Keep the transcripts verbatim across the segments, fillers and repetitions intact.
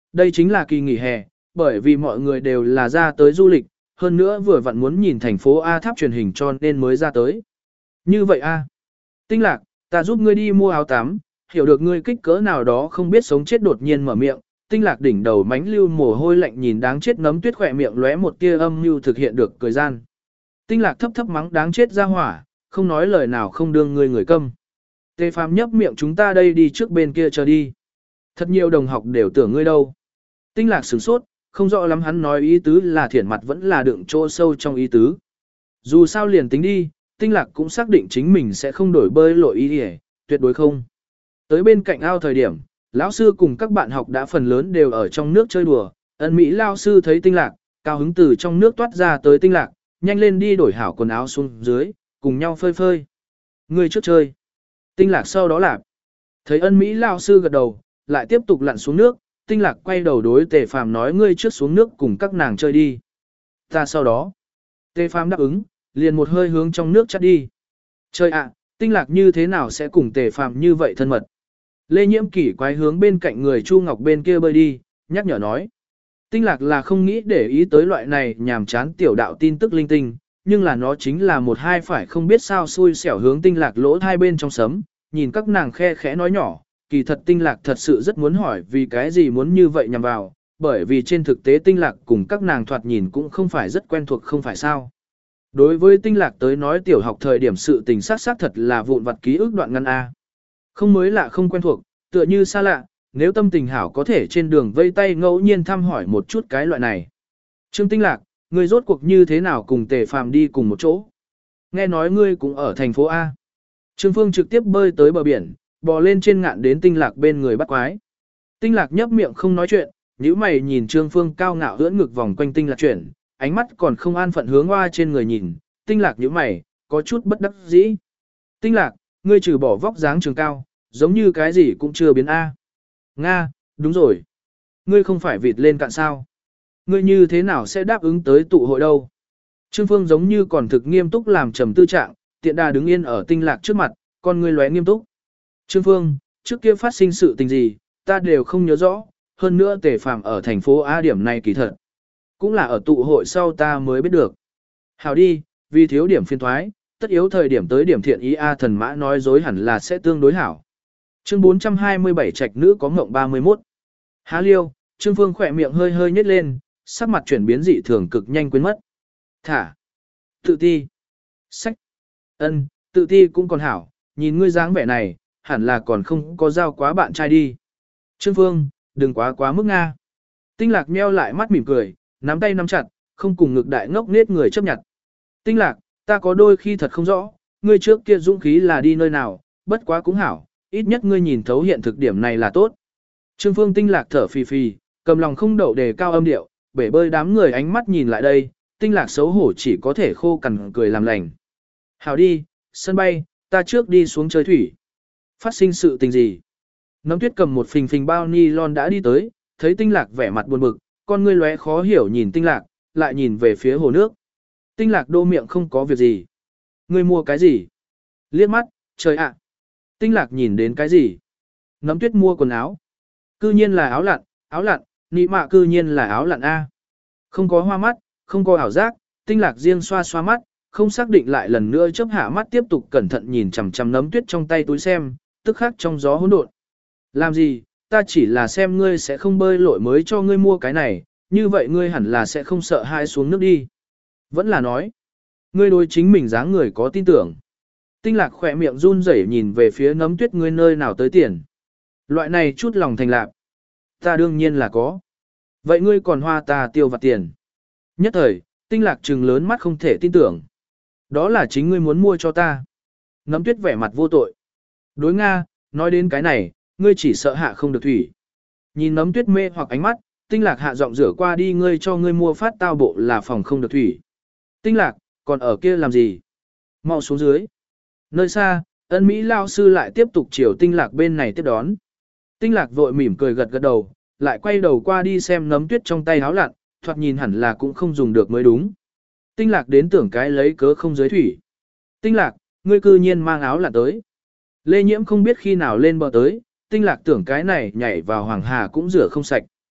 Đây chính là kỳ nghỉ hè, bởi vì mọi người đều là ra tới du lịch, hơn nữa vừa vặn muốn nhìn thành phố A tháp truyền hình cho nên mới ra tới. Như vậy A. Tinh Lạc, ta giúp ngươi đi mua áo tắm, hiểu được ngươi kích cỡ nào đó không biết sống chết đột nhiên mở miệng. Tinh Lạc đỉnh đầu mánh lưu mồ hôi lạnh nhìn đáng chết Nấm Tuyết khỏe miệng lóe một tia âm mưu thực hiện được cười gian. Tinh Lạc thấp thấp mắng đáng chết ra hỏa, không nói lời nào không đương ngươi người câm. Tề Phàm nhấp miệng chúng ta đây đi trước bên kia chờ đi. Thật nhiều đồng học đều tưởng ngươi đâu. Tinh Lạc sửng sốt, không rõ lắm hắn nói ý tứ là thiển mặt vẫn là đựng chỗ sâu trong ý tứ. Dù sao liền tính đi, Tinh Lạc cũng xác định chính mình sẽ không đổi bơi lội ý hề, tuyệt đối không. Tới bên cạnh ao thời điểm, lão sư cùng các bạn học đã phần lớn đều ở trong nước chơi đùa, ân Mỹ lão sư thấy Tinh Lạc, cao hứng từ trong nước toát ra tới Tinh Lạc, nhanh lên đi đổi hảo quần áo xuống dưới, cùng nhau phơi phơi. Người trước chơi. Tinh Lạc sau đó lạp. Thấy ân Mỹ lão sư gật đầu, lại tiếp tục lặn xuống nước, Tinh Lạc quay đầu đối Tề Phàm nói ngươi trước xuống nước cùng các nàng chơi đi. Ta sau đó. Tề Phàm đáp ứng, liền một hơi hướng trong nước chắt đi. Chơi ạ, Tinh Lạc như thế nào sẽ cùng Tề Phàm như vậy thân mật. Lê Nhiễm Kỷ quái hướng bên cạnh người Chu Ngọc bên kia bơi đi, nhắc nhở nói. Tinh Lạc là không nghĩ để ý tới loại này nhàm chán tiểu đạo tin tức linh tinh, nhưng là nó chính là một hai phải không biết sao xui xẻo hướng Tinh Lạc lỗ hai bên trong sấm, nhìn các nàng khe khẽ nói nhỏ, kỳ thật Tinh Lạc thật sự rất muốn hỏi vì cái gì muốn như vậy nhằm vào, bởi vì trên thực tế Tinh Lạc cùng các nàng thoạt nhìn cũng không phải rất quen thuộc không phải sao. Đối với Tinh Lạc tới nói tiểu học thời điểm sự tình sát sát thật là vụn vặt ký ức đoạn ngắn A. Không mới lạ không quen thuộc, tựa như xa lạ, nếu tâm tình hảo có thể trên đường vây tay ngẫu nhiên thăm hỏi một chút cái loại này. Trương Tinh Lạc, ngươi rốt cuộc như thế nào cùng Tề Phàm đi cùng một chỗ? Nghe nói ngươi cũng ở thành phố A. Trương Phương trực tiếp bơi tới bờ biển, bò lên trên ngạn đến Tinh Lạc bên người bắt quái. Tinh Lạc nhấp miệng không nói chuyện, nhíu mày nhìn Trương Phương cao ngạo ưỡn ngực vòng quanh Tinh Lạc chuyển, ánh mắt còn không an phận hướng hoa trên người nhìn, Tinh Lạc nhíu mày, có chút bất đắc dĩ. Tinh Lạc, ngươi trừ bỏ vóc dáng trường cao, giống như cái gì cũng chưa biến A. Nga, đúng rồi. Ngươi không phải vịt lên cạn sao. Ngươi như thế nào sẽ đáp ứng tới tụ hội đâu. Trương Phương giống như còn thực nghiêm túc làm trầm tư trạng, tiện đà đứng yên ở Tinh Lạc trước mặt, con ngươi lóe nghiêm túc. Trương Phương, trước kia phát sinh sự tình gì, ta đều không nhớ rõ, hơn nữa Tề Phàm ở thành phố A điểm này kỳ thật. Cũng là ở tụ hội sau ta mới biết được. Hảo đi, vì thiếu điểm phiên thoái, tất yếu thời điểm tới điểm thiện ý A thần mã nói dối hẳn là sẽ tương đối hảo. Chương bốn trăm hai mươi bảy trạch nữ có ngộng ba mươi mốt. Há liêu, Trương Phương khỏe miệng hơi hơi nhếch lên, sắc mặt chuyển biến dị thường cực nhanh quên mất. Thả. Tự ti. Sách. Ân, tự ti cũng còn hảo, nhìn ngươi dáng vẻ này, hẳn là còn không có giao quá bạn trai đi. Trương Phương, đừng quá quá mức Nga. Tinh Lạc nheo lại mắt mỉm cười, nắm tay nắm chặt, không cùng ngực đại ngốc nết người chấp nhận. Tinh Lạc, ta có đôi khi thật không rõ, ngươi trước kia dũng khí là đi nơi nào, bất quá cũng hảo, ít nhất ngươi nhìn thấu hiện thực điểm này là tốt. Trương Phương Tinh Lạc thở phì phì, cầm lòng không đậu đề cao âm điệu, bể bơi đám người ánh mắt nhìn lại đây, Tinh Lạc xấu hổ chỉ có thể khô cằn cười làm lành. Hảo đi, sân bay, ta trước đi xuống chơi thủy. Phát sinh sự tình gì? Nấm Tuyết cầm một phình phình bao nylon đã đi tới, thấy Tinh Lạc vẻ mặt buồn bực, con ngươi lóe khó hiểu nhìn Tinh Lạc, lại nhìn về phía hồ nước. Tinh Lạc đô miệng không có việc gì. Ngươi mua cái gì? Liếc mắt, trời ạ. Tinh Lạc nhìn đến cái gì? Nấm Tuyết mua quần áo. Cư nhiên là áo lặn, áo lặn, nị mạ cư nhiên là áo lặn A. Không có hoa mắt, không có ảo giác, Tinh Lạc riêng xoa xoa mắt, không xác định lại lần nữa chớp hạ mắt tiếp tục cẩn thận nhìn chằm chằm Nấm Tuyết trong tay túi xem, tức khắc trong gió hỗn độn. Làm gì, ta chỉ là xem ngươi sẽ không bơi lội mới cho ngươi mua cái này, như vậy ngươi hẳn là sẽ không sợ hai xuống nước đi. Vẫn là nói, ngươi đối chính mình dáng người có tin tưởng. Tinh Lạc khỏe miệng run rẩy nhìn về phía Nấm Tuyết ngươi nơi nào tới tiền. Loại này chút lòng thành lạc. Ta đương nhiên là có. Vậy ngươi còn hoa ta tiêu vặt tiền. Nhất thời, Tinh Lạc trừng lớn mắt không thể tin tưởng. Đó là chính ngươi muốn mua cho ta. Nấm Tuyết vẻ mặt vô tội. Đối Nga, nói đến cái này, ngươi chỉ sợ hạ không được thủy. Nhìn Nấm Tuyết mê hoặc ánh mắt, Tinh Lạc hạ giọng rửa qua đi ngươi cho ngươi mua phát tao bộ là phòng không được thủy. Tinh Lạc, còn ở kia làm gì? Mau xuống dưới. Nơi xa, ân Mỹ lao sư lại tiếp tục chiều Tinh Lạc bên này tiếp đón. Tinh Lạc vội mỉm cười gật gật đầu, lại quay đầu qua đi xem Nấm Tuyết trong tay áo lặn, thoạt nhìn hẳn là cũng không dùng được mới đúng. Tinh Lạc đến tưởng cái lấy cớ không dưới thủy. Tinh Lạc, ngươi cư nhiên mang áo lặn tới. Lê Nhiễm không biết khi nào lên bờ tới, Tinh Lạc tưởng cái này nhảy vào Hoàng Hà cũng rửa không sạch.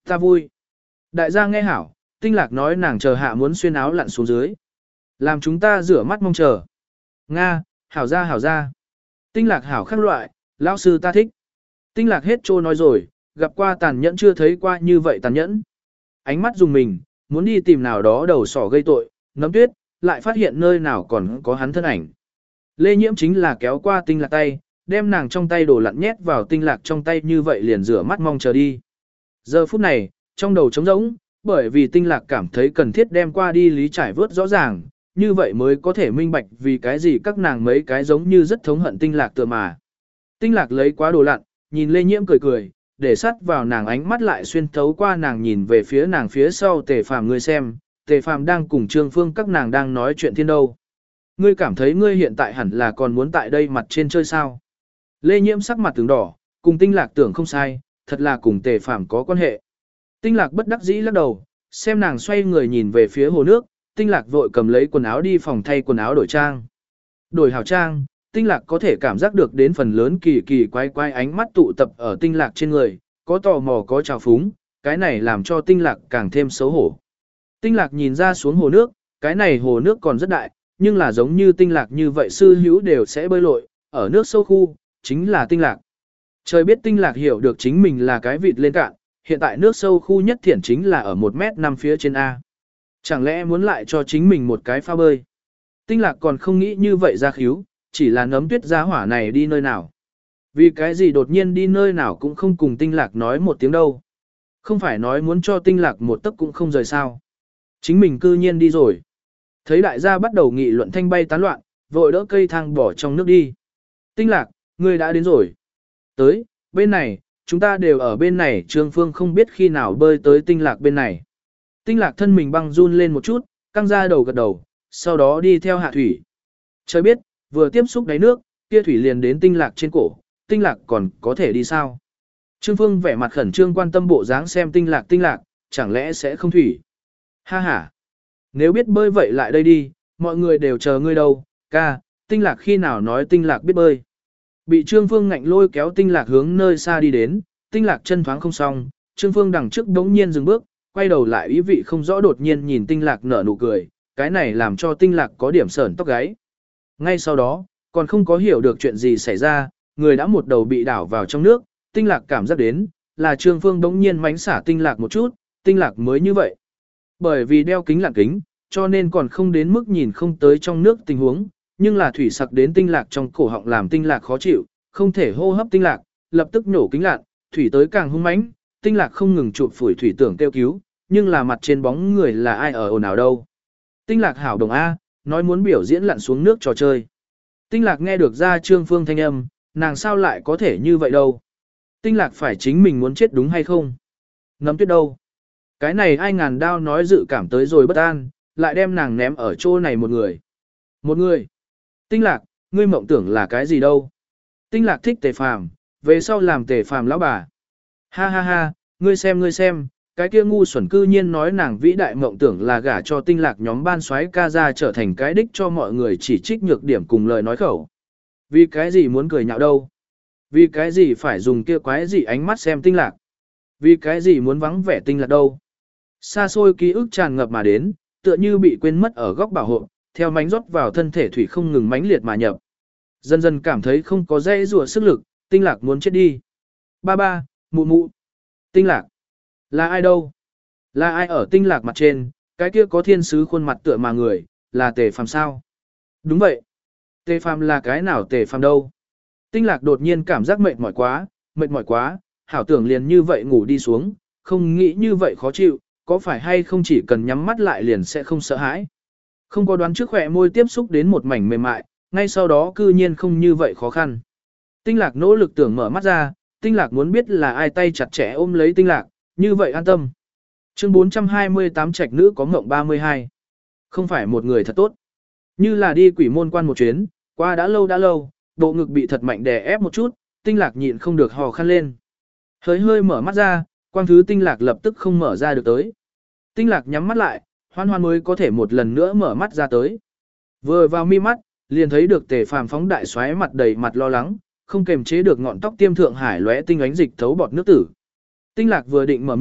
Ta vui. Đại gia nghe hảo, Tinh Lạc nói nàng chờ hạ muốn xuyên áo lặn xuống dưới. Làm chúng ta rửa mắt mong chờ. Nga, hảo ra hảo ra. Tinh Lạc hảo khác loại, lão sư ta thích. Tinh Lạc hết trô nói rồi, gặp qua tàn nhẫn chưa thấy qua như vậy tàn nhẫn. Ánh mắt dùng mình, muốn đi tìm nào đó đầu sỏ gây tội, Nấm Tuyết, lại phát hiện nơi nào còn có hắn thân ảnh. Lê Nhiễm chính là kéo qua Tinh Lạc tay, đem nàng trong tay đổ lặn nhét vào Tinh Lạc trong tay như vậy liền rửa mắt mong chờ đi. Giờ phút này, trong đầu trống rỗng, bởi vì Tinh Lạc cảm thấy cần thiết đem qua đi lý trải vớt rõ ràng, như vậy mới có thể minh bạch vì cái gì các nàng mấy cái giống như rất thống hận Tinh Lạc tựa mà. Tinh Lạc lấy quá đồ lặn, nhìn Lê Nhiễm cười cười, để sắt vào nàng ánh mắt lại xuyên thấu qua nàng nhìn về phía nàng phía sau Tề Phàm ngươi xem, Tề Phàm đang cùng Trương Phương các nàng đang nói chuyện thiên đâu. Ngươi cảm thấy ngươi hiện tại hẳn là còn muốn tại đây mặt trên chơi sao? Lê Nhiễm sắc mặt tướng đỏ, cùng Tinh Lạc tưởng không sai, thật là cùng Tề Phàm có quan hệ. Tinh Lạc bất đắc dĩ lắc đầu, xem nàng xoay người nhìn về phía hồ nước, Tinh Lạc vội cầm lấy quần áo đi phòng thay quần áo đổi trang. Đổi hảo trang, Tinh Lạc có thể cảm giác được đến phần lớn kỳ kỳ quái quái ánh mắt tụ tập ở Tinh Lạc trên người, có tò mò có trào phúng, cái này làm cho Tinh Lạc càng thêm xấu hổ. Tinh Lạc nhìn ra xuống hồ nước, cái này hồ nước còn rất đại, nhưng là giống như Tinh Lạc như vậy sư hữu đều sẽ bơi lội, ở nước sâu khu, chính là Tinh Lạc. Trời biết Tinh Lạc hiểu được chính mình là cái vịt lên cạn, hiện tại nước sâu khu nhất thiển chính là ở một mét năm phía trên A. Chẳng lẽ muốn lại cho chính mình một cái phao bơi? Tinh Lạc còn không nghĩ như vậy ra khíu, chỉ là Nấm Tuyết giá hỏa này đi nơi nào. Vì cái gì đột nhiên đi nơi nào cũng không cùng Tinh Lạc nói một tiếng đâu. Không phải nói muốn cho Tinh Lạc một tấc cũng không rời sao. Chính mình cư nhiên đi rồi. Thấy đại gia bắt đầu nghị luận thanh bay tán loạn, vội đỡ cây thang bỏ trong nước đi. Tinh Lạc, ngươi đã đến rồi. Tới, bên này, chúng ta đều ở bên này. Trương Phương không biết khi nào bơi tới Tinh Lạc bên này. Tinh Lạc thân mình băng run lên một chút, căng ra đầu gật đầu, sau đó đi theo hạ thủy. Trời biết, vừa tiếp xúc đáy nước, kia thủy liền đến Tinh Lạc trên cổ, Tinh Lạc còn có thể đi sao? Trương Phương vẻ mặt khẩn trương quan tâm bộ dáng xem Tinh Lạc Tinh Lạc, chẳng lẽ sẽ không thủy? Ha ha! Nếu biết bơi vậy lại đây đi, mọi người đều chờ ngươi đâu, ca, Tinh Lạc khi nào nói Tinh Lạc biết bơi? Bị Trương Phương ngạnh lôi kéo Tinh Lạc hướng nơi xa đi đến, Tinh Lạc chân thoáng không xong, Trương Phương đằng trước đống nhiên dừng bước, quay đầu lại ý vị không rõ đột nhiên nhìn Tinh Lạc nở nụ cười, cái này làm cho Tinh Lạc có điểm sởn tóc gáy. Ngay sau đó, còn không có hiểu được chuyện gì xảy ra, người đã một đầu bị đảo vào trong nước, Tinh Lạc cảm giác đến, là Trương Phương đống nhiên mánh xả Tinh Lạc một chút, Tinh Lạc mới như vậy. Bởi vì đeo kính lặn kính, cho nên còn không đến mức nhìn không tới trong nước tình huống, nhưng là thủy sặc đến Tinh Lạc trong cổ họng làm Tinh Lạc khó chịu, không thể hô hấp Tinh Lạc, lập tức nổ kính lặn, thủy tới càng hung mãnh, Tinh Lạc không ngừng chụp phủi thủy tưởng kêu cứu, nhưng là mặt trên bóng người là ai ở ồn ào đâu. Tinh Lạc hảo đồng A, nói muốn biểu diễn lặn xuống nước trò chơi. Tinh Lạc nghe được ra Trương Phương thanh âm, nàng sao lại có thể như vậy đâu. Tinh Lạc phải chính mình muốn chết đúng hay không? Nấm Tuyết đâu? Cái này ai ngàn đao nói dự cảm tới rồi bất an, lại đem nàng ném ở chỗ này một người. Một người. Tinh Lạc, ngươi mộng tưởng là cái gì đâu? Tinh Lạc thích Tề Phàm, về sau làm Tề Phàm lão bà. Ha ha ha, ngươi xem ngươi xem, cái kia ngu xuẩn cư nhiên nói nàng vĩ đại mộng tưởng là gả cho Tinh Lạc nhóm ban soái ca ra trở thành cái đích cho mọi người chỉ trích nhược điểm cùng lời nói khẩu. Vì cái gì muốn cười nhạo đâu? Vì cái gì phải dùng kia quái gì ánh mắt xem Tinh Lạc? Vì cái gì muốn vắng vẻ Tinh Lạc đâu? Xa xôi ký ức tràn ngập mà đến, tựa như bị quên mất ở góc bảo hộ, theo mánh rót vào thân thể thủy không ngừng mãnh liệt mà nhập. Dần dần cảm thấy không có dây rùa sức lực, Tinh Lạc muốn chết đi. Ba ba, mụ mụ. Tinh Lạc. Là ai đâu? Là ai ở Tinh Lạc mặt trên, cái kia có thiên sứ khuôn mặt tựa mà người, là Tề Phàm sao? Đúng vậy. Tề Phàm là cái nào Tề Phàm đâu? Tinh Lạc đột nhiên cảm giác mệt mỏi quá, mệt mỏi quá, hảo tưởng liền như vậy ngủ đi xuống, không nghĩ như vậy khó chịu, có phải hay không chỉ cần nhắm mắt lại liền sẽ không sợ hãi. Không có đoán trước khỏe môi tiếp xúc đến một mảnh mềm mại, ngay sau đó cư nhiên không như vậy khó khăn. Tinh Lạc nỗ lực tưởng mở mắt ra, Tinh Lạc muốn biết là ai tay chặt chẽ ôm lấy Tinh Lạc, như vậy an tâm. Chương bốn trăm hai mươi tám trạch nữ có ngộng ba mươi hai. Không phải một người thật tốt. Như là đi quỷ môn quan một chuyến, qua đã lâu đã lâu, bộ ngực bị thật mạnh đè ép một chút, Tinh Lạc nhịn không được hò khăn lên. Hơi hơi mở mắt ra, quang thứ Tinh Lạc lập tức không mở ra được tới. Tinh Lạc nhắm mắt lại, hoan hoan mới có thể một lần nữa mở mắt ra tới. Vừa vào mi mắt, liền thấy được Tề Phàm phóng đại xoáy mặt đầy mặt lo lắng, không kềm chế được ngọn tóc tiêm thượng hải lóe tinh ánh dịch thấu bọt nước tử. Tinh Lạc vừa định mở miệng,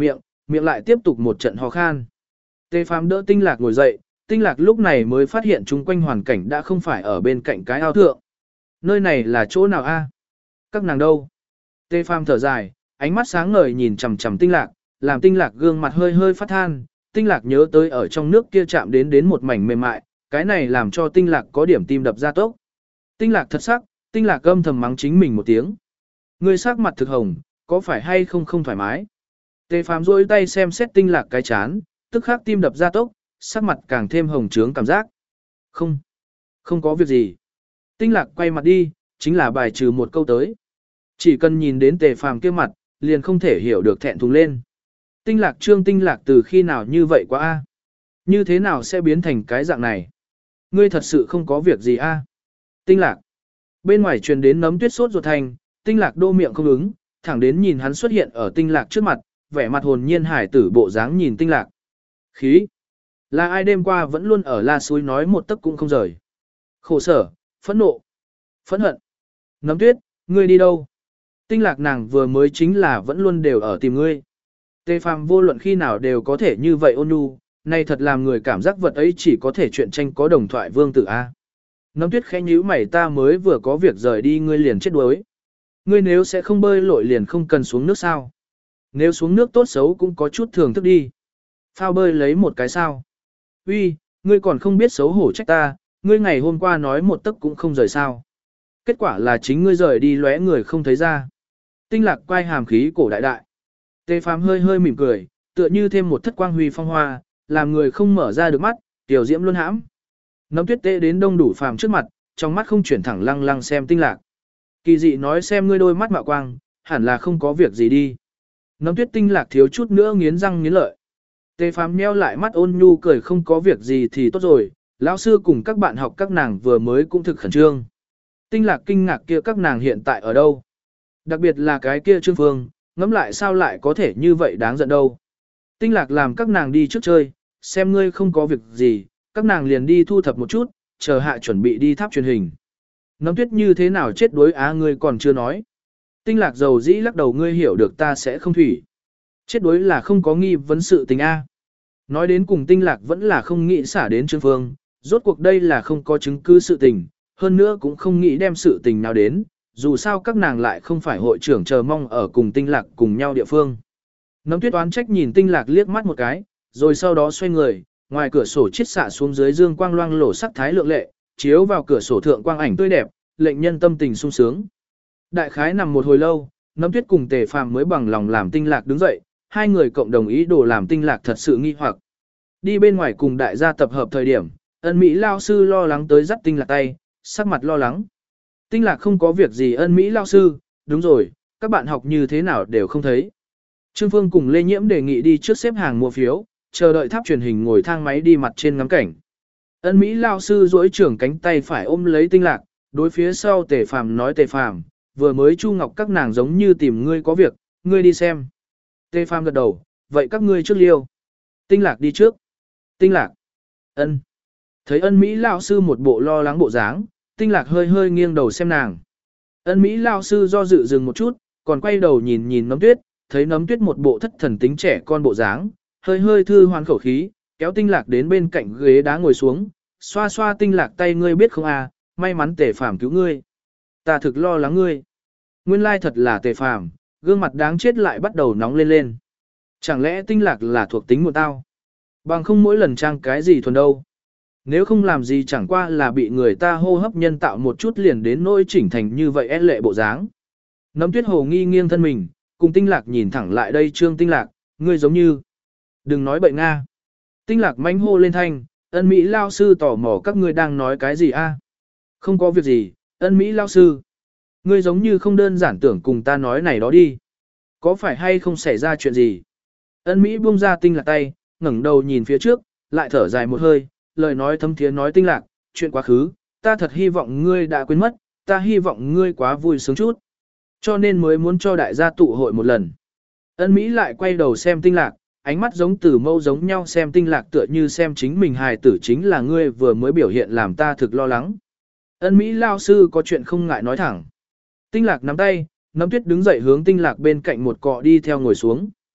miệng lại tiếp tục một trận ho khan. Tề Phàm đỡ Tinh Lạc ngồi dậy, Tinh Lạc lúc này mới phát hiện chung quanh hoàn cảnh đã không phải ở bên cạnh cái ao thượng. Nơi này là chỗ nào a? Các nàng đâu? Tề Phàm thở dài, ánh mắt sáng ngời nhìn chằm chằm Tinh Lạc, làm Tinh Lạc gương mặt hơi hơi phát than. Tinh Lạc nhớ tới ở trong nước kia chạm đến đến một mảnh mềm mại, cái này làm cho Tinh Lạc có điểm tim đập ra tốc. Tinh Lạc thật sắc, Tinh Lạc âm thầm mắng chính mình một tiếng. Người sắc mặt thực hồng, có phải hay không không thoải mái? Tề Phàm duỗi tay xem xét Tinh Lạc cái chán, tức khắc tim đập ra tốc, sắc mặt càng thêm hồng trướng cảm giác. Không, không có việc gì. Tinh Lạc quay mặt đi, chính là bài trừ một câu tới. Chỉ cần nhìn đến Tề Phàm kia mặt, liền không thể hiểu được thẹn thùng lên. Tinh Lạc Trương Tinh Lạc từ khi nào như vậy quá a? Như thế nào sẽ biến thành cái dạng này? Ngươi thật sự không có việc gì a? Tinh Lạc. Bên ngoài truyền đến nấm tuyết sốt ruột thành, Tinh Lạc đô miệng không ứng, thẳng đến nhìn hắn xuất hiện ở Tinh Lạc trước mặt, vẻ mặt hồn nhiên hải tử bộ dáng nhìn Tinh Lạc. Khí. Là ai đêm qua vẫn luôn ở la suối nói một tấc cũng không rời. Khổ sở, phẫn nộ, phẫn hận. Nấm tuyết, ngươi đi đâu? Tinh Lạc nàng vừa mới chính là vẫn luôn đều ở tìm ngươi. Tề Phàm vô luận khi nào đều có thể như vậy ôn nhu, này thật làm người cảm giác vật ấy chỉ có thể chuyện tranh có đồng thoại vương tử A. Nấm tuyết khẽ nhíu mày, ta mới vừa có việc rời đi ngươi liền chết đuối. Ngươi nếu sẽ không bơi lội liền không cần xuống nước sao. Nếu xuống nước tốt xấu cũng có chút thường thức đi. Phao bơi lấy một cái sao. Uy, ngươi còn không biết xấu hổ trách ta, ngươi ngày hôm qua nói một tấc cũng không rời sao. Kết quả là chính ngươi rời đi lóe người không thấy ra. Tinh Lạc quay hàm khí cổ đại đại. Tề Phàm hơi hơi mỉm cười, tựa như thêm một thất quang huy phong hoa, làm người không mở ra được mắt, tiểu diễm luôn hãm. Nấm tuyết tê đến đông đủ Phàm trước mặt, trong mắt không chuyển thẳng lăng lăng xem Tinh Lạc. Kỳ dị nói xem ngươi đôi mắt mạo quang, hẳn là không có việc gì đi. Nấm tuyết Tinh Lạc thiếu chút nữa nghiến răng nghiến lợi. Tề Phàm nheo lại mắt ôn nhu cười, không có việc gì thì tốt rồi, lão sư cùng các bạn học các nàng vừa mới cũng thực khẩn trương. Tinh Lạc kinh ngạc kia các nàng hiện tại ở đâu? Đặc biệt là cái kia Trương Phương, ngẫm lại sao lại có thể như vậy đáng giận đâu. Tinh Lạc làm các nàng đi trước chơi, xem ngươi không có việc gì, các nàng liền đi thu thập một chút, chờ hạ chuẩn bị đi tháp truyền hình. Nấm tuyết như thế nào chết đuối á ngươi còn chưa nói. Tinh Lạc dầu dĩ lắc đầu, ngươi hiểu được ta sẽ không thủy. Chết đuối là không có nghi vấn sự tình A. Nói đến cùng Tinh Lạc vẫn là không nghĩ xả đến Trương Phương, rốt cuộc đây là không có chứng cứ sự tình, hơn nữa cũng không nghĩ đem sự tình nào đến, dù sao các nàng lại không phải hội trưởng chờ mong ở cùng Tinh Lạc cùng nhau địa phương. Nấm tuyết oán trách nhìn Tinh Lạc liếc mắt một cái, rồi sau đó xoay người, ngoài cửa sổ chiết xạ xuống dưới dương quang loang lổ sắc thái lượng lệ, chiếu vào cửa sổ thượng quang ảnh tươi đẹp, lệnh nhân tâm tình sung sướng. Đại khái nằm một hồi lâu, Nấm tuyết cùng Tề Phàm mới bằng lòng làm Tinh Lạc đứng dậy, hai người cộng đồng ý đồ làm Tinh Lạc thật sự nghi hoặc. Đi bên ngoài cùng đại gia tập hợp thời điểm, Ân Mỹ lao sư lo lắng tới dắt Tinh Lạc tay, sắc mặt lo lắng. Tinh Lạc không có việc gì Ân Mỹ lao sư, đúng rồi, các bạn học như thế nào đều không thấy. Trương Phương cùng Lê Nhiễm đề nghị đi trước xếp hàng mua phiếu, chờ đợi tháp truyền hình ngồi thang máy đi mặt trên ngắm cảnh. Ân Mỹ lao sư duỗi trưởng cánh tay phải ôm lấy Tinh Lạc, đối phía sau Tề Phàm nói, Tề Phàm, vừa mới Chu Ngọc các nàng giống như tìm ngươi có việc, ngươi đi xem. Tề Phàm gật đầu, vậy các ngươi trước liêu. Tinh Lạc đi trước. Tinh Lạc. Ân. Thấy Ân Mỹ lao sư một bộ lo lắng bộ dáng, Tinh Lạc hơi hơi nghiêng đầu xem nàng. Ân Mỹ lao sư do dự dừng một chút, còn quay đầu nhìn nhìn Nấm tuyết, thấy Nấm tuyết một bộ thất thần tính trẻ con bộ dáng, hơi hơi thư hoan khẩu khí, kéo Tinh Lạc đến bên cạnh ghế đá ngồi xuống, xoa xoa Tinh Lạc tay, ngươi biết không à, may mắn Tề Phàm cứu ngươi. Ta thực lo lắng ngươi. Nguyên lai thật là Tề Phàm, gương mặt đáng chết lại bắt đầu nóng lên lên. Chẳng lẽ Tinh Lạc là thuộc tính của tao? Bằng không mỗi lần trang cái gì thuần đâu. Nếu không làm gì chẳng qua là bị người ta hô hấp nhân tạo một chút liền đến nỗi chỉnh thành như vậy é lệ bộ dáng. Nấm tuyết hồ nghi nghiêng thân mình, cùng Tinh Lạc nhìn thẳng lại đây, Trương Tinh Lạc, ngươi giống như. Đừng nói bậy Nga. Tinh Lạc mánh hô lên thanh, Ân Mỹ lao sư tò mò các ngươi đang nói cái gì a? Không có việc gì, Ân Mỹ lao sư. Ngươi giống như không đơn giản tưởng cùng ta nói này đó đi. Có phải hay không xảy ra chuyện gì? Ân Mỹ buông ra Tinh Lạc tay, ngẩng đầu nhìn phía trước, lại thở dài một hơi, lời nói thâm thiế nói, Tinh Lạc, chuyện quá khứ, ta thật hy vọng ngươi đã quên mất, ta hy vọng ngươi quá vui sướng chút. Cho nên mới muốn cho đại gia tụ hội một lần. Ân Mỹ lại quay đầu xem Tinh Lạc, ánh mắt giống từ mâu giống nhau xem Tinh Lạc tựa như xem chính mình hài tử chính là ngươi vừa mới biểu hiện làm ta thực lo lắng. Ân Mỹ lao sư có chuyện không ngại nói thẳng. Tinh Lạc nắm tay, Nấm tuyết đứng dậy hướng Tinh Lạc bên cạnh một cọ đi theo ngồi xuống.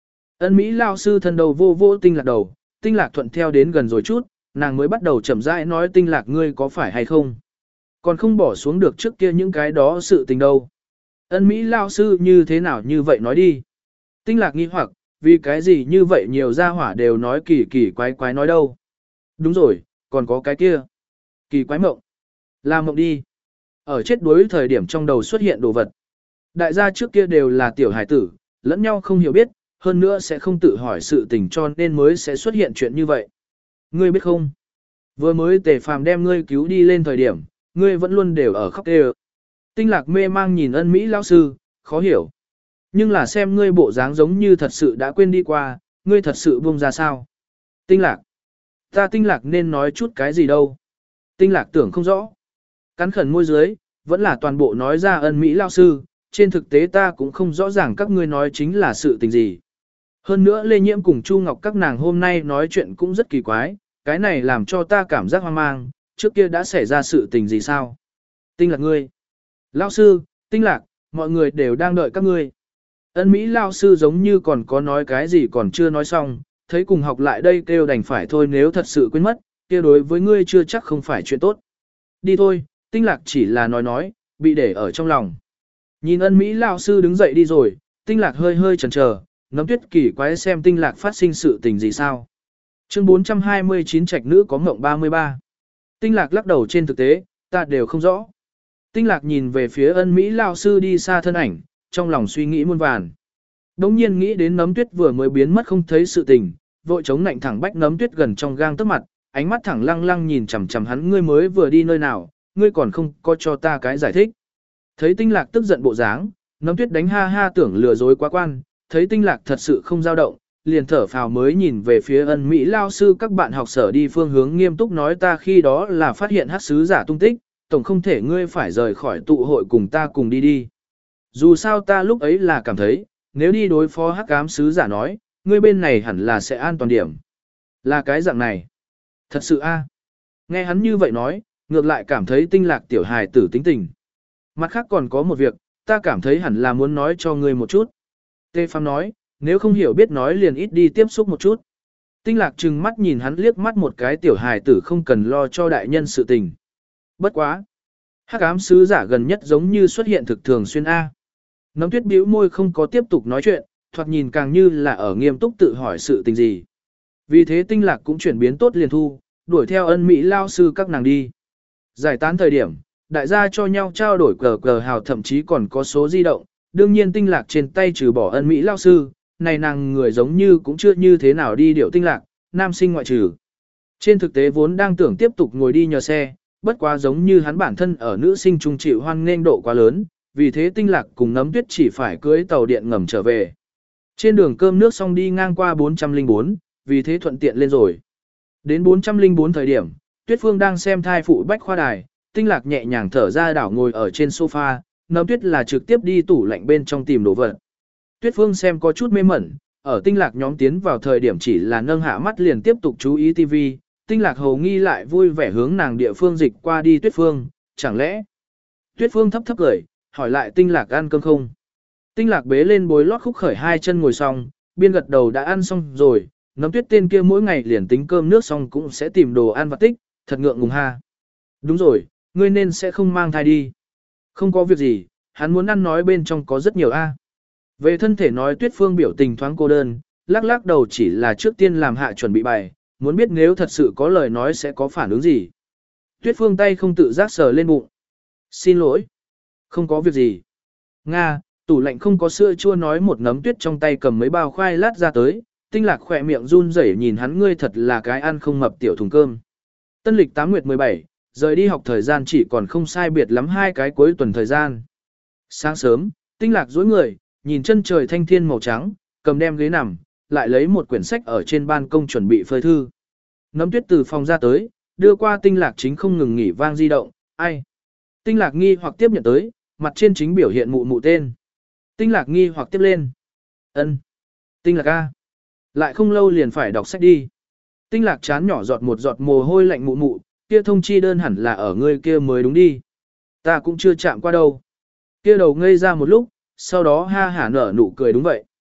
Ân Mỹ lao sư thân đầu vô vô tinh lạc đầu, tinh lạc thuận theo đến gần rồi chút, nàng mới bắt đầu chậm rãi nói tinh lạc ngươi có phải hay không. Còn không bỏ xuống được trước kia những cái đó sự tình đâu. Ân Mỹ lao sư như thế nào như vậy nói đi. Tinh lạc nghi hoặc, vì cái gì như vậy nhiều gia hỏa đều nói kỳ kỳ quái quái nói đâu. Đúng rồi, còn có cái kia. Kỳ quái mộng. Là mộng đi. Ở chết đuối thời điểm trong đầu xuất hiện đồ vật. Đại gia trước kia đều là tiểu hải tử, lẫn nhau không hiểu biết, hơn nữa sẽ không tự hỏi sự tình cho nên mới sẽ xuất hiện chuyện như vậy. Ngươi biết không? Vừa mới Tề Phàm đem ngươi cứu đi lên thời điểm, ngươi vẫn luôn đều ở khóc kêu. Tinh lạc mê mang nhìn Ân Mỹ lão sư, khó hiểu. Nhưng là xem ngươi bộ dáng giống như thật sự đã quên đi qua, ngươi thật sự buông ra sao? Tinh lạc. Ta tinh lạc nên nói chút cái gì đâu? Tinh lạc tưởng không rõ. Cắn khẩn môi dưới, vẫn là toàn bộ nói ra Ân Mỹ lão sư, trên thực tế ta cũng không rõ ràng các ngươi nói chính là sự tình gì. Hơn nữa Lê Nhiễm cùng Chu Ngọc các nàng hôm nay nói chuyện cũng rất kỳ quái, cái này làm cho ta cảm giác hoang mang, trước kia đã xảy ra sự tình gì sao? Tinh lạc ngươi. Lão sư, tinh lạc, mọi người đều đang đợi các ngươi. Ân Mỹ lão sư giống như còn có nói cái gì còn chưa nói xong, thấy cùng học lại đây kêu đành phải thôi nếu thật sự quên mất, kia đối với ngươi chưa chắc không phải chuyện tốt. Đi thôi, tinh lạc chỉ là nói nói, bị để ở trong lòng. Nhìn Ân Mỹ lão sư đứng dậy đi rồi, tinh lạc hơi hơi chần chờ, Nấm Tuyết kỳ quái xem tinh lạc phát sinh sự tình gì sao. Chương bốn trăm hai mươi chín trạch nữ có ngộng ba mươi ba. Tinh lạc lắc đầu trên thực tế, ta đều không rõ. Tinh lạc nhìn về phía Ân Mỹ lão sư đi xa thân ảnh, trong lòng suy nghĩ muôn vàn. Đống nhiên nghĩ đến Nấm Tuyết vừa mới biến mất không thấy sự tình, vội chống nạnh thẳng bách Nấm Tuyết gần trong gang tấc mặt, ánh mắt thẳng lăng lăng nhìn chằm chằm hắn ngươi mới vừa đi nơi nào, ngươi còn không có cho ta cái giải thích. Thấy tinh lạc tức giận bộ dáng, Nấm Tuyết đánh ha ha tưởng lừa dối quá quan, thấy tinh lạc thật sự không dao động, liền thở phào mới nhìn về phía Ân Mỹ lao sư các bạn học sở đi phương hướng nghiêm túc nói ta khi đó là phát hiện hắc sứ giả tung tích, tổng không thể ngươi phải rời khỏi tụ hội cùng ta cùng đi đi. Dù sao ta lúc ấy là cảm thấy, nếu đi đối phó hắc ám sứ giả nói, ngươi bên này hẳn là sẽ an toàn điểm. Là cái dạng này. Thật sự a. Nghe hắn như vậy nói, ngược lại cảm thấy tinh lạc tiểu hài tử tính tình. Mặt khác còn có một việc, ta cảm thấy hẳn là muốn nói cho ngươi một chút. Tê Phàm nói, nếu không hiểu biết nói liền ít đi tiếp xúc một chút. Tinh lạc trừng mắt nhìn hắn liếc mắt một cái tiểu hài tử không cần lo cho đại nhân sự tình. Bất quá. Hắc ám sứ giả gần nhất giống như xuất hiện thực thường xuyên A. Nấm Tuyết bĩu môi không có tiếp tục nói chuyện, thoạt nhìn càng như là ở nghiêm túc tự hỏi sự tình gì. Vì thế tinh lạc cũng chuyển biến tốt liền thu, đuổi theo Ân Mỹ lao sư các nàng đi. Giải tán thời điểm, đại gia cho nhau trao đổi cờ cờ hào thậm chí còn có số di động, đương nhiên tinh lạc trên tay trừ bỏ Ân Mỹ lao sư, này nàng người giống như cũng chưa như thế nào đi điệu tinh lạc, nam sinh ngoại trừ. Trên thực tế vốn đang tưởng tiếp tục ngồi đi nhờ xe, bất quá giống như hắn bản thân ở nữ sinh trung chịu hoan nghênh độ quá lớn, vì thế tinh lạc cùng Nấm Tuyết chỉ phải cưới tàu điện ngầm trở về. Trên đường cơm nước xong đi ngang qua bốn trăm lẻ bốn, vì thế thuận tiện lên rồi. Đến bốn trăm lẻ bốn thời điểm, Tuyết Phương đang xem thai phụ bách khoa đài, tinh lạc nhẹ nhàng thở ra đảo ngồi ở trên sofa, Nấm Tuyết là trực tiếp đi tủ lạnh bên trong tìm đồ vật. Tuyết Phương xem có chút mê mẩn, ở tinh lạc nhóm tiến vào thời điểm chỉ là nâng hạ mắt liền tiếp tục chú ý tivi, tinh lạc hầu nghi lại vui vẻ hướng nàng địa phương dịch qua đi Tuyết Phương, chẳng lẽ? Tuyết Phương thấp thấp cười, hỏi lại tinh lạc ăn cơm không? Tinh lạc bế lên bối lót khúc khởi hai chân ngồi xong, biên gật đầu đã ăn xong rồi, Nấm Tuyết tên kia mỗi ngày liền tính cơm nước xong cũng sẽ tìm đồ ăn vặt tích, thật ngượng ngùng ha. Đúng rồi, ngươi nên sẽ không mang thai đi. Không có việc gì, hắn muốn ăn nói bên trong có rất nhiều a. Về thân thể nói Tuyết Phương biểu tình thoáng cô đơn, lắc lắc đầu chỉ là trước tiên làm hạ chuẩn bị bài, muốn biết nếu thật sự có lời nói sẽ có phản ứng gì. Tuyết Phương tay không tự giác sờ lên bụng. Xin lỗi. Không có việc gì. Nga, tủ lạnh không có sữa chua nói một nấm tuyết trong tay cầm mấy bao khoai lát ra tới, tinh lạc khỏe miệng run rẩy nhìn hắn ngươi thật là cái ăn không mập tiểu thùng cơm. Tân lịch tám nguyệt mười bảy, rời đi học thời gian chỉ còn không sai biệt lắm hai cái cuối tuần thời gian. Sáng sớm, tinh lạc dối người, nhìn chân trời thanh thiên màu trắng, cầm đem ghế nằm, lại lấy một quyển sách ở trên ban công chuẩn bị phơi thư. Nấm tuyết từ phòng ra tới, đưa qua tinh lạc chính không ngừng nghỉ vang di động, ai. Tinh lạc nghi hoặc tiếp nhận tới, mặt trên chính biểu hiện mụ mụ tên. Tinh lạc nghi hoặc tiếp lên. Ân. Tinh lạc A. Lại không lâu liền phải đọc sách đi. Tinh lạc chán nhỏ giọt một giọt mồ hôi lạnh mụ mụ, kia thông chi đơn hẳn là ở ngươi kia mới đúng đi. Ta cũng chưa chạm qua đâu. Kia đầu ngây ra một lúc, sau đó ha hả nở nụ cười đúng vậy.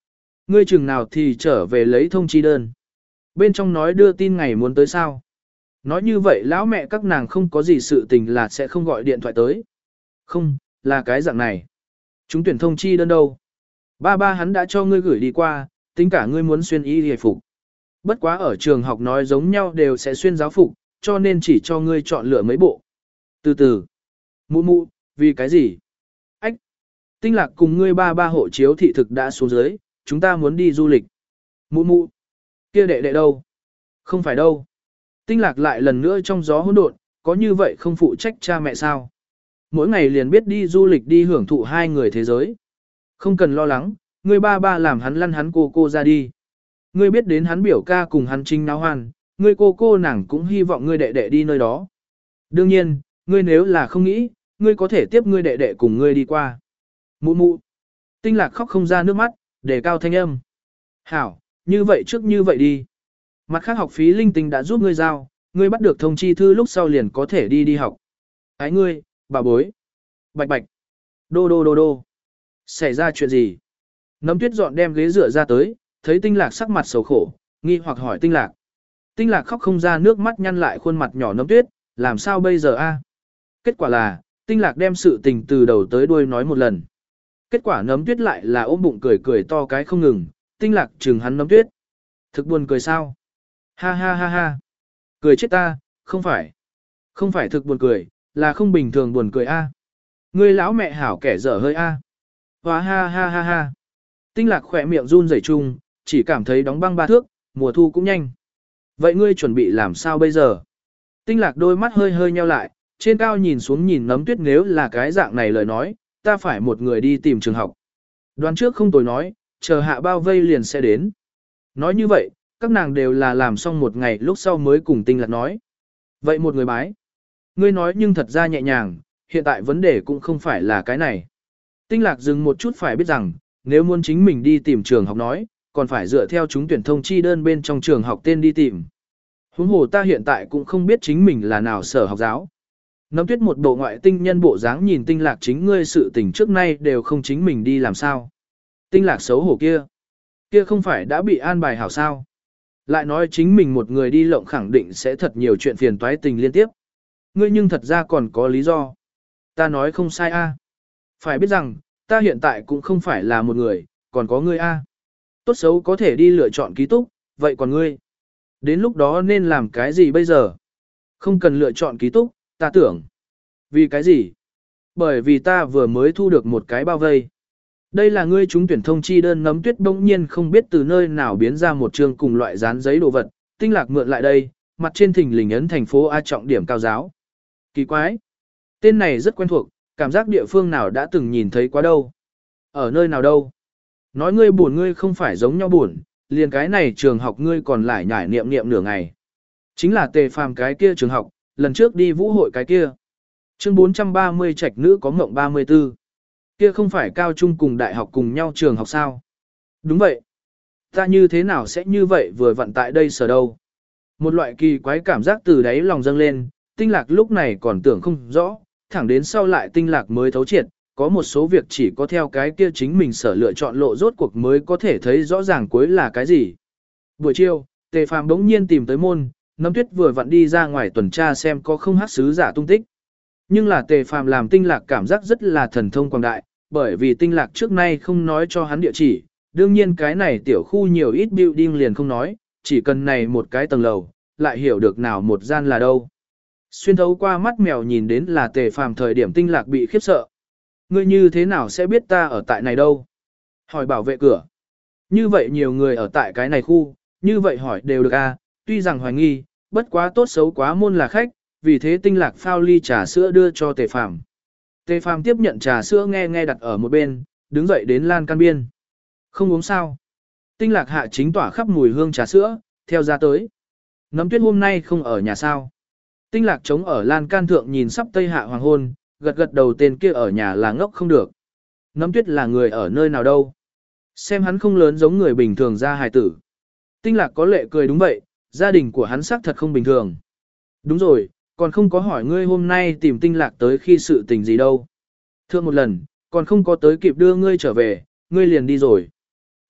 Ngươi chừng nào thì trở về lấy thông chi đơn. Bên trong nói đưa tin ngày muốn tới sao. Nói như vậy lão mẹ các nàng không có gì sự tình là sẽ không gọi điện thoại tới. Không, là cái dạng này. Chúng tuyển thông chi đơn đâu. Ba ba hắn đã cho ngươi gửi đi qua, tính cả ngươi muốn xuyên y hề phục. Bất quá ở trường học nói giống nhau đều sẽ xuyên giáo phục, cho nên chỉ cho ngươi chọn lựa mấy bộ. Từ từ. Mụ mụ, vì cái gì? Ách. Tinh lạc cùng ngươi ba ba hộ chiếu thị thực đã xuống dưới, chúng ta muốn đi du lịch. Mụ mụ. Kia đệ đệ đâu? Không phải đâu. Tinh lạc lại lần nữa trong gió hỗn độn, có như vậy không phụ trách cha mẹ sao? Mỗi ngày liền biết đi du lịch đi hưởng thụ hai người thế giới. Không cần lo lắng, ngươi ba ba làm hắn lăn hắn cô cô ra đi. Ngươi biết đến hắn biểu ca cùng hắn trinh náo hoan, ngươi cô cô nàng cũng hy vọng ngươi đệ đệ đi nơi đó. Đương nhiên, ngươi nếu là không nghĩ, ngươi có thể tiếp ngươi đệ đệ cùng ngươi đi qua. Mụ mụ. Tinh lạc khóc không ra nước mắt, để cao thanh âm. Hảo, như vậy trước như vậy đi. Mặt khác học phí linh tinh đã giúp ngươi giao, ngươi bắt được thông chi thư lúc sau liền có thể đi đi học. Ái ngươi, bà bối. Bạch bạch. Đô đô đô đô. Xảy ra chuyện gì? Nấm tuyết dọn đem ghế dựa ra tới, thấy tinh lạc sắc mặt sầu khổ, nghi hoặc hỏi tinh lạc. Tinh lạc khóc không ra nước mắt nhăn lại khuôn mặt nhỏ nấm tuyết, làm sao bây giờ a? Kết quả là, tinh lạc đem sự tình từ đầu tới đuôi nói một lần. Kết quả nấm tuyết lại là ôm bụng cười cười to cái không ngừng, tinh lạc chừng hắn nấm tuyết. Thực buồn cười sao? Ha ha ha ha. Cười chết ta, không phải. Không phải thực buồn cười, là không bình thường buồn cười a. Ngươi lão mẹ hảo kẻ dở hơi a. Hóa ha ha ha ha. Tinh lạc khỏe miệng run rẩy chung, chỉ cảm thấy đóng băng ba thước, mùa thu cũng nhanh. Vậy ngươi chuẩn bị làm sao bây giờ? Tinh lạc đôi mắt hơi hơi nheo lại, trên cao nhìn xuống nhìn nấm tuyết nếu là cái dạng này lời nói, ta phải một người đi tìm trường học. Đoán trước không tồi nói, chờ hạ bao vây liền sẽ đến. Nói như vậy, các nàng đều là làm xong một ngày lúc sau mới cùng tinh lạc nói. Vậy một người bái. Ngươi nói nhưng thật ra nhẹ nhàng, hiện tại vấn đề cũng không phải là cái này. Tinh lạc dừng một chút phải biết rằng, nếu muốn chính mình đi tìm trường học nói, còn phải dựa theo chúng tuyển thông chi đơn bên trong trường học tên đi tìm. Huống hồ ta hiện tại cũng không biết chính mình là nào sở học giáo. Nấm tuyết một bộ ngoại tinh nhân bộ dáng nhìn tinh lạc chính ngươi sự tình trước nay đều không chính mình đi làm sao. Tinh lạc xấu hổ kia. Kia không phải đã bị an bài hảo sao. Lại nói chính mình một người đi lộng khẳng định sẽ thật nhiều chuyện phiền toái tình liên tiếp. Ngươi nhưng thật ra còn có lý do. Ta nói không sai a. Phải biết rằng, ta hiện tại cũng không phải là một người, còn có ngươi a. Tốt xấu có thể đi lựa chọn ký túc, vậy còn ngươi? Đến lúc đó nên làm cái gì bây giờ? Không cần lựa chọn ký túc, ta tưởng. Vì cái gì? Bởi vì ta vừa mới thu được một cái bao vây. Đây là ngươi trúng tuyển thông chi đơn. Nấm tuyết bỗng nhiên không biết từ nơi nào biến ra một chương cùng loại dán giấy đồ vật, tinh lạc mượn lại đây, mặt trên thình lình ấn thành phố A trọng điểm cao giáo. Kỳ quái. Tên này rất quen thuộc, cảm giác địa phương nào đã từng nhìn thấy quá đâu. Ở nơi nào đâu? Nói ngươi buồn ngươi không phải giống nhau buồn, liền cái này trường học ngươi còn lại nhải niệm niệm nửa ngày. Chính là tề phàm cái kia trường học, lần trước đi vũ hội cái kia. Chương bốn trăm ba mươi trạch nữ có mộng ba mươi tư. Kia không phải cao trung cùng đại học cùng nhau trường học sao? Đúng vậy. Ta như thế nào sẽ như vậy vừa vặn tại đây sở đâu? Một loại kỳ quái cảm giác từ đáy lòng dâng lên, tinh lạc lúc này còn tưởng không rõ, thẳng đến sau lại tinh lạc mới thấu triệt, có một số việc chỉ có theo cái kia chính mình sở lựa chọn lộ rốt cuộc mới có thể thấy rõ ràng cuối là cái gì. Buổi chiều, tề phàm đống nhiên tìm tới môn, nấm tuyết vừa vặn đi ra ngoài tuần tra xem có không hát sứ giả tung tích. Nhưng là tề phàm làm tinh lạc cảm giác rất là thần thông quảng đại, bởi vì tinh lạc trước nay không nói cho hắn địa chỉ, đương nhiên cái này tiểu khu nhiều ít building liền không nói, chỉ cần này một cái tầng lầu, lại hiểu được nào một gian là đâu. Xuyên thấu qua mắt mèo nhìn đến là tề phàm thời điểm tinh lạc bị khiếp sợ. Ngươi như thế nào sẽ biết ta ở tại này đâu? Hỏi bảo vệ cửa. Như vậy nhiều người ở tại cái này khu, như vậy hỏi đều được à, tuy rằng hoài nghi, bất quá tốt xấu quá môn là khách, vì thế tinh lạc phao ly trà sữa đưa cho tề phàm. Tề phàm tiếp nhận trà sữa nghe nghe đặt ở một bên, đứng dậy đến lan can biên. Không uống sao? Tinh lạc hạ chính tỏa khắp mùi hương trà sữa, theo ra tới. Nấm tuyết hôm nay không ở nhà sao? Tinh lạc trống ở lan can thượng nhìn sắp tây hạ hoàng hôn, gật gật đầu tên kia ở nhà là ngốc không được. Nấm tuyết là người ở nơi nào đâu? Xem hắn không lớn giống người bình thường ra hài tử. Tinh lạc có lệ cười đúng vậy, gia đình của hắn xác thật không bình thường. Đúng rồi, còn không có hỏi ngươi hôm nay tìm tinh lạc tới khi sự tình gì đâu. Thưa một lần, còn không có tới kịp đưa ngươi trở về, ngươi liền đi rồi.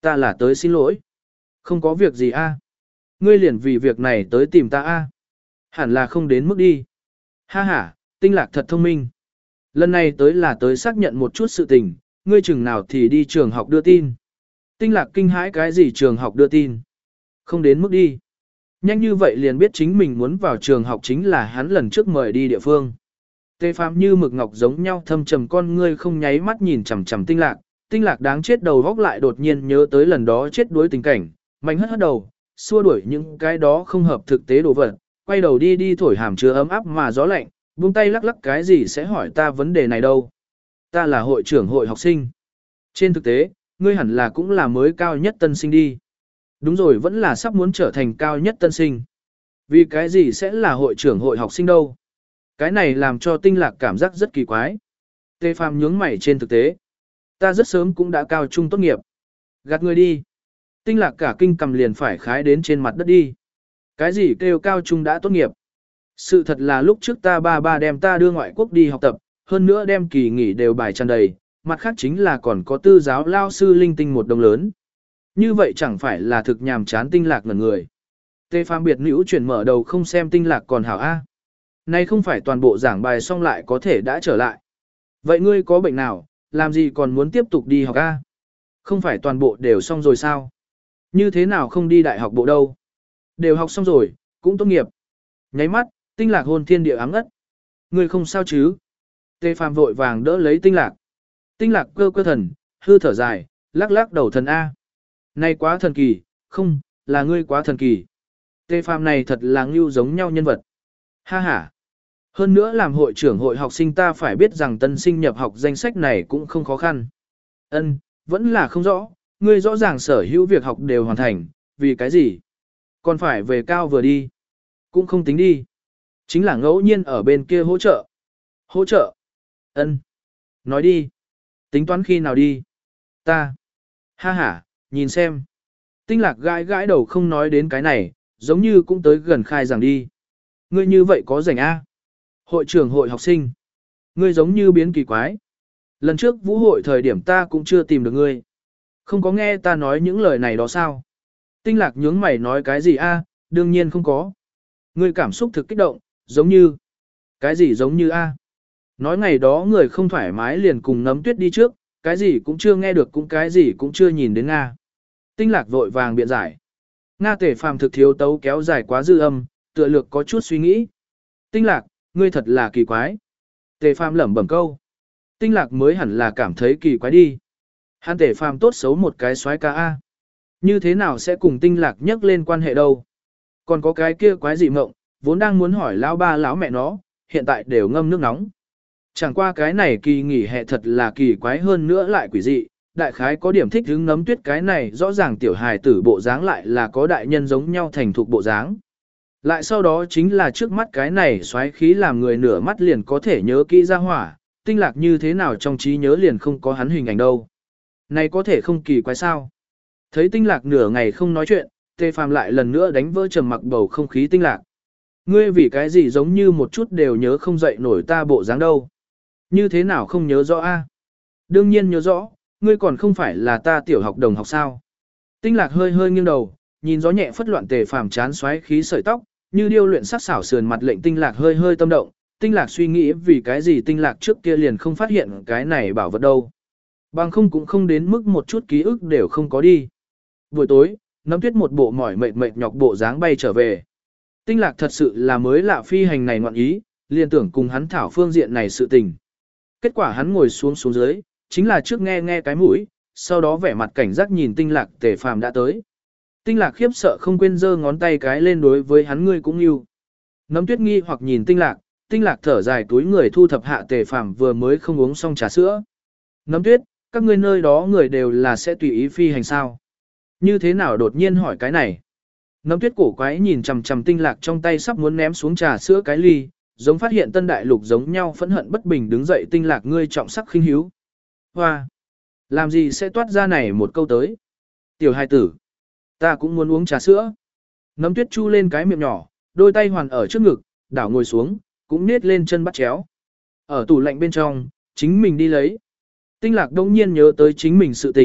Ta là tới xin lỗi. Không có việc gì a. Ngươi liền vì việc này tới tìm ta a. Hẳn là không đến mức đi. Ha ha, Tinh Lạc thật thông minh. Lần này tới là tới xác nhận một chút sự tình, ngươi chừng nào thì đi trường học đưa tin. Tinh Lạc kinh hãi cái gì trường học đưa tin. Không đến mức đi. Nhanh như vậy liền biết chính mình muốn vào trường học chính là hắn lần trước mời đi địa phương. Tề Phàm như mực ngọc giống nhau thâm trầm con ngươi không nháy mắt nhìn chằm chằm Tinh Lạc, Tinh Lạc đáng chết đầu góc lại đột nhiên nhớ tới lần đó chết đuối tình cảnh, mạnh hất hất đầu, xua đuổi những cái đó không hợp thực tế đồ vật, quay đầu đi đi thổi hàm chứa ấm áp mà gió lạnh, buông tay lắc lắc cái gì sẽ hỏi ta vấn đề này đâu. Ta là hội trưởng hội học sinh. Trên thực tế, ngươi hẳn là cũng là mới cao nhất tân sinh đi. Đúng rồi, vẫn là sắp muốn trở thành cao nhất tân sinh. Vì cái gì sẽ là hội trưởng hội học sinh đâu? Cái này làm cho Tinh Lạc cảm giác rất kỳ quái. Tề Phàm nhướng mày trên thực tế. Ta rất sớm cũng đã cao trung tốt nghiệp. Gạt người đi. Tinh Lạc cả kinh cầm liền phải khái đến trên mặt đất đi. Cái gì kêu cao trung đã tốt nghiệp? Sự thật là lúc trước ta ba ba đem ta đưa ngoại quốc đi học tập, hơn nữa đem kỳ nghỉ đều bài tràn đầy, mặt khác chính là còn có tư giáo lao sư linh tinh một đồng lớn. Như vậy chẳng phải là thực nhàm chán Tinh Lạc ngẩn người. Tề Phàm biệt nữ chuyển mở đầu không xem Tinh Lạc còn hảo A. Nay không phải toàn bộ giảng bài xong lại có thể đã trở lại. Vậy ngươi có bệnh nào, làm gì còn muốn tiếp tục đi học A? Không phải toàn bộ đều xong rồi sao? Như thế nào không đi đại học bộ đâu? Đều học xong rồi, cũng tốt nghiệp. Nháy mắt, Tinh Lạc hồn thiên địa áng ất. Ngươi không sao chứ? Tề Phàm vội vàng đỡ lấy Tinh Lạc. Tinh Lạc cơ cơ thần, hư thở dài, lắc lắc đầu thần A. Này quá thần kỳ, không, là ngươi quá thần kỳ. Tề Phàm này thật là ngưu giống nhau nhân vật. Ha ha. Hơn nữa làm hội trưởng hội học sinh ta phải biết rằng tân sinh nhập học danh sách này cũng không khó khăn. Ân, vẫn là không rõ, ngươi rõ ràng sở hữu việc học đều hoàn thành, vì cái gì? Còn phải về cao vừa đi. Cũng không tính đi. Chính là ngẫu nhiên ở bên kia hỗ trợ. Hỗ trợ? Ân. Nói đi. Tính toán khi nào đi? Ta. Ha ha, nhìn xem. Tinh Lạc gãi gãi đầu không nói đến cái này, giống như cũng tới gần khai giảng đi. Ngươi như vậy có rảnh A. Hội trưởng hội học sinh. Ngươi giống như biến kỳ quái. Lần trước vũ hội thời điểm ta cũng chưa tìm được ngươi. Không có nghe ta nói những lời này đó sao? Tinh Lạc nhướng mày nói cái gì A, đương nhiên không có. Ngươi cảm xúc thực kích động, giống như. Cái gì giống như A? Nói ngày đó người không thoải mái liền cùng Nấm Tuyết đi trước, cái gì cũng chưa nghe được cũng cái gì cũng chưa nhìn đến Nga. Tinh Lạc vội vàng biện giải. Nga Tề Phàm thực thiếu tấu kéo dài quá dư âm, tựa lược có chút suy nghĩ. Tinh Lạc, ngươi thật là kỳ quái. Tề Phàm lẩm bẩm câu. Tinh Lạc mới hẳn là cảm thấy kỳ quái đi. Hắn Tề Phàm tốt xấu một cái soái ca A. Như thế nào sẽ cùng Tinh Lạc nhắc lên quan hệ đâu? Còn có cái kia quái dị mộng, vốn đang muốn hỏi lão ba lão mẹ nó, hiện tại đều ngâm nước nóng. Chẳng qua cái này kỳ nghỉ hè thật là kỳ quái hơn nữa lại quỷ dị, đại khái có điểm thích hứng Nấm Tuyết cái này rõ ràng tiểu hài tử bộ dáng lại là có đại nhân giống nhau thành thục bộ dáng. Lại sau đó chính là trước mắt cái này xoáy khí làm người nửa mắt liền có thể nhớ kỹ ra hỏa, Tinh Lạc như thế nào trong trí nhớ liền không có hắn hình ảnh đâu. Này có thể không kỳ quái sao? Thấy Tinh Lạc nửa ngày không nói chuyện, Tề Phàm lại lần nữa đánh vỡ trầm mặc bầu không khí Tinh Lạc. Ngươi vì cái gì giống như một chút đều nhớ không dậy nổi ta bộ dáng đâu. Như thế nào không nhớ rõ a? Đương nhiên nhớ rõ, ngươi còn không phải là ta tiểu học đồng học sao. Tinh Lạc hơi hơi nghiêng đầu, nhìn gió nhẹ phất loạn Tề Phàm chán xoáy khí sợi tóc, như điêu luyện sắc xảo sườn mặt lệnh Tinh Lạc hơi hơi tâm động. Tinh Lạc suy nghĩ vì cái gì Tinh Lạc trước kia liền không phát hiện cái này bảo vật đâu. Bằng không cũng không đến mức một chút ký ức đều không có đi. Buổi tối, Nấm Tuyết một bộ mỏi mệt mệt nhọc bộ dáng bay trở về. Tinh Lạc thật sự là mới lạ phi hành này ngoạn ý, liền tưởng cùng hắn thảo phương diện này sự tình. Kết quả hắn ngồi xuống xuống dưới, chính là trước nghe nghe cái mũi, sau đó vẻ mặt cảnh giác nhìn Tinh Lạc Tề Phàm đã tới. Tinh Lạc khiếp sợ không quên giơ ngón tay cái lên đối với hắn ngươi cũng yêu. Nấm Tuyết nghi hoặc nhìn Tinh Lạc, Tinh Lạc thở dài túi người thu thập hạ Tề Phàm vừa mới không uống xong trà sữa. Nấm Tuyết, các ngươi nơi đó người đều là sẽ tùy ý phi hành sao? Như thế nào đột nhiên hỏi cái này? Nấm Tuyết cổ quái nhìn chằm chằm Tinh Lạc trong tay sắp muốn ném xuống trà sữa cái ly, giống phát hiện tân đại lục giống nhau phẫn hận bất bình đứng dậy. Tinh Lạc ngươi trọng sắc khinh hiếu. Hoa! Làm gì sẽ toát ra này một câu tới? Tiểu hài tử! Ta cũng muốn uống trà sữa. Nấm Tuyết chu lên cái miệng nhỏ, đôi tay hoàn ở trước ngực, đảo ngồi xuống, cũng nết lên chân bắt chéo. Ở tủ lạnh bên trong, chính mình đi lấy. Tinh Lạc đông nhiên nhớ tới chính mình sự tình,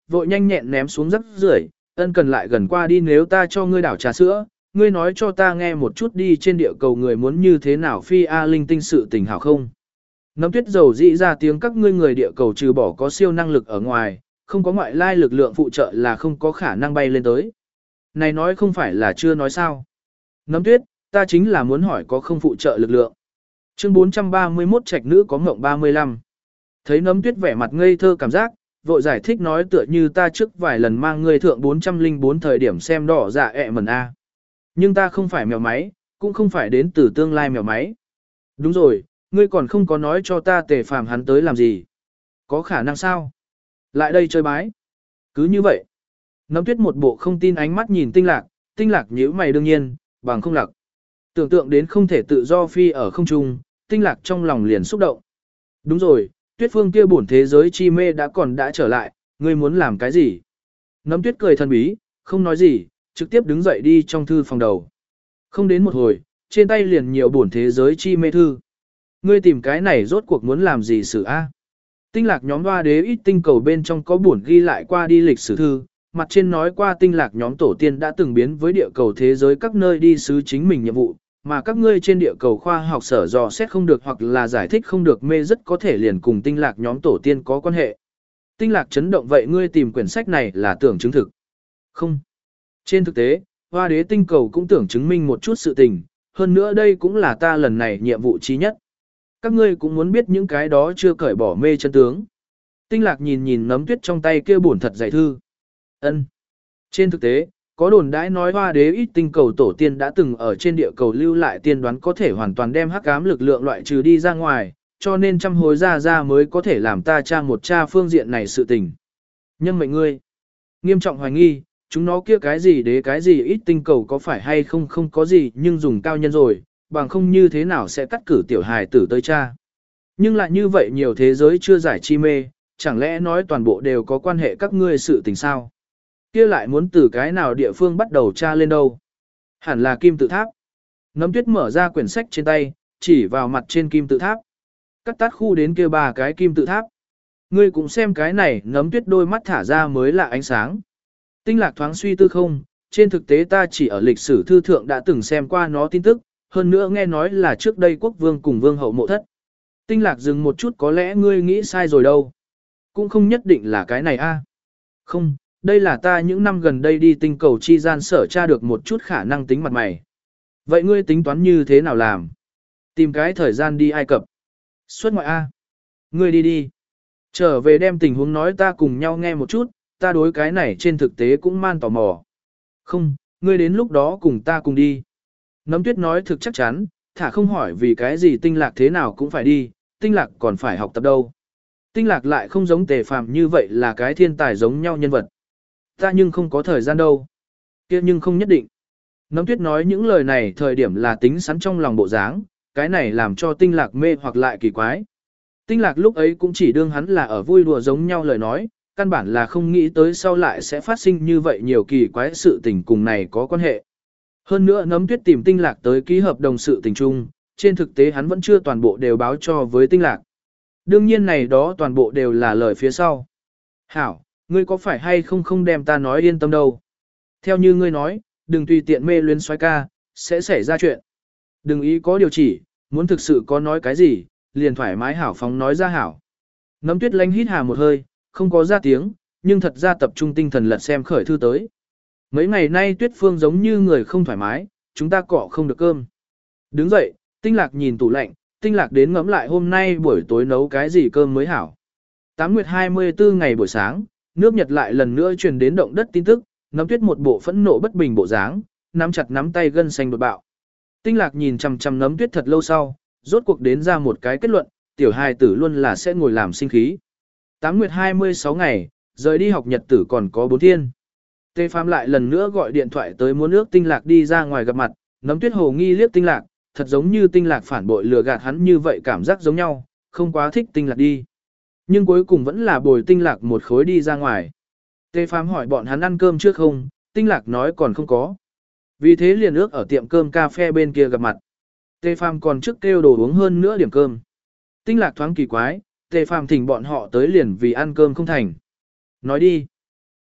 vội nhanh nhẹn ném xuống rắc rưởi, ân cần lại gần qua đi, nếu ta cho ngươi đảo trà sữa, ngươi nói cho ta nghe một chút đi, trên địa cầu người muốn như thế nào phi A linh tinh sự tình hảo không? Nấm tuyết dầu dĩ ra tiếng, các ngươi người địa cầu trừ bỏ có siêu năng lực ở ngoài, không có ngoại lai lực lượng phụ trợ là không có khả năng bay lên tới. Này nói không phải là chưa nói sao. Nấm tuyết, ta chính là muốn hỏi có không phụ trợ lực lượng. Chương bốn trăm ba mươi mốt trạch nữ có ngộng ba mươi lăm. Thấy nấm tuyết vẻ mặt ngây thơ cảm giác, vội giải thích nói tựa như ta trước vài lần mang ngươi thượng bốn trăm lẻ bốn thời điểm xem đỏ dạ ẹ mần A. Nhưng ta không phải mèo máy, cũng không phải đến từ tương lai mèo máy. Đúng rồi, ngươi còn không có nói cho ta Tề Phàm hắn tới làm gì. Có khả năng sao? Lại đây chơi bái. Cứ như vậy. Nấm tuyết một bộ không tin ánh mắt nhìn tinh lạc, tinh lạc nhíu mày đương nhiên, bằng không lạc. Tưởng tượng đến không thể tự do phi ở không trung, tinh lạc trong lòng liền xúc động. Đúng rồi, tuyết phương kia bổn thế giới chi mê đã còn đã trở lại, ngươi muốn làm cái gì? Nấm tuyết cười thần bí, không nói gì, trực tiếp đứng dậy đi trong thư phòng đầu. Không đến một hồi, trên tay liền nhiều bổn thế giới chi mê thư. Ngươi tìm cái này rốt cuộc muốn làm gì sự a? Tinh lạc nhóm hoa đế ít tinh cầu bên trong có bổn ghi lại qua đi lịch sử thư, mặt trên nói qua tinh lạc nhóm tổ tiên đã từng biến với địa cầu thế giới các nơi đi sứ chính mình nhiệm vụ, mà các ngươi trên địa cầu khoa học sở dò xét không được hoặc là giải thích không được mê rất có thể liền cùng tinh lạc nhóm tổ tiên có quan hệ. Tinh lạc chấn động, vậy ngươi tìm quyển sách này là tưởng chứng thực? Không. Trên thực tế, hoa đế tinh cầu cũng tưởng chứng minh một chút sự tình, hơn nữa đây cũng là ta lần này nhiệm vụ chí nhất. Các ngươi cũng muốn biết những cái đó chưa cởi bỏ mê chân tướng. Tinh lạc nhìn nhìn nấm tuyết trong tay kia bổn thật dày thư. Ân. Trên thực tế, có đồn đãi nói hoa đế ít tinh cầu tổ tiên đã từng ở trên địa cầu lưu lại tiên đoán có thể hoàn toàn đem hắc ám lực lượng loại trừ đi ra ngoài, cho nên trăm hối ra ra mới có thể làm ta tra một tra phương diện này sự tình. Nhân mệnh ngươi. Nghiêm trọng hoài nghi, chúng nó kia cái gì đế cái gì ít tinh cầu có phải hay không không có gì nhưng dùng cao nhân rồi, bằng không như thế nào sẽ cắt cử tiểu hài tử tới cha. Nhưng lại như vậy nhiều thế giới chưa giải chi mê, chẳng lẽ nói toàn bộ đều có quan hệ các ngươi sự tình sao? Kia lại muốn từ cái nào địa phương bắt đầu tra lên đâu? Hẳn là kim tự tháp. Nấm tuyết mở ra quyển sách trên tay, chỉ vào mặt trên kim tự tháp. Cắt tát khu đến kia ba cái kim tự tháp. Ngươi cũng xem cái này, nấm tuyết đôi mắt thả ra mới là ánh sáng. Tinh lạc thoáng suy tư không, trên thực tế ta chỉ ở lịch sử thư thượng đã từng xem qua nó tin tức, hơn nữa nghe nói là trước đây quốc vương cùng vương hậu mộ thất. Tinh lạc dừng một chút, có lẽ ngươi nghĩ sai rồi đâu. Cũng không nhất định là cái này a. Không, đây là ta những năm gần đây đi tinh cầu chi gian sở tra được một chút khả năng tính mặt mày. Vậy ngươi tính toán như thế nào làm? Tìm cái thời gian đi Ai Cập. Xuất ngoại a. Ngươi đi đi. Trở về đem tình huống nói ta cùng nhau nghe một chút, ta đối cái này trên thực tế cũng man tò mò. Không, ngươi đến lúc đó cùng ta cùng đi. Nấm tuyết nói thực chắc chắn, thả không hỏi vì cái gì tinh lạc thế nào cũng phải đi, tinh lạc còn phải học tập đâu. Tinh lạc lại không giống Tề Phàm như vậy là cái thiên tài giống nhau nhân vật. Ta nhưng không có thời gian đâu. Kia nhưng không nhất định. Nấm tuyết nói những lời này thời điểm là tính sẵn trong lòng bộ dáng, cái này làm cho tinh lạc mê hoặc lại kỳ quái. Tinh lạc lúc ấy cũng chỉ đương hắn là ở vui đùa giống nhau lời nói, căn bản là không nghĩ tới sau lại sẽ phát sinh như vậy nhiều kỳ quái sự tình cùng này có quan hệ. Hơn nữa nấm tuyết tìm tinh lạc tới ký hợp đồng sự tình chung, trên thực tế hắn vẫn chưa toàn bộ đều báo cho với tinh lạc. Đương nhiên này đó toàn bộ đều là lời phía sau. Hảo, ngươi có phải hay không không đem ta nói yên tâm đâu. Theo như ngươi nói, đừng tùy tiện mê luyến xoái ca, sẽ xảy ra chuyện. Đừng ý có điều chỉ, muốn thực sự có nói cái gì, liền thoải mái hảo phóng nói ra hảo. Nấm tuyết lánh hít hà một hơi, không có ra tiếng, nhưng thật ra tập trung tinh thần lật xem khởi thư tới. Mấy ngày nay tuyết phương giống như người không thoải mái, chúng ta cọ không được cơm. Đứng dậy, tinh lạc nhìn tủ lạnh, tinh lạc đến ngẫm lại hôm nay buổi tối nấu cái gì cơm mới hảo. Tám nguyệt hai mươi tư ngày buổi sáng, nước Nhật lại lần nữa truyền đến động đất tin tức, nấm tuyết một bộ phẫn nộ bất bình bộ dáng, nắm chặt nắm tay gân xanh đột bạo. Tinh lạc nhìn chằm chằm nấm tuyết thật lâu sau, rốt cuộc đến ra một cái kết luận, tiểu hài tử luôn là sẽ ngồi làm sinh khí. Tám nguyệt hai mươi sáu ngày, rời đi học nhật tử còn có bốn thiên. Tề Phàm lại lần nữa gọi điện thoại tới muốn ước tinh lạc đi ra ngoài gặp mặt, nấm tuyết hồ nghi liếc tinh lạc, thật giống như tinh lạc phản bội lừa gạt hắn như vậy cảm giác giống nhau, không quá thích tinh lạc đi. Nhưng cuối cùng vẫn là bồi tinh lạc một khối đi ra ngoài. Tề Phàm hỏi bọn hắn ăn cơm trước không, tinh lạc nói còn không có. Vì thế liền ước ở tiệm cơm cà phê bên kia gặp mặt. Tề Phàm còn trước kêu đồ uống hơn nữa điểm cơm. Tinh lạc thoáng kỳ quái, Tề Phàm thỉnh bọn họ tới liền vì ăn cơm không thành. Nói đi.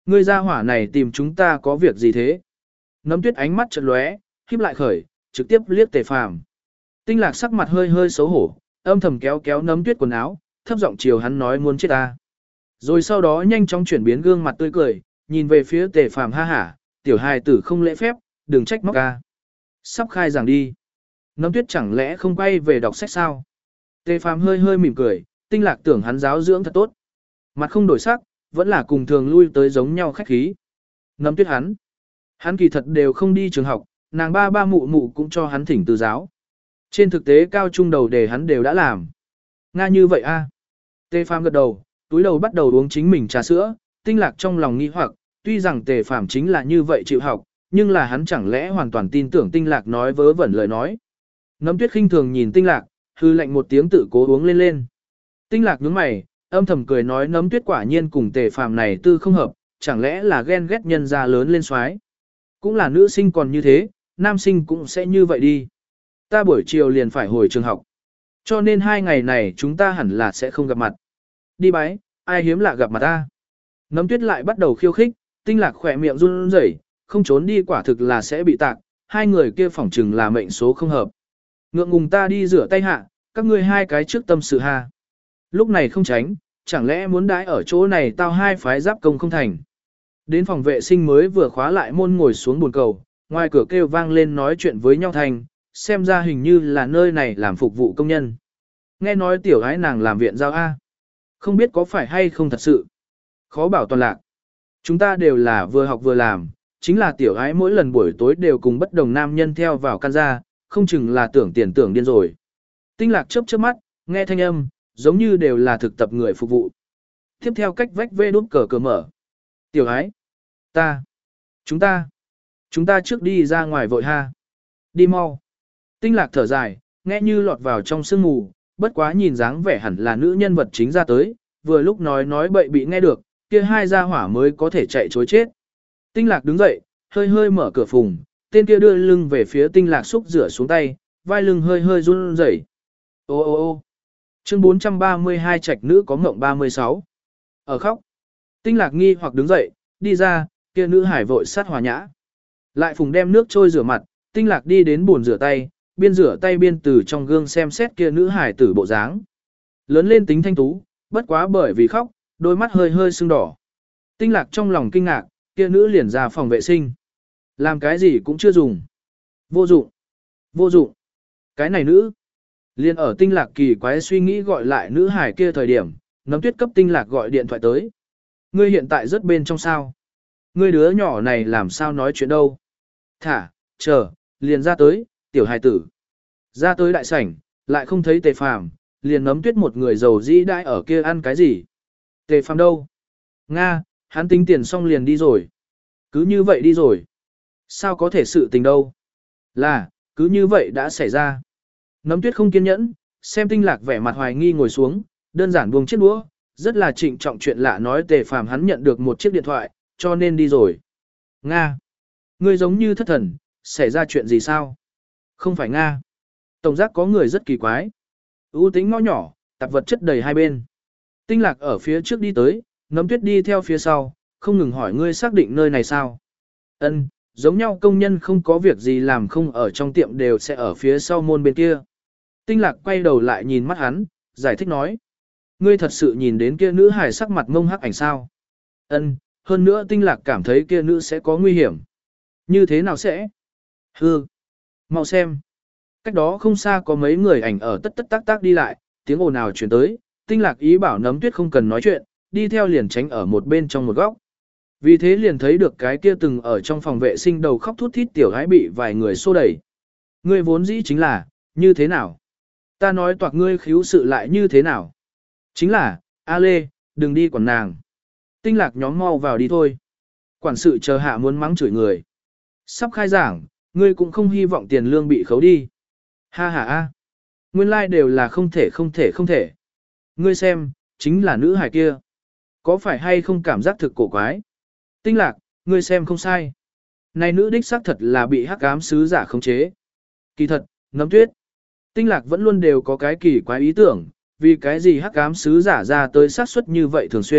Ngươi gia hỏa này tìm chúng ta có việc gì thế? Nấm tuyết ánh mắt chợt lóe, híp lại khởi, trực tiếp liếc Tề Phàm. Tinh Lạc sắc mặt hơi hơi xấu hổ, âm thầm kéo kéo nấm tuyết quần áo, thấp giọng chiều hắn nói muốn chết ta. Rồi sau đó nhanh chóng chuyển biến gương mặt tươi cười, nhìn về phía Tề Phàm ha hả, tiểu hài tử không lễ phép, đừng trách móc ca. Sắp khai giảng đi. Nấm tuyết chẳng lẽ không quay về đọc sách sao? Tề Phàm hơi hơi mỉm cười, Tinh Lạc tưởng hắn giáo dưỡng thật tốt. Mặt không đổi sắc, vẫn là cùng thường lui tới giống nhau khách khí. Nấm tuyết hắn. Hắn kỳ thật đều không đi trường học, nàng ba ba mụ mụ cũng cho hắn thỉnh từ giáo. Trên thực tế cao trung đầu đề hắn đều đã làm. Nga như vậy a. Tề Phàm gật đầu, túi đầu bắt đầu uống chính mình trà sữa, Tinh Lạc trong lòng nghi hoặc, tuy rằng Tề Phàm chính là như vậy chịu học, nhưng là hắn chẳng lẽ hoàn toàn tin tưởng Tinh Lạc nói vớ vẩn lời nói. Nấm tuyết khinh thường nhìn Tinh Lạc, hư lạnh một tiếng tự cố uống lên lên. Tinh Lạc nhướng mày, âm thầm cười nói nấm tuyết quả nhiên cùng Tề Phàm này tư không hợp, chẳng lẽ là ghen ghét nhân gia lớn lên xoái. Cũng là nữ sinh còn như thế, nam sinh cũng sẽ như vậy đi. Ta buổi chiều liền phải hồi trường học. Cho nên hai ngày này chúng ta hẳn là sẽ không gặp mặt. Đi bái, ai hiếm lạ gặp mặt ta. Nấm tuyết lại bắt đầu khiêu khích, Tinh Lạc khỏe miệng run rẩy, không trốn đi quả thực là sẽ bị tạc, hai người kia phỏng chừng là mệnh số không hợp. Ngượng ngùng ta đi rửa tay hạ, các ngươi hai cái trước tâm sự ha. Lúc này không tránh, chẳng lẽ muốn đãi ở chỗ này tao hai phái giáp công không thành. Đến phòng vệ sinh mới vừa khóa lại môn ngồi xuống buồn cầu, ngoài cửa kêu vang lên nói chuyện với nhau thành, xem ra hình như là nơi này làm phục vụ công nhân. Nghe nói tiểu gái nàng làm viện giao A. Không biết có phải hay không thật sự. Khó bảo toàn lạc. Chúng ta đều là vừa học vừa làm, chính là tiểu gái mỗi lần buổi tối đều cùng bất đồng nam nhân theo vào căn ra, không chừng là tưởng tiền tưởng điên rồi. Tinh Lạc chớp chớp mắt, nghe thanh âm, giống như đều là thực tập người phục vụ. Tiếp theo cách vách vê đút cờ cờ mở. Tiểu ái, ta, chúng ta, chúng ta trước đi ra ngoài vội ha. Đi mau. Tinh Lạc thở dài, nghe như lọt vào trong sương mù, bất quá nhìn dáng vẻ hẳn là nữ nhân vật chính ra tới, vừa lúc nói nói bậy bị nghe được, kia hai gia hỏa mới có thể chạy chối chết. Tinh Lạc đứng dậy, hơi hơi mở cửa phùng, tên kia đưa lưng về phía Tinh Lạc xúc rửa xuống tay, vai lưng hơi hơi run rẩy. Ô ô ô chương bốn trăm ba mươi hai trạch nữ có ngộng ba mươi sáu. Ở khóc. Tinh Lạc nghi hoặc đứng dậy, đi ra, kia nữ hải vội sát hòa nhã. Lại phùng đem nước trôi rửa mặt, Tinh Lạc đi đến bồn rửa tay, biên rửa tay biên từ trong gương xem xét kia nữ hải tử bộ dáng. Lớn lên tính thanh tú, bất quá bởi vì khóc, đôi mắt hơi hơi sưng đỏ. Tinh Lạc trong lòng kinh ngạc, kia nữ liền ra phòng vệ sinh. Làm cái gì cũng chưa dùng. Vô dụng. Vô dụng. Cái này nữ. Liên ở Tinh Lạc kỳ quái suy nghĩ gọi lại nữ hải kia thời điểm, Nấm Tuyết cấp Tinh Lạc gọi điện thoại tới. Ngươi hiện tại rất bên trong sao? Ngươi đứa nhỏ này làm sao nói chuyện đâu? Thả, chờ, liền ra tới, tiểu hài tử. Ra tới đại sảnh, lại không thấy Tề Phàm, liền Nấm Tuyết một người giàu dĩ đãi ở kia ăn cái gì? Tề Phàm đâu? Nga, hắn tính tiền xong liền đi rồi. Cứ như vậy đi rồi. Sao có thể sự tình đâu? Là, cứ như vậy đã xảy ra. Nấm Tuyết không kiên nhẫn, xem Tinh Lạc vẻ mặt hoài nghi ngồi xuống, đơn giản buông chiếc đũa, rất là trịnh trọng chuyện lạ nói Tề Phàm hắn nhận được một chiếc điện thoại, cho nên đi rồi. Nga. Ngươi giống như thất thần, xảy ra chuyện gì sao? Không phải Nga. Tổng giác có người rất kỳ quái. ưu tính ngõ nhỏ, tạp vật chất đầy hai bên. Tinh Lạc ở phía trước đi tới, Nấm Tuyết đi theo phía sau, không ngừng hỏi ngươi xác định nơi này sao? Ân, giống nhau công nhân không có việc gì làm không ở trong tiệm đều sẽ ở phía sau môn bên kia. Tinh Lạc quay đầu lại nhìn mắt hắn, giải thích nói. Ngươi thật sự nhìn đến kia nữ hài sắc mặt mông hắc ảnh sao? Ân, hơn nữa Tinh Lạc cảm thấy kia nữ sẽ có nguy hiểm. Như thế nào sẽ? Hư. Mau xem. Cách đó không xa có mấy người ảnh ở tất tất tác tác đi lại, tiếng ồn ào chuyển tới, Tinh Lạc ý bảo Nấm Tuyết không cần nói chuyện, đi theo liền tránh ở một bên trong một góc. Vì thế liền thấy được cái kia từng ở trong phòng vệ sinh đầu khóc thút thít tiểu gái bị vài người xô đẩy. Ngươi vốn dĩ chính là, như thế nào? Ta nói toạc ngươi khiếu sự lại như thế nào? Chính là, A Lê, đừng đi quản nàng. Tinh Lạc nhóm mau vào đi thôi. Quản sự chờ hạ muốn mắng chửi người. Sắp khai giảng, ngươi cũng không hy vọng tiền lương bị khấu đi. Ha ha a. Nguyên lai like đều là không thể không thể không thể. Ngươi xem, chính là nữ hài kia. Có phải hay không cảm giác thực cổ quái? Tinh Lạc, ngươi xem không sai. Này nữ đích xác thật là bị hắc ám sứ giả khống chế. Kỳ thật, Nấm Tuyết. Tinh Lạc vẫn luôn đều có cái kỳ quái ý tưởng, vì cái gì hắc ám sứ giả ra tới xác suất như vậy thường xuyên,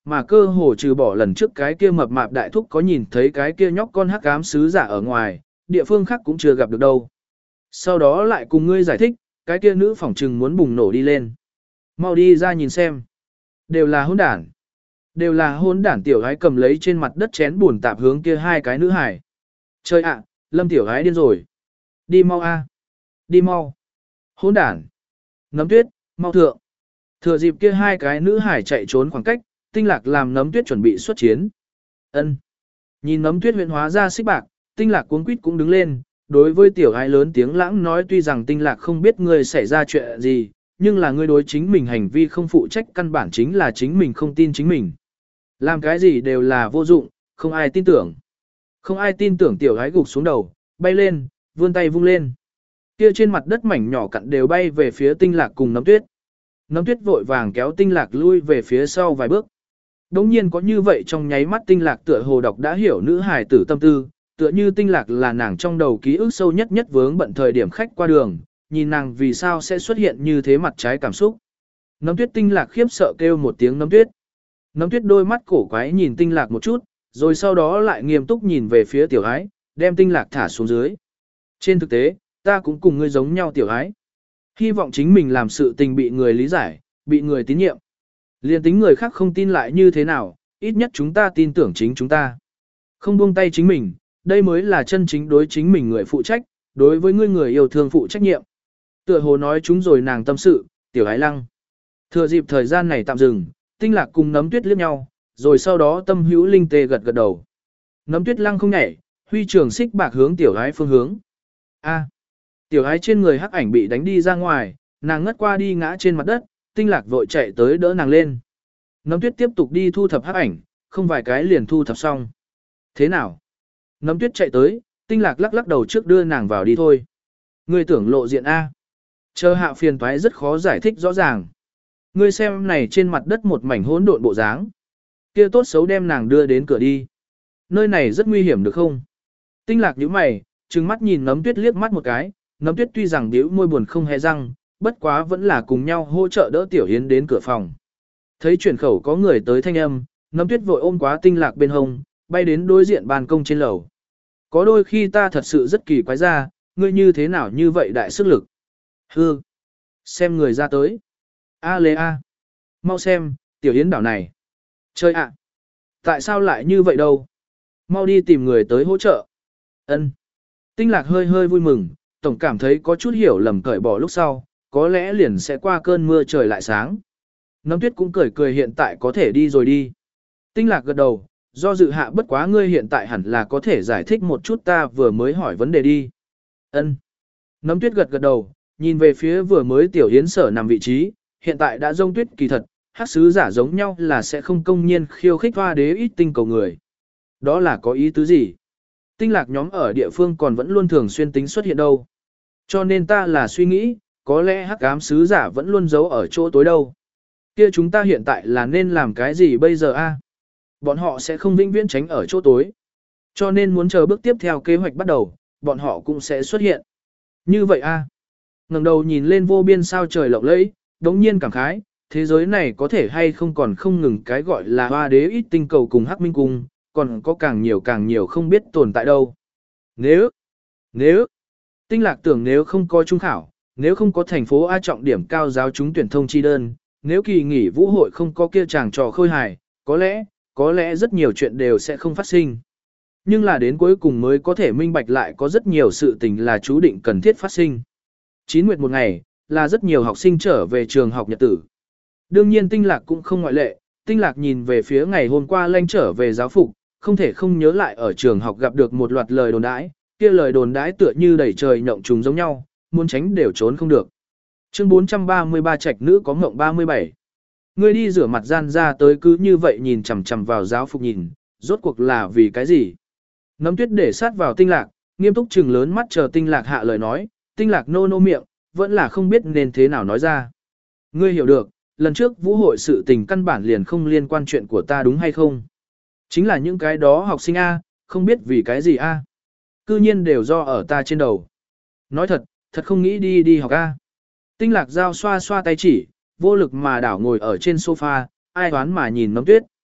mà cơ hồ trừ bỏ lần trước cái kia mập mạp đại thúc có nhìn thấy cái kia nhóc con hắc ám sứ giả ở ngoài, địa phương khác cũng chưa gặp được đâu. Sau đó lại cùng ngươi giải thích, cái kia nữ phỏng trừng muốn bùng nổ đi lên. Mau đi ra nhìn xem. Đều là hỗn đản. Đều là hỗn đản. Tiểu gái cầm lấy trên mặt đất chén buồn tạp hướng kia hai cái nữ hải. Trời ạ, Lâm tiểu gái điên rồi. Đi mau a, đi mau. Hỗn đản. Nấm tuyết, mau thượng. Thừa dịp kia hai cái nữ hải chạy trốn khoảng cách, Tinh Lạc làm Nấm tuyết chuẩn bị xuất chiến. Ân. Nhìn Nấm tuyết huyện hóa ra xích bạc, Tinh Lạc cuống quýt cũng đứng lên. Đối với tiểu gái lớn tiếng lãng nói, tuy rằng Tinh Lạc không biết ngươi xảy ra chuyện gì, nhưng là ngươi đối chính mình hành vi không phụ trách, căn bản chính là chính mình không tin chính mình. Làm cái gì đều là vô dụng, không ai tin tưởng. Không ai tin tưởng. Tiểu gái gục xuống đầu, bay lên, vươn tay vung lên. Kia trên mặt đất mảnh nhỏ cặn đều bay về phía Tinh Lạc cùng Nấm tuyết. Nấm tuyết vội vàng kéo Tinh Lạc lui về phía sau vài bước. Đống nhiên có như vậy trong nháy mắt Tinh Lạc tựa hồ đọc đã hiểu nữ hài tử tâm tư, tựa như Tinh Lạc là nàng trong đầu ký ức sâu nhất nhất vướng bận thời điểm khách qua đường, nhìn nàng vì sao sẽ xuất hiện như thế mặt trái cảm xúc. Nấm tuyết Tinh Lạc khiếp sợ kêu một tiếng Nấm tuyết. Nấm tuyết đôi mắt cổ quái nhìn Tinh Lạc một chút, rồi sau đó lại nghiêm túc nhìn về phía tiểu ái, đem Tinh Lạc thả xuống dưới. Trên thực tế, ta cũng cùng ngươi giống nhau tiểu ái. Hy vọng chính mình làm sự tình bị người lý giải, bị người tín nhiệm. Liên tính người khác không tin lại như thế nào, ít nhất chúng ta tin tưởng chính chúng ta. Không buông tay chính mình, đây mới là chân chính đối chính mình người phụ trách, đối với ngươi người yêu thương phụ trách nhiệm. Tựa hồ nói chúng rồi nàng tâm sự, tiểu ái lăng. Thừa dịp thời gian này tạm dừng, Tinh Lạc cùng Nấm tuyết liếc nhau, rồi sau đó tâm hữu linh tê gật gật đầu. Nấm tuyết lăng không nhảy, huy trường xích bạc hướng tiểu ái phương hướng. A. Tiểu ái trên người hắc ảnh bị đánh đi ra ngoài, nàng ngất qua đi ngã trên mặt đất, Tinh Lạc vội chạy tới đỡ nàng lên. Nấm tuyết tiếp tục đi thu thập hắc ảnh, không vài cái liền thu thập xong. Thế nào? Nấm tuyết chạy tới, Tinh Lạc lắc lắc đầu trước đưa nàng vào đi thôi. Ngươi tưởng lộ diện A. Chờ hạ phiền toái rất khó giải thích rõ ràng. Ngươi xem này trên mặt đất một mảnh hỗn độn bộ dáng. Kia tốt xấu đem nàng đưa đến cửa đi. Nơi này rất nguy hiểm được không? Tinh Lạc nhíu mày, trừng mắt nhìn Nấm tuyết liếc mắt một cái. Nấm tuyết tuy rằng điếu môi buồn không hề răng, bất quá vẫn là cùng nhau hỗ trợ đỡ Tiểu Yến đến cửa phòng. Thấy chuyển khẩu có người tới thanh âm, Nấm tuyết vội ôm quá Tinh Lạc bên hông, bay đến đối diện ban công trên lầu. Có đôi khi ta thật sự rất kỳ quái ra, ngươi như thế nào như vậy đại sức lực. Hư. Xem người ra tới. A lê a. Mau xem, Tiểu Yến đảo này. Chơi ạ. Tại sao lại như vậy đâu? Mau đi tìm người tới hỗ trợ. Ân. Tinh Lạc hơi hơi vui mừng, tổng cảm thấy có chút hiểu lầm cởi bỏ lúc sau, có lẽ liền sẽ qua cơn mưa trời lại sáng. Nấm tuyết cũng cười cười hiện tại có thể đi rồi đi. Tinh Lạc gật đầu, do dự hạ bất quá ngươi hiện tại hẳn là có thể giải thích một chút ta vừa mới hỏi vấn đề đi. Ân. Nấm tuyết gật gật đầu, nhìn về phía vừa mới Tiểu Yến sở nằm vị trí, hiện tại đã rông tuyết kỳ thật, hắc sứ giả giống nhau là sẽ không công nhiên khiêu khích hoa đế ít tinh cầu người. Đó là có ý tứ gì? Tinh Lạc nhóm ở địa phương còn vẫn luôn thường xuyên tính xuất hiện đâu. Cho nên ta là suy nghĩ, có lẽ hắc ám sứ giả vẫn luôn giấu ở chỗ tối đâu. Kia chúng ta hiện tại là nên làm cái gì bây giờ a? Bọn họ sẽ không vĩnh viễn tránh ở chỗ tối. Cho nên muốn chờ bước tiếp theo kế hoạch bắt đầu, bọn họ cũng sẽ xuất hiện. Như vậy a? Ngẩng đầu nhìn lên vô biên sao trời lộng lẫy, đống nhiên cảm khái, thế giới này có thể hay không còn không ngừng cái gọi là hoa đế ít tinh cầu cùng hắc minh cung, còn có càng nhiều càng nhiều không biết tồn tại đâu. Nếu, nếu, Tinh Lạc tưởng nếu không có trung khảo, nếu không có thành phố A trọng điểm cao giáo chúng tuyển thông chi đơn, nếu kỳ nghỉ vũ hội không có kia chàng trò khôi hài, có lẽ, có lẽ rất nhiều chuyện đều sẽ không phát sinh. Nhưng là đến cuối cùng mới có thể minh bạch lại có rất nhiều sự tình là chú định cần thiết phát sinh. Chín nguyệt một ngày, là rất nhiều học sinh trở về trường học nhật tử. Đương nhiên Tinh Lạc cũng không ngoại lệ, Tinh Lạc nhìn về phía ngày hôm qua lanh trở về giáo phục, không thể không nhớ lại ở trường học gặp được một loạt lời đồn đãi, kia lời đồn đãi tựa như đẩy trời nhộng trùng giống nhau, muốn tránh đều trốn không được. Chương bốn trăm ba mươi ba trạch nữ có ngộng ba mươi bảy. Ngươi đi rửa mặt gian ra tới cứ như vậy nhìn chằm chằm vào giáo phục nhìn, rốt cuộc là vì cái gì? Nấm tuyết để sát vào Tinh Lạc, nghiêm túc trừng lớn mắt chờ Tinh Lạc hạ lời nói, Tinh Lạc nô nô miệng, vẫn là không biết nên thế nào nói ra. Ngươi hiểu được, lần trước vũ hội sự tình căn bản liền không liên quan chuyện của ta đúng hay không? Chính là những cái đó học sinh A, không biết vì cái gì A. Cư nhiên đều do ở ta trên đầu. Nói thật, thật không nghĩ đi đi học A. Tinh Lạc Giao xoa xoa tay chỉ, vô lực mà đảo ngồi ở trên sofa, ai đoán mà nhìn Nấm tuyết.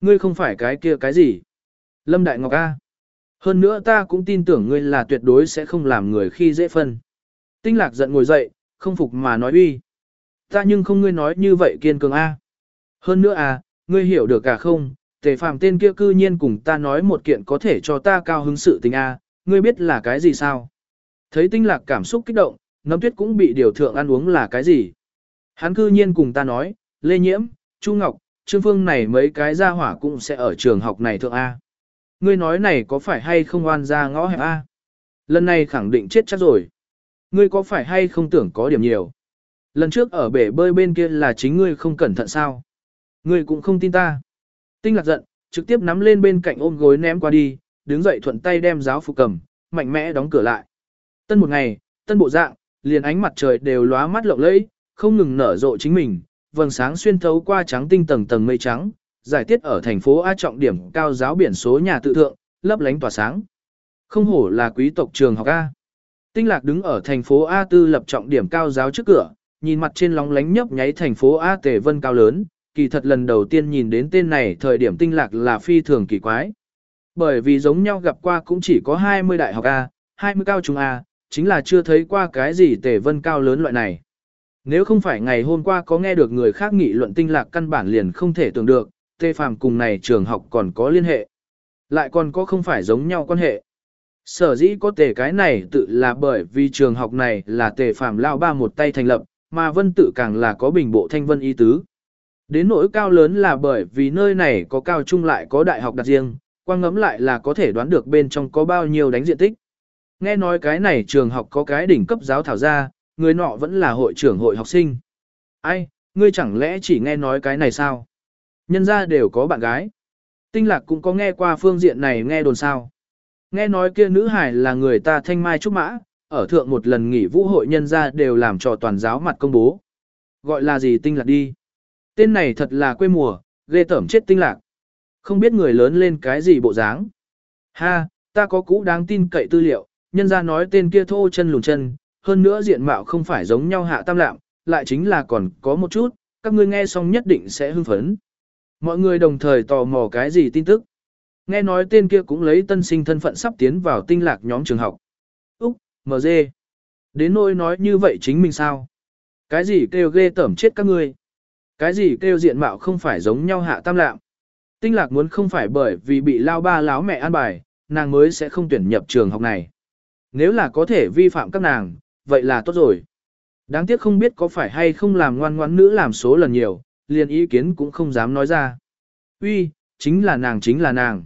ngươi không phải cái kia cái gì. Lâm Đại Ngọc A. Hơn nữa ta cũng tin tưởng ngươi là tuyệt đối sẽ không làm người khi dễ phân. Tinh Lạc giận ngồi dậy, không phục mà nói uy. Ta nhưng không ngươi nói như vậy kiên cường A. Hơn nữa à, ngươi hiểu được cả không, Tề Phàm tên kia cư nhiên cùng ta nói một kiện có thể cho ta cao hứng sự tình A, ngươi biết là cái gì sao? Thấy Tinh Lạc cảm xúc kích động, Nấm Tuyết cũng bị điều thượng ăn uống là cái gì? Hắn cư nhiên cùng ta nói, Lê Nhiễm, Chu Ngọc, Trương Phương này mấy cái gia hỏa cũng sẽ ở trường học này thượng A. Ngươi nói này có phải hay không oan ra ngõ hẹp A? Lần này khẳng định chết chắc rồi. Ngươi có phải hay không tưởng có điểm nhiều? Lần trước ở bể bơi bên kia là chính ngươi không cẩn thận sao? Ngươi cũng không tin ta. Tinh Lạc giận, trực tiếp nắm lên bên cạnh ôm gối ném qua đi, đứng dậy thuận tay đem giáo phục cầm, mạnh mẽ đóng cửa lại. Tân một ngày, tân bộ dạng, liền ánh mặt trời đều lóa mắt lộng lẫy, không ngừng nở rộ chính mình, vầng sáng xuyên thấu qua trắng tinh tầng tầng mây trắng, giải tiết ở thành phố A trọng điểm cao giáo biển số nhà tự thượng, lấp lánh tỏa sáng. Không hổ là quý tộc trường học A. Tinh Lạc đứng ở thành phố A tư lập trọng điểm cao giáo trước cửa, nhìn mặt trên lóng lánh nhấp nháy thành phố A Tề Vân cao lớn, kỳ thật lần đầu tiên nhìn đến tên này thời điểm Tinh Lạc là phi thường kỳ quái. Bởi vì giống nhau gặp qua cũng chỉ có hai mươi đại học A, hai mươi cao trung A, chính là chưa thấy qua cái gì Tề Vân cao lớn loại này. Nếu không phải ngày hôm qua có nghe được người khác nghị luận Tinh Lạc căn bản liền không thể tưởng được, Tề Phàm cùng này trường học còn có liên hệ. Lại còn có không phải giống nhau quan hệ. Sở dĩ có Tề cái này tự là bởi vì trường học này là Tề Phàm lao ba một tay thành lập, mà Vân tự càng là có bình bộ thanh vân ý tứ. Đến nỗi cao lớn là bởi vì nơi này có cao trung lại có đại học đặt riêng, quang ngẫm lại là có thể đoán được bên trong có bao nhiêu đánh diện tích. Nghe nói cái này trường học có cái đỉnh cấp giáo thảo gia, người nọ vẫn là hội trưởng hội học sinh. Ai, ngươi chẳng lẽ chỉ nghe nói cái này sao? Nhân gia đều có bạn gái. Tinh Lạc cũng có nghe qua phương diện này nghe đồn sao. Nghe nói kia nữ hải là người ta thanh mai trúc mã, ở thượng một lần nghỉ vũ hội nhân gia đều làm cho toàn giáo mặt công bố. Gọi là gì Tinh Lạc đi. Tên này thật là quê mùa, ghê tởm chết Tinh Lạc. Không biết người lớn lên cái gì bộ dáng. Ha, ta có cũ đáng tin cậy tư liệu, nhân gia nói tên kia thô chân lùn chân, hơn nữa diện mạo không phải giống nhau hạ tam lạm, lại chính là còn có một chút, các ngươi nghe xong nhất định sẽ hưng phấn. Mọi người đồng thời tò mò cái gì tin tức. Nghe nói tên kia cũng lấy tân sinh thân phận sắp tiến vào Tinh Lạc nhóm trường học. Úc, em giê. Đến nỗi nói như vậy chính mình sao? Cái gì kêu ghê tởm chết các ngươi? Cái gì kêu diện mạo không phải giống nhau hạ tam lạm? Tinh Lạc muốn không phải bởi vì bị lao ba láo mẹ an bài, nàng mới sẽ không tuyển nhập trường học này. Nếu là có thể vi phạm các nàng, vậy là tốt rồi. Đáng tiếc không biết có phải hay không làm ngoan ngoãn nữ làm số lần nhiều, liền ý kiến cũng không dám nói ra. Uy, chính là nàng chính là nàng.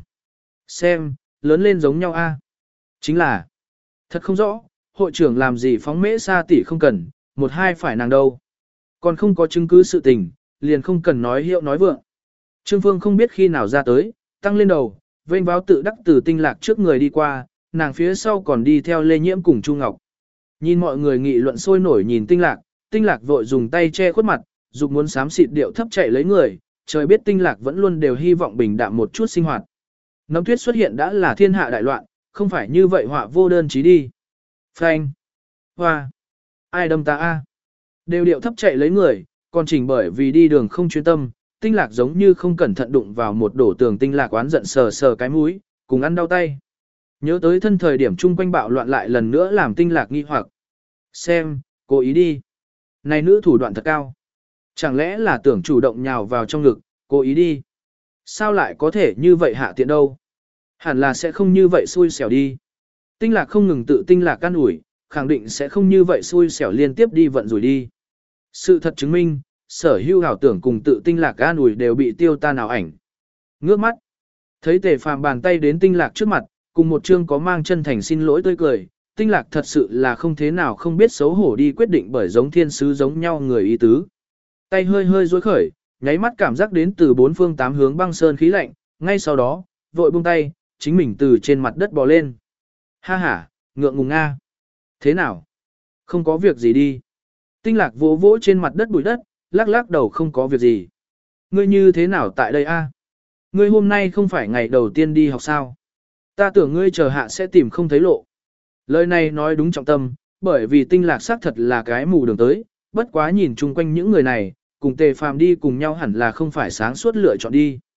Xem, lớn lên giống nhau a. Chính là, thật không rõ, hội trưởng làm gì phóng mễ xa tỷ không cần, một hai phải nàng đâu. Còn không có chứng cứ sự tình, liền không cần nói hiệu nói vượng. Trương Phương không biết khi nào ra tới, tăng lên đầu, vênh váo tự đắc từ Tinh Lạc trước người đi qua, nàng phía sau còn đi theo Lê Nhiễm cùng Chu Ngọc. Nhìn mọi người nghị luận sôi nổi nhìn Tinh Lạc, Tinh Lạc vội dùng tay che khuất mặt, dục muốn xám xịt điệu thấp chạy lấy người, trời biết Tinh Lạc vẫn luôn đều hy vọng bình đạm một chút sinh hoạt. Nấm tuyết xuất hiện đã là thiên hạ đại loạn, không phải như vậy họa vô đơn chí đi. Phanh. Hoa. Ai đâm ta a? Đều điệu thấp chạy lấy người, còn chỉnh bởi vì đi đường không chuyên tâm, Tinh Lạc giống như không cẩn thận đụng vào một đổ tường. Tinh Lạc oán giận sờ sờ cái mũi, cùng ăn đau tay. Nhớ tới thân thời điểm chung quanh bạo loạn lại lần nữa làm Tinh Lạc nghi hoặc. Xem, cố ý đi. Này nữ thủ đoạn thật cao. Chẳng lẽ là tưởng chủ động nhào vào trong ngực, cố ý đi. Sao lại có thể như vậy hạ tiện đâu? Hẳn là sẽ không như vậy xui xẻo đi. Tinh Lạc không ngừng tự Tinh Lạc can ủi, khẳng định sẽ không như vậy xui xẻo liên tiếp đi vận rủi đi. Sự thật chứng minh, sở hữu ảo tưởng cùng tự Tinh Lạc an ủi đều bị tiêu tan ảo ảnh. Ngước mắt, thấy Tề Phàm bàn tay đến Tinh Lạc trước mặt, cùng một chương có mang chân thành xin lỗi tươi cười, Tinh Lạc thật sự là không thế nào không biết xấu hổ đi quyết định bởi giống thiên sứ giống nhau người ý tứ. Tay hơi hơi duỗi khởi, nháy mắt cảm giác đến từ bốn phương tám hướng băng sơn khí lạnh, ngay sau đó, vội buông tay, chính mình từ trên mặt đất bò lên. Ha ha, ngượng ngùng nga. Thế nào? Không có việc gì đi. Tinh Lạc vỗ vỗ trên mặt đất bụi đất, lắc lắc đầu không có việc gì. Ngươi như thế nào tại đây a? Ngươi hôm nay không phải ngày đầu tiên đi học sao? Ta tưởng ngươi chờ hạ sẽ tìm không thấy lộ. Lời này nói đúng trọng tâm, bởi vì Tinh Lạc xác thật là cái mù đường tới, bất quá nhìn chung quanh những người này, cùng Tề Phàm đi cùng nhau hẳn là không phải sáng suốt lựa chọn đi.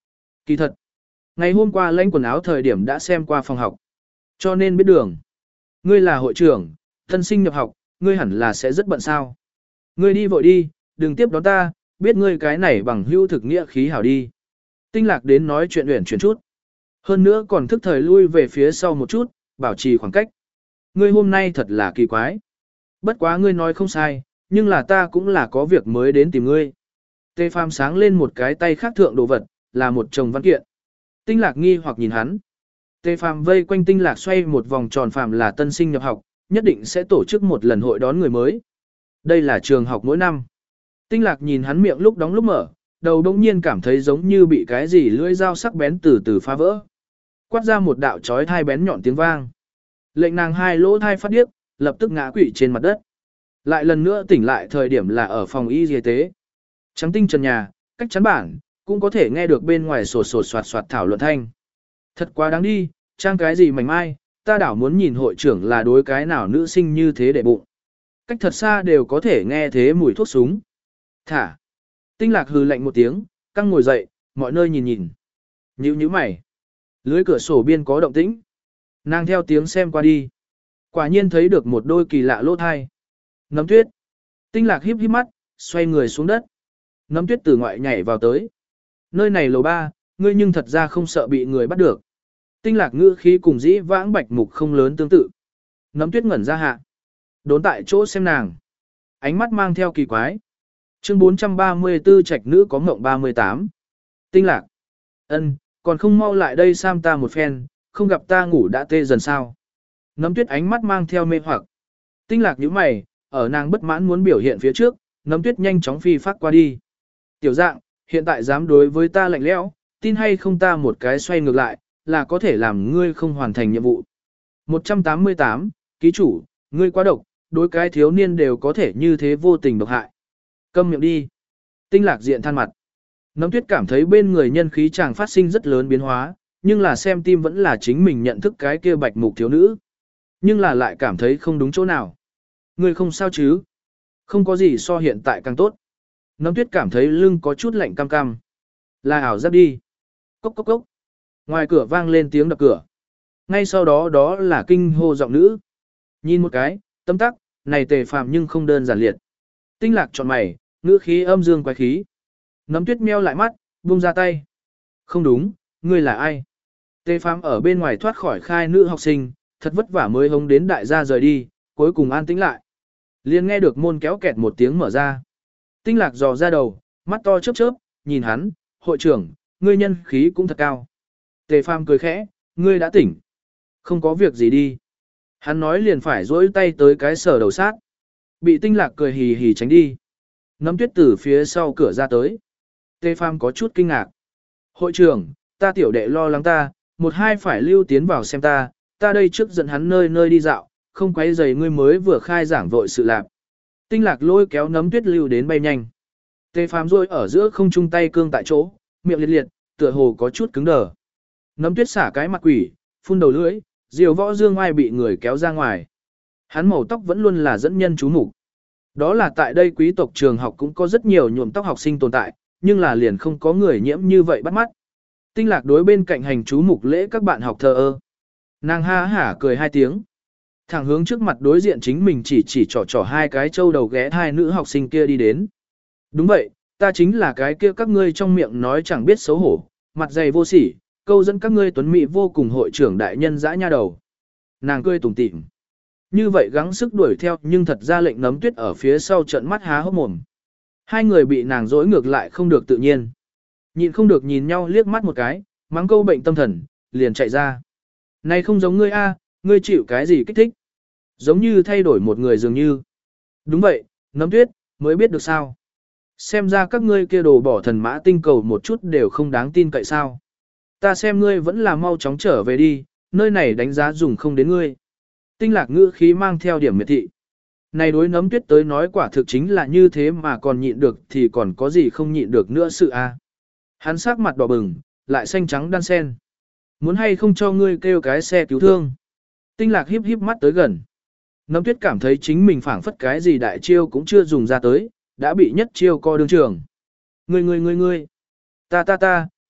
Kỳ thật, ngày hôm qua lãnh quần áo thời điểm đã xem qua phòng học, cho nên biết đường. Ngươi là hội trưởng, tân sinh nhập học, ngươi hẳn là sẽ rất bận sao. Ngươi đi vội đi, đừng tiếp đón ta, biết ngươi cái này bằng hữu thực nghĩa khí hảo đi. Tinh lạc đến nói chuyện uyển chuyển chút. Hơn nữa còn thức thời lui về phía sau một chút, bảo trì khoảng cách. Ngươi hôm nay thật là kỳ quái. Bất quá ngươi nói không sai, nhưng là ta cũng là có việc mới đến tìm ngươi. Tê Phàm sáng lên một cái tay khác thượng đồ vật, là một chồng văn kiện. Tinh lạc nghi hoặc nhìn hắn. Tê Phàm vây quanh tinh lạc xoay một vòng tròn phàm là tân sinh nhập học, nhất định sẽ tổ chức một lần hội đón người mới. Đây là trường học mỗi năm. Tinh lạc nhìn hắn miệng lúc đóng lúc mở, đầu đông nhiên cảm thấy giống như bị cái gì lưỡi dao sắc bén từ từ phá vỡ. Quát ra một đạo chói thai bén nhọn tiếng vang. Lệnh nàng hai lỗ thai phát điếc, lập tức ngã quỵ trên mặt đất. Lại lần nữa tỉnh lại thời điểm là ở phòng y y tế. Trắng tinh trần nhà, cách chắn bản, cũng có thể nghe được bên ngoài sột sột soạt soạt thảo luận thanh. Thật quá đáng đi, trang cái gì mảnh mai, ta đảo muốn nhìn hội trưởng là đối cái nào nữ sinh như thế để bụng. Cách thật xa đều có thể nghe thế mùi thuốc súng. Thả. Tinh lạc hừ lạnh một tiếng, căng ngồi dậy, mọi nơi nhìn nhìn. Nhíu nhíu mày. Lưới cửa sổ biên có động tĩnh. Nàng theo tiếng xem qua đi. Quả nhiên thấy được một đôi kỳ lạ lỗ thai. Nấm tuyết. Tinh lạc híp híp mắt, xoay người xuống đất. Nấm tuyết từ ngoại nhảy vào tới. Nơi này lầu ba, ngươi nhưng thật ra không sợ bị người bắt được. Tinh lạc ngữ khí cùng dĩ vãng bạch mục không lớn tương tự. Nấm tuyết ngẩn ra hạ. Đốn tại chỗ xem nàng. Ánh mắt mang theo kỳ quái. Chương bốn trăm ba mươi tư trạch nữ có ngộng ba mươi tám. Tinh lạc. Ân, còn không mau lại đây sam ta một phen, không gặp ta ngủ đã tê dần sao. Nấm tuyết ánh mắt mang theo mê hoặc. Tinh lạc nhíu mày, ở nàng bất mãn muốn biểu hiện phía trước, nấm tuyết nhanh chóng phi phát qua đi. Tiểu dạng, hiện tại dám đối với ta lạnh lẽo, tin hay không ta một cái xoay ngược lại, là có thể làm ngươi không hoàn thành nhiệm vụ. một trăm tám mươi tám, ký chủ, ngươi quá độc, đối cái thiếu niên đều có thể như thế vô tình độc hại. Câm miệng đi. Tinh lạc diện than mặt. Nấm tuyết cảm thấy bên người nhân khí chàng phát sinh rất lớn biến hóa, nhưng là xem tim vẫn là chính mình nhận thức cái kia bạch mục thiếu nữ. Nhưng là lại cảm thấy không đúng chỗ nào. Ngươi không sao chứ? Không có gì so hiện tại càng tốt. Nấm tuyết cảm thấy lưng có chút lạnh cam cam. Là ảo giác đi. Cốc cốc cốc. Ngoài cửa vang lên tiếng đập cửa. Ngay sau đó đó là kinh hô giọng nữ. Nhìn một cái, tâm tắc, này Tề Phàm nhưng không đơn giản liệt. Tinh lạc trọn mày, ngữ khí âm dương quái khí. Nấm tuyết meo lại mắt, buông ra tay. Không đúng, ngươi là ai? Tề Phàm ở bên ngoài thoát khỏi khai nữ học sinh, thật vất vả mới hống đến đại gia rời đi, cuối cùng an tĩnh lại. Liền nghe được môn kéo kẹt một tiếng mở ra. Tinh lạc dò ra đầu, mắt to chớp chớp, nhìn hắn, hội trưởng, ngươi nhân khí cũng thật cao. Tề Phàm cười khẽ, ngươi đã tỉnh. Không có việc gì đi. Hắn nói liền phải duỗi tay tới cái sở đầu sát. Bị tinh lạc cười hì hì tránh đi. Nấm tuyết từ phía sau cửa ra tới. Tề Phàm có chút kinh ngạc. Hội trưởng, ta tiểu đệ lo lắng ta, một hai phải lưu tiến vào xem ta, ta đây trước dẫn hắn nơi nơi đi dạo, không quấy rầy ngươi mới vừa khai giảng vội sự lạc. Tinh lạc lôi kéo nấm tuyết lưu đến bay nhanh. Tề Phàm rôi ở giữa không trung tay cương tại chỗ, miệng liệt liệt, tựa hồ có chút cứng đờ. Nấm tuyết xả cái mặt quỷ, phun đầu lưỡi, diều võ dương ai bị người kéo ra ngoài. Hắn màu tóc vẫn luôn là dẫn nhân chú mục. Đó là tại đây quý tộc trường học cũng có rất nhiều nhuộm tóc học sinh tồn tại, nhưng là liền không có người nhiễm như vậy bắt mắt. Tinh lạc đối bên cạnh hành chú mục lễ các bạn học thờ ơ. Nàng ha hả cười hai tiếng. Thẳng hướng trước mặt đối diện chính mình chỉ chỉ trỏ trỏ hai cái trâu đầu ghé hai nữ học sinh kia đi đến. Đúng vậy, ta chính là cái kia các ngươi trong miệng nói chẳng biết xấu hổ, mặt dày vô sỉ, câu dẫn các ngươi tuấn mỹ vô cùng hội trưởng đại nhân dã nha đầu. Nàng cười tủm tỉm. Như vậy gắng sức đuổi theo nhưng thật ra lệnh nấm tuyết ở phía sau trận mắt há hốc mồm. Hai người bị nàng dỗi ngược lại không được tự nhiên. Nhịn không được nhìn nhau liếc mắt một cái, mắng câu bệnh tâm thần, liền chạy ra. Này không giống ngươi a, ngươi chịu cái gì kích thích? Giống như thay đổi một người dường như. Đúng vậy, nấm tuyết, mới biết được sao. Xem ra các ngươi kia đồ bỏ thần mã tinh cầu một chút đều không đáng tin cậy sao. Ta xem ngươi vẫn là mau chóng trở về đi, nơi này đánh giá dùng không đến ngươi. Tinh lạc ngữ khí mang theo điểm miệt thị. Này đối nấm tuyết tới nói quả thực chính là như thế mà còn nhịn được thì còn có gì không nhịn được nữa sự a. Hắn sắc mặt đỏ bừng, lại xanh trắng đan sen. Muốn hay không cho ngươi kêu cái xe cứu thương. Tinh lạc híp híp mắt tới gần. Nấm tuyết cảm thấy chính mình phảng phất cái gì đại chiêu cũng chưa dùng ra tới, đã bị nhất chiêu co đương trường. Ngươi ngươi ngươi ngươi. Ta ta ta,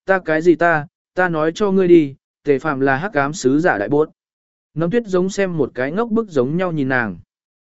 ta cái gì ta, ta nói cho ngươi đi, tề phàm là hắc ám sứ giả đại bốt. Nấm tuyết giống xem một cái ngốc bức giống nhau nhìn nàng.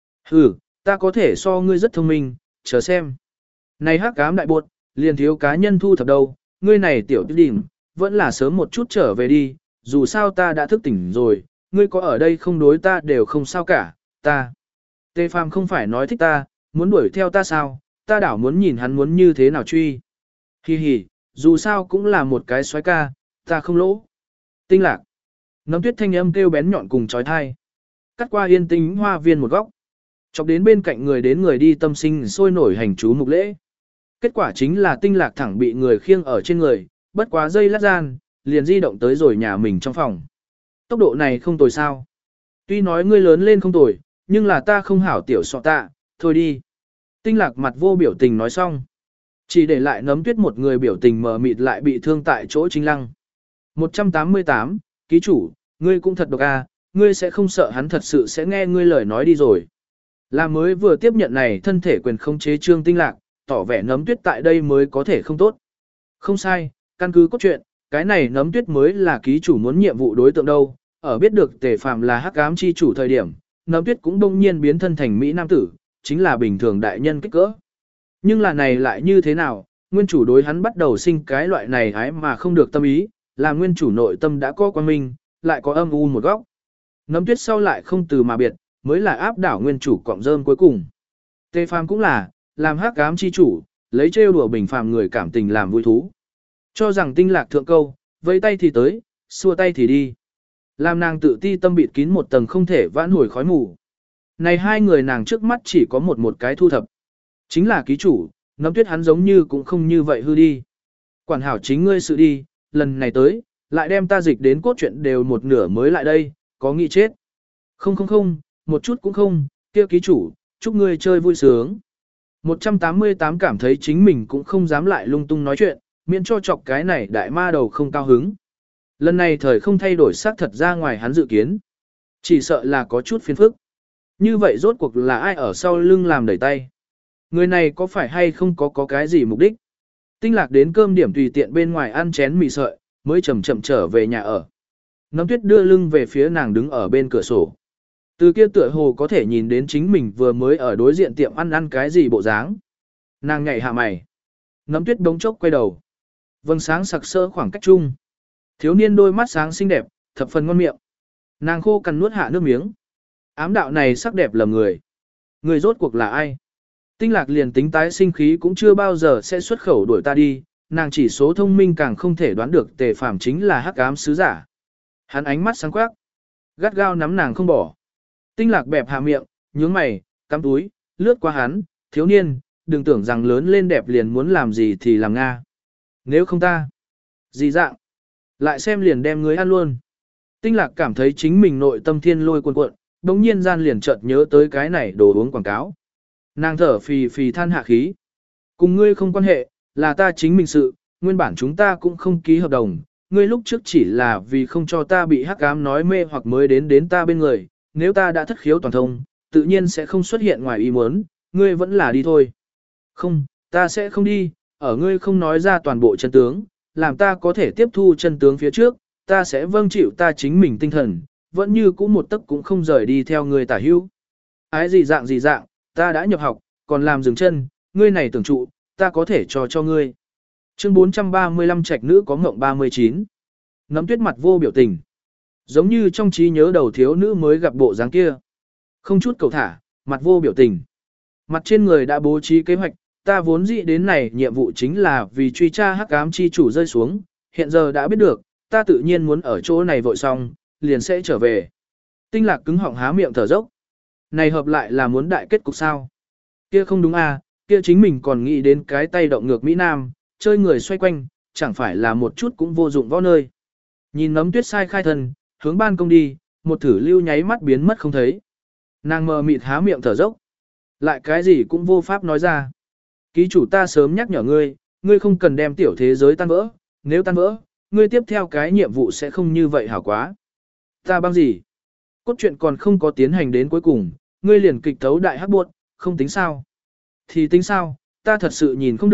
Ừ, ta có thể so ngươi rất thông minh, chờ xem. Này hắc ám đại bột, liền thiếu cá nhân thu thập đâu, ngươi này tiểu tư đỉnh, vẫn là sớm một chút trở về đi, dù sao ta đã thức tỉnh rồi, ngươi có ở đây không đối ta đều không sao cả, ta. Tề phàm không phải nói thích ta, muốn đuổi theo ta sao, ta đảo muốn nhìn hắn muốn như thế nào truy. Hi hi, dù sao cũng là một cái xoái ca, ta không lỗ. Tinh lạc. Nấm tuyết thanh âm kêu bén nhọn cùng trói thai. Cắt qua yên tĩnh hoa viên một góc. Chọc đến bên cạnh người đến người đi tâm sinh sôi nổi hành chú mục lễ. Kết quả chính là tinh lạc thẳng bị người khiêng ở trên người, bất quá dây lát gian, liền di động tới rồi nhà mình trong phòng. Tốc độ này không tồi sao. Tuy nói ngươi lớn lên không tồi, nhưng là ta không hảo tiểu sọ tạ, thôi đi. Tinh lạc mặt vô biểu tình nói xong. Chỉ để lại nấm tuyết một người biểu tình mờ mịt lại bị thương tại chỗ chính lăng. một trăm tám mươi tám, ký chủ, ngươi cũng thật độc à, ngươi sẽ không sợ hắn thật sự sẽ nghe ngươi lời nói đi rồi. Là mới vừa tiếp nhận này thân thể quyền không chế trương tinh lạc, tỏ vẻ nấm tuyết tại đây mới có thể không tốt. Không sai, căn cứ cốt truyện, cái này nấm tuyết mới là ký chủ muốn nhiệm vụ đối tượng đâu, ở biết được tề phàm là hắc ám chi chủ thời điểm, nấm tuyết cũng đông nhiên biến thân thành Mỹ Nam tử, chính là bình thường đại nhân kích cỡ. Nhưng là này lại như thế nào, nguyên chủ đối hắn bắt đầu sinh cái loại này ái mà không được tâm ý, là nguyên chủ nội tâm đã có quan minh, lại có âm u một góc. Nấm tuyết sau lại không từ mà biệt, mới là áp đảo nguyên chủ cọng rơm cuối cùng. Tề phàm cũng là, làm hắc ám chi chủ, lấy trêu đùa bình phàm người cảm tình làm vui thú. Cho rằng tinh lạc thượng câu, vẫy tay thì tới, xua tay thì đi. Làm nàng tự ti tâm bịt kín một tầng không thể vãn hồi khói mù. Này hai người nàng trước mắt chỉ có một một cái thu thập. Chính là ký chủ, nấm tuyết hắn giống như cũng không như vậy hư đi. Quản hảo chính ngươi sự đi, lần này tới, lại đem ta dịch đến cốt truyện đều một nửa mới lại đây, có nghĩ chết. Không không không, một chút cũng không, kia ký chủ, chúc ngươi chơi vui sướng. một trăm tám mươi tám cảm thấy chính mình cũng không dám lại lung tung nói chuyện, miễn cho chọc cái này đại ma đầu không cao hứng. Lần này thời không thay đổi xác thật ra ngoài hắn dự kiến. Chỉ sợ là có chút phiền phức. Như vậy rốt cuộc là ai ở sau lưng làm đẩy tay? Người này có phải hay không có có cái gì mục đích? Tinh lạc đến cơm điểm tùy tiện bên ngoài ăn chén mì sợi, mới chậm chậm trở về nhà ở. Nấm tuyết đưa lưng về phía nàng đứng ở bên cửa sổ. Từ kia tựa hồ có thể nhìn đến chính mình vừa mới ở đối diện tiệm ăn ăn cái gì bộ dáng. Nàng nhảy hạ mày. Nấm tuyết bỗng chốc quay đầu. Vầng sáng sặc sỡ khoảng cách chung. Thiếu niên đôi mắt sáng xinh đẹp, thập phần ngon miệng. Nàng khô cằn nuốt hạ nước miếng. Ám đạo này sắc đẹp lầm người. Người rốt cuộc là ai? Tinh lạc liền tính tái sinh khí cũng chưa bao giờ sẽ xuất khẩu đuổi ta đi. Nàng chỉ số thông minh càng không thể đoán được tề phàm chính là hắc ám sứ giả. Hắn ánh mắt sáng quắc. Gắt gao nắm nàng không bỏ. Tinh lạc bẹp hạ miệng, nhướng mày, cắm túi, lướt qua hắn, thiếu niên, đừng tưởng rằng lớn lên đẹp liền muốn làm gì thì làm Nga. Nếu không ta, gì dạng, lại xem liền đem người ăn luôn. Tinh lạc cảm thấy chính mình nội tâm thiên lôi cuồn cuộn, đống nhiên gian liền chợt nhớ tới cái này đồ uống quảng cáo. Nàng thở phì phì than hạ khí. Cùng ngươi không quan hệ, là ta chính mình sự, nguyên bản chúng ta cũng không ký hợp đồng. Ngươi lúc trước chỉ là vì không cho ta bị hắc ám nói mê hoặc mới đến đến ta bên người, nếu ta đã thất khiếu toàn thông, tự nhiên sẽ không xuất hiện ngoài ý muốn, ngươi vẫn là đi thôi. Không, ta sẽ không đi, ở ngươi không nói ra toàn bộ chân tướng, làm ta có thể tiếp thu chân tướng phía trước, ta sẽ vâng chịu ta chính mình tinh thần, vẫn như cũ một tấc cũng không rời đi theo ngươi tả hữu. Ái gì dạng gì dạng, ta đã nhập học, còn làm dừng chân, ngươi này tưởng trụ, ta có thể cho cho ngươi. Chương bốn trăm ba mươi lăm trạch nữ có ngộng ba mươi chín. Nấm tuyết mặt vô biểu tình. Giống như trong trí nhớ đầu thiếu nữ mới gặp bộ dáng kia. Không chút cầu thả, mặt vô biểu tình. Mặt trên người đã bố trí kế hoạch, ta vốn dĩ đến này nhiệm vụ chính là vì truy tra hắc ám chi chủ rơi xuống, hiện giờ đã biết được, ta tự nhiên muốn ở chỗ này vội xong, liền sẽ trở về. Tinh lạc cứng họng há miệng thở dốc. Này hợp lại là muốn đại kết cục sao? Kia không đúng à, kia chính mình còn nghĩ đến cái tay động ngược Mỹ Nam, chơi người xoay quanh, chẳng phải là một chút cũng vô dụng võ nơi. Nhìn nấm tuyết sai khai thân, hướng ban công đi, một thử lưu nháy mắt biến mất không thấy. Nàng mờ mịt há miệng thở dốc. Lại cái gì cũng vô pháp nói ra. Ký chủ ta sớm nhắc nhở ngươi, ngươi không cần đem tiểu thế giới tan vỡ, nếu tan vỡ, ngươi tiếp theo cái nhiệm vụ sẽ không như vậy hảo quá. Ta băng gì? Cốt truyện còn không có tiến hành đến cuối cùng, ngươi liền kịch thấu đại hắc buộc, không tính sao. Thì tính sao, ta thật sự nhìn không được,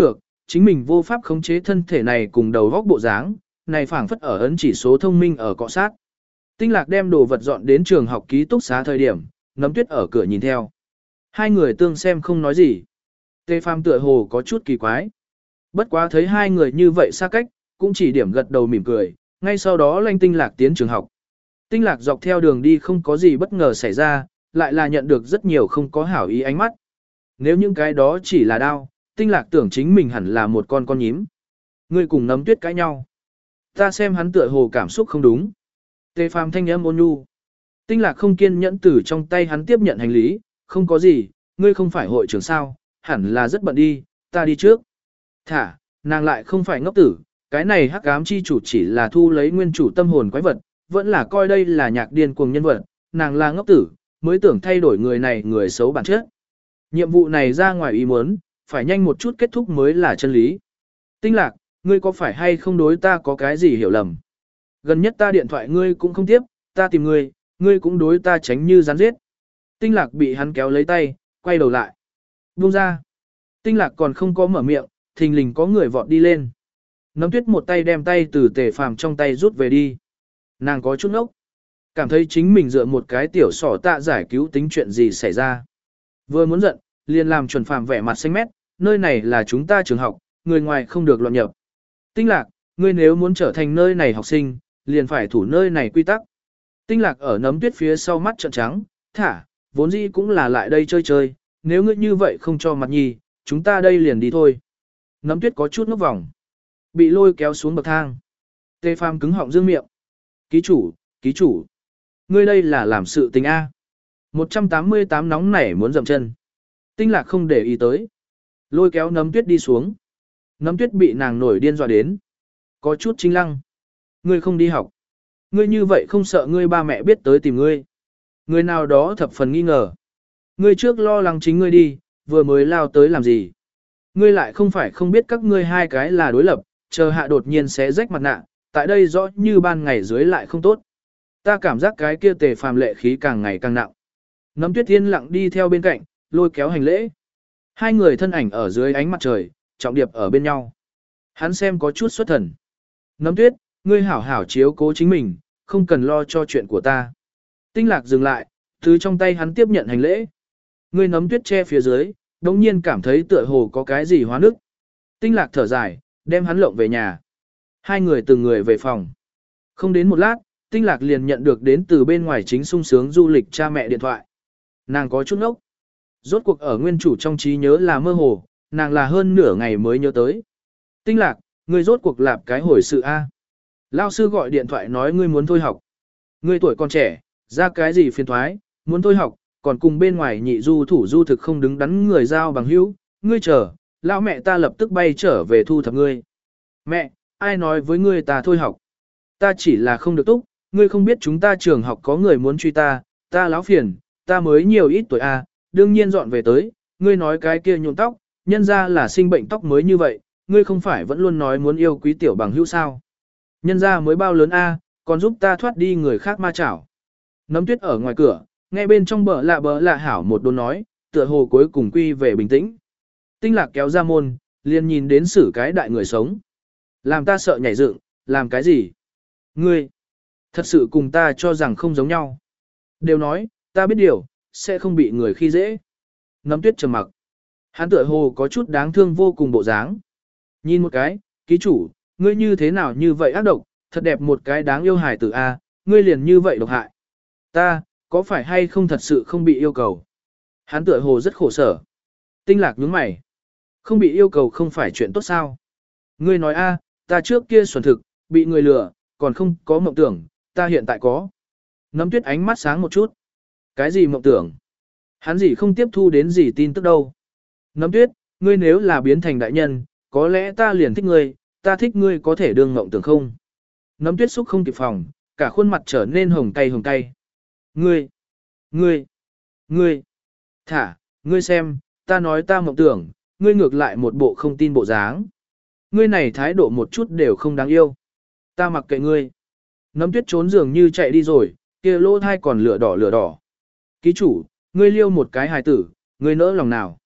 chính mình vô pháp khống chế thân thể này cùng đầu góc bộ dáng, này phảng phất ở ấn chỉ số thông minh ở cọ sát. Tinh Lạc đem đồ vật dọn đến trường học ký túc xá thời điểm, Nấm Tuyết ở cửa nhìn theo. Hai người tương xem không nói gì. Tề Phàm tựa hồ có chút kỳ quái. Bất quá thấy hai người như vậy xa cách, cũng chỉ điểm gật đầu mỉm cười, ngay sau đó lanh Tinh Lạc tiến trường học. Tinh Lạc dọc theo đường đi không có gì bất ngờ xảy ra, lại là nhận được rất nhiều không có hảo ý ánh mắt. Nếu những cái đó chỉ là đau, Tinh Lạc tưởng chính mình hẳn là một con con nhím. Ngươi cùng Nấm Tuyết cãi nhau. Ta xem hắn tựa hồ cảm xúc không đúng. Tề Phàm thanh âm ôn nhu. Tinh Lạc không kiên nhẫn từ trong tay hắn tiếp nhận hành lý, không có gì, ngươi không phải hội trưởng sao, hẳn là rất bận đi, ta đi trước. Thả, nàng lại không phải ngốc tử, cái này hắc ám chi chủ chỉ là thu lấy nguyên chủ tâm hồn quái vật, vẫn là coi đây là nhạc điên cuồng nhân vật, nàng là ngốc tử, mới tưởng thay đổi người này người xấu bản chất. Nhiệm vụ này ra ngoài ý muốn, phải nhanh một chút kết thúc mới là chân lý. Tinh Lạc, ngươi có phải hay không đối ta có cái gì hiểu lầm? Gần nhất ta điện thoại ngươi cũng không tiếp, ta tìm ngươi, ngươi cũng đối ta tránh như rắn giết. Tinh Lạc bị hắn kéo lấy tay, quay đầu lại. Buông ra. Tinh Lạc còn không có mở miệng, thình lình có người vọt đi lên. Nấm Tuyết một tay đem tay từ Tề Phàm trong tay rút về đi. Nàng có chút ốc. Cảm thấy chính mình dựa một cái tiểu sỏ tạ giải cứu tính chuyện gì xảy ra. Vừa muốn giận, liền làm chuẩn Phàm vẻ mặt xanh mét, nơi này là chúng ta trường học, người ngoài không được loạn nhập. Tinh Lạc, ngươi nếu muốn trở thành nơi này học sinh, liền phải thủ nơi này quy tắc. Tinh Lạc ở Nấm Tuyết phía sau mắt trợn trắng, thả, vốn dĩ cũng là lại đây chơi chơi, nếu ngươi như vậy không cho mặt nhi, chúng ta đây liền đi thôi. Nấm Tuyết có chút ngốc vòng, bị lôi kéo xuống bậc thang. Tề Phàm cứng họng dương miệng. Ký chủ, ký chủ, ngươi đây là làm sự tình A. một trăm tám mươi tám nóng nảy muốn dậm chân. Tinh Lạc không để ý tới. Lôi kéo Nấm Tuyết đi xuống. Nấm Tuyết bị nàng nổi điên dọa đến. Có chút chính lăng. Ngươi không đi học. Ngươi như vậy không sợ ngươi ba mẹ biết tới tìm ngươi. Người nào đó thập phần nghi ngờ. Ngươi trước lo lắng chính ngươi đi, vừa mới lao tới làm gì. Ngươi lại không phải không biết các ngươi hai cái là đối lập, chờ hạ đột nhiên sẽ rách mặt nạ, tại đây rõ như ban ngày dưới lại không tốt. Ta cảm giác cái kia Tề Phàm lệ khí càng ngày càng nặng. Nấm Tuyết yên lặng đi theo bên cạnh, lôi kéo hành lễ. Hai người thân ảnh ở dưới ánh mặt trời, trọng điệp ở bên nhau. Hắn xem có chút xuất thần. Nấm Tuyết, ngươi hảo hảo chiếu cố chính mình, không cần lo cho chuyện của ta. Tinh Lạc dừng lại, từ trong tay hắn tiếp nhận hành lễ. Ngươi Nấm Tuyết che phía dưới, đống nhiên cảm thấy tựa hồ có cái gì hóa nước. Tinh Lạc thở dài, đem hắn lộng về nhà. Hai người từng người về phòng. Không đến một lát, Tinh Lạc liền nhận được đến từ bên ngoài chính sung sướng du lịch cha mẹ điện thoại. Nàng có chút ngốc. Rốt cuộc ở nguyên chủ trong trí nhớ là mơ hồ, nàng là hơn nửa ngày mới nhớ tới. Tinh Lạc, ngươi rốt cuộc lạp cái hồi sự A. Lao sư gọi điện thoại nói ngươi muốn thôi học. Ngươi tuổi còn trẻ, ra cái gì phiền thoái, muốn thôi học, còn cùng bên ngoài nhị du thủ du thực không đứng đắn người giao bằng hữu, ngươi chờ, lão mẹ ta lập tức bay trở về thu thập ngươi. Mẹ, ai nói với ngươi ta thôi học? Ta chỉ là không được túc, ngươi không biết chúng ta trường học có người muốn truy ta, ta láo phiền, ta mới nhiều ít tuổi A, đương nhiên dọn về tới, ngươi nói cái kia nhuộm tóc, nhân ra là sinh bệnh tóc mới như vậy, ngươi không phải vẫn luôn nói muốn yêu quý tiểu bằng hữu sao? Nhân ra mới bao lớn A, còn giúp ta thoát đi người khác ma chảo. Nấm Tuyết ở ngoài cửa, nghe bên trong bờ lạ bờ lạ hảo một đồn nói, tựa hồ cuối cùng quy về bình tĩnh. Tinh Lạc kéo ra môn, liền nhìn đến xử cái đại người sống. Làm ta sợ nhảy dựng, làm cái gì? Ngươi, thật sự cùng ta cho rằng không giống nhau. Đều nói, ta biết điều, sẽ không bị người khi dễ. Nấm Tuyết trầm mặc. Hắn tựa hồ có chút đáng thương vô cùng bộ dáng. Nhìn một cái, ký chủ, ngươi như thế nào như vậy ác độc, thật đẹp một cái đáng yêu hài tử A, ngươi liền như vậy độc hại. Ta, có phải hay không thật sự không bị yêu cầu? Hắn tựa hồ rất khổ sở. Tinh Lạc nhướng mày. Không bị yêu cầu không phải chuyện tốt sao? Ngươi nói A, ta trước kia xuẩn thực, bị người lừa, còn không có mộng tưởng, ta hiện tại có. Nấm Tuyết ánh mắt sáng một chút. Cái gì mộng tưởng? Hắn gì không tiếp thu đến gì tin tức đâu. Nấm Tuyết, ngươi nếu là biến thành đại nhân, có lẽ ta liền thích ngươi, ta thích ngươi có thể đương mộng tưởng không? Nấm Tuyết xúc không kịp phòng, cả khuôn mặt trở nên hồng cay hồng cay. Ngươi, ngươi, ngươi, thả, ngươi xem, ta nói ta mộng tưởng, ngươi ngược lại một bộ không tin bộ dáng. Ngươi này thái độ một chút đều không đáng yêu. Ta mặc kệ ngươi. Nấm Tuyết trốn dường như chạy đi rồi, kia lỗ thai còn lửa đỏ lửa đỏ. Ký chủ, ngươi liêu một cái hài tử, ngươi nỡ lòng nào?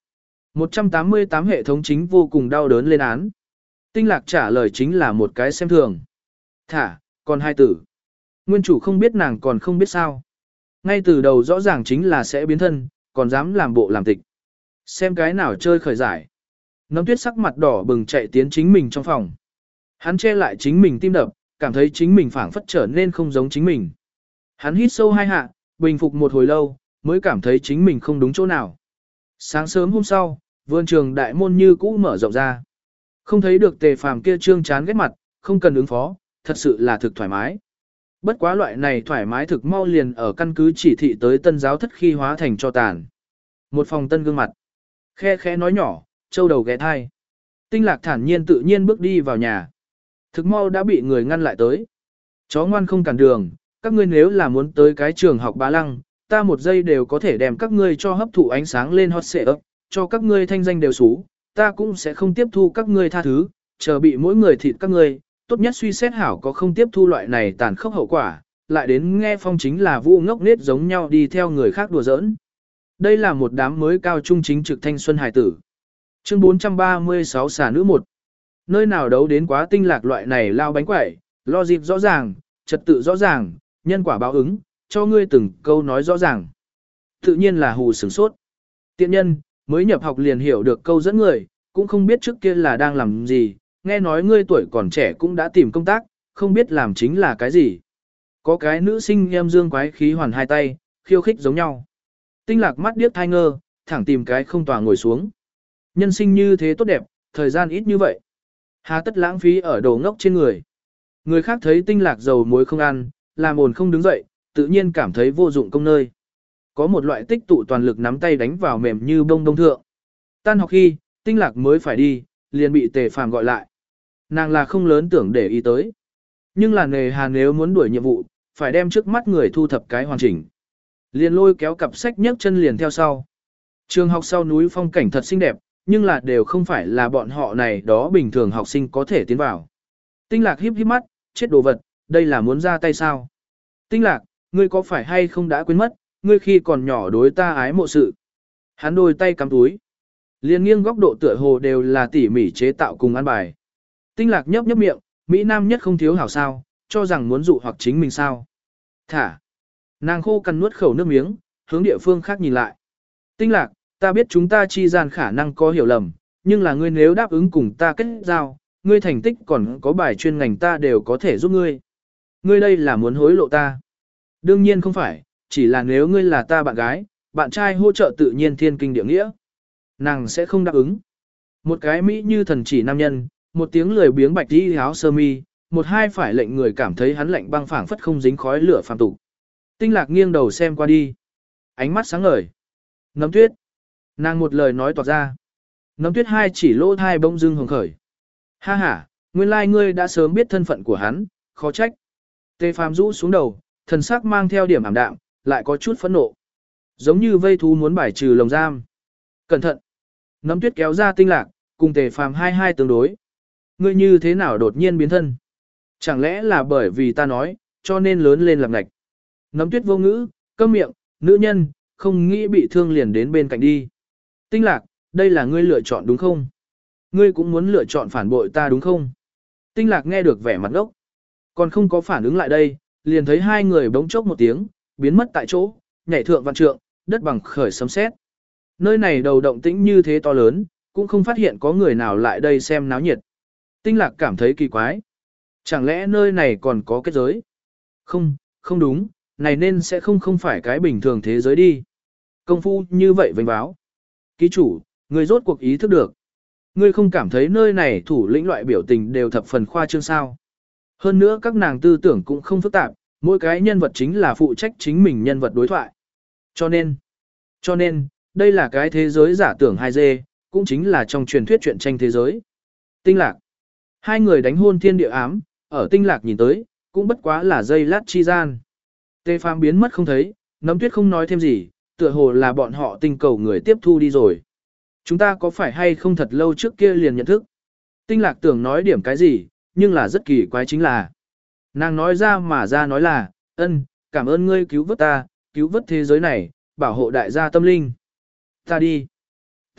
một trăm tám mươi tám hệ thống chính vô cùng đau đớn lên án. Tinh lạc trả lời chính là một cái xem thường. Thả, còn hai tử. Nguyên chủ không biết nàng còn không biết sao. Ngay từ đầu rõ ràng chính là sẽ biến thân, còn dám làm bộ làm tịch. Xem cái nào chơi khởi giải. Nấm tuyết sắc mặt đỏ bừng chạy tiến chính mình trong phòng. Hắn che lại chính mình tim đập, cảm thấy chính mình phảng phất trở nên không giống chính mình. Hắn hít sâu hai hạ, bình phục một hồi lâu, mới cảm thấy chính mình không đúng chỗ nào. Sáng sớm hôm sau, vườn trường đại môn như cũ mở rộng ra. Không thấy được Tề Phàm kia trương chán ghét mặt, không cần ứng phó, thật sự là thực thoải mái. Bất quá loại này thoải mái thực mau liền ở căn cứ chỉ thị tới tân giáo thất khi hóa thành cho tàn. Một phòng tân gương mặt. Khe khẽ nói nhỏ, châu đầu ghé thai. Tinh lạc thản nhiên tự nhiên bước đi vào nhà. Thực mau đã bị người ngăn lại tới. Chó ngoan không cản đường, các ngươi nếu là muốn tới cái trường học bá lăng, ta một giây đều có thể đem các ngươi cho hấp thụ ánh sáng lên hot xệ ấp, cho các ngươi thanh danh đều xú, ta cũng sẽ không tiếp thu các ngươi tha thứ, chờ bị mỗi người thịt các ngươi, tốt nhất suy xét hảo có không tiếp thu loại này tàn khốc hậu quả, lại đến nghe phong chính là vũ ngốc nết giống nhau đi theo người khác đùa giỡn. Đây là một đám mới cao trung chính trực thanh xuân hài tử. Chương bốn trăm ba mươi sáu xà nữ một. Nơi nào đấu đến quá tinh lạc loại này lao bánh quẩy, lo dịp rõ ràng, trật tự rõ ràng, nhân quả báo ứng, cho ngươi từng câu nói rõ ràng. Tự nhiên là hù sửng sốt. Tiện nhân, mới nhập học liền hiểu được câu dẫn người, cũng không biết trước kia là đang làm gì, nghe nói ngươi tuổi còn trẻ cũng đã tìm công tác, không biết làm chính là cái gì. Có cái nữ sinh em dương quái khí hoàn hai tay, khiêu khích giống nhau. Tinh lạc mắt điếc thai ngơ, thẳng tìm cái không tòa ngồi xuống. Nhân sinh như thế tốt đẹp, thời gian ít như vậy. Hà tất lãng phí ở đồ ngốc trên người. Người khác thấy tinh lạc dầu muối không ăn, làm ồn không đứng dậy, tự nhiên cảm thấy vô dụng công nơi. Có một loại tích tụ toàn lực nắm tay đánh vào mềm như bông đông thượng. Tan học khi, tinh lạc mới phải đi, liền bị Tề Phàm gọi lại. Nàng là không lớn tưởng để ý tới. Nhưng là nề hà nếu muốn đuổi nhiệm vụ, phải đem trước mắt người thu thập cái hoàn chỉnh. Liền lôi kéo cặp sách nhấc chân liền theo sau. Trường học sau núi phong cảnh thật xinh đẹp, nhưng là đều không phải là bọn họ này đó bình thường học sinh có thể tiến vào. Tinh lạc híp híp mắt, chết đồ vật, đây là muốn ra tay sao? Tinh lạc, ngươi có phải hay không đã quên mất, ngươi khi còn nhỏ đối ta ái mộ sự. Hắn đôi tay cắm túi. Liên nghiêng góc độ tựa hồ đều là tỉ mỉ chế tạo cùng ăn bài. Tinh lạc nhấp nhấp miệng, Mỹ Nam nhất không thiếu hảo sao, cho rằng muốn dụ hoặc chính mình sao. Thả. Nàng khô cằn nuốt khẩu nước miếng, hướng địa phương khác nhìn lại. Tinh lạc, ta biết chúng ta chi gian khả năng có hiểu lầm, nhưng là ngươi nếu đáp ứng cùng ta kết giao, ngươi thành tích còn có bài chuyên ngành ta đều có thể giúp ngươi. Ngươi đây là muốn hối lộ ta. Đương nhiên không phải, chỉ là nếu ngươi là ta bạn gái, bạn trai hỗ trợ tự nhiên thiên kinh địa nghĩa. Nàng sẽ không đáp ứng. Một cái Mỹ như thần chỉ nam nhân, một tiếng lười biếng bạch đi áo sơ mi, một hai phải lệnh người cảm thấy hắn lạnh băng phảng phất không dính khói lửa phàm tục. Tinh lạc nghiêng đầu xem qua đi. Ánh mắt sáng ngời. Nấm tuyết. Nàng một lời nói toạc ra. Nấm tuyết hai chỉ lỗ thai bông dưng hồng khởi. Ha ha, nguyên lai like ngươi đã sớm biết thân phận của hắn, khó trách. Tề Phàm rũ xuống đầu, thần sắc mang theo điểm ảm đạm, lại có chút phẫn nộ. Giống như vây thú muốn bài trừ lồng giam. Cẩn thận. Nấm tuyết kéo ra tinh lạc, cùng Tề Phàm hai hai tương đối. Ngươi như thế nào đột nhiên biến thân? Chẳng lẽ là bởi vì ta nói, cho nên lớn lên làm ngạch. Nấm tuyết vô ngữ, câm miệng, nữ nhân, không nghĩ bị thương liền đến bên cạnh đi. Tinh lạc, đây là ngươi lựa chọn đúng không? Ngươi cũng muốn lựa chọn phản bội ta đúng không? Tinh lạc nghe được vẻ mặt ngốc. Còn không có phản ứng lại đây, liền thấy hai người bỗng chốc một tiếng, biến mất tại chỗ, nhảy thượng vạn trượng, đất bằng khởi sấm sét. Nơi này đầu động tĩnh như thế to lớn, cũng không phát hiện có người nào lại đây xem náo nhiệt. Tinh lạc cảm thấy kỳ quái. Chẳng lẽ nơi này còn có kết giới? Không, không đúng, này nên sẽ không không phải cái bình thường thế giới đi. Công phu như vậy vênh báo. Ký chủ, người rốt cuộc ý thức được. Ngươi không cảm thấy nơi này thủ lĩnh loại biểu tình đều thập phần khoa trương sao. Hơn nữa các nàng tư tưởng cũng không phức tạp, mỗi cái nhân vật chính là phụ trách chính mình nhân vật đối thoại. Cho nên, cho nên, đây là cái thế giới giả tưởng hai D, cũng chính là trong truyền thuyết truyện tranh thế giới. Tinh lạc. Hai người đánh hôn thiên địa ám, ở tinh lạc nhìn tới, cũng bất quá là dây lát chi gian. Tề Phàm biến mất không thấy, Nấm tuyết không nói thêm gì, tựa hồ là bọn họ tinh cầu người tiếp thu đi rồi. Chúng ta có phải hay không thật lâu trước kia liền nhận thức? Tinh lạc tưởng nói điểm cái gì, nhưng là rất kỳ quái chính là. Nàng nói ra mà ra nói là, ân, cảm ơn ngươi cứu vớt ta, cứu vớt thế giới này, bảo hộ đại gia tâm linh. Ta đi.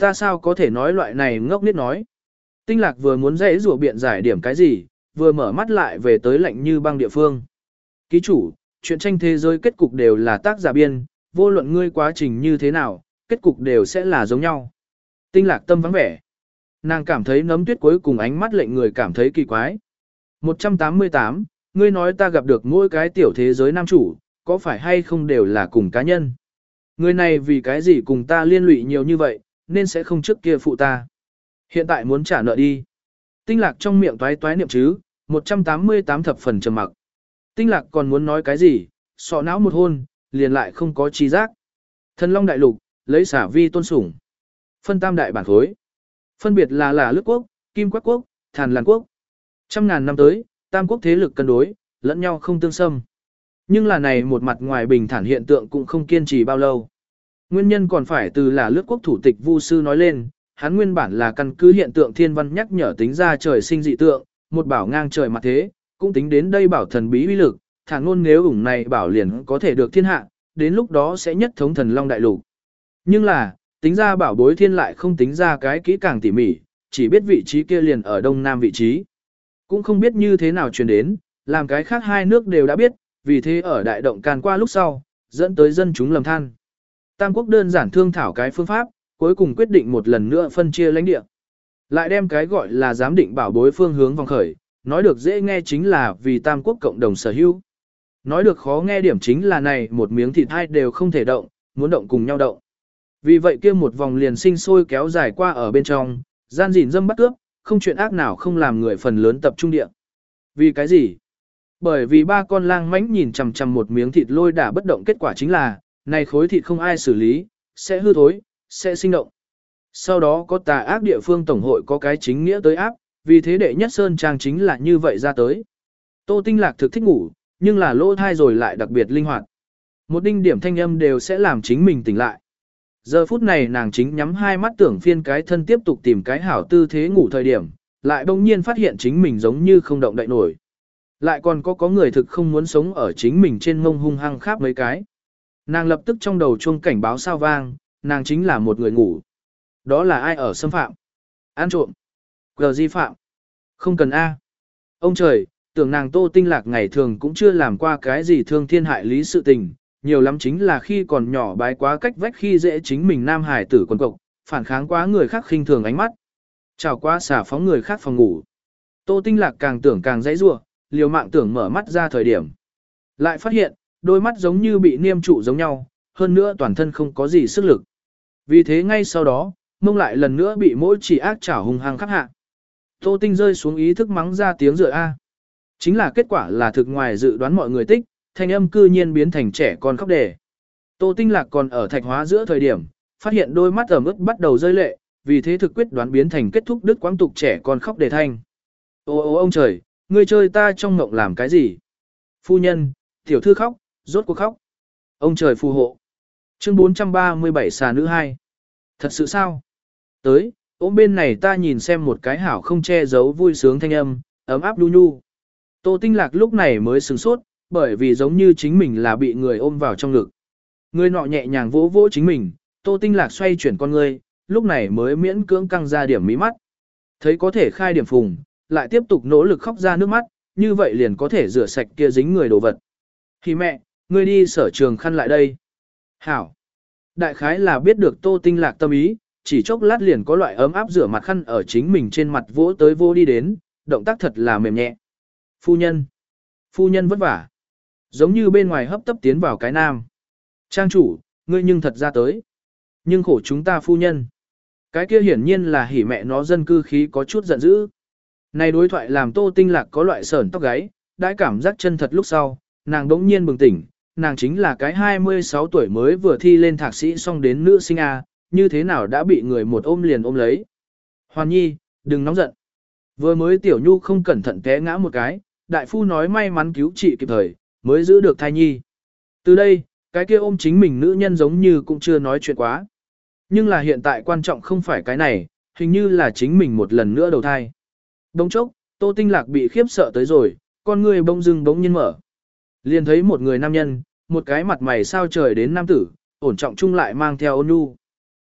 Ta sao có thể nói loại này ngốc nghếch nói. Tinh lạc vừa muốn dễ rùa biện giải điểm cái gì, vừa mở mắt lại về tới lạnh như băng địa phương. Ký chủ, chuyện tranh thế giới kết cục đều là tác giả biên, vô luận ngươi quá trình như thế nào, kết cục đều sẽ là giống nhau. Tinh lạc tâm vắng vẻ. Nàng cảm thấy nấm tuyết cuối cùng ánh mắt lệnh người cảm thấy kỳ quái. một trăm tám mươi tám, ngươi nói ta gặp được mỗi cái tiểu thế giới nam chủ, có phải hay không đều là cùng cá nhân? Người này vì cái gì cùng ta liên lụy nhiều như vậy, nên sẽ không trước kia phụ ta. Hiện tại muốn trả nợ đi. Tinh lạc trong miệng toái toái niệm chứ, một trăm tám mươi tám thập phần trầm mặc. Tinh lạc còn muốn nói cái gì, sọ não một hôn, liền lại không có trí giác. Thần Long Đại Lục, lấy xả vi tôn sủng. Phân tam đại bản khối. Phân biệt là là Lướt Quốc, Kim Quắc Quốc, Thàn Lan Quốc. Trăm ngàn năm tới, tam quốc thế lực cân đối, lẫn nhau không tương xâm. Nhưng là này một mặt ngoài bình thản hiện tượng cũng không kiên trì bao lâu. Nguyên nhân còn phải từ là Lướt Quốc thủ tịch Vu Sư nói lên, hắn nguyên bản là căn cứ hiện tượng thiên văn nhắc nhở tính ra trời sinh dị tượng, một bảo ngang trời mặt thế, cũng tính đến đây bảo thần bí uy lực, thản ngôn nếu ủng này bảo liền có thể được thiên hạ, đến lúc đó sẽ nhất thống thần long đại lục. Nhưng là, tính ra bảo bối thiên lại không tính ra cái kỹ càng tỉ mỉ, chỉ biết vị trí kia liền ở đông nam vị trí. Cũng không biết như thế nào truyền đến, làm cái khác hai nước đều đã biết, vì thế ở đại động can qua lúc sau, dẫn tới dân chúng lầm than. Tam quốc đơn giản thương thảo cái phương pháp, cuối cùng quyết định một lần nữa phân chia lãnh địa. Lại đem cái gọi là giám định bảo bối phương hướng vòng khởi, nói được dễ nghe chính là vì tam quốc cộng đồng sở hữu. Nói được khó nghe điểm chính là này một miếng thịt hai đều không thể động, muốn động cùng nhau động. Vì vậy kia một vòng liền sinh sôi kéo dài qua ở bên trong, gian dỉn dâm bắt cướp, không chuyện ác nào không làm người phần lớn tập trung địa. Vì cái gì? Bởi vì ba con lang mãnh nhìn chằm chằm một miếng thịt lôi đả bất động, kết quả chính là, này khối thịt không ai xử lý, sẽ hư thối, sẽ sinh động. Sau đó có tà ác địa phương tổng hội có cái chính nghĩa tới áp, vì thế đệ nhất sơn trang chính là như vậy ra tới. Tô Tinh Lạc thực thích ngủ, nhưng là lỗ thai rồi lại đặc biệt linh hoạt. Một đinh điểm thanh âm đều sẽ làm chính mình tỉnh lại. Giờ phút này nàng chính nhắm hai mắt tưởng phiên cái thân tiếp tục tìm cái hảo tư thế ngủ thời điểm, lại bỗng nhiên phát hiện chính mình giống như không động đậy nổi. Lại còn có có người thực không muốn sống ở chính mình trên mông hung hăng khắp mấy cái. Nàng lập tức trong đầu chuông cảnh báo sao vang, nàng chính là một người ngủ. Đó là ai ở xâm phạm? Ăn trộm. Gờ di phạm. Không cần A. Ông trời, tưởng nàng Tô Tinh Lạc ngày thường cũng chưa làm qua cái gì thương thiên hại lý sự tình, nhiều lắm chính là khi còn nhỏ bái quá cách vách khi dễ chính mình nam hải tử quần cộc, phản kháng quá người khác khinh thường ánh mắt. Chào quá xả phóng người khác phòng ngủ. Tô Tinh Lạc càng tưởng càng dãy rủa, liều mạng tưởng mở mắt ra thời điểm. Lại phát hiện, đôi mắt giống như bị niêm trụ giống nhau, hơn nữa toàn thân không có gì sức lực. Vì thế ngay sau đó, mông lại lần nữa bị mỗi chỉ ác chảo hung hăng khắc hạ. Tô Tinh rơi xuống ý thức mắng ra tiếng rựa A. Chính là kết quả là thực ngoài dự đoán mọi người tích, thanh âm cư nhiên biến thành trẻ con khóc đề. Tô Tinh Lạc còn ở thạch hóa giữa thời điểm, phát hiện đôi mắt ẩm ướt bắt đầu rơi lệ, vì thế thực quyết đoán biến thành kết thúc đứt quãng tục trẻ con khóc đề thanh. Ô ô ông trời, ngươi chơi ta trong ngộng làm cái gì? Phu nhân, tiểu thư khóc, rốt cuộc khóc. Ông trời phù hộ. Chương bốn trăm ba mươi bảy xà nữ hai. Thật sự sao? Tới, ôm bên này ta nhìn xem một cái hảo không che giấu vui sướng thanh âm, ấm áp nhu nhu. Tô Tinh Lạc lúc này mới sửng sốt, bởi vì giống như chính mình là bị người ôm vào trong ngực. Người nọ nhẹ nhàng vỗ vỗ chính mình, Tô Tinh Lạc xoay chuyển con ngươi, lúc này mới miễn cưỡng căng ra điểm mí mắt. Thấy có thể khai điểm phùng, lại tiếp tục nỗ lực khóc ra nước mắt, như vậy liền có thể rửa sạch kia dính người đồ vật. Thì mẹ, ngươi đi sở trường khăn lại đây. Hảo. Đại khái là biết được Tô Tinh Lạc tâm ý, chỉ chốc lát liền có loại ấm áp rửa mặt khăn ở chính mình trên mặt vỗ tới vô đi đến, động tác thật là mềm nhẹ. Phu nhân. Phu nhân vất vả. Giống như bên ngoài hấp tấp tiến vào cái nam. Trang chủ, ngươi nhưng thật ra tới. Nhưng khổ chúng ta phu nhân. Cái kia hiển nhiên là hỉ mẹ nó dân cư khí có chút giận dữ. Này đối thoại làm Tô Tinh Lạc có loại sởn tóc gáy, đã cảm giác chân thật lúc sau, nàng đống nhiên bừng tỉnh, nàng chính là cái hai mươi sáu tuổi mới vừa thi lên thạc sĩ xong đến nữ sinh A, như thế nào đã bị người một ôm liền ôm lấy. Hoàn nhi, đừng nóng giận. Vừa mới tiểu nhu không cẩn thận té ngã một cái, đại phu nói may mắn cứu trị kịp thời, mới giữ được thai nhi. Từ đây, cái kia ôm chính mình nữ nhân giống như cũng chưa nói chuyện quá. Nhưng là hiện tại quan trọng không phải cái này, hình như là chính mình một lần nữa đầu thai. Đông chốc, Tô Tinh Lạc bị khiếp sợ tới rồi, con người bỗng dưng bỗng nhiên mở. Liền thấy một người nam nhân, một cái mặt mày sao trời đến nam tử, ổn trọng chung lại mang theo ôn nhu.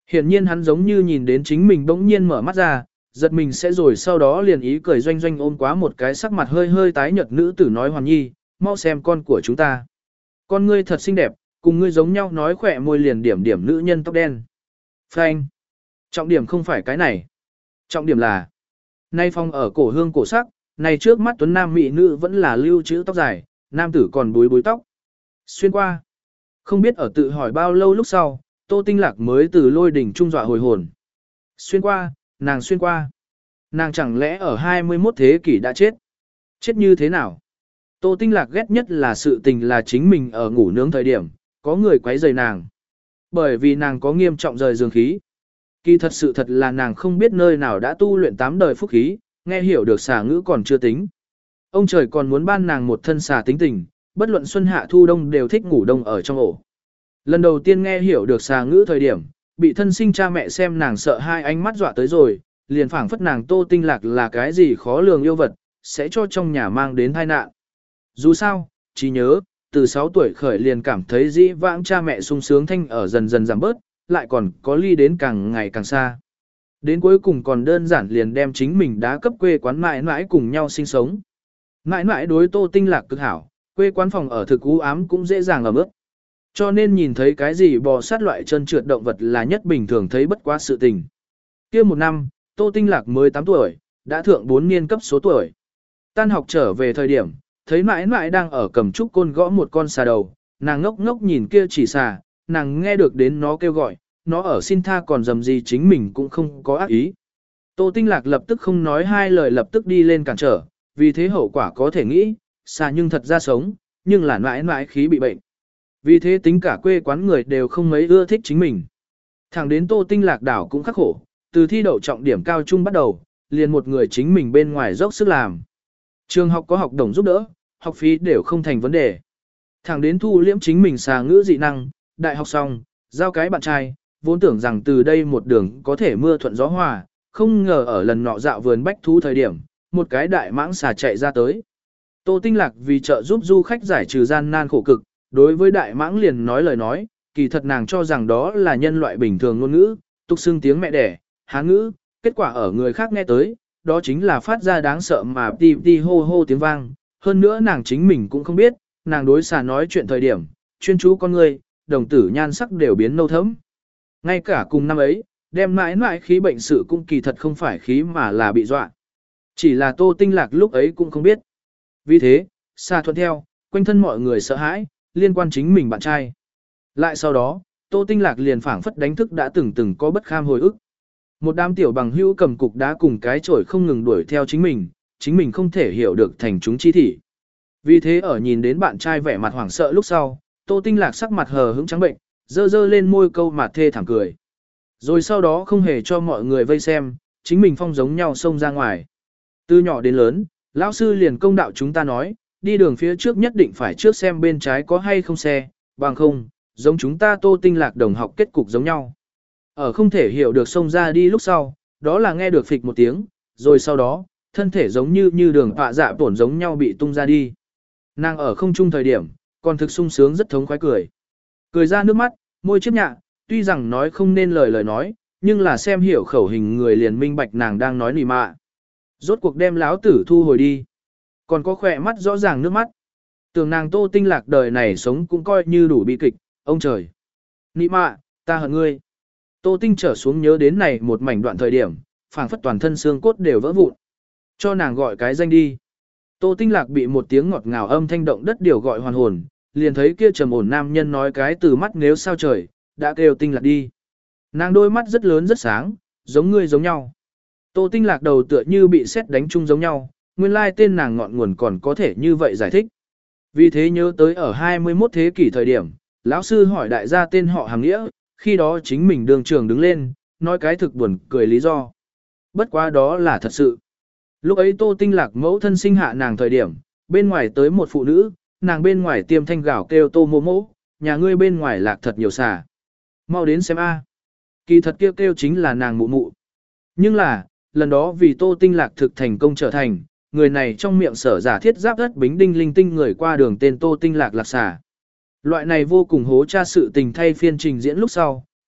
Hiển nhiên hắn giống như nhìn đến chính mình bỗng nhiên mở mắt ra, giật mình sẽ rồi sau đó liền ý cười doanh doanh ôm quá một cái sắc mặt hơi hơi tái nhợt nữ tử nói Hoàn Nhi, mau xem con của chúng ta. Con ngươi thật xinh đẹp, cùng ngươi giống nhau nói khỏe môi liền điểm điểm nữ nhân tóc đen. Phanh. Trọng điểm không phải cái này. Trọng điểm là, nay phong ở cổ hương cổ sắc, này trước mắt tuấn nam mỹ nữ vẫn là lưu trữ tóc dài, nam tử còn búi búi tóc. Xuyên qua. Không biết ở tự hỏi bao lâu lúc sau, Tô Tinh Lạc mới từ lôi đỉnh trung dọa hồi hồn. Xuyên qua, nàng xuyên qua. Nàng chẳng lẽ ở hai mươi mốt thế kỷ đã chết? Chết như thế nào? Tô Tinh Lạc ghét nhất là sự tình là chính mình ở ngủ nướng thời điểm, có người quấy rầy nàng. Bởi vì nàng có nghiêm trọng rời dương khí. Kỳ thật sự thật là nàng không biết nơi nào đã tu luyện tám đời phúc khí, nghe hiểu được xà ngữ còn chưa tính. Ông trời còn muốn ban nàng một thân xà tính tình, bất luận xuân hạ thu đông đều thích ngủ đông ở trong ổ. Lần đầu tiên nghe hiểu được xà ngữ thời điểm, bị thân sinh cha mẹ xem nàng sợ hai ánh mắt dọa tới rồi, liền phảng phất nàng Tô Tinh Lạc là cái gì khó lường yêu vật, sẽ cho trong nhà mang đến tai nạn. Dù sao, chỉ nhớ, từ sáu tuổi khởi liền cảm thấy dĩ vãng cha mẹ sung sướng thanh ở dần dần giảm bớt, lại còn có ly đến càng ngày càng xa. Đến cuối cùng còn đơn giản liền đem chính mình đá cấp quê quán mãi mãi cùng nhau sinh sống. Mãi mãi đối Tô Tinh Lạc cực hảo, quê quán phòng ở thực u ám cũng dễ dàng ẩm ướt. Cho nên nhìn thấy cái gì bò sát loại chân trượt động vật là nhất bình thường thấy bất quá sự tình. Kia một năm, Tô Tinh Lạc mới tám tuổi, đã thượng bốn niên cấp số tuổi. Tan học trở về thời điểm, thấy mãi mãi đang ở cầm trúc côn gõ một con xà đầu, nàng ngốc ngốc nhìn kia chỉ xà, nàng nghe được đến nó kêu gọi, nó ở xin tha còn dầm gì chính mình cũng không có ác ý. Tô Tinh Lạc lập tức không nói hai lời lập tức đi lên cản trở, vì thế hậu quả có thể nghĩ, xà nhưng thật ra sống, nhưng là mãi mãi khí bị bệnh. Vì thế tính cả quê quán người đều không mấy ưa thích chính mình. Thẳng đến Tô Tinh Lạc đảo cũng khắc khổ, từ thi đậu trọng điểm cao trung bắt đầu, liền một người chính mình bên ngoài dốc sức làm. Trường học có học đồng giúp đỡ, học phí đều không thành vấn đề. Thẳng đến thu liễm chính mình xà ngữ dị năng, đại học xong, giao cái bạn trai, vốn tưởng rằng từ đây một đường có thể mưa thuận gió hòa, không ngờ ở lần nọ dạo vườn bách thú thời điểm, một cái đại mãng xà chạy ra tới. Tô Tinh Lạc vì trợ giúp du khách giải trừ gian nan khổ cực, đối với đại mãng liền nói lời nói, kỳ thật nàng cho rằng đó là nhân loại bình thường ngôn ngữ, tục xưng tiếng mẹ đẻ, hán ngữ, kết quả ở người khác nghe tới, đó chính là phát ra đáng sợ mà ti ti hô hô tiếng vang. Hơn nữa nàng chính mình cũng không biết, nàng đối xà nói chuyện thời điểm, chuyên chú con người, đồng tử nhan sắc đều biến nâu thẫm. Ngay cả cùng năm ấy, đem mãi mãi khí bệnh sự cũng kỳ thật không phải khí mà là bị dọa. Chỉ là Tô Tinh Lạc lúc ấy cũng không biết. Vì thế, xà thuận theo, quanh thân mọi người sợ hãi, liên quan chính mình bạn trai. Lại sau đó, Tô Tinh Lạc liền phảng phất đánh thức đã từng từng có bất kham hồi ức. Một đám tiểu bằng hữu cầm cục đá cùng cái chổi không ngừng đuổi theo chính mình, chính mình không thể hiểu được thành chúng chi thị. Vì thế ở nhìn đến bạn trai vẻ mặt hoảng sợ lúc sau, Tô Tinh Lạc sắc mặt hờ hững trắng bệnh, dơ dơ lên môi câu mặt thê thảm cười. Rồi sau đó không hề cho mọi người vây xem, chính mình phong giống nhau xông ra ngoài. Từ nhỏ đến lớn, lão sư liền công đạo chúng ta nói, đi đường phía trước nhất định phải trước xem bên trái có hay không xe, bằng không, giống chúng ta Tô Tinh Lạc đồng học kết cục giống nhau. Ở không thể hiểu được xông ra đi lúc sau, đó là nghe được phịch một tiếng, rồi sau đó, thân thể giống như như đường họa dạ tổn giống nhau bị tung ra đi. Nàng ở không chung thời điểm, còn thực sung sướng rất thống khoái cười. Cười ra nước mắt, môi chiếc nhạ, tuy rằng nói không nên lời lời nói, nhưng là xem hiểu khẩu hình người liền minh bạch nàng đang nói nỉ mạ. Rốt cuộc đem láo tử thu hồi đi. Còn có khỏe mắt rõ ràng nước mắt. Tưởng nàng Tô Tinh Lạc đời này sống cũng coi như đủ bi kịch, ông trời. Nị mạ, ta hận ngươi. Tô Tinh trở xuống nhớ đến này một mảnh đoạn thời điểm, phảng phất toàn thân xương cốt đều vỡ vụn. Cho nàng gọi cái danh đi. Tô Tinh Lạc bị một tiếng ngọt ngào âm thanh động đất điều gọi hoàn hồn, liền thấy kia trầm ổn nam nhân nói cái từ mắt nếu sao trời, đã kêu Tinh Lạc đi. Nàng đôi mắt rất lớn rất sáng, giống ngươi giống nhau. Tô Tinh Lạc đầu tựa như bị sét đánh chung giống nhau, nguyên lai tên nàng ngọn nguồn còn có thể như vậy giải thích. Vì thế nhớ tới ở hai mươi mốt thế kỷ thời điểm, lão sư hỏi đại gia tên họ hàng nghĩa, khi đó chính mình đường trường đứng lên, nói cái thực buồn cười lý do. Bất quá đó là thật sự. Lúc ấy Tô Tinh Lạc mẫu thân sinh hạ nàng thời điểm, bên ngoài tới một phụ nữ, nàng bên ngoài tiêm thanh gạo kêu Tô mô mô, nhà ngươi bên ngoài lạc thật nhiều xà. Mau đến xem a. Kỳ thật kêu kêu chính là nàng mụ mụ. Nhưng là, lần đó vì Tô Tinh Lạc thực thành công trở thành, người này trong miệng sở giả thiết giáp đất bính đinh linh tinh người qua đường tên Tô Tinh Lạc lạc xà. Loại này vô cùng hố cha sự tình thay phiên trình diễn lúc sau,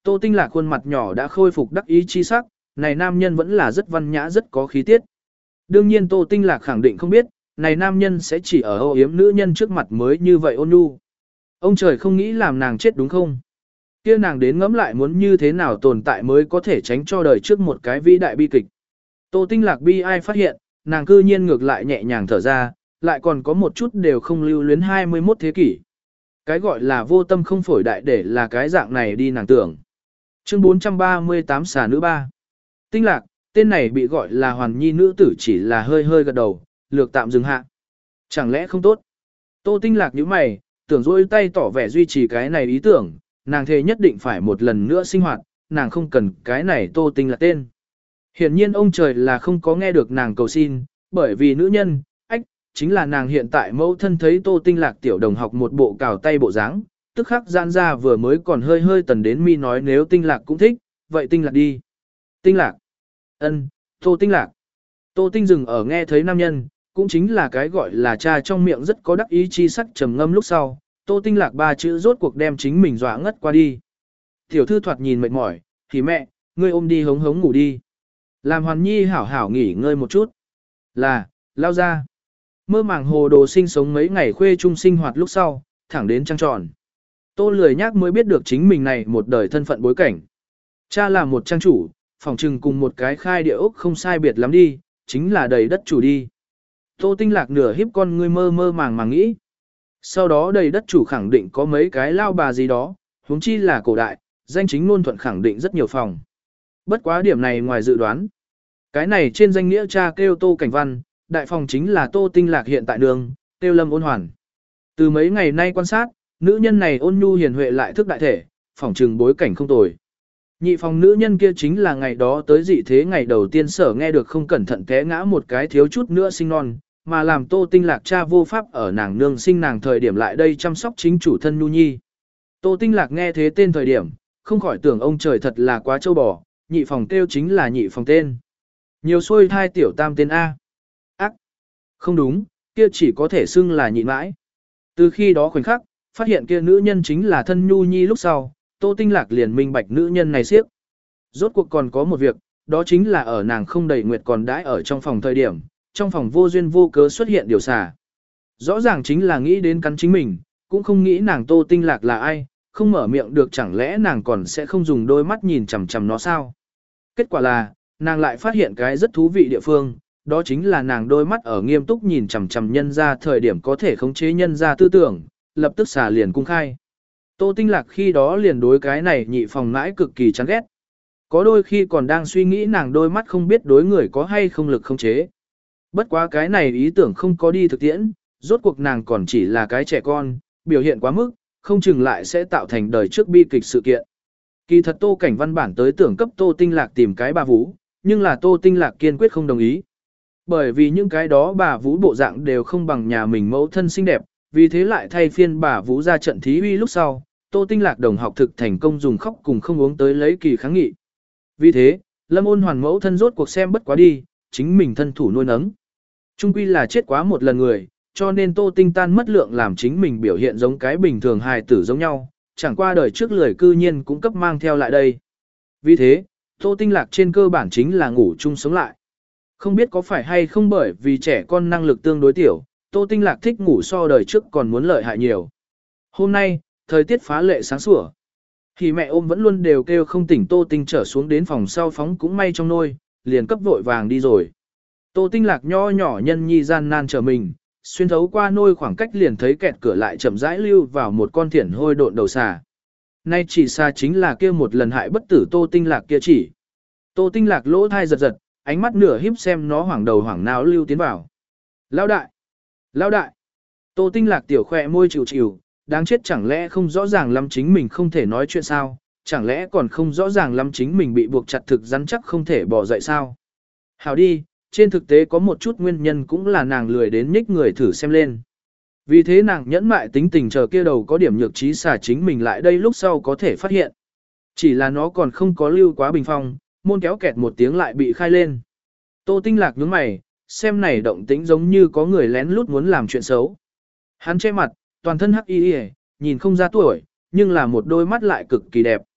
Tô Tinh Lạc khuôn mặt nhỏ đã khôi phục đắc ý chi sắc, này nam nhân vẫn là rất văn nhã rất có khí tiết. Đương nhiên Tô Tinh Lạc khẳng định không biết, này nam nhân sẽ chỉ ở âu yếm nữ nhân trước mặt mới như vậy ôn nhu. Ông trời không nghĩ làm nàng chết đúng không? Kia nàng đến ngẫm lại muốn như thế nào tồn tại mới có thể tránh cho đời trước một cái vĩ đại bi kịch. Tô Tinh Lạc bi ai phát hiện, nàng cư nhiên ngược lại nhẹ nhàng thở ra, lại còn có một chút đều không lưu luyến hai mươi mốt thế kỷ. Cái gọi là vô tâm không phổi đại để là cái dạng này đi nàng tưởng. Chương bốn trăm ba mươi tám xà nữ ba. Tinh Lạc, tên này bị gọi là hoàn nhi nữ tử chỉ là hơi hơi gật đầu, lược tạm dừng hạ. Chẳng lẽ không tốt? Tô Tinh Lạc nhíu mày, tưởng dỗi tay tỏ vẻ duy trì cái này ý tưởng, nàng thề nhất định phải một lần nữa sinh hoạt, nàng không cần cái này Tô Tinh Lạc tên. Hiển nhiên ông trời là không có nghe được nàng cầu xin, bởi vì nữ nhân, ách, chính là nàng hiện tại mẫu thân thấy Tô Tinh Lạc tiểu đồng học một bộ cào tay bộ dáng, tức khắc giãn ra vừa mới còn hơi hơi tần đến mi nói nếu Tinh Lạc cũng thích, vậy Tinh Lạc đi. Tinh Lạc. Ân, Tô Tinh Lạc. Tô Tinh dừng ở nghe thấy nam nhân, cũng chính là cái gọi là cha trong miệng rất có đắc ý chi sắc trầm ngâm lúc sau, Tô Tinh Lạc ba chữ rốt cuộc đem chính mình dọa ngất qua đi. Tiểu thư thoạt nhìn mệt mỏi, thì mẹ, ngươi ôm đi hống hống ngủ đi. Làm Hoàn Nhi hảo hảo nghỉ ngơi một chút. Là, lao ra. Mơ màng hồ đồ sinh sống mấy ngày khuê chung sinh hoạt lúc sau, thẳng đến trăng tròn. Tô lười nhác mới biết được chính mình này một đời thân phận bối cảnh. Cha là một trang chủ, phòng trừng cùng một cái khai địa ốc không sai biệt lắm đi, chính là đầy đất chủ đi. Tô Tinh Lạc nửa hiếp con ngươi mơ mơ màng màng nghĩ. Sau đó đầy đất chủ khẳng định có mấy cái lao bà gì đó, huống chi là cổ đại, danh chính ngôn thuận khẳng định rất nhiều phòng. Bất quá điểm này ngoài dự đoán. Cái này trên danh nghĩa cha kêu Tô Cảnh Văn, đại phòng chính là Tô Tinh Lạc hiện tại đường, kêu Lâm Ôn Hoàn. Từ mấy ngày nay quan sát, nữ nhân này ôn nhu hiền huệ lại thức đại thể, phỏng trừng bối cảnh không tồi. Nhị phòng nữ nhân kia chính là ngày đó tới dị thế ngày đầu tiên sở nghe được không cẩn thận té ngã một cái thiếu chút nữa sinh non, mà làm Tô Tinh Lạc cha vô pháp ở nàng nương sinh nàng thời điểm lại đây chăm sóc chính chủ thân Nhu Nhi. Tô Tinh Lạc nghe thế tên thời điểm, không khỏi tưởng ông trời thật là quá trâu bò, nhị phòng kêu chính là nhị phòng tên. Nhiều xuôi thai tiểu tam tên A. Ác. Không đúng, kia chỉ có thể xưng là nhị mãi. Từ khi đó khoảnh khắc, phát hiện kia nữ nhân chính là thân Nhu Nhi lúc sau, Tô Tinh Lạc liền minh bạch nữ nhân này siếc. Rốt cuộc còn có một việc, đó chính là ở nàng không đầy nguyệt còn đãi ở trong phòng thời điểm, trong phòng vô duyên vô cớ xuất hiện điều xả. Rõ ràng chính là nghĩ đến cắn chính mình, cũng không nghĩ nàng Tô Tinh Lạc là ai, không mở miệng được chẳng lẽ nàng còn sẽ không dùng đôi mắt nhìn chằm chằm nó sao. Kết quả là, nàng lại phát hiện cái rất thú vị địa phương, đó chính là nàng đôi mắt ở nghiêm túc nhìn chằm chằm nhân ra thời điểm có thể khống chế nhân ra tư tưởng, lập tức xả liền cung khai. Tô Tinh Lạc khi đó liền đối cái này nhị phòng mãi cực kỳ chán ghét. Có đôi khi còn đang suy nghĩ nàng đôi mắt không biết đối người có hay không lực khống chế. Bất quá cái này ý tưởng không có đi thực tiễn, rốt cuộc nàng còn chỉ là cái trẻ con, biểu hiện quá mức, không chừng lại sẽ tạo thành đời trước bi kịch sự kiện. Kỳ thật Tô Cảnh Văn bản tới tưởng cấp Tô Tinh Lạc tìm cái bà vũ, nhưng là Tô Tinh Lạc kiên quyết không đồng ý. Bởi vì những cái đó bà vũ bộ dạng đều không bằng nhà mình mẫu thân xinh đẹp, vì thế lại thay phiên bà vũ ra trận thí uy lúc sau, Tô Tinh Lạc đồng học thực thành công dùng khóc cùng không uống tới lấy kỳ kháng nghị. Vì thế, Lâm Ôn Hoàn mẫu thân rốt cuộc xem bất quá đi, chính mình thân thủ nuôi nấng. Trung quy là chết quá một lần người, cho nên Tô Tinh tan mất lượng làm chính mình biểu hiện giống cái bình thường hài tử giống nhau, chẳng qua đời trước lười cư nhiên cũng cấp mang theo lại đây. Vì thế, Tô Tinh Lạc trên cơ bản chính là ngủ chung sống lại. Không biết có phải hay không bởi vì trẻ con năng lực tương đối tiểu, Tô Tinh Lạc thích ngủ so đời trước còn muốn lợi hại nhiều. Hôm nay, thời tiết phá lệ sáng sủa. Thì mẹ ôm vẫn luôn đều kêu không tỉnh Tô Tinh trở xuống đến phòng sau phóng cũng may trong nôi, liền cấp vội vàng đi rồi. Tô Tinh Lạc nho nhỏ nhân nhi gian nan trở mình, xuyên thấu qua nôi khoảng cách liền thấy kẹt cửa lại chậm rãi lưu vào một con thiển hôi độn đầu xà. Nay chỉ xà chính là kia một lần hại bất tử Tô Tinh Lạc kia chỉ. Tô Tinh Lạc lỗ thai giật giật, ánh mắt nửa híp xem nó hoảng đầu hoảng não lưu tiến vào. Lão đại! Lão đại! Tô Tinh Lạc tiểu khỏe môi chịu chịu, đáng chết chẳng lẽ không rõ ràng lắm chính mình không thể nói chuyện sao, chẳng lẽ còn không rõ ràng lắm chính mình bị buộc chặt thực rắn chắc không thể bỏ dậy sao. Hảo đi, trên thực tế có một chút nguyên nhân cũng là nàng lười đến nhích người thử xem lên. Vì thế nàng nhẫn mại tính tình chờ kia đầu có điểm nhược trí xả chính mình lại đây lúc sau có thể phát hiện. Chỉ là nó còn không có lưu quá bình phong, môn kéo kẹt một tiếng lại bị khai lên. Tô Tinh Lạc nhướng mày, xem này động tĩnh giống như có người lén lút muốn làm chuyện xấu. Hắn che mặt, toàn thân hắc y y, nhìn không ra tuổi, nhưng là một đôi mắt lại cực kỳ đẹp.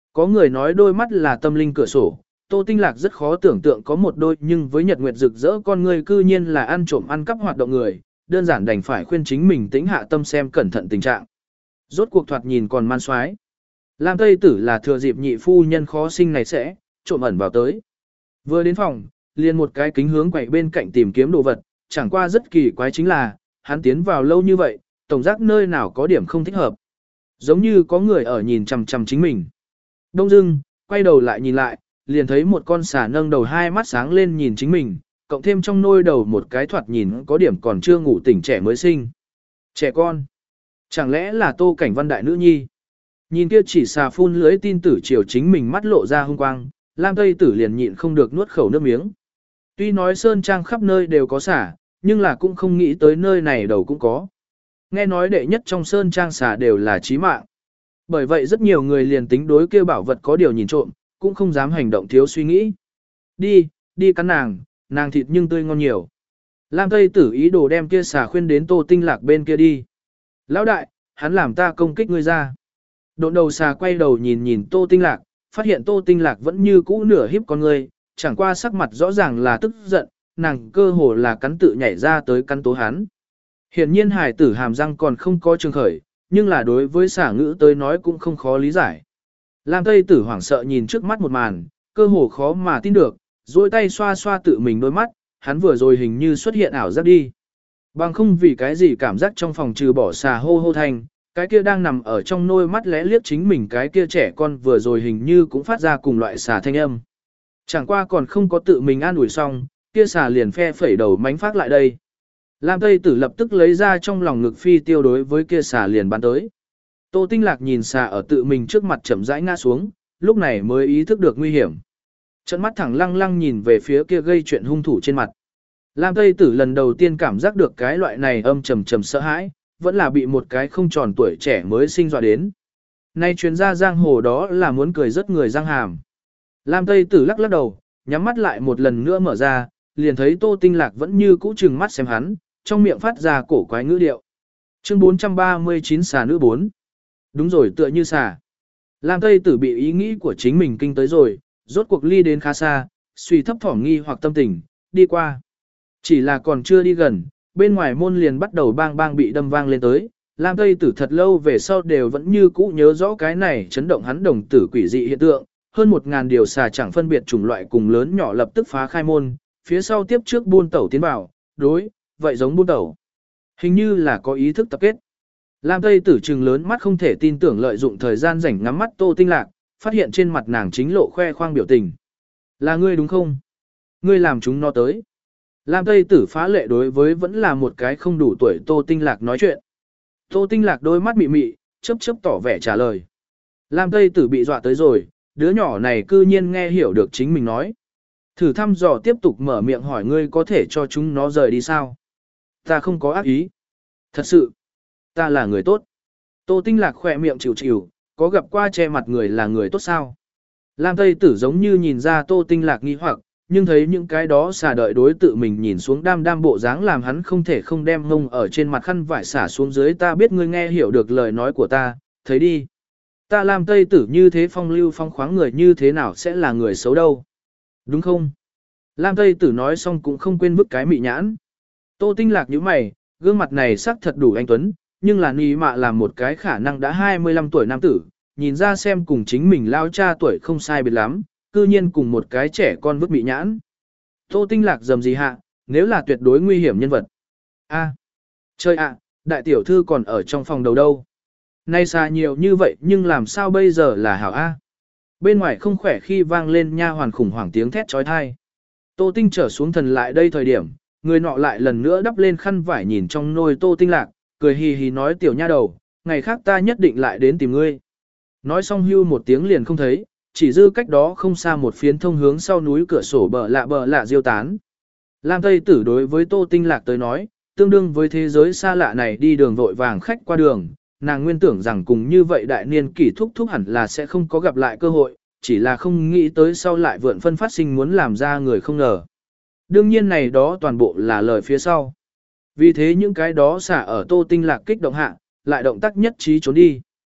Có người nói đôi mắt là tâm linh cửa sổ, Tô Tinh Lạc rất khó tưởng tượng có một đôi nhưng với nhật nguyệt rực rỡ con người cư nhiên là ăn trộm ăn cắp hoạt động người, đơn giản đành phải khuyên chính mình tĩnh hạ tâm xem cẩn thận tình trạng. Rốt cuộc thoạt nhìn còn man soái. Lam Tây Tử là thừa dịp nhị phu nhân khó sinh này sẽ trộm ẩn vào tới. Vừa đến phòng, liền một cái kính hướng quậy bên cạnh tìm kiếm đồ vật, chẳng qua rất kỳ quái chính là, hắn tiến vào lâu như vậy, tổng giác nơi nào có điểm không thích hợp. Giống như có người ở nhìn chằm chằm chính mình. Đông dưng, quay đầu lại nhìn lại, liền thấy một con xà nâng đầu hai mắt sáng lên nhìn chính mình, cộng thêm trong nôi đầu một cái thoạt nhìn có điểm còn chưa ngủ tỉnh trẻ mới sinh. Trẻ con. Chẳng lẽ là Tô Cảnh Văn đại nữ nhi? Nhìn kia chỉ xà phun lưới tin tử chiều chính mình mắt lộ ra hung quang, Lam Tây Tử liền nhịn không được nuốt khẩu nước miếng. Tuy nói sơn trang khắp nơi đều có xà, nhưng là cũng không nghĩ tới nơi này đầu cũng có. Nghe nói đệ nhất trong sơn trang xà đều là chí mạng. Bởi vậy rất nhiều người liền tính đối kêu bảo vật có điều nhìn trộm, cũng không dám hành động thiếu suy nghĩ. Đi, đi cắn nàng, nàng thịt nhưng tươi ngon nhiều. Lam Tây Tử ý đồ đem kia xà khuyên đến Tô Tinh Lạc bên kia đi. Lão đại, hắn làm ta công kích ngươi ra. Độn đầu xà quay đầu nhìn nhìn Tô Tinh Lạc, phát hiện Tô Tinh Lạc vẫn như cũ nửa hiếp con ngươi, chẳng qua sắc mặt rõ ràng là tức giận, nàng cơ hồ là cắn tự nhảy ra tới cắn tố hắn. Hiển nhiên hải tử hàm răng còn không có trường khởi, nhưng là đối với xả ngữ tới nói cũng không khó lý giải. Lam Tây Tử hoảng sợ nhìn trước mắt một màn, cơ hồ khó mà tin được, duỗi tay xoa xoa tự mình đôi mắt, hắn vừa rồi hình như xuất hiện ảo giác đi. Bằng không vì cái gì cảm giác trong phòng trừ bỏ xà hô hô thành, cái kia đang nằm ở trong nôi mắt lẽ liếc chính mình cái kia trẻ con vừa rồi hình như cũng phát ra cùng loại xà thanh âm. Chẳng qua còn không có tự mình an ủi xong, kia xà liền phe phẩy đầu mánh phát lại đây. Lam Tây Tử lập tức lấy ra trong lòng ngực phi tiêu đối với kia xà liền bắn tới. Tô Tinh Lạc nhìn xà ở tự mình trước mặt chậm rãi ngã xuống, lúc này mới ý thức được nguy hiểm. Trận mắt thẳng lăng lăng nhìn về phía kia gây chuyện hung thủ trên mặt. Lam Tây Tử lần đầu tiên cảm giác được cái loại này âm trầm trầm sợ hãi, vẫn là bị một cái không tròn tuổi trẻ mới sinh dọa đến. Nay chuyến ra giang hồ đó là muốn cười rất người răng hàm. Lam Tây Tử lắc lắc đầu, nhắm mắt lại một lần nữa mở ra, liền thấy Tô Tinh Lạc vẫn như cũ trừng mắt xem hắn, trong miệng phát ra cổ quái ngữ điệu. Chương bốn trăm ba mươi chín xà nữ bốn. Đúng rồi, tựa như xà. Lam Tây Tử bị ý nghĩ của chính mình kinh tới rồi, rốt cuộc ly đến khá xa, suy thấp thỏm nghi hoặc tâm tình, đi qua. Chỉ là còn chưa đi gần, bên ngoài môn liền bắt đầu bang bang bị đâm vang lên tới. Lam Tây Tử thật lâu về sau đều vẫn như cũ nhớ rõ cái này chấn động hắn đồng tử quỷ dị hiện tượng, hơn một ngàn điều xà chẳng phân biệt chủng loại cùng lớn nhỏ lập tức phá khai môn, phía sau tiếp trước buôn tẩu tiến vào, đối, vậy giống buôn tẩu. Hình như là có ý thức tập kết. Lam Tây Tử trừng lớn mắt không thể tin tưởng lợi dụng thời gian rảnh ngắm mắt Tô Tinh Lạc, phát hiện trên mặt nàng chính lộ khoe khoang biểu tình. Là ngươi đúng không? Ngươi làm chúng nó tới. Lam Tây Tử phá lệ đối với vẫn là một cái không đủ tuổi Tô Tinh Lạc nói chuyện. Tô Tinh Lạc đôi mắt mị mị, chớp chớp tỏ vẻ trả lời. Lam Tây Tử bị dọa tới rồi, đứa nhỏ này cư nhiên nghe hiểu được chính mình nói. Thử thăm dò tiếp tục mở miệng hỏi ngươi có thể cho chúng nó rời đi sao? Ta không có ác ý. Thật sự, ta là người tốt. Tô Tinh Lạc khỏe miệng chịu chịu, có gặp qua che mặt người là người tốt sao? Lam Tây Tử giống như nhìn ra Tô Tinh Lạc nghi hoặc, nhưng thấy những cái đó xả đợi đối tự mình nhìn xuống đam đam bộ dáng làm hắn không thể không đem ngông ở trên mặt khăn vải xả xuống dưới. Ta biết ngươi nghe hiểu được lời nói của ta, thấy đi. Ta làm Tây Tử như thế phong lưu phong khoáng người như thế nào sẽ là người xấu đâu. Đúng không? Lam Tây Tử nói xong cũng không quên bức cái mị nhãn. Tô Tinh Lạc như mày, gương mặt này sắc thật đủ anh tuấn, nhưng là nì mạ làm một cái khả năng đã hai mươi lăm tuổi nam tử, nhìn ra xem cùng chính mình lao cha tuổi không sai biệt lắm, cư nhiên cùng một cái trẻ con vứt mị nhãn. Tô Tinh Lạc dầm gì hạ, nếu là tuyệt đối nguy hiểm nhân vật. A, chơi ạ, đại tiểu thư còn ở trong phòng đầu đâu. Nay xa nhiều như vậy nhưng làm sao bây giờ là hảo A. Bên ngoài không khỏe khi vang lên nha hoàn khủng hoảng tiếng thét trói thai. Tô Tinh trở xuống thần lại đây thời điểm, người nọ lại lần nữa đắp lên khăn vải nhìn trong nôi Tô Tinh Lạc, cười hì hì nói tiểu nha đầu, ngày khác ta nhất định lại đến tìm ngươi. Nói xong hưu một tiếng liền không thấy, chỉ dư cách đó không xa một phiến thông hướng sau núi cửa sổ bờ lạ bờ lạ diêu tán. Lam Tây Tử đối với Tô Tinh Lạc tới nói, tương đương với thế giới xa lạ này đi đường vội vàng khách qua đường, nàng nguyên tưởng rằng cùng như vậy đại niên kỷ thúc thúc hẳn là sẽ không có gặp lại cơ hội, chỉ là không nghĩ tới sau lại vượn phân phát sinh muốn làm ra người không ngờ. Đương nhiên này đó toàn bộ là lời phía sau. Vì thế những cái đó xả ở Tô Tinh Lạc kích động hạ, lại động tác nhất trí trốn đi.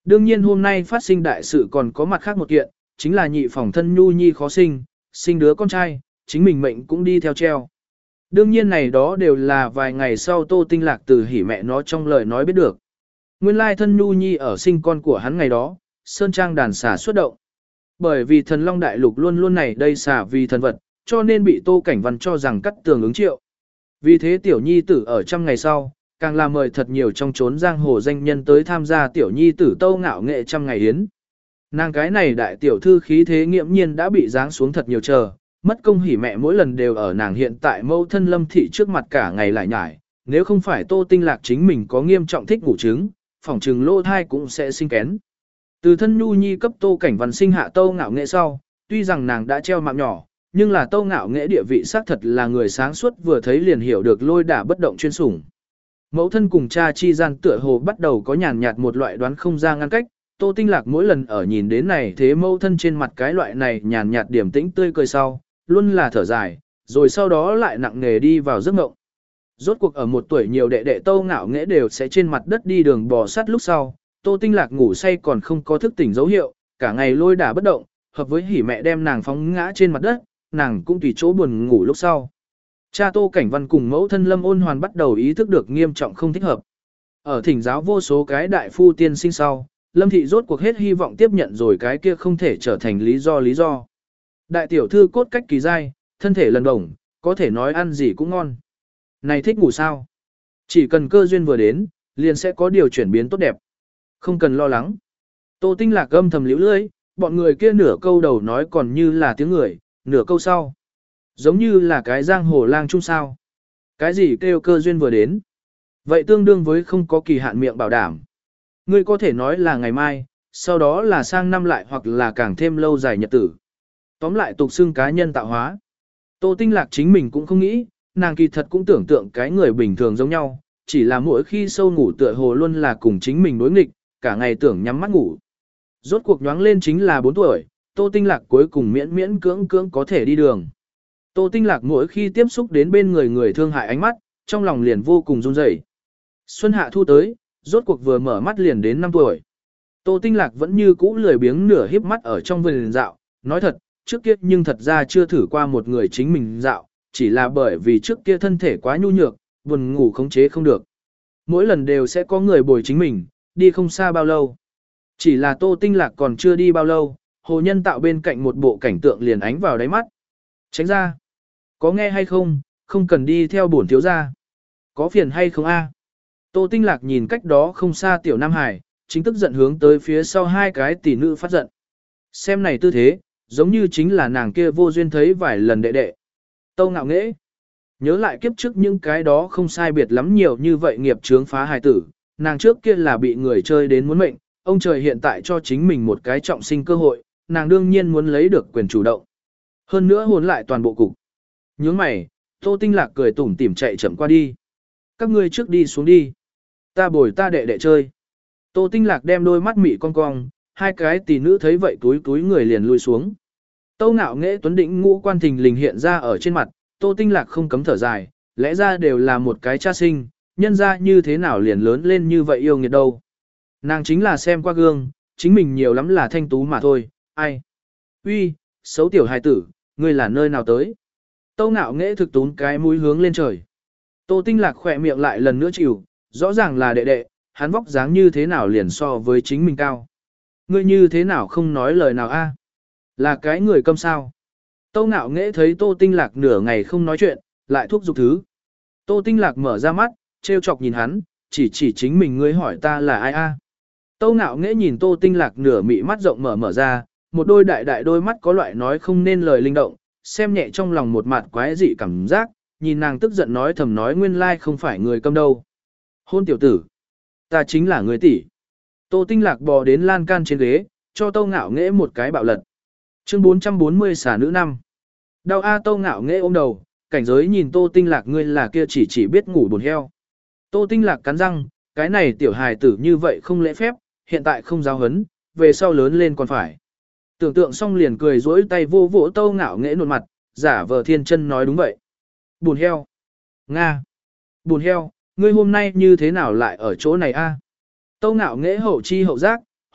Đương nhiên hôm nay phát sinh đại sự còn có mặt khác một kiện, chính là nhị phòng thân Nhu Nhi khó sinh, sinh đứa con trai, chính mình mệnh cũng đi theo treo. Đương nhiên này đó đều là vài ngày sau Tô Tinh Lạc từ hỉ mẹ nó trong lời nói biết được. Nguyên lai thân Nhu Nhi ở sinh con của hắn ngày đó, Sơn Trang đàn xà xuất động. Bởi vì thần Long Đại Lục luôn luôn này đây xà vì thần vật, cho nên bị Tô Cảnh Văn cho rằng cắt tường ứng triệu. Vì thế tiểu nhi tử ở trăm ngày sau, càng là mời thật nhiều trong chốn giang hồ danh nhân tới tham gia tiểu nhi tử tâu ngạo nghệ trăm ngày yến. Nàng cái này đại tiểu thư khí thế nghiễm nhiên đã bị giáng xuống thật nhiều chờ, mất công hỉ mẹ mỗi lần đều ở nàng hiện tại mâu thân Lâm Thị trước mặt cả ngày lại nhải, nếu không phải Tô Tinh Lạc chính mình có nghiêm trọng thích ngủ trứng, phòng trừng lô thai cũng sẽ sinh kén. Từ thân Nhu Nhi cấp Tô Cảnh Văn sinh hạ tâu ngạo nghệ sau, tuy rằng nàng đã treo mạng nhỏ, nhưng là tâu ngạo nghệ địa vị xác thật là người sáng suốt vừa thấy liền hiểu được lôi đả bất động chuyên sủng. Mẫu thân cùng cha chi gian tựa hồ bắt đầu có nhàn nhạt một loại đoán không ra ngăn cách, Tô Tinh Lạc mỗi lần ở nhìn đến này thế mẫu thân trên mặt cái loại này nhàn nhạt điểm tĩnh tươi cười sau, luôn là thở dài, rồi sau đó lại nặng nề đi vào giấc mộng. Rốt cuộc ở một tuổi nhiều đệ đệ Tô Ngạo Nghệ đều sẽ trên mặt đất đi đường bò sát lúc sau, Tô Tinh Lạc ngủ say còn không có thức tỉnh dấu hiệu, cả ngày lôi đả bất động, hợp với hỉ mẹ đem nàng phóng ngã trên mặt đất, nàng cũng tùy chỗ buồn ngủ lúc sau. Cha Tô Cảnh Văn cùng mẫu thân Lâm Ôn Hoàn bắt đầu ý thức được nghiêm trọng không thích hợp. Ở thỉnh giáo vô số cái đại phu tiên sinh sau, Lâm Thị rốt cuộc hết hy vọng tiếp nhận rồi cái kia không thể trở thành lý do lý do. Đại tiểu thư cốt cách kỳ dai, thân thể lần đồng, có thể nói ăn gì cũng ngon. Này thích ngủ sao? Chỉ cần cơ duyên vừa đến, liền sẽ có điều chuyển biến tốt đẹp. Không cần lo lắng. Tô Tinh Lạc âm thầm liễu lưỡi, bọn người kia nửa câu đầu nói còn như là tiếng người, nửa câu sau. Giống như là cái giang hồ lang chung sao. Cái gì kêu cơ duyên vừa đến. Vậy tương đương với không có kỳ hạn miệng bảo đảm. Ngươi có thể nói là ngày mai, sau đó là sang năm lại hoặc là càng thêm lâu dài nhật tử. Tóm lại tục xưng cá nhân tạo hóa. Tô Tinh Lạc chính mình cũng không nghĩ, nàng kỳ thật cũng tưởng tượng cái người bình thường giống nhau, chỉ là mỗi khi sâu ngủ tựa hồ luôn là cùng chính mình đối nghịch, cả ngày tưởng nhắm mắt ngủ. Rốt cuộc nhoáng lên chính là bốn tuổi, Tô Tinh Lạc cuối cùng miễn miễn cưỡng cưỡng có thể đi đường. Tô Tinh Lạc mỗi khi tiếp xúc đến bên người người thương hại ánh mắt, trong lòng liền vô cùng run rẩy. Xuân hạ thu tới, rốt cuộc vừa mở mắt liền đến năm tuổi. Tô Tinh Lạc vẫn như cũ lười biếng nửa híp mắt ở trong vườn dạo, nói thật, trước kia nhưng thật ra chưa thử qua một người chính mình dạo, chỉ là bởi vì trước kia thân thể quá nhu nhược, buồn ngủ khống chế không được. Mỗi lần đều sẽ có người bồi chính mình, đi không xa bao lâu. Chỉ là Tô Tinh Lạc còn chưa đi bao lâu, hồ nhân tạo bên cạnh một bộ cảnh tượng liền ánh vào đáy mắt. Tránh ra. Có nghe hay không, không cần đi theo bổn thiếu gia. Có phiền hay không a? Tô Tinh Lạc nhìn cách đó không xa tiểu Nam Hải, chính tức giận hướng tới phía sau hai cái tỷ nữ phát giận. Xem này tư thế, giống như chính là nàng kia vô duyên thấy vài lần đệ đệ. Tâu ngạo nghễ. Nhớ lại kiếp trước những cái đó không sai biệt lắm nhiều như vậy nghiệp chướng phá hài tử, nàng trước kia là bị người chơi đến muốn mệnh, ông trời hiện tại cho chính mình một cái trọng sinh cơ hội, nàng đương nhiên muốn lấy được quyền chủ động. Hơn nữa hồn lại toàn bộ cục. Nhướng mày, Tô Tinh Lạc cười tủm tỉm chạy chậm qua đi. Các ngươi trước đi xuống đi. Ta bồi ta đệ đệ chơi. Tô Tinh Lạc đem đôi mắt mị cong cong, hai cái tỷ nữ thấy vậy túi túi người liền lui xuống. Tâu ngạo nghệ tuấn định ngũ quan thình lình hiện ra ở trên mặt, Tô Tinh Lạc không cấm thở dài, lẽ ra đều là một cái cha sinh, nhân ra như thế nào liền lớn lên như vậy yêu nghiệt đâu. Nàng chính là xem qua gương, chính mình nhiều lắm là thanh tú mà thôi, ai. Uy, xấu tiểu hài tử, ngươi là nơi nào tới? Tâu ngạo nghệ thực tún cái mũi hướng lên trời. Tô Tinh Lạc khỏe miệng lại lần nữa chịu, rõ ràng là đệ đệ, hắn vóc dáng như thế nào liền so với chính mình cao. Ngươi như thế nào không nói lời nào a? Là cái người câm sao? Tâu ngạo nghệ thấy Tô Tinh Lạc nửa ngày không nói chuyện, lại thúc giục thứ. Tô Tinh Lạc mở ra mắt, trêu chọc nhìn hắn, chỉ chỉ chính mình ngươi hỏi ta là ai a? Tâu ngạo nghệ nhìn Tô Tinh Lạc nửa mị mắt rộng mở mở ra, một đôi đại đại đôi mắt có loại nói không nên lời linh động, xem nhẹ trong lòng một mặt quái dị cảm giác, nhìn nàng tức giận nói thầm nói nguyên lai không phải người câm đâu. Hôn tiểu tử, ta chính là người tỷ. Tô Tinh Lạc bò đến lan can trên ghế, cho Tâu ngạo nghệ một cái bạo lật. Chương bốn trăm bốn mươi xả nữ năm. Đau a Tâu ngạo nghệ ôm đầu, cảnh giới nhìn Tô Tinh Lạc ngươi là kia chỉ chỉ biết ngủ buồn heo. Tô Tinh Lạc cắn răng, cái này tiểu hài tử như vậy không lễ phép, hiện tại không giáo hấn, về sau lớn lên còn phải. Tưởng tượng xong liền cười rỗi tay vô vỗ Tâu ngạo nghệ nụn mặt, giả vờ thiên chân nói đúng vậy. Buồn heo. Nga. Buồn heo, ngươi hôm nay như thế nào lại ở chỗ này a? Tâu ngạo nghệ hậu chi hậu giác,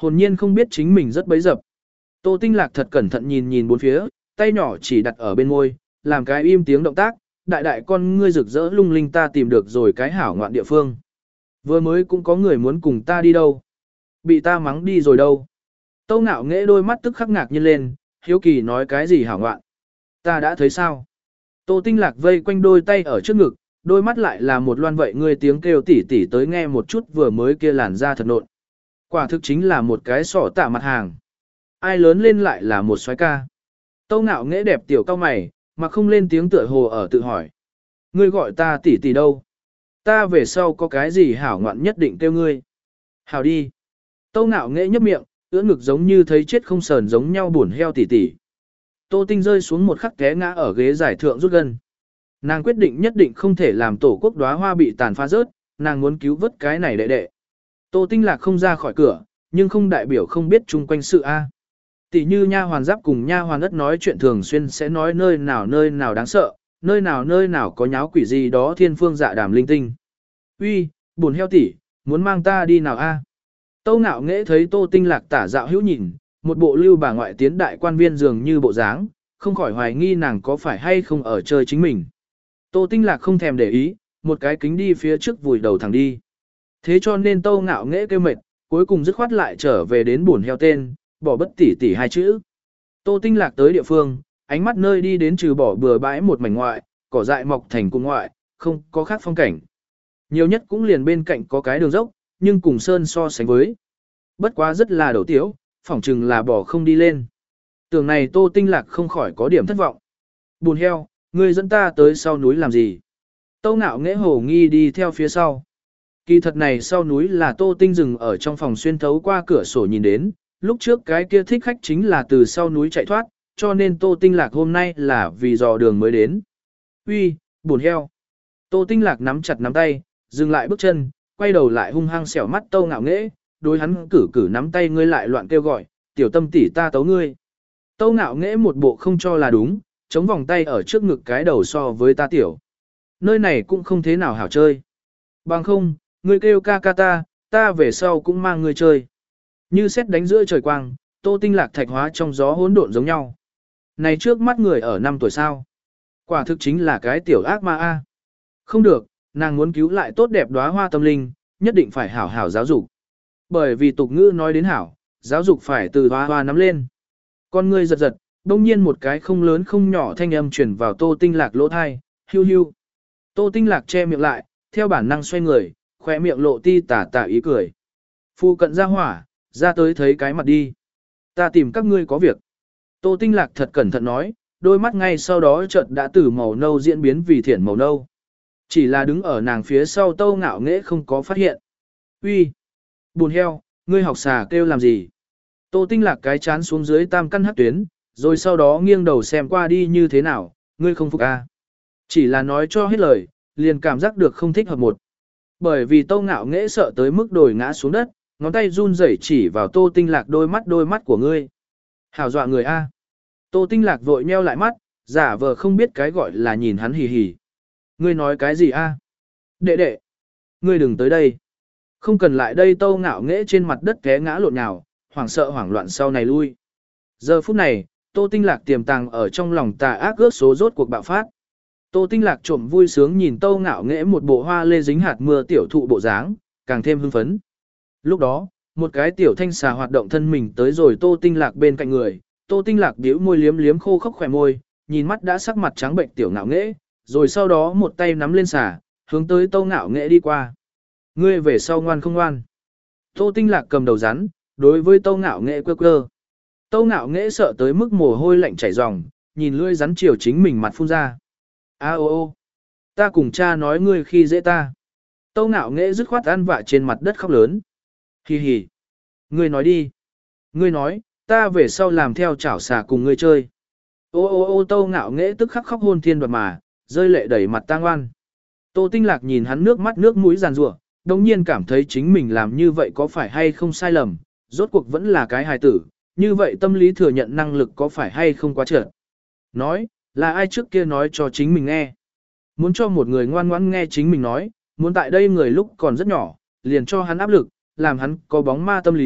hồn nhiên không biết chính mình rất bấy dập. Tô Tinh Lạc thật cẩn thận nhìn nhìn bốn phía, tay nhỏ chỉ đặt ở bên môi, làm cái im tiếng động tác, đại đại con ngươi rực rỡ lung linh ta tìm được rồi cái hảo ngoạn địa phương. Vừa mới cũng có người muốn cùng ta đi đâu. Bị ta mắng đi rồi đâu. Tâu Ngạo Nghễ đôi mắt tức khắc ngạc nhiên lên, hiếu kỳ nói cái gì hảo ngoạn. Ta đã thấy sao. Tô Tinh Lạc vây quanh đôi tay ở trước ngực, đôi mắt lại là một loan vậy ngươi tiếng kêu tỉ tỉ tới nghe một chút vừa mới kia làn da thật nộn. Quả thực chính là một cái sọ tạ mặt hàng. Ai lớn lên lại là một soái ca. Tâu Ngạo Nghễ đẹp tiểu cao mày, mà không lên tiếng tựa hồ ở tự hỏi. Ngươi gọi ta tỉ tỉ đâu? Ta về sau có cái gì hảo ngoạn nhất định kêu ngươi. Hảo đi. Tâu Ngạo Nghễ nhấp miệng, ưỡn ngực giống như thấy chết không sờn giống nhau buồn heo tỉ tỉ. Tô Tinh rơi xuống một khắc té ngã ở ghế giải thượng rút gân. Nàng quyết định nhất định không thể làm tổ quốc đóa hoa bị tàn phá rớt, nàng muốn cứu vớt cái này đệ đệ. Tô Tinh Lạc không ra khỏi cửa, nhưng không đại biểu không biết chung quanh sự A. Tỷ như nha hoàn giáp cùng nha hoàn ất nói chuyện thường xuyên sẽ nói nơi nào nơi nào đáng sợ, nơi nào nơi nào có nháo quỷ gì đó thiên phương dạ đàm linh tinh. Uy, buồn heo tỷ, muốn mang ta đi nào A? Tâu Ngạo Nghễ thấy Tô Tinh Lạc tả dạo hữu nhìn, một bộ lưu bà ngoại tiến đại quan viên dường như bộ dáng, không khỏi hoài nghi nàng có phải hay không ở chơi chính mình. Tô Tinh Lạc không thèm để ý, một cái kính đi phía trước vùi đầu thẳng đi. Thế cho nên Tâu Ngạo Nghễ kêu mệt, cuối cùng dứt khoát lại trở về đến buồn heo tên, bỏ bất tỉ tỉ hai chữ. Tô Tinh Lạc tới địa phương, ánh mắt nơi đi đến trừ bỏ bừa bãi một mảnh ngoại, cỏ dại mọc thành cung ngoại, không có khác phong cảnh. Nhiều nhất cũng liền bên cạnh có cái đường dốc, nhưng cùng sơn so sánh với. Bất quá rất là đầu tiếu, phỏng chừng là bỏ không đi lên. Tưởng này Tô Tinh Lạc không khỏi có điểm thất vọng. Buồn heo, ngươi dẫn ta tới sau núi làm gì? Tâu Ngạo Nghễ hồ nghi đi theo phía sau. Kỳ thật này sau núi là Tô Tinh dừng ở trong phòng xuyên thấu qua cửa sổ nhìn đến, lúc trước cái kia thích khách chính là từ sau núi chạy thoát, cho nên Tô Tinh Lạc hôm nay là vì dò đường mới đến. Uy, buồn heo. Tô Tinh Lạc nắm chặt nắm tay, dừng lại bước chân, quay đầu lại hung hăng xẻo mắt Tâu Ngạo Nghễ, đối hắn cử cử nắm tay ngươi lại loạn kêu gọi, tiểu tâm tỷ ta tấu ngươi. Tâu Ngạo Nghễ một bộ không cho là đúng, chống vòng tay ở trước ngực cái đầu so với ta tiểu. Nơi này cũng không thế nào hảo chơi. Bằng không, ngươi kêu ca ca ta, ta về sau cũng mang ngươi chơi. Như xét đánh giữa trời quang, Tô Tinh Lạc thạch hóa trong gió hỗn độn giống nhau. Này trước mắt người ở năm tuổi sao? Quả thực chính là cái tiểu ác ma a. Không được, nàng muốn cứu lại tốt đẹp đóa hoa tâm linh, nhất định phải hảo hảo giáo dục. Bởi vì tục ngữ nói đến hảo, giáo dục phải từ hoa hoa nắm lên. Con ngươi giật giật, đông nhiên một cái không lớn không nhỏ thanh âm truyền vào Tô Tinh Lạc lỗ thai, hiu hiu. Tô Tinh Lạc che miệng lại, theo bản năng xoay người, khóe miệng lộ ti tả tả ý cười. Phu cận ra hỏa, ra tới thấy cái mặt đi. Ta tìm các ngươi có việc. Tô Tinh Lạc thật cẩn thận nói, đôi mắt ngay sau đó chợt đã từ màu nâu diễn biến vì thiển màu nâu. Chỉ là đứng ở nàng phía sau Tâu Ngạo Nghễ không có phát hiện. Uy, buồn heo, ngươi học xà kêu làm gì? Tô Tinh Lạc cái chán xuống dưới tam căn hắc tuyến, rồi sau đó nghiêng đầu xem qua đi như thế nào, ngươi không phục à? Chỉ là nói cho hết lời, liền cảm giác được không thích hợp một. Bởi vì Tâu Ngạo Nghễ sợ tới mức đồi ngã xuống đất, ngón tay run rẩy chỉ vào Tô Tinh Lạc đôi mắt đôi mắt của ngươi. Hảo dọa người a. Tô Tinh Lạc vội nheo lại mắt, giả vờ không biết cái gọi là nhìn hắn hì hì. Ngươi nói cái gì a? Đệ đệ, ngươi đừng tới đây. Không cần lại đây. Tâu Ngạo Nghễ trên mặt đất té ngã lộn nhào, hoảng sợ hoảng loạn sau này lui. Giờ phút này, Tô Tinh Lạc tiềm tàng ở trong lòng tà ác ước số rốt cuộc bạo phát. Tô Tinh Lạc trộm vui sướng nhìn Tâu Ngạo Nghễ một bộ hoa lê dính hạt mưa tiểu thụ bộ dáng, càng thêm hưng phấn. Lúc đó, một cái tiểu thanh xà hoạt động thân mình tới rồi Tô Tinh Lạc bên cạnh người, Tô Tinh Lạc bĩu môi liếm liếm khô khốc khỏe môi, nhìn mắt đã sắc mặt trắng bệnh tiểu Ngạo Nghễ, rồi sau đó một tay nắm lên xà, hướng tới Tâu Ngạo Nghễ đi qua. Ngươi về sau ngoan không ngoan? Tô Tinh Lạc cầm đầu rắn, đối với Tâu Ngạo Nghễ quơ quơ. Tâu Ngạo Nghễ sợ tới mức mồ hôi lạnh chảy ròng, nhìn lưỡi rắn chiều chính mình mặt phun ra. A ô ô, ta cùng cha nói ngươi khi dễ ta. Tâu Ngạo Nghễ dứt khoát ăn vạ trên mặt đất khóc lớn. Hi hi, ngươi nói đi. Ngươi nói, ta về sau làm theo chảo xà cùng ngươi chơi. Ô ô ô Tâu Ngạo Nghễ tức khắc khóc hôn thiên đoạt mà, rơi lệ đẩy mặt tang oan. Tô Tinh Lạc nhìn hắn nước mắt nước mũi giàn rủa, đồng nhiên cảm thấy chính mình làm như vậy có phải hay không sai lầm, rốt cuộc vẫn là cái hài tử, như vậy tâm lý thừa nhận năng lực có phải hay không quá trợn. Nói, là ai trước kia nói cho chính mình nghe. Muốn cho một người ngoan ngoãn nghe chính mình nói, muốn tại đây người lúc còn rất nhỏ, liền cho hắn áp lực, làm hắn có bóng ma tâm lý,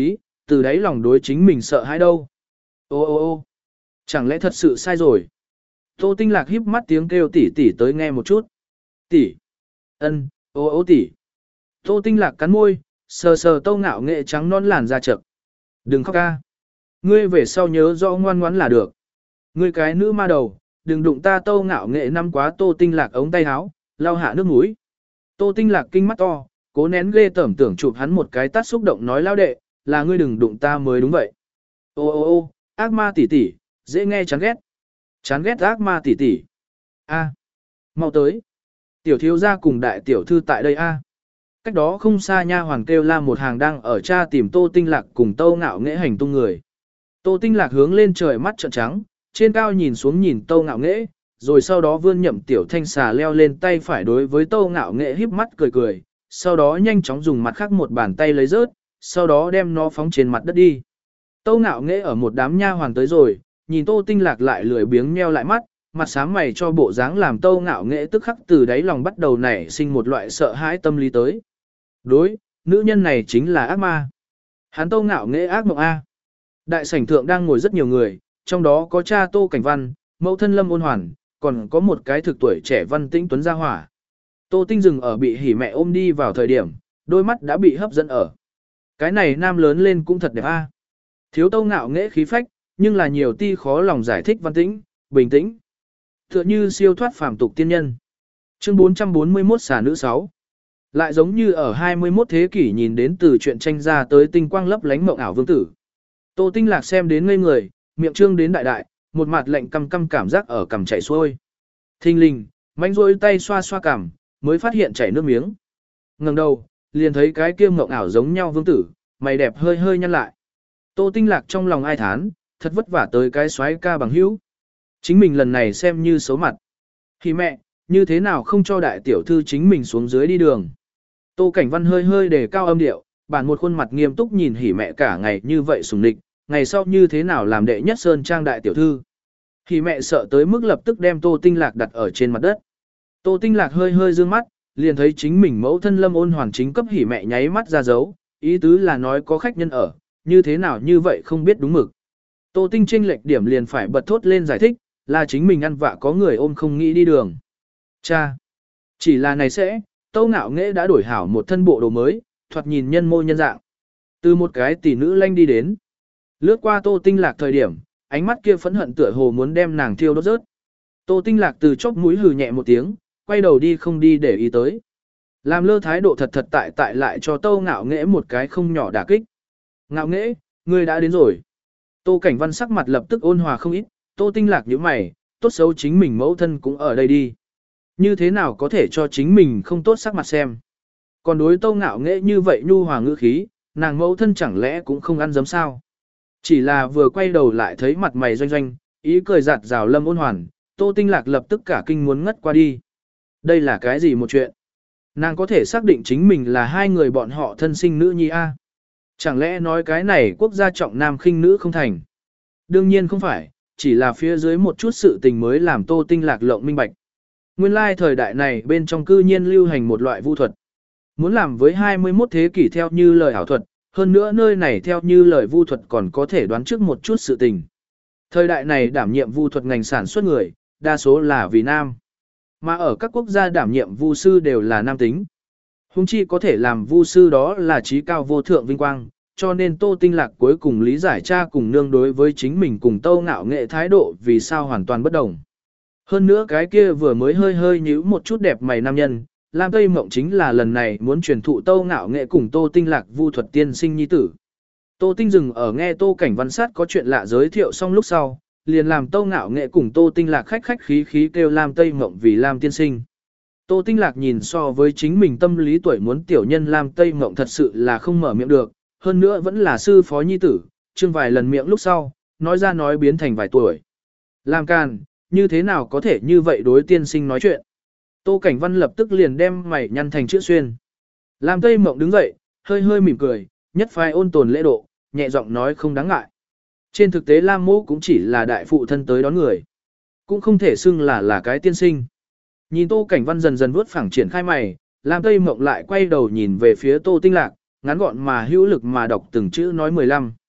từ đấy lòng đối chính mình sợ hãi đâu. Ô ô ô chẳng lẽ thật sự sai rồi? Tô Tinh Lạc híp mắt tiếng kêu tỷ tỷ tới nghe một chút. Tỷ. Ân, ô ô tỷ. Tô Tinh Lạc cắn môi, sờ sờ Tô Ngạo Nghệ trắng non làn da chật. Đừng khóc ca. Ngươi về sau nhớ rõ ngoan ngoãn là được. Ngươi cái nữ ma đầu, đừng đụng ta. Tô Ngạo Nghệ năm quá Tô Tinh Lạc ống tay áo, lau hạ nước mũi. Tô Tinh Lạc kinh mắt to, cố nén ghê tởm tưởng chụp hắn một cái tát xúc động nói lao đệ, là ngươi đừng đụng ta mới đúng vậy. Ô ô ô, ác ma tỷ tỷ, dễ nghe chán ghét. Chán ghét ác ma tỷ tỷ. A, mau tới. Tiểu thiếu gia cùng đại tiểu thư tại đây a. Cách đó không xa nha hoàn kêu la một hàng đang ở tra tìm Tô Tinh Lạc cùng Tô Ngạo Nghệ hành tung người. Tô Tinh Lạc hướng lên trời mắt trợn trắng, trên cao nhìn xuống nhìn Tô Ngạo Nghệ, rồi sau đó vươn nhậm tiểu thanh xà leo lên tay phải đối với Tô Ngạo Nghệ híp mắt cười cười, sau đó nhanh chóng dùng mặt khác một bàn tay lấy rớt, sau đó đem nó phóng trên mặt đất đi. Tô Ngạo Nghệ ở một đám nha hoàn tới rồi, nhìn Tô Tinh Lạc lại lười biếng nheo lại mắt, mặt sáng mày cho bộ dáng làm Tô Ngạo Nghệ tức khắc từ đáy lòng bắt đầu nảy sinh một loại sợ hãi tâm lý tới. Đối, nữ nhân này chính là ác ma. Hắn Tô Ngạo Nghệ ác mộng A. Đại sảnh thượng đang ngồi rất nhiều người, trong đó có cha Tô Cảnh Văn, mẫu thân Lâm Ôn Hoàn, còn có một cái thực tuổi trẻ Văn Tĩnh Tuấn gia hỏa. Tô Tinh dừng ở bị hỉ mẹ ôm đi vào thời điểm, đôi mắt đã bị hấp dẫn ở. Cái này nam lớn lên cũng thật đẹp A. Thiếu Tô Ngạo Nghệ khí phách, nhưng là nhiều ti khó lòng giải thích Văn Tĩnh, bình tĩnh. Tựa như siêu thoát phàm tục tiên nhân. Chương bốn trăm bốn mươi mốt xà nữ sáu. Lại giống như ở hai mươi mốt thế kỷ nhìn đến từ chuyện tranh ra tới tinh quang lấp lánh mộng ảo vương tử. Tô Tinh Lạc xem đến ngây người, miệng trương đến đại đại, một mặt lạnh căm căm cảm giác ở cằm chảy xuôi. Thình lình, mánh rôi tay xoa xoa cằm, mới phát hiện chảy nước miếng. Ngẩng đầu, liền thấy cái kia mộng ảo giống nhau vương tử, mày đẹp hơi hơi nhăn lại. Tô Tinh Lạc trong lòng ai thán, thật vất vả tới cái xoáy ca bằng hữu. Chính mình lần này xem như xấu mặt. Thì mẹ, như thế nào không cho đại tiểu thư chính mình xuống dưới đi đường. Tô Cảnh Văn hơi hơi đề cao âm điệu, bản một khuôn mặt nghiêm túc nhìn hỉ mẹ cả ngày như vậy sùng địch, ngày sau như thế nào làm đệ nhất sơn trang đại tiểu thư. Hỉ mẹ sợ tới mức lập tức đem Tô Tinh Lạc đặt ở trên mặt đất. Tô Tinh Lạc hơi hơi dương mắt, liền thấy chính mình mẫu thân Lâm Ôn Hoàn chính cấp hỉ mẹ nháy mắt ra dấu, ý tứ là nói có khách nhân ở, như thế nào như vậy không biết đúng mực. Tô Tinh chênh lệch điểm liền phải bật thốt lên giải thích, là chính mình ăn vạ có người ôm không nghĩ đi đường. Cha! Chỉ là này sẽ, Tô Ngạo Nghệ đã đổi hảo một thân bộ đồ mới, thoạt nhìn nhân mô nhân dạng. Từ một cái tỷ nữ lanh đi đến. Lướt qua Tô Tinh Lạc thời điểm, ánh mắt kia phẫn hận tựa hồ muốn đem nàng thiêu đốt rớt. Tô Tinh Lạc từ chóp mũi hừ nhẹ một tiếng, quay đầu đi không đi để ý tới. Làm lơ thái độ thật thật tại tại lại cho Tô Ngạo Nghệ một cái không nhỏ đả kích. Ngạo Nghệ, ngươi đã đến rồi. Tô Cảnh Văn sắc mặt lập tức ôn hòa không ít, Tô Tinh Lạc nhíu mày, tốt xấu chính mình mẫu thân cũng ở đây đi. Như thế nào có thể cho chính mình không tốt sắc mặt xem. Còn đối Tô Ngạo Nghệ như vậy nhu hòa ngữ khí, nàng mẫu thân chẳng lẽ cũng không ăn giấm sao. Chỉ là vừa quay đầu lại thấy mặt mày doanh doanh, ý cười giạt rào Lâm Ôn Hoàn, Tô Tinh Lạc lập tức cả kinh muốn ngất qua đi. Đây là cái gì một chuyện? Nàng có thể xác định chính mình là hai người bọn họ thân sinh nữ nhi a? Chẳng lẽ nói cái này quốc gia trọng nam khinh nữ không thành? Đương nhiên không phải, chỉ là phía dưới một chút sự tình mới làm Tô Tinh Lạc lộng minh bạch. Nguyên lai thời đại này bên trong cư nhiên lưu hành một loại vu thuật. Muốn làm với hai mươi mốt thế kỷ theo như lời ảo thuật, hơn nữa nơi này theo như lời vu thuật còn có thể đoán trước một chút sự tình. Thời đại này đảm nhiệm vu thuật ngành sản xuất người, đa số là vì nam. Mà ở các quốc gia đảm nhiệm vu sư đều là nam tính. Hùng chi có thể làm vu sư đó là trí cao vô thượng vinh quang, cho nên Tô Tinh Lạc cuối cùng lý giải cha cùng nương đối với chính mình cùng Tô Ngạo Nghệ thái độ vì sao hoàn toàn bất đồng. Hơn nữa cái kia vừa mới hơi hơi nhíu một chút đẹp mày nam nhân, Lam Tây Mộng chính là lần này muốn truyền thụ Tô Ngạo Nghệ cùng Tô Tinh Lạc vu thuật tiên sinh nhi tử. Tô Tinh dừng ở nghe Tô Cảnh Văn sát có chuyện lạ giới thiệu xong lúc sau, liền làm Tô Ngạo Nghệ cùng Tô Tinh Lạc khách khách khí khí kêu Lam Tây Mộng vì Lam tiên sinh. Tô Tinh Lạc nhìn so với chính mình tâm lý tuổi muốn tiểu nhân Lam Tây Mộng thật sự là không mở miệng được, hơn nữa vẫn là sư phó nhi tử, chương vài lần miệng lúc sau, nói ra nói biến thành vài tuổi. Lam Can, như thế nào có thể như vậy đối tiên sinh nói chuyện? Tô Cảnh Văn lập tức liền đem mày nhăn thành chữ xuyên. Lam Tây Mộng đứng dậy, hơi hơi mỉm cười, nhất phái ôn tồn lễ độ, nhẹ giọng nói không đáng ngại. Trên thực tế Lam Mỗ cũng chỉ là đại phụ thân tới đón người, cũng không thể xưng là là cái tiên sinh. Nhìn Tô Cảnh Văn dần dần vuốt phẳng triển khai mày, Lam Tây Mộng lại quay đầu nhìn về phía Tô Tinh Lạc, ngắn gọn mà hữu lực mà đọc từng chữ nói mười lăm.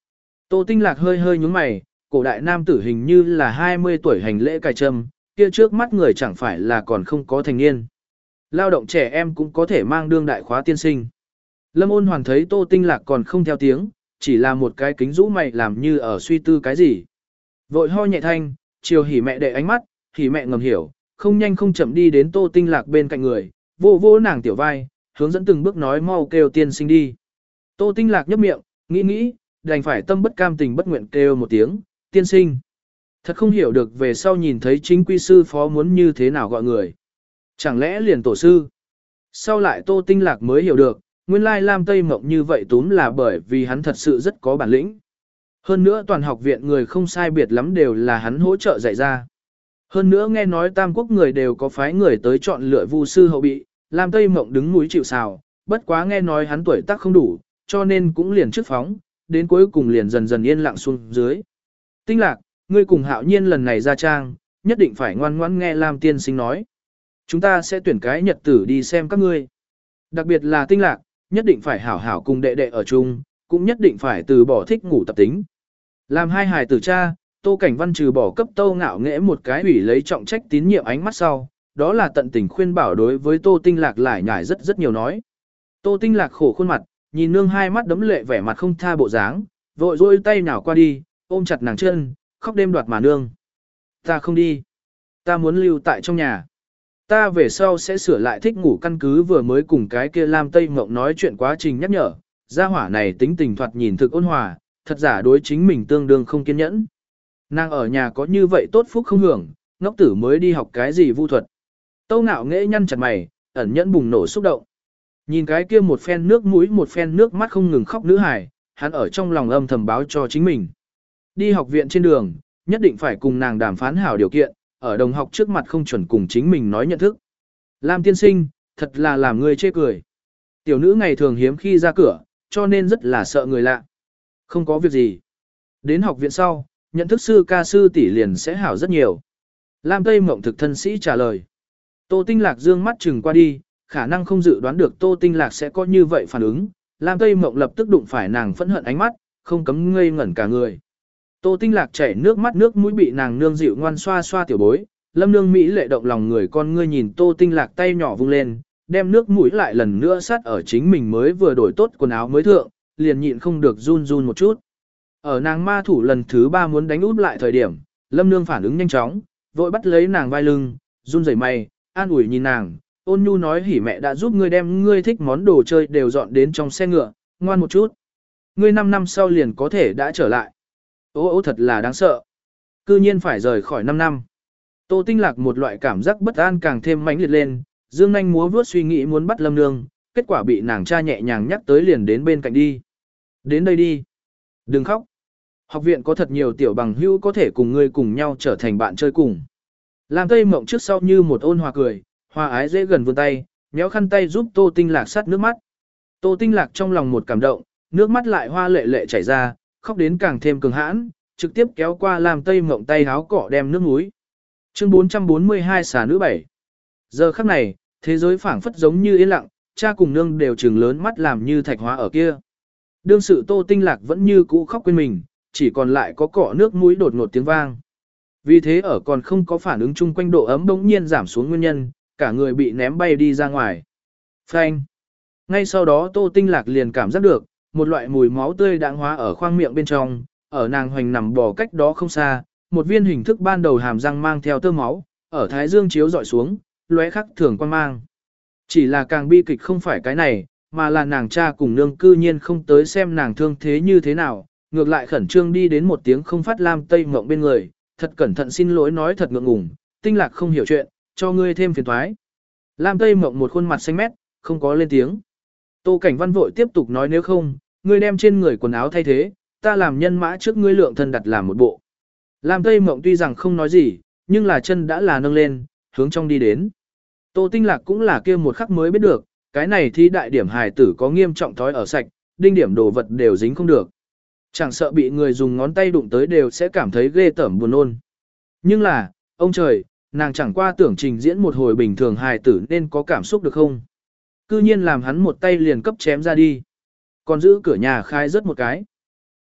Tô Tinh Lạc hơi hơi nhúng mày, cổ đại nam tử hình như là hai mươi tuổi hành lễ cài trâm, kia trước mắt người chẳng phải là còn không có thành niên. Lao động trẻ em cũng có thể mang đương đại khóa tiên sinh. Lâm Ôn Hoàn thấy Tô Tinh Lạc còn không theo tiếng, chỉ là một cái kính rũ mày làm như ở suy tư cái gì. Vội ho nhẹ thanh, chiều hỉ mẹ đệ ánh mắt, hỉ mẹ ngầm hiểu, không nhanh không chậm đi đến Tô Tinh Lạc bên cạnh người, vô vô nàng tiểu vai, hướng dẫn từng bước nói mau kêu tiên sinh đi. Tô Tinh Lạc nhấp miệng, nghĩ nghĩ, đành phải tâm bất cam tình bất nguyện kêu một tiếng, tiên sinh. Thật không hiểu được về sau nhìn thấy chính quy sư phó muốn như thế nào gọi người. Chẳng lẽ liền tổ sư? Sau lại Tô Tinh Lạc mới hiểu được, nguyên lai Lam Tây Mộng như vậy túm là bởi vì hắn thật sự rất có bản lĩnh. Hơn nữa toàn học viện người không sai biệt lắm đều là hắn hỗ trợ dạy ra. Hơn nữa nghe nói Tam Quốc người đều có phái người tới chọn lựa vu sư hậu bị, Lam Tây Mộng đứng núi chịu sào, bất quá nghe nói hắn tuổi tác không đủ, cho nên cũng liền trước phóng, đến cuối cùng liền dần dần yên lặng xuống dưới. Tinh Lạc, ngươi cùng Hạo Nhiên lần này ra trang, nhất định phải ngoan ngoãn nghe Lam tiên sinh nói. Chúng ta sẽ tuyển cái nhật tử đi xem các ngươi. Đặc biệt là Tinh Lạc, nhất định phải hảo hảo cùng đệ đệ ở chung, cũng nhất định phải từ bỏ thích ngủ tập tính. Làm hai hài tử cha, Tô Cảnh Văn trừ bỏ cấp Tô Ngạo Nghễ một cái ủy lấy trọng trách tín nhiệm ánh mắt sau, đó là tận tình khuyên bảo đối với Tô Tinh Lạc lại nhải rất rất nhiều nói. Tô Tinh Lạc khổ khuôn mặt, nhìn nương hai mắt đấm lệ vẻ mặt không tha bộ dáng, vội dỗi tay nhào qua đi, ôm chặt nàng chân, khóc đêm đoạt mà nương. Ta không đi. Ta muốn lưu tại trong nhà. Ta về sau sẽ sửa lại thích ngủ căn cứ vừa mới cùng cái kia Lam Tây Mộng nói chuyện quá trình nhắc nhở. Gia hỏa này tính tình thoạt nhìn thực ôn hòa, thật giả đối chính mình tương đương không kiên nhẫn. Nàng ở nhà có như vậy tốt phúc không hưởng, ngốc tử mới đi học cái gì vu thuật. Tâu Ngạo Nghễ nhăn chặt mày, ẩn nhẫn bùng nổ xúc động. Nhìn cái kia một phen nước mũi một phen nước mắt không ngừng khóc nữ hài, hắn ở trong lòng âm thầm báo cho chính mình. Đi học viện trên đường, nhất định phải cùng nàng đàm phán hảo điều kiện, ở đồng học trước mặt không chuẩn cùng chính mình nói nhận thức. Lam tiên sinh, thật là làm người chê cười. Tiểu nữ ngày thường hiếm khi ra cửa, cho nên rất là sợ người lạ. Không có việc gì. Đến học viện sau, nhận thức sư ca sư tỷ liền sẽ hảo rất nhiều. Lam Tây Mộng thực thân sĩ trả lời. Tô Tinh Lạc dương mắt chừng qua đi, khả năng không dự đoán được Tô Tinh Lạc sẽ có như vậy phản ứng. Lam Tây Mộng lập tức đụng phải nàng phẫn hận ánh mắt, không cấm ngây ngẩn cả người. Tô Tinh Lạc chảy nước mắt nước mũi bị nàng nương dịu ngoan xoa xoa tiểu bối, Lâm nương Mỹ lệ động lòng người con ngươi nhìn Tô Tinh Lạc tay nhỏ vung lên, đem nước mũi lại lần nữa sát ở chính mình mới vừa đổi tốt quần áo mới thượng, liền nhịn không được run run một chút. Ở nàng ma thủ lần thứ ba muốn đánh út lại thời điểm, Lâm nương phản ứng nhanh chóng, vội bắt lấy nàng vai lưng, run rẩy mày, an ủi nhìn nàng, ôn nhu nói hỉ mẹ đã giúp ngươi đem ngươi thích món đồ chơi đều dọn đến trong xe ngựa, ngoan một chút. Ngươi năm năm sau liền có thể đã trở lại. Ô ô thật là đáng sợ. Cư nhiên phải rời khỏi năm năm. Tô Tinh Lạc một loại cảm giác bất an càng thêm mãnh liệt lên, dương nhanh múa vuốt suy nghĩ muốn bắt Lâm nương, kết quả bị nàng cha nhẹ nhàng nhắc tới liền đến bên cạnh đi. Đến đây đi. Đừng khóc. Học viện có thật nhiều tiểu bằng hữu có thể cùng ngươi cùng nhau trở thành bạn chơi cùng. Lam Tây Mộng trước sau như một ôn hòa cười, hòa ái dễ gần vươn tay, nhéo khăn tay giúp Tô Tinh Lạc sát nước mắt. Tô Tinh Lạc trong lòng một cảm động, nước mắt lại hoa lệ lệ chảy ra, khóc đến càng thêm cường hãn, trực tiếp kéo qua Lam Tây Mộng tay háo cọ đem nước muối. Chương bốn trăm bốn mươi hai xà nữ bảy. Giờ khắc này, thế giới phảng phất giống như yên lặng, cha cùng nương đều trừng lớn mắt làm như thạch hóa ở kia. Đương sự Tô Tinh Lạc vẫn như cũ khóc quên mình, chỉ còn lại có cọ nước mũi đột ngột tiếng vang. Vì thế ở còn không có phản ứng chung quanh độ ấm bỗng nhiên giảm xuống nguyên nhân, cả người bị ném bay đi ra ngoài. Phanh. Ngay sau đó Tô Tinh Lạc liền cảm giác được, một loại mùi máu tươi đãng hóa ở khoang miệng bên trong, ở nàng hoành nằm bò cách đó không xa, một viên hình thức ban đầu hàm răng mang theo tơ máu, ở thái dương chiếu dọi xuống, lóe khắc thường quan mang. Chỉ là càng bi kịch không phải cái này, mà là nàng cha cùng nương cư nhiên không tới xem nàng thương thế như thế nào, ngược lại khẩn trương đi đến một tiếng không phát Lam Tây Mộng bên người, thật cẩn thận xin lỗi nói thật ngượng ngùng, Tinh Lạc không hiểu chuyện, cho ngươi thêm phiền toái. Lam Tây Mộng một khuôn mặt xanh mét, không có lên tiếng. Tô Cảnh Văn vội tiếp tục nói nếu không, ngươi đem trên người quần áo thay thế, ta làm nhân mã trước ngươi lượng thân đặt làm một bộ. Lam Tây Mộng tuy rằng không nói gì, nhưng là chân đã là nâng lên, hướng trong đi đến. Tô Tinh Lạc cũng là kia một khắc mới biết được, cái này thi đại điểm hài tử có nghiêm trọng thói ở sạch, đinh điểm đồ vật đều dính không được. Chẳng sợ bị người dùng ngón tay đụng tới đều sẽ cảm thấy ghê tởm buồn nôn. Nhưng là, ông trời, nàng chẳng qua tưởng trình diễn một hồi bình thường hài tử nên có cảm xúc được không? Cư nhiên làm hắn một tay liền cấp chém ra đi. Còn giữ cửa nhà khai rớt một cái.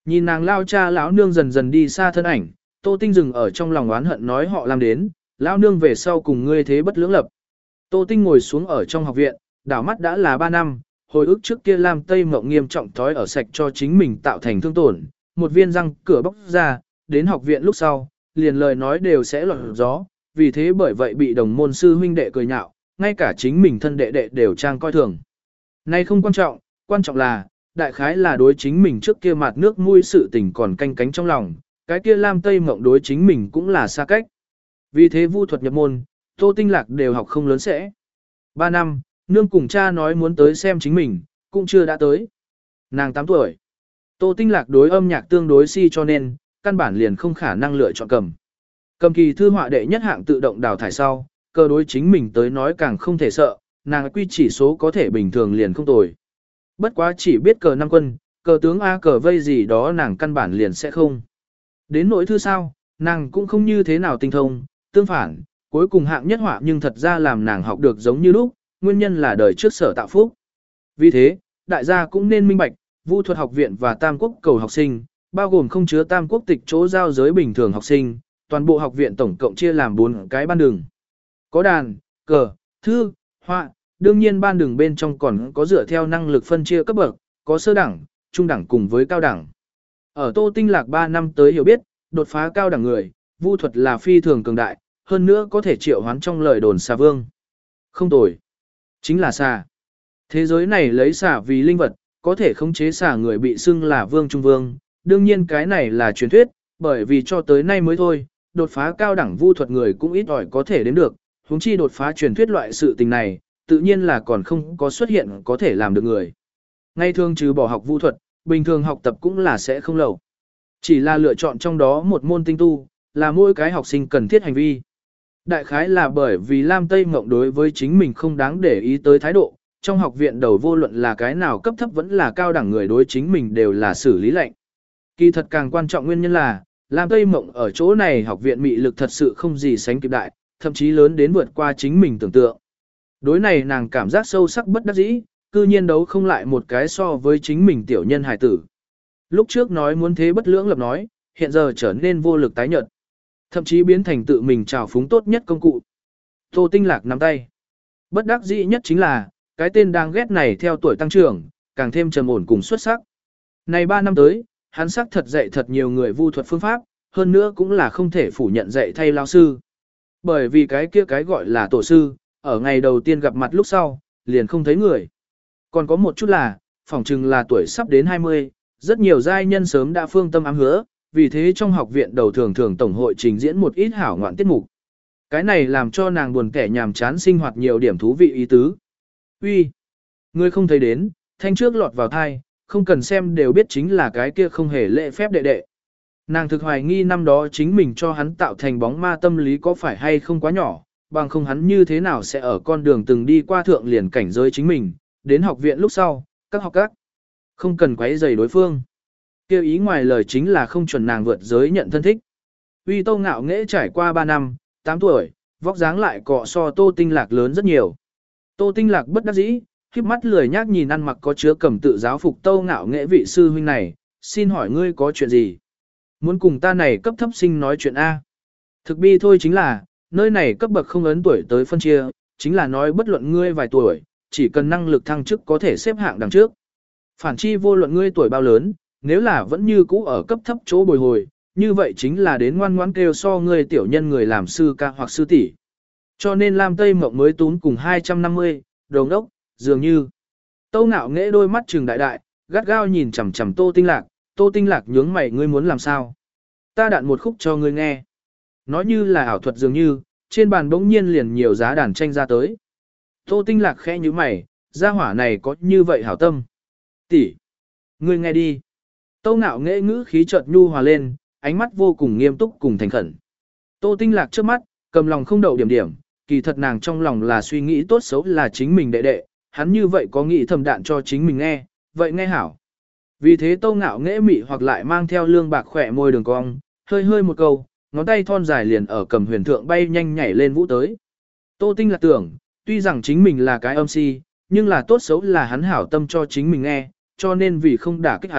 Nhìn nàng lao cha lão nương dần dần đi xa thân ảnh, Tô Tinh dừng ở trong lòng oán hận nói họ làm đến, lão nương về sau cùng ngươi thế bất lưỡng lập. Tô Tinh ngồi xuống ở trong học viện, đảo mắt đã là ba năm, hồi ức trước kia Lam Tây Mộng nghiêm trọng thói ở sạch cho chính mình tạo thành thương tổn, một viên răng cửa bóc ra, đến học viện lúc sau, liền lời nói đều sẽ lọt gió, vì thế bởi vậy bị đồng môn sư huynh đệ cười nhạo, ngay cả chính mình thân đệ đệ đều trang coi thường. Nay không quan trọng, quan trọng là, đại khái là đối chính mình trước kia mặt nước mũi sự tình còn canh cánh trong lòng, cái kia Lam Tây Mộng đối chính mình cũng là xa cách. Vì thế vu thuật nhập môn, Tô Tinh Lạc đều học không lớn sẽ. Ba năm, nương cùng cha nói muốn tới xem chính mình, cũng chưa đã tới. Nàng tám tuổi. Tô Tinh Lạc đối âm nhạc tương đối si cho nên, căn bản liền không khả năng lựa chọn cầm. Cầm kỳ thư họa đệ nhất hạng tự động đào thải sau, cơ đối chính mình tới nói càng không thể sợ, nàng quy chỉ số có thể bình thường liền không tồi. Bất quá chỉ biết cờ năm quân, cờ tướng A cờ vây gì đó nàng căn bản liền sẽ không. Đến nỗi thư sao, nàng cũng không như thế nào tinh thông, tương phản, cuối cùng hạng nhất họa nhưng thật ra làm nàng học được giống như lúc, nguyên nhân là đời trước sở tạo phúc. Vì thế, đại gia cũng nên minh bạch, vu thuật học viện và tam quốc cầu học sinh, bao gồm không chứa tam quốc tịch chỗ giao giới bình thường học sinh, toàn bộ học viện tổng cộng chia làm bốn cái ban đường. Có đàn, cờ, thư, họa, đương nhiên ban đường bên trong còn có dựa theo năng lực phân chia cấp bậc, có sơ đẳng, trung đẳng cùng với cao đẳng. Ở Tô Tinh Lạc ba năm tới hiểu biết, đột phá cao đẳng người, vu thuật là phi thường cường đại, hơn nữa có thể triệu hoán trong lời đồn xà vương. Không tồi. Chính là xà. Thế giới này lấy xà vì linh vật, có thể khống chế xà người bị xưng là vương trung vương. Đương nhiên cái này là truyền thuyết, bởi vì cho tới nay mới thôi, đột phá cao đẳng vu thuật người cũng ít ỏi có thể đến được, huống chi đột phá truyền thuyết loại sự tình này, tự nhiên là còn không có xuất hiện có thể làm được người. Ngay thường trừ bỏ học vu thuật, bình thường học tập cũng là sẽ không lậu. Chỉ là lựa chọn trong đó một môn tinh tu, là mỗi cái học sinh cần thiết hành vi. Đại khái là bởi vì Lam Tây Mộng đối với chính mình không đáng để ý tới thái độ, trong học viện đầu vô luận là cái nào cấp thấp vẫn là cao đẳng người đối chính mình đều là xử lý lệnh. Kỳ thật càng quan trọng nguyên nhân là, Lam Tây Mộng ở chỗ này học viện mị lực thật sự không gì sánh kịp đại, thậm chí lớn đến vượt qua chính mình tưởng tượng. Đối này nàng cảm giác sâu sắc bất đắc dĩ, cư nhiên đấu không lại một cái so với chính mình tiểu nhân hài tử. Lúc trước nói muốn thế bất lưỡng lập nói, hiện giờ trở nên vô lực tái nhợt. Thậm chí biến thành tự mình trào phúng tốt nhất công cụ. Tô Tinh Lạc nắm tay. Bất đắc dĩ nhất chính là, cái tên đang ghét này theo tuổi tăng trưởng, càng thêm trầm ổn cùng xuất sắc. Này ba năm tới, hắn sắc thật dạy thật nhiều người vu thuật phương pháp, hơn nữa cũng là không thể phủ nhận dạy thay lao sư. Bởi vì cái kia cái gọi là tổ sư, ở ngày đầu tiên gặp mặt lúc sau, liền không thấy người. Còn có một chút là, phỏng chừng là tuổi sắp đến hai mươi, rất nhiều giai nhân sớm đã phương tâm ám hứa, vì thế trong học viện đầu thường thường tổng hội trình diễn một ít hảo ngoạn tiết mục. Cái này làm cho nàng buồn kẻ nhàm chán sinh hoạt nhiều điểm thú vị ý tứ. Uy, ngươi không thấy đến, thanh trước lọt vào thai, không cần xem đều biết chính là cái kia không hề lễ phép đệ đệ. Nàng thực hoài nghi năm đó chính mình cho hắn tạo thành bóng ma tâm lý có phải hay không quá nhỏ, bằng không hắn như thế nào sẽ ở con đường từng đi qua thượng liền cảnh giới chính mình, đến học viện lúc sau, các học các. Không cần quấy rầy đối phương. Kêu ý ngoài lời chính là không chuẩn nàng vượt giới nhận thân thích. Uy Tô ngạo nghễ trải qua ba năm, tám tuổi, vóc dáng lại cọ so Tô Tinh Lạc lớn rất nhiều. Tô Tinh Lạc bất đắc dĩ, khiếp mắt lười nhác nhìn ăn mặc có chứa cầm tự giáo phục Tô ngạo nghễ vị sư huynh này, xin hỏi ngươi có chuyện gì? Muốn cùng ta này cấp thấp sinh nói chuyện A. Thực bi thôi chính là, nơi này cấp bậc không ấn tuổi tới phân chia, chính là nói bất luận ngươi vài tuổi, chỉ cần năng lực thăng chức có thể xếp hạng đằng trước. Phản chi vô luận ngươi tuổi bao lớn, nếu là vẫn như cũ ở cấp thấp chỗ bồi hồi, như vậy chính là đến ngoan ngoãn kêu so ngươi tiểu nhân người làm sư ca hoặc sư tỷ. Cho nên Lam Tây Mộng mới tún cùng hai trăm năm mươi, đồng đốc, dường như. Tô ngạo nghễ đôi mắt trừng đại đại, gắt gao nhìn chằm chằm Tô Tinh Lạc, Tô Tinh Lạc nhướng mày ngươi muốn làm sao? Ta đạn một khúc cho ngươi nghe. Nói như là ảo thuật dường như, trên bàn bỗng nhiên liền nhiều giá đàn tranh ra tới. Tô Tinh Lạc khẽ nhíu mày, gia hỏa này có như vậy hảo tâm. Tỷ, ngươi nghe đi. Tô ngạo nghễ ngữ khí chợt nhu hòa lên, ánh mắt vô cùng nghiêm túc cùng thành khẩn. Tô Tinh Lạc trước mắt, cầm lòng không đậu điểm điểm, kỳ thật nàng trong lòng là suy nghĩ tốt xấu là chính mình đệ đệ, hắn như vậy có nghĩ thầm đạn cho chính mình nghe, vậy nghe hảo. Vì thế Tô ngạo nghễ mị hoặc lại mang theo lương bạc khỏe môi đường cong, hơi hơi một câu, ngón tay thon dài liền ở cầm huyền thượng bay nhanh nhảy lên vũ tới. Tô Tinh Lạc tưởng, tuy rằng chính mình là cái âm si, nhưng là tốt xấu là hắn hảo tâm cho chính mình nghe, cho nên vì không đả kích hắn,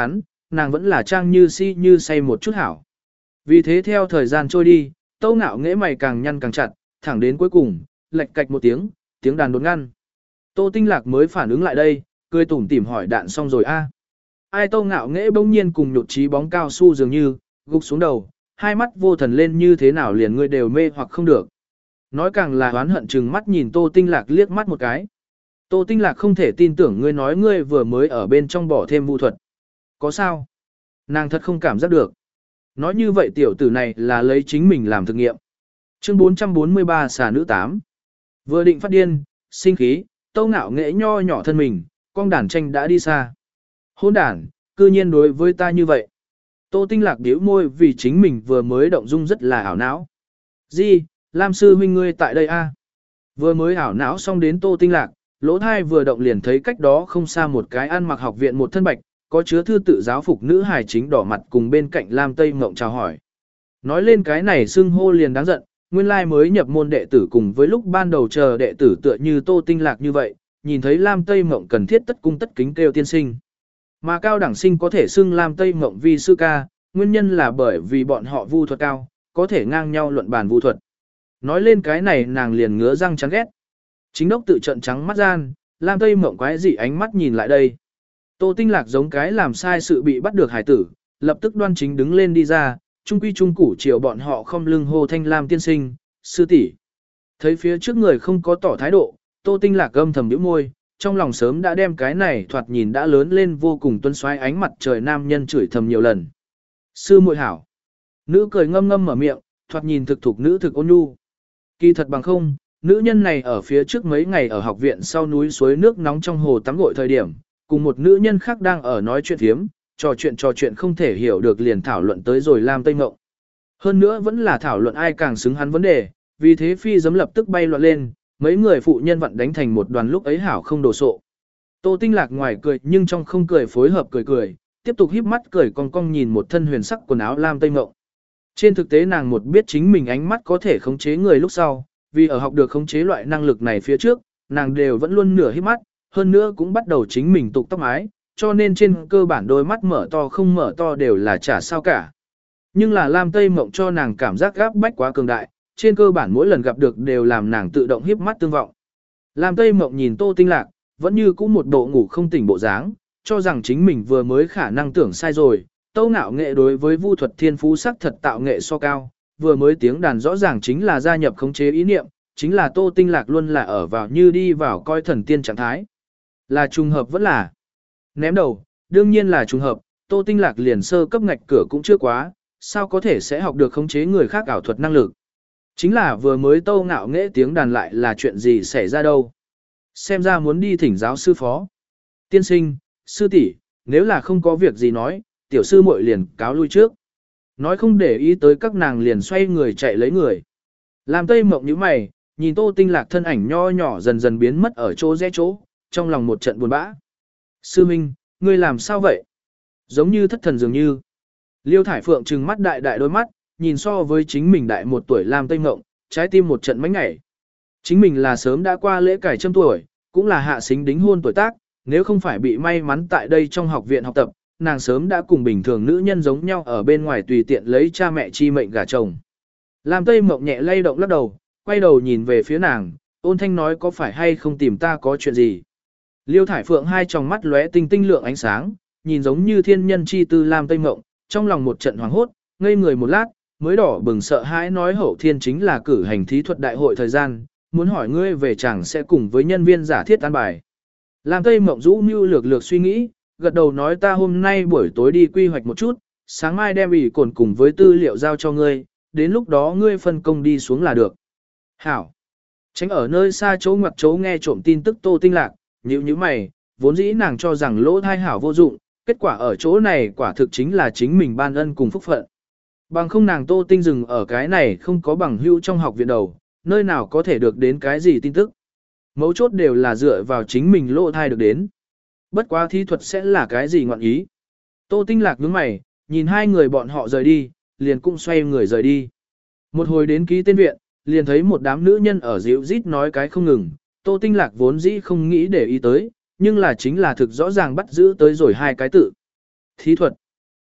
nàng vẫn là trang như si như say một chút hảo. Vì thế theo thời gian trôi đi, Tâu Ngạo Nghễ mày càng nhăn càng chặt, thẳng đến cuối cùng, lệch cạch một tiếng, tiếng đàn đột ngăn. Tô Tinh Lạc mới phản ứng lại đây, cười tủm tỉm hỏi đạn xong rồi a. Ai Tâu Ngạo Nghễ bỗng nhiên cùng nhột trí bóng cao su dường như, gục xuống đầu, hai mắt vô thần lên như thế nào liền ngươi đều mê hoặc không được. Nói càng là oán hận chừng mắt nhìn Tô Tinh Lạc liếc mắt một cái. Tô Tinh Lạc không thể tin tưởng ngươi nói ngươi vừa mới ở bên trong bỏ thêm vu thuật. Có sao? Nàng thật không cảm giác được. Nói như vậy tiểu tử này là lấy chính mình làm thực nghiệm. Chương bốn trăm bốn mươi ba xà nữ tám. Vừa định phát điên, sinh khí, Tâu Ngạo Nghễ nho nhỏ thân mình, con đàn tranh đã đi xa. Hôn đàn, cư nhiên đối với ta như vậy. Tô Tinh Lạc điếu môi vì chính mình vừa mới động dung rất là ảo não. Di, Lam sư huynh ngươi tại đây a? Vừa mới ảo não xong đến Tô Tinh Lạc, lỗ thai vừa động liền thấy cách đó không xa một cái ăn mặc học viện một thân bạch, có chứa thư tự giáo phục nữ hài chính đỏ mặt cùng bên cạnh Lam Tây Mộng chào hỏi. Nói lên cái này xưng hô liền đáng giận, nguyên lai mới nhập môn đệ tử cùng với lúc ban đầu chờ đệ tử tựa như Tô Tinh Lạc như vậy, nhìn thấy Lam Tây Mộng cần thiết tất cung tất kính kêu tiên sinh. Mà cao đẳng sinh có thể xưng Lam Tây Mộng vi sư ca, nguyên nhân là bởi vì bọn họ vu thuật cao, có thể ngang nhau luận bàn vu thuật. Nói lên cái này nàng liền ngứa răng chán ghét. Chính đốc tự trận trắng mắt gian, Lam Tây Mộng quái dị ánh mắt nhìn lại đây. Tô Tinh Lạc giống cái làm sai sự bị bắt được hải tử, lập tức đoan chính đứng lên đi ra, trung quy trung củ chiều bọn họ không lưng hô thanh Lam tiên sinh, sư tỷ. Thấy phía trước người không có tỏ thái độ, Tô Tinh Lạc âm thầm nhíu môi, trong lòng sớm đã đem cái này thoạt nhìn đã lớn lên vô cùng tuấn xoáy ánh mặt trời nam nhân chửi thầm nhiều lần. Sư muội hảo. Nữ cười ngâm ngâm mở miệng, thoạt nhìn thực thục nữ thực ôn nhu. Kỳ thật bằng không, nữ nhân này ở phía trước mấy ngày ở học viện sau núi suối nước nóng trong hồ tắm gội thời điểm, cùng một nữ nhân khác đang ở nói chuyện thiếm, trò chuyện trò chuyện không thể hiểu được liền thảo luận tới rồi Lam Tây Ngộng. Hơn nữa vẫn là thảo luận ai càng xứng hắn vấn đề, vì thế phi giấm lập tức bay loạn lên, mấy người phụ nhân vặn đánh thành một đoàn lúc ấy hảo không đồ sộ. Tô Tinh Lạc ngoài cười nhưng trong không cười phối hợp cười cười, tiếp tục híp mắt cười cong cong nhìn một thân huyền sắc quần áo Lam Tây Ngộng. Trên thực tế nàng một biết chính mình ánh mắt có thể khống chế người lúc sau, vì ở học được khống chế loại năng lực này phía trước, nàng đều vẫn luôn nửa híp mắt, hơn nữa cũng bắt đầu chính mình tục tóc mái, cho nên trên cơ bản đôi mắt mở to không mở to đều là chả sao cả. Nhưng là Lam Tây Mộng cho nàng cảm giác gáp bách quá cường đại, trên cơ bản mỗi lần gặp được đều làm nàng tự động híp mắt tương vọng. Lam Tây Mộng nhìn Tô Tinh Lạc, vẫn như cũ một bộ ngủ không tỉnh bộ dáng, cho rằng chính mình vừa mới khả năng tưởng sai rồi. Tâu Ngạo Nghệ đối với vu thuật thiên phú sắc thật tạo nghệ so cao, vừa mới tiếng đàn rõ ràng chính là gia nhập khống chế ý niệm, chính là Tô Tinh Lạc luôn là ở vào như đi vào coi thần tiên trạng thái. Là trùng hợp vẫn là ném đầu, đương nhiên là trùng hợp, Tô Tinh Lạc liền sơ cấp ngạch cửa cũng chưa quá, sao có thể sẽ học được khống chế người khác ảo thuật năng lực. Chính là vừa mới Tâu Ngạo Nghệ tiếng đàn lại là chuyện gì xảy ra đâu. Xem ra muốn đi thỉnh giáo sư phó. Tiên sinh, sư tỷ, nếu là không có việc gì nói, tiểu sư muội liền cáo lui trước. Nói không để ý tới các nàng liền xoay người chạy lấy người. Làm Tây Mộng nhíu mày, nhìn Tô Tinh Lạc thân ảnh nho nhỏ dần dần biến mất ở chỗ rẽ chỗ, trong lòng một trận buồn bã. Sư Minh, ngươi làm sao vậy? Giống như thất thần dường như. Liêu Thải Phượng trừng mắt đại đại đôi mắt, nhìn so với chính mình đại một tuổi Lam Tây Mộng, trái tim một trận mánh ngảy. Chính mình là sớm đã qua lễ cải trăm tuổi, cũng là hạ xính đính hôn tuổi tác, nếu không phải bị may mắn tại đây trong học viện học tập, nàng sớm đã cùng bình thường nữ nhân giống nhau ở bên ngoài tùy tiện lấy cha mẹ chi mệnh gả chồng. Lam Tây Mộng nhẹ lay động lắc đầu, quay đầu nhìn về phía nàng, ôn thanh nói có phải hay không tìm ta có chuyện gì. Liêu Thải Phượng hai tròng mắt lóe tinh tinh lượng ánh sáng, nhìn giống như thiên nhân chi tư Lam Tây Mộng, trong lòng một trận hoảng hốt, ngây người một lát, mới đỏ bừng sợ hãi nói hậu thiên chính là cử hành thí thuật đại hội thời gian, muốn hỏi ngươi về chẳng sẽ cùng với nhân viên giả thiết an bài. Lam Tây Mộng rũ mưu lược lược suy nghĩ, gật đầu nói ta hôm nay buổi tối đi quy hoạch một chút, sáng mai đem ủy cồn cùng với tư liệu giao cho ngươi, đến lúc đó ngươi phân công đi xuống là được. Hảo. Tránh ở nơi xa chỗ ngoặc chỗ nghe trộm tin tức Tô Tinh Lạc, nhíu nhíu mày, vốn dĩ nàng cho rằng lỗ thai hảo vô dụng, kết quả ở chỗ này quả thực chính là chính mình ban ân cùng phúc phận. Bằng không nàng Tô Tinh dừng ở cái này không có bằng hữu trong học viện đầu, nơi nào có thể được đến cái gì tin tức. Mấu chốt đều là dựa vào chính mình lỗ thai được đến. Bất quá thi thuật sẽ là cái gì ngọn ý. Tô Tinh Lạc nhướng mày, nhìn hai người bọn họ rời đi, liền cũng xoay người rời đi. Một hồi đến ký tên viện, liền thấy một đám nữ nhân ở dịu rít nói cái không ngừng. Tô Tinh Lạc vốn dĩ không nghĩ để ý tới, nhưng là chính là thực rõ ràng bắt giữ tới rồi hai cái tự. Thí thuật.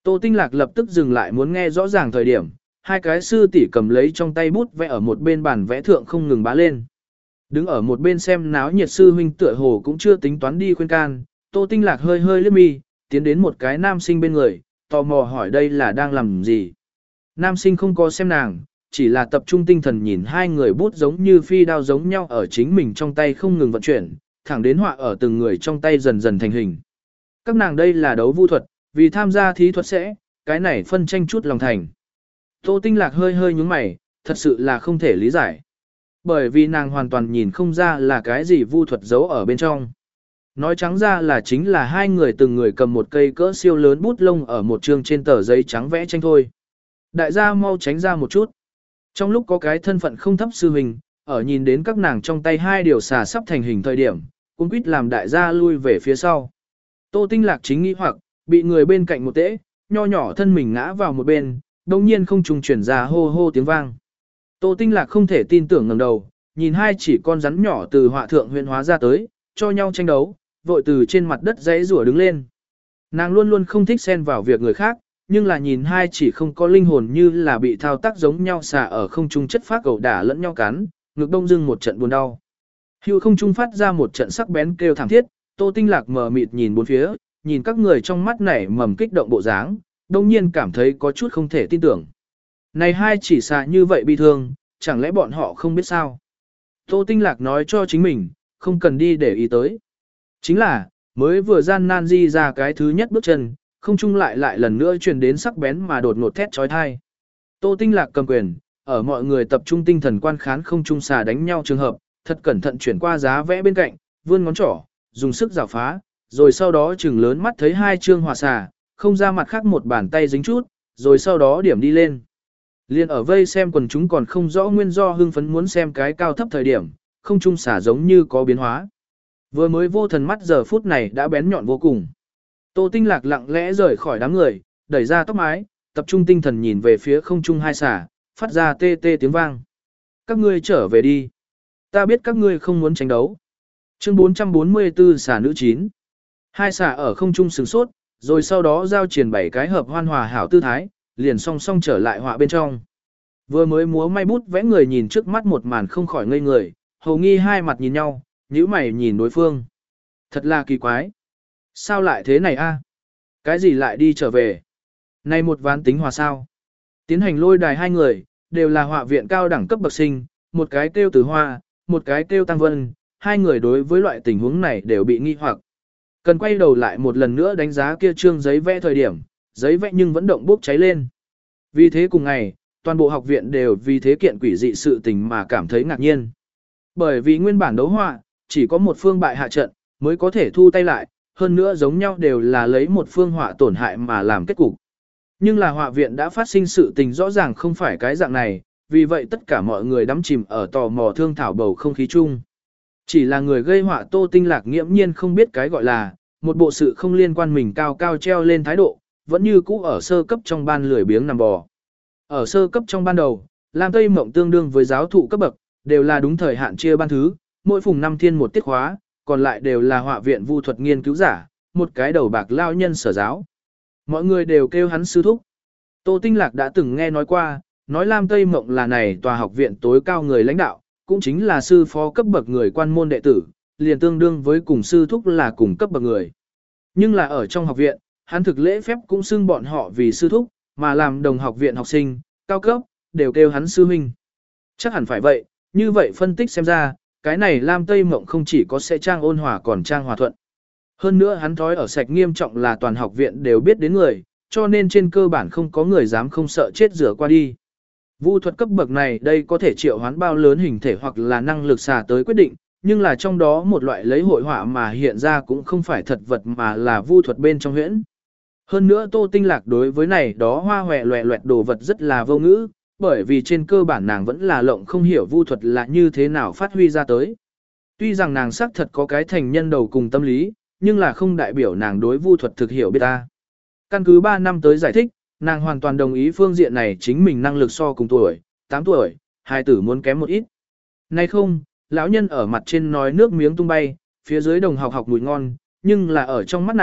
Tô Tinh Lạc lập tức dừng lại muốn nghe rõ ràng thời điểm, hai cái sư tỷ cầm lấy trong tay bút vẽ ở một bên bàn vẽ thượng không ngừng bá lên. Đứng ở một bên xem náo nhiệt sư huynh tựa hồ cũng chưa tính toán đi khuyên can, Tô Tinh Lạc hơi hơi liếc mi, tiến đến một cái nam sinh bên người, tò mò hỏi đây là đang làm gì. Nam sinh không có xem nàng, chỉ là tập trung tinh thần nhìn hai người bút giống như phi đao giống nhau ở chính mình trong tay không ngừng vận chuyển, thẳng đến họa ở từng người trong tay dần dần thành hình. Các nàng đây là đấu vu thuật, vì tham gia thí thuật sẽ, cái này phân tranh chút lòng thành. Tô Tinh Lạc hơi hơi nhúng mày, thật sự là không thể lý giải. Bởi vì nàng hoàn toàn nhìn không ra là cái gì vu thuật giấu ở bên trong. Nói trắng ra là chính là hai người từng người cầm một cây cỡ siêu lớn bút lông ở một chương trên tờ giấy trắng vẽ tranh thôi. Đại gia mau tránh ra một chút. Trong lúc có cái thân phận không thấp sư hình, ở nhìn đến các nàng trong tay hai điều xà sắp thành hình thời điểm, cũng quýt làm đại gia lui về phía sau. Tô Tinh Lạc chính nghĩ hoặc, bị người bên cạnh một tễ, nho nhỏ thân mình ngã vào một bên, đồng nhiên không trùng chuyển ra hô hô tiếng vang. Tô Tinh Lạc không thể tin tưởng ngẩng đầu, nhìn hai chỉ con rắn nhỏ từ họa thượng huyện hóa ra tới, cho nhau tranh đấu, vội từ trên mặt đất giãy rủa đứng lên. Nàng luôn luôn không thích xen vào việc người khác, nhưng là nhìn hai chỉ không có linh hồn như là bị thao tác giống nhau xả ở không trung chất phát cầu đả lẫn nhau cắn, ngực đông dưng một trận buồn đau. Hưu không trung phát ra một trận sắc bén kêu thảm thiết, Tô Tinh Lạc mờ mịt nhìn bốn phía, nhìn các người trong mắt nảy mầm kích động bộ dáng, đông nhiên cảm thấy có chút không thể tin tưởng. Này hai chỉ xà như vậy bi thương, chẳng lẽ bọn họ không biết sao? Tô Tinh Lạc nói cho chính mình, không cần đi để ý tới. Chính là, mới vừa gian nan di ra cái thứ nhất bước chân, không chung lại lại lần nữa truyền đến sắc bén mà đột ngột thét trói thai. Tô Tinh Lạc cầm quyền, ở mọi người tập trung tinh thần quan khán không chung xà đánh nhau trường hợp, thật cẩn thận chuyển qua giá vẽ bên cạnh, vươn ngón trỏ, dùng sức rào phá, rồi sau đó chừng lớn mắt thấy hai chương hỏa xà, không ra mặt khác một bàn tay dính chút, rồi sau đó điểm đi lên. Liên ở vây xem quần chúng còn không rõ nguyên do hưng phấn muốn xem cái cao thấp thời điểm, không trung xả giống như có biến hóa. Vừa mới vô thần mắt giờ phút này đã bén nhọn vô cùng. Tô Tinh Lạc lặng lẽ rời khỏi đám người, đẩy ra tóc mái, tập trung tinh thần nhìn về phía không trung hai xả, phát ra tê tê tiếng vang. Các ngươi trở về đi. Ta biết các ngươi không muốn tranh đấu. Chương bốn trăm bốn mươi tư xả nữ chín. Hai xả ở không trung sừng sốt, rồi sau đó giao triển bảy cái hợp hoan hòa hảo tư thái, liền song song trở lại họa bên trong. Vừa mới múa may bút vẽ người nhìn trước mắt một màn không khỏi ngây người, hầu nghi hai mặt nhìn nhau, nhíu mày nhìn đối phương. Thật là kỳ quái. Sao lại thế này a? Cái gì lại đi trở về? Này một ván tính hòa sao? Tiến hành lôi đài hai người, đều là họa viện cao đẳng cấp bậc sinh, một cái kêu Từ Hoa, một cái kêu Tăng Vân, hai người đối với loại tình huống này đều bị nghi hoặc. Cần quay đầu lại một lần nữa đánh giá kia trương giấy vẽ thời điểm, giấy vẽ nhưng vẫn động bốc cháy lên. Vì thế cùng ngày, toàn bộ học viện đều vì thế kiện quỷ dị sự tình mà cảm thấy ngạc nhiên. Bởi vì nguyên bản đấu họa, chỉ có một phương bại hạ trận, mới có thể thu tay lại, hơn nữa giống nhau đều là lấy một phương họa tổn hại mà làm kết cục. Nhưng là họa viện đã phát sinh sự tình rõ ràng không phải cái dạng này, vì vậy tất cả mọi người đắm chìm ở tò mò thương thảo bầu không khí chung. Chỉ là người gây họa Tô Tinh Lạc nghiễm nhiên không biết cái gọi là, một bộ sự không liên quan mình cao cao treo lên thái độ, vẫn như cũ ở sơ cấp trong ban lười biếng nằm bò. Ở sơ cấp trong ban đầu, Lam Tây Mộng tương đương với giáo thụ cấp bậc, đều là đúng thời hạn chia ban thứ, mỗi phùng năm thiên một tiết khóa, còn lại đều là họa viện vu thuật nghiên cứu giả, một cái đầu bạc lao nhân sở giáo. Mọi người đều kêu hắn sư thúc. Tô Tinh Lạc đã từng nghe nói qua, nói Lam Tây Mộng là này tòa học viện tối cao người lãnh đạo, cũng chính là sư phó cấp bậc người quan môn đệ tử, liền tương đương với cùng sư thúc là cùng cấp bậc người. Nhưng là ở trong học viện, hắn thực lễ phép cũng xưng bọn họ vì sư thúc, mà làm đồng học viện học sinh, cao cấp, đều kêu hắn sư huynh. Chắc hẳn phải vậy, như vậy phân tích xem ra, cái này Lam Tây Mộng không chỉ có sẽ trang ôn hòa còn trang hòa thuận. Hơn nữa hắn thói ở sạch nghiêm trọng là toàn học viện đều biết đến người, cho nên trên cơ bản không có người dám không sợ chết rửa qua đi. Vu thuật cấp bậc này đây có thể triệu hoán bao lớn hình thể hoặc là năng lực xả tới quyết định, nhưng là trong đó một loại lấy hội họa mà hiện ra cũng không phải thật vật mà là vu thuật bên trong huyễn. Hơn nữa Tô Tinh Lạc đối với này đó hoa hòe loẹ loẹt đồ vật rất là vô ngữ, bởi vì trên cơ bản nàng vẫn là lộng không hiểu vu thuật là như thế nào phát huy ra tới. Tuy rằng nàng xác thật có cái thành nhân đầu cùng tâm lý, nhưng là không đại biểu nàng đối vu thuật thực hiểu biết ta. Căn cứ ba năm tới giải thích, nàng hoàn toàn đồng ý phương diện này chính mình năng lực so cùng tuổi, tám tuổi, hai tử muốn kém một ít. Nay không, lão nhân ở mặt trên nói nước miếng tung bay, phía dưới đồng học học mùi ngon, nhưng là ở trong mắt nàng,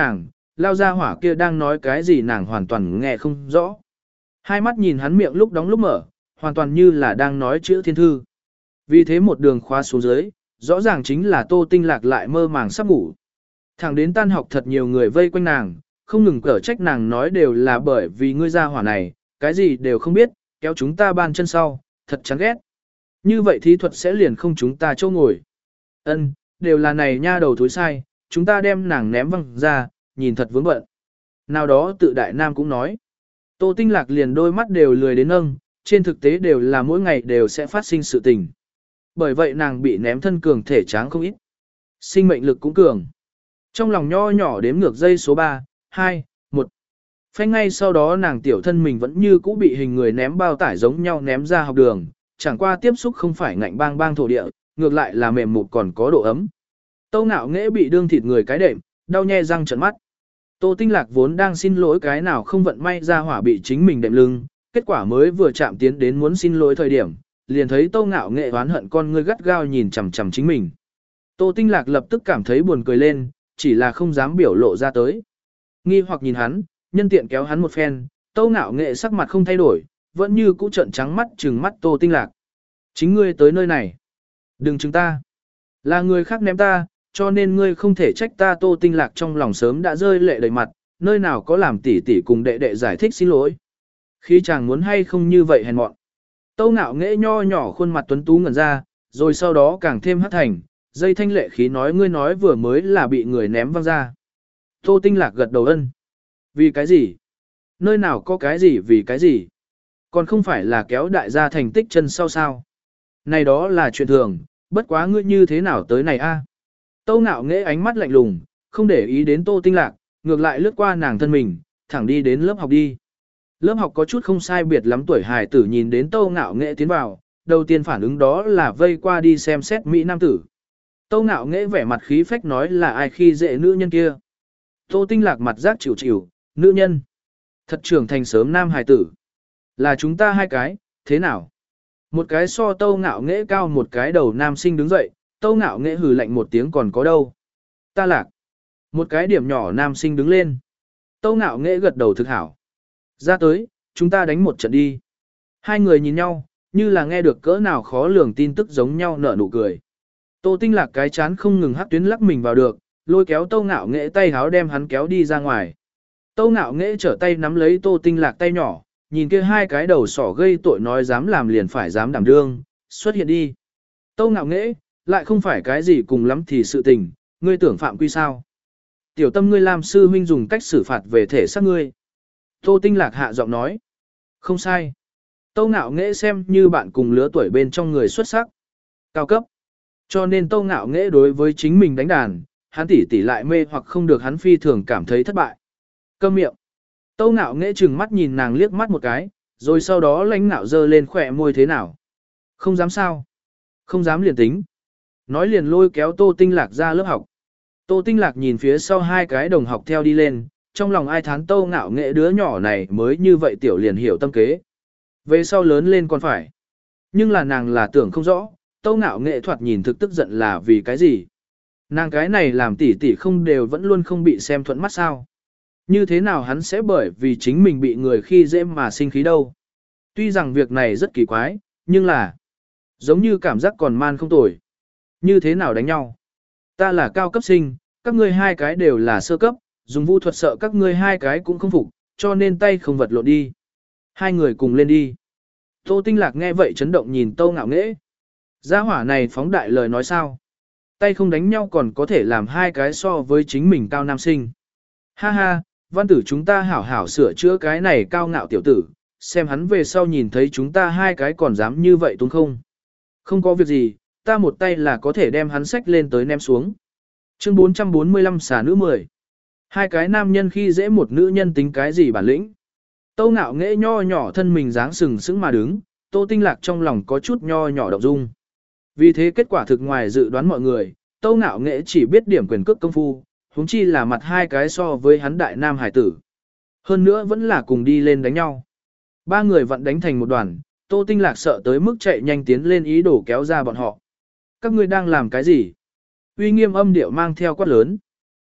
lao ra hỏa kia đang nói cái gì nàng hoàn toàn nghe không rõ. Hai mắt nhìn hắn miệng lúc đóng lúc mở, hoàn toàn như là đang nói chữ thiên thư. Vì thế một đường khóa xuống dưới, rõ ràng chính là Tô Tinh Lạc lại mơ màng sắp ngủ. Thẳng đến tan học thật nhiều người vây quanh nàng, không ngừng cở trách nàng nói đều là bởi vì ngươi ra hỏa này, cái gì đều không biết, kéo chúng ta ban chân sau, thật chán ghét. Như vậy thí thuật sẽ liền không chúng ta chỗ ngồi. Ân, đều là này nha đầu thối sai, chúng ta đem nàng ném văng ra, nhìn thật vướng bận. Nào đó tự đại nam cũng nói. Tô Tinh Lạc liền đôi mắt đều lười đến nâng, trên thực tế đều là mỗi ngày đều sẽ phát sinh sự tình. Bởi vậy nàng bị ném thân cường thể tráng không ít. Sinh mệnh lực cũng cường. Trong lòng nho nhỏ đếm ngược giây số ba, hai, một. Phanh ngay sau đó nàng tiểu thân mình vẫn như cũ bị hình người ném bao tải giống nhau ném ra học đường, chẳng qua tiếp xúc không phải ngạnh bang bang thổ địa, ngược lại là mềm mụt còn có độ ấm. Tâu Ngạo Nghễ bị đương thịt người cái đệm, đau nhe răng trợn mắt. Tô Tinh Lạc vốn đang xin lỗi cái nào không vận may ra hỏa bị chính mình đệm lưng, kết quả mới vừa chạm tiến đến muốn xin lỗi thời điểm, liền thấy Tô Ngạo Nghễ oán hận con ngươi gắt gao nhìn chằm chằm chính mình. Tô Tinh Lạc lập tức cảm thấy buồn cười lên, chỉ là không dám biểu lộ ra tới. Nghi hoặc nhìn hắn, nhân tiện kéo hắn một phen, Tô Ngạo Nghễ sắc mặt không thay đổi, vẫn như cũ trợn trắng mắt trừng mắt Tô Tinh Lạc. Chính ngươi tới nơi này. Đừng chứng ta. Là người khác ném ta, cho nên ngươi không thể trách ta. Tô Tinh Lạc trong lòng sớm đã rơi lệ đầy mặt, nơi nào có làm tỉ tỉ cùng đệ đệ giải thích xin lỗi. Khi chàng muốn hay không như vậy hèn mọn. Tô Ngạo Nghễ nho nhỏ khuôn mặt tuấn tú ngẩn ra, rồi sau đó càng thêm hắc thành, dây thanh lệ khí nói ngươi nói vừa mới là bị người ném văng ra. Tô Tinh Lạc gật đầu ân. Vì cái gì? Nơi nào có cái gì vì cái gì? Còn không phải là kéo đại gia thành tích chân sau sao? Này đó là chuyện thường, bất quá ngươi như thế nào tới này a? Tô Ngạo Nghễ ánh mắt lạnh lùng, không để ý đến Tô Tinh Lạc, ngược lại lướt qua nàng thân mình, thẳng đi đến lớp học đi. Lớp học có chút không sai biệt lắm tuổi hài tử nhìn đến Tô Ngạo Nghễ tiến vào, đầu tiên phản ứng đó là vây qua đi xem xét mỹ nam tử. Tô Ngạo Nghễ vẻ mặt khí phách nói là ai khi dễ nữ nhân kia. Tô Tinh Lạc mặt giác chịu chịu, nữ nhân. Thật trưởng thành sớm nam hài tử. Là chúng ta hai cái, thế nào? Một cái so Tô Ngạo Nghễ cao một cái đầu nam sinh đứng dậy, Tô Ngạo Nghễ hừ lạnh một tiếng còn có đâu. Ta lạc. Một cái điểm nhỏ nam sinh đứng lên. Tô Ngạo Nghễ gật đầu thực hảo. Ra tới, chúng ta đánh một trận đi. Hai người nhìn nhau, như là nghe được cỡ nào khó lường tin tức giống nhau nở nụ cười. Tô Tinh Lạc cái chán không ngừng hắc tuyến lắc mình vào được, lôi kéo Tô Ngạo Nghễ tay háo đem hắn kéo đi ra ngoài. Tô Ngạo Nghễ trở tay nắm lấy Tô Tinh Lạc tay nhỏ, nhìn kia hai cái đầu sỏ gây tội nói dám làm liền phải dám đảm đương, xuất hiện đi. Tô Ngạo Nghễ, lại không phải cái gì cùng lắm thì sự tình, ngươi tưởng phạm quy sao. Tiểu Tâm ngươi làm sư huynh dùng cách xử phạt về thể xác ngươi. Tô Tinh Lạc hạ giọng nói. Không sai. Tô Ngạo Nghễ xem như bạn cùng lứa tuổi bên trong người xuất sắc. Cao cấp. Cho nên Tô Ngạo Nghễ đối với chính mình đánh đàn, hắn tỉ tỉ lại mê hoặc không được hắn phi thường cảm thấy thất bại. Câm miệng. Tô Ngạo Nghễ trừng mắt nhìn nàng liếc mắt một cái, rồi sau đó lãnh ngạo dơ lên khỏe môi thế nào. Không dám sao. Không dám liền tính. Nói liền lôi kéo Tô Tinh Lạc ra lớp học. Tô Tinh Lạc nhìn phía sau hai cái đồng học theo đi lên, trong lòng ai thán Tô Ngạo Nghễ đứa nhỏ này mới như vậy tiểu liền hiểu tâm kế. Về sau lớn lên còn phải. Nhưng là nàng là tưởng không rõ, Tô Ngạo Nghễ thoạt nhìn thực tức giận là vì cái gì. Nàng cái này làm tỉ tỉ không đều vẫn luôn không bị xem thuận mắt sao. Như thế nào hắn sẽ bởi vì chính mình bị người khi dễ mà sinh khí đâu. Tuy rằng việc này rất kỳ quái, nhưng là giống như cảm giác còn man không tồi. Như thế nào đánh nhau? Ta là cao cấp sinh, các ngươi hai cái đều là sơ cấp, dùng vũ thuật sợ các ngươi hai cái cũng không phục, cho nên tay không vật lộn đi. Hai người cùng lên đi. Tô Tinh Lạc nghe vậy chấn động nhìn Tô Ngạo Nghễ. Gia hỏa này phóng đại lời nói sao? Tay không đánh nhau còn có thể làm hai cái so với chính mình cao nam sinh. Ha ha, văn tử chúng ta hảo hảo sửa chữa cái này cao ngạo tiểu tử, xem hắn về sau nhìn thấy chúng ta hai cái còn dám như vậy đúng không? Không có việc gì, ta một tay là có thể đem hắn xách lên tới ném xuống. Chương bốn trăm bốn mươi lăm xà nữ mười. Hai cái nam nhân khi dễ một nữ nhân tính cái gì bản lĩnh? Tô Ngạo Nghễ nho nhỏ thân mình dáng sừng sững mà đứng, Tô Tinh Lạc trong lòng có chút nho nhỏ động dung. Vì thế kết quả thực ngoài dự đoán mọi người, Tô Ngạo Nghễ chỉ biết điểm quyền cước công phu, huống chi là mặt hai cái so với hắn đại nam hải tử. Hơn nữa vẫn là cùng đi lên đánh nhau. Ba người vẫn đánh thành một đoàn, Tô Tinh Lạc sợ tới mức chạy nhanh tiến lên ý đồ kéo ra bọn họ. Các ngươi đang làm cái gì? Uy nghiêm âm điệu mang theo quát lớn.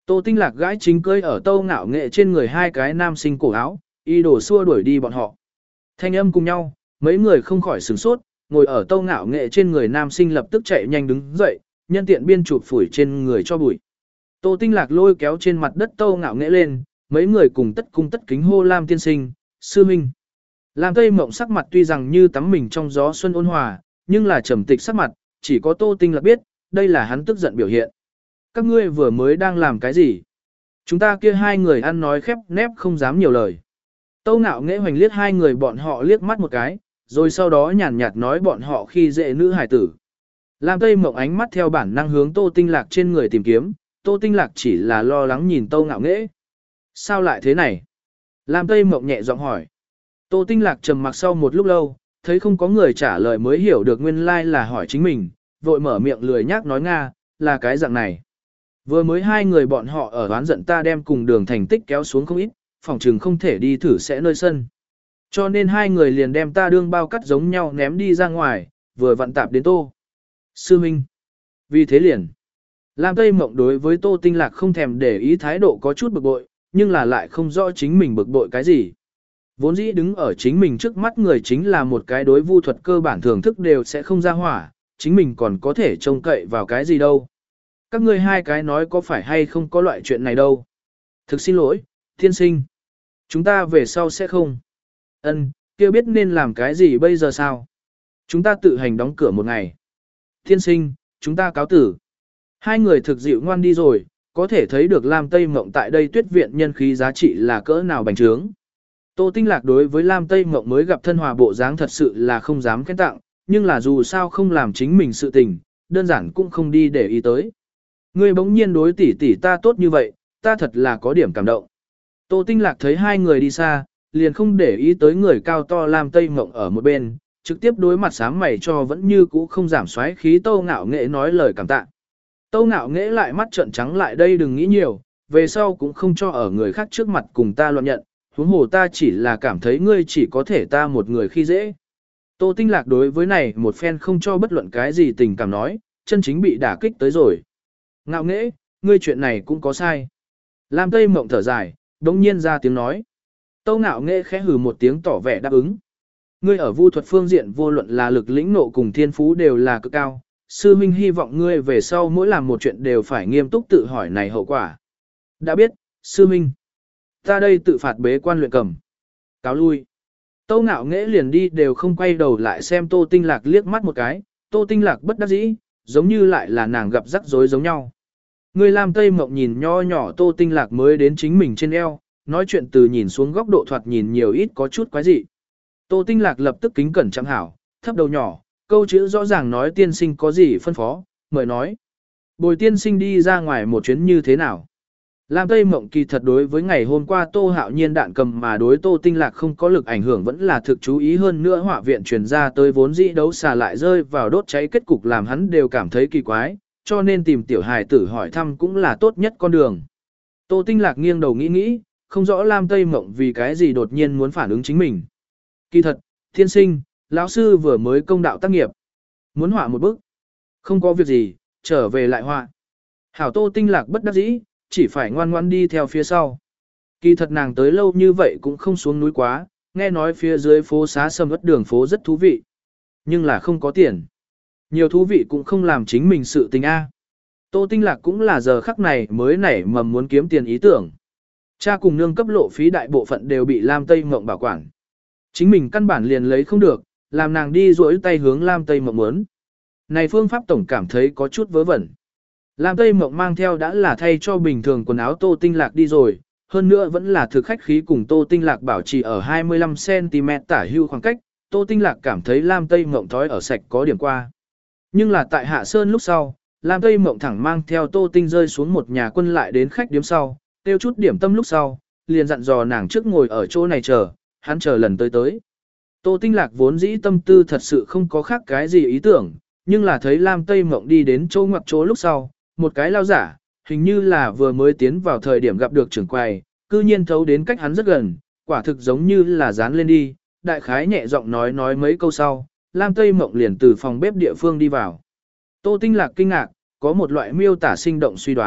Tô Tinh Lạc gãi chính cưỡi ở Tô Ngạo Nghệ trên người hai cái nam sinh cổ áo, y đổ xua đuổi đi bọn họ. Thanh âm cùng nhau, mấy người không khỏi sửng sốt, ngồi ở Tô Ngạo Nghệ trên người nam sinh lập tức chạy nhanh đứng dậy, nhân tiện biên chụp phủi trên người cho bụi. Tô Tinh Lạc lôi kéo trên mặt đất Tô Ngạo Nghệ lên, mấy người cùng tất cung tất kính hô Lam tiên sinh, sư minh. Lam Tây Mộng sắc mặt tuy rằng như tắm mình trong gió xuân ôn hòa, nhưng là trầm tịch sắc mặt, chỉ có Tô Tinh Lạc biết, đây là hắn tức giận biểu hiện. Các ngươi vừa mới đang làm cái gì? Chúng ta kia hai người ăn nói khép nép không dám nhiều lời. Tô Ngạo Nghệ hoành liếc hai người bọn họ liếc mắt một cái, rồi sau đó nhàn nhạt nói bọn họ khi dễ nữ hải tử. Lam Tây Mộng ánh mắt theo bản năng hướng Tô Tinh Lạc trên người tìm kiếm, Tô Tinh Lạc chỉ là lo lắng nhìn Tô Ngạo Nghệ. Sao lại thế này? Lam Tây Mộng nhẹ giọng hỏi. Tô Tinh Lạc trầm mặc sau một lúc lâu, thấy không có người trả lời mới hiểu được nguyên lai like là hỏi chính mình, vội mở miệng lười nhác nói Nga, là cái dạng này. Vừa mới hai người bọn họ ở oán giận ta đem cùng đường thành tích kéo xuống không ít, phòng trừng không thể đi thử sẽ nơi sân. Cho nên hai người liền đem ta đương bao cắt giống nhau ném đi ra ngoài, vừa vặn tạp đến Tô. Sư Minh. Vì thế liền. Lam Tây Mộng đối với Tô Tinh Lạc không thèm để ý thái độ có chút bực bội, nhưng là lại không rõ chính mình bực bội cái gì. Vốn dĩ đứng ở chính mình trước mắt người chính là một cái đối vu thuật cơ bản thưởng thức đều sẽ không ra hỏa, chính mình còn có thể trông cậy vào cái gì đâu. Các ngươi hai cái nói có phải hay không có loại chuyện này đâu. Thực xin lỗi, thiên sinh. Chúng ta về sau sẽ không. Ân, kia biết nên làm cái gì bây giờ sao? Chúng ta tự hành đóng cửa một ngày. Thiên sinh, chúng ta cáo tử. Hai người thực dịu ngoan đi rồi, có thể thấy được Lam Tây Mộng tại đây tuyết viện nhân khí giá trị là cỡ nào bành trướng. Tô Tinh Lạc đối với Lam Tây Mộng mới gặp thân hòa bộ dáng thật sự là không dám khen tặng, nhưng là dù sao không làm chính mình sự tình, đơn giản cũng không đi để ý tới. Ngươi bỗng nhiên đối tỷ tỷ ta tốt như vậy, ta thật là có điểm cảm động. Tô Tinh Lạc thấy hai người đi xa, liền không để ý tới người cao to Lam Tây Mộng ở một bên, trực tiếp đối mặt sám mày cho vẫn như cũ không giảm xoáy khí Tô Ngạo Nghệ nói lời cảm tạ. Tô Ngạo Nghệ lại mắt trợn trắng lại đây đừng nghĩ nhiều, về sau cũng không cho ở người khác trước mặt cùng ta luận nhận, huống hồ ta chỉ là cảm thấy ngươi chỉ có thể ta một người khi dễ. Tô Tinh Lạc đối với này một phen không cho bất luận cái gì tình cảm nói, chân chính bị đả kích tới rồi. Ngạo Nghệ, ngươi chuyện này cũng có sai. Lam Tây Mộng thở dài, đống nhiên ra tiếng nói. Tô Ngạo Nghệ khẽ hừ một tiếng tỏ vẻ đáp ứng. Ngươi ở vu thuật phương diện vô luận là lực lĩnh nộ cùng thiên phú đều là cực cao. Sư Minh hy vọng ngươi về sau mỗi làm một chuyện đều phải nghiêm túc tự hỏi này hậu quả. Đã biết, Sư Minh. Ta đây tự phạt bế quan luyện cầm. Cáo lui. Tô Ngạo Nghệ liền đi đều không quay đầu lại xem Tô Tinh Lạc liếc mắt một cái. Tô Tinh Lạc bất đắc dĩ, giống như lại là nàng gặp rắc rối giống nhau. Người Lam Tây Mộng nhìn nho nhỏ Tô Tinh Lạc mới đến chính mình trên eo, nói chuyện từ nhìn xuống góc độ thoạt nhìn nhiều ít có chút quái dị. Tô Tinh Lạc lập tức kính cẩn chẳng hảo, thấp đầu nhỏ, câu chữ rõ ràng nói tiên sinh có gì phân phó, mời nói. Bồi tiên sinh đi ra ngoài một chuyến như thế nào? Lam Tây Mộng kỳ thật đối với ngày hôm qua Tô Hạo Nhiên đạn cầm mà đối Tô Tinh Lạc không có lực ảnh hưởng vẫn là thực chú ý hơn nữa họa viện truyền ra tới vốn dĩ đấu xà lại rơi vào đốt cháy kết cục làm hắn đều cảm thấy kỳ quái, cho nên tìm tiểu hài tử hỏi thăm cũng là tốt nhất con đường. Tô Tinh Lạc nghiêng đầu nghĩ nghĩ, không rõ Lam Tây Mộng vì cái gì đột nhiên muốn phản ứng chính mình. Kỳ thật, thiên sinh, lão sư vừa mới công đạo tác nghiệp. Muốn họa một bức. Không có việc gì, trở về lại họa. Hảo Tô Tinh Lạc bất đắc dĩ, chỉ phải ngoan ngoan đi theo phía sau. Kỳ thật nàng tới lâu như vậy cũng không xuống núi quá, nghe nói phía dưới phố xá sầm ớt đường phố rất thú vị. Nhưng là không có tiền. Nhiều thú vị cũng không làm chính mình sự tình A. Tô Tinh Lạc cũng là giờ khắc này mới nảy mầm muốn kiếm tiền ý tưởng. Cha cùng nương cấp lộ phí đại bộ phận đều bị Lam Tây Mộng bảo quản. Chính mình căn bản liền lấy không được, làm nàng đi rỗi tay hướng Lam Tây Mộng muốn. Này phương pháp tổng cảm thấy có chút vớ vẩn. Lam Tây Mộng mang theo đã là thay cho bình thường quần áo Tô Tinh Lạc đi rồi, hơn nữa vẫn là thực khách khí cùng Tô Tinh Lạc bảo trì ở hai mươi lăm xăng ti mét tả hưu khoảng cách, Tô Tinh Lạc cảm thấy Lam Tây Mộng thói ở sạch có điểm qua. Nhưng là tại Hạ Sơn lúc sau, Lam Tây Mộng thẳng mang theo Tô Tinh rơi xuống một nhà quân lại đến khách điếm sau, tiêu chút điểm tâm lúc sau, liền dặn dò nàng trước ngồi ở chỗ này chờ, hắn chờ lần tới tới. Tô Tinh Lạc vốn dĩ tâm tư thật sự không có khác cái gì ý tưởng, nhưng là thấy Lam Tây Mộng đi đến chỗ ngoặc chỗ lúc sau, một cái lao giả, hình như là vừa mới tiến vào thời điểm gặp được trưởng quầy, cư nhiên thấu đến cách hắn rất gần, quả thực giống như là dán lên đi, đại khái nhẹ giọng nói nói mấy câu sau, Lam Tây Mộng liền từ phòng bếp địa phương đi vào. Tô Tinh Lạc kinh ngạc, có một loại miêu tả sinh động suy đoán,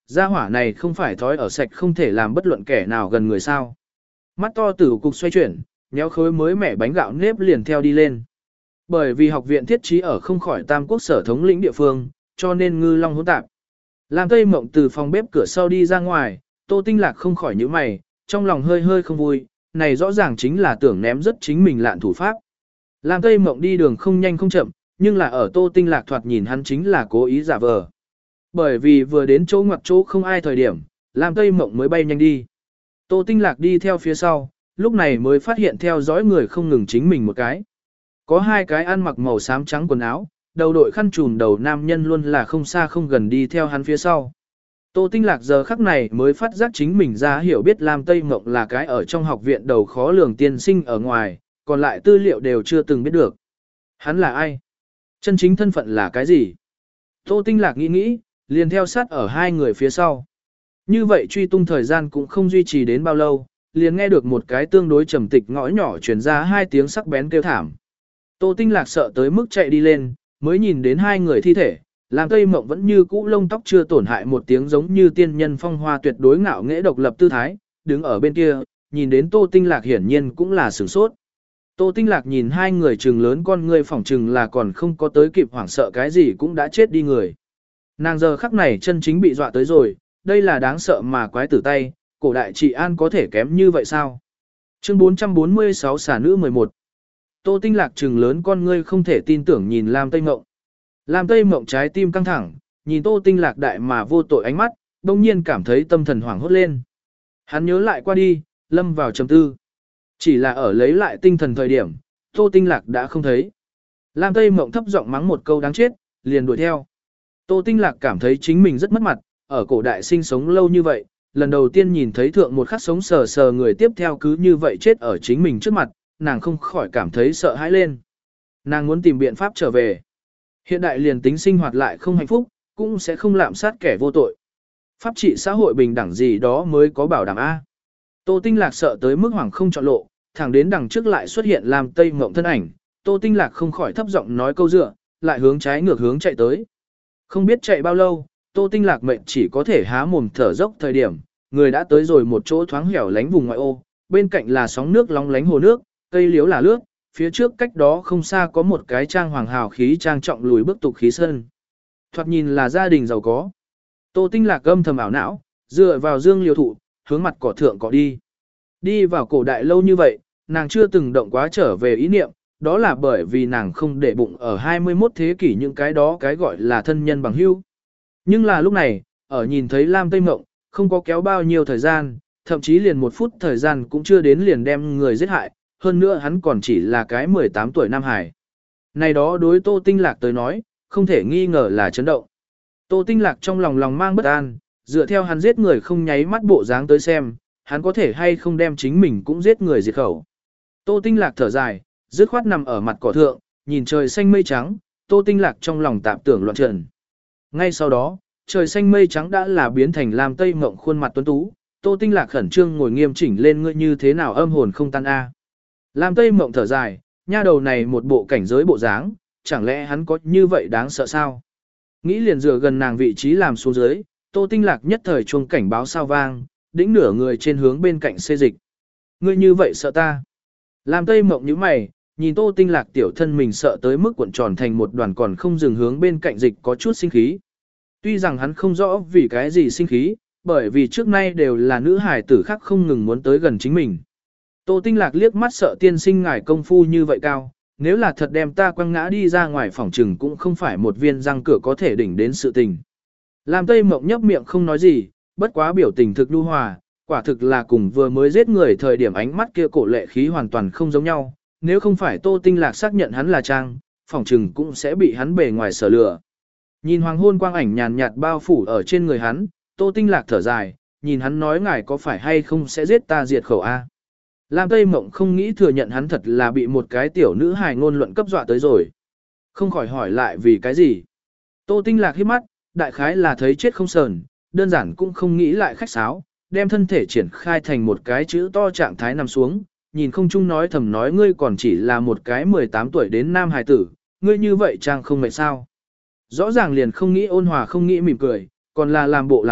Gia hỏa này không phải thói ở sạch không thể làm bất luận kẻ nào gần người sao. Mắt to tử cục xoay chuyển, nhéo khối mới mẻ bánh gạo nếp liền theo đi lên. Bởi vì học viện thiết trí ở không khỏi Tam Quốc sở thống lĩnh địa phương, cho nên ngư long hỗn tạp. Lam Tây Mộng từ phòng bếp cửa sau đi ra ngoài, Tô Tinh Lạc không khỏi nhíu mày, trong lòng hơi hơi không vui, này rõ ràng chính là tưởng ném rất chính mình lạn thủ pháp. Lam Tây Mộng đi đường không nhanh không chậm, nhưng là ở Tô Tinh Lạc thoạt nhìn hắn chính là cố ý giả vờ. Bởi vì vừa đến chỗ ngoặt chỗ không ai thời điểm, Lam Tây Mộng mới bay nhanh đi. Tô Tinh Lạc đi theo phía sau, lúc này mới phát hiện theo dõi người không ngừng chính mình một cái. Có hai cái ăn mặc màu xám trắng quần áo, đầu đội khăn trùm đầu nam nhân luôn là không xa không gần đi theo hắn phía sau. Tô Tinh Lạc giờ khắc này mới phát giác chính mình ra hiểu biết Lam Tây Mộng là cái ở trong học viện đầu khó lường tiên sinh ở ngoài, còn lại tư liệu đều chưa từng biết được. Hắn là ai? Chân chính thân phận là cái gì? Tô Tinh Lạc nghĩ nghĩ, liền theo sát ở hai người phía sau. Như vậy truy tung thời gian cũng không duy trì đến bao lâu, liền nghe được một cái tương đối trầm tịch ngõ nhỏ truyền ra hai tiếng sắc bén kêu thảm. Tô Tinh Lạc sợ tới mức chạy đi lên, mới nhìn đến hai người thi thể, Lam Tây Mộng vẫn như cũ lông tóc chưa tổn hại một tiếng giống như tiên nhân phong hoa tuyệt đối ngạo nghễ độc lập tư thái, đứng ở bên kia, nhìn đến Tô Tinh Lạc hiển nhiên cũng là sửng sốt. Tô Tinh Lạc nhìn hai người trừng lớn con ngươi phỏng trừng là còn không có tới kịp hoảng sợ cái gì cũng đã chết đi người. Nàng giờ khắc này chân chính bị dọa tới rồi, đây là đáng sợ mà quái tử tay, cổ đại trị an có thể kém như vậy sao? Chương bốn trăm bốn mươi sáu xả nữ mười một. Tô Tinh Lạc trừng lớn con ngươi không thể tin tưởng nhìn Lam Tây Mộng. Lam Tây Mộng trái tim căng thẳng, nhìn Tô Tinh Lạc đại mà vô tội ánh mắt, đông nhiên cảm thấy tâm thần hoảng hốt lên. Hắn nhớ lại qua đi, lâm vào trầm tư. Chỉ là ở lấy lại tinh thần thời điểm, Tô Tinh Lạc đã không thấy. Lam Tây Mộng thấp giọng mắng một câu đáng chết, liền đuổi theo. Tô Tinh Lạc cảm thấy chính mình rất mất mặt, ở cổ đại sinh sống lâu như vậy, lần đầu tiên nhìn thấy thượng một khắc sống sờ sờ người tiếp theo cứ như vậy chết ở chính mình trước mặt, nàng không khỏi cảm thấy sợ hãi lên. Nàng muốn tìm biện pháp trở về. Hiện đại liền tính sinh hoạt lại không hạnh phúc, cũng sẽ không lạm sát kẻ vô tội. Pháp trị xã hội bình đẳng gì đó mới có bảo đảm A. Tô Tinh Lạc sợ tới mức hoảng không chọn lộ, thẳng đến đằng trước lại xuất hiện làm Tây Mộng thân ảnh. Tô Tinh Lạc không khỏi thấp giọng nói câu dựa, lại hướng trái ngược hướng chạy tới. Không biết chạy bao lâu, Tô Tinh Lạc mệnh chỉ có thể há mồm thở dốc thời điểm, người đã tới rồi một chỗ thoáng hẻo lánh vùng ngoại ô, bên cạnh là sóng nước long lánh hồ nước, cây liễu là lướt, phía trước cách đó không xa có một cái trang hoàng hào khí trang trọng lùi bước tục khí sơn. Thoạt nhìn là gia đình giàu có. Tô Tinh Lạc âm thầm ảo não, dựa vào dương liều thụ, hướng mặt cỏ thượng cỏ đi. Đi vào cổ đại lâu như vậy, nàng chưa từng động quá trở về ý niệm, đó là bởi vì nàng không để bụng ở hai mươi mốt thế kỷ những cái đó cái gọi là thân nhân bằng hữu. Nhưng là lúc này, ở nhìn thấy Lam Tây Mộng, không có kéo bao nhiêu thời gian, thậm chí liền một phút thời gian cũng chưa đến liền đem người giết hại, hơn nữa hắn còn chỉ là cái mười tám tuổi Nam Hải. Này đó đối Tô Tinh Lạc tới nói, không thể nghi ngờ là chấn động. Tô Tinh Lạc trong lòng lòng mang bất an, dựa theo hắn giết người không nháy mắt bộ dáng tới xem, hắn có thể hay không đem chính mình cũng giết người diệt khẩu. Tô Tinh Lạc thở dài, dứt khoát nằm ở mặt cỏ thượng, nhìn trời xanh mây trắng, Tô Tinh Lạc trong lòng tạp tưởng loạn trần. Ngay sau đó, trời xanh mây trắng đã là biến thành Lam Tây Mộng khuôn mặt tuấn tú, Tô Tinh Lạc khẩn trương ngồi nghiêm chỉnh lên ngươi như thế nào âm hồn không tan a. Lam Tây Mộng thở dài, nha đầu này một bộ cảnh giới bộ dáng, chẳng lẽ hắn có như vậy đáng sợ sao? Nghĩ liền dựa gần nàng vị trí làm xuống dưới, Tô Tinh Lạc nhất thời chuông cảnh báo sao vang, đĩnh nửa người trên hướng bên cạnh xê dịch. Ngươi như vậy sợ ta? Lam Tây Mộng nhíu mày, nhìn Tô Tinh Lạc tiểu thân mình sợ tới mức cuộn tròn thành một đoàn còn không dừng hướng bên cạnh dịch có chút sinh khí. Tuy rằng hắn không rõ vì cái gì sinh khí, bởi vì trước nay đều là nữ hài tử khác không ngừng muốn tới gần chính mình. Tô Tinh Lạc liếc mắt sợ tiên sinh ngài công phu như vậy cao, nếu là thật đem ta quăng ngã đi ra ngoài phòng trừng cũng không phải một viên răng cửa có thể đỉnh đến sự tình. Lam Tây Mộng nhấp miệng không nói gì, bất quá biểu tình thực nhu hòa, quả thực là cùng vừa mới giết người thời điểm ánh mắt kia cổ lệ khí hoàn toàn không giống nhau, nếu không phải Tô Tinh Lạc xác nhận hắn là trang, phòng trừng cũng sẽ bị hắn bề ngoài sở lừa. Nhìn hoàng hôn quang ảnh nhàn nhạt bao phủ ở trên người hắn, Tô Tinh Lạc thở dài, nhìn hắn nói ngài có phải hay không sẽ giết ta diệt khẩu A. Lam Tây Mộng không nghĩ thừa nhận hắn thật là bị một cái tiểu nữ hài ngôn luận cấp dọa tới rồi. Không khỏi hỏi lại vì cái gì. Tô Tinh Lạc hít mắt, đại khái là thấy chết không sờn, đơn giản cũng không nghĩ lại khách sáo, đem thân thể triển khai thành một cái chữ to trạng thái nằm xuống, nhìn không chung nói thầm nói ngươi còn chỉ là một cái mười tám tuổi đến nam hài tử, ngươi như vậy trang không mệt sao. Rõ ràng liền không nghĩ ôn hòa không nghĩ mỉm cười, còn là làm bộ làm tịch,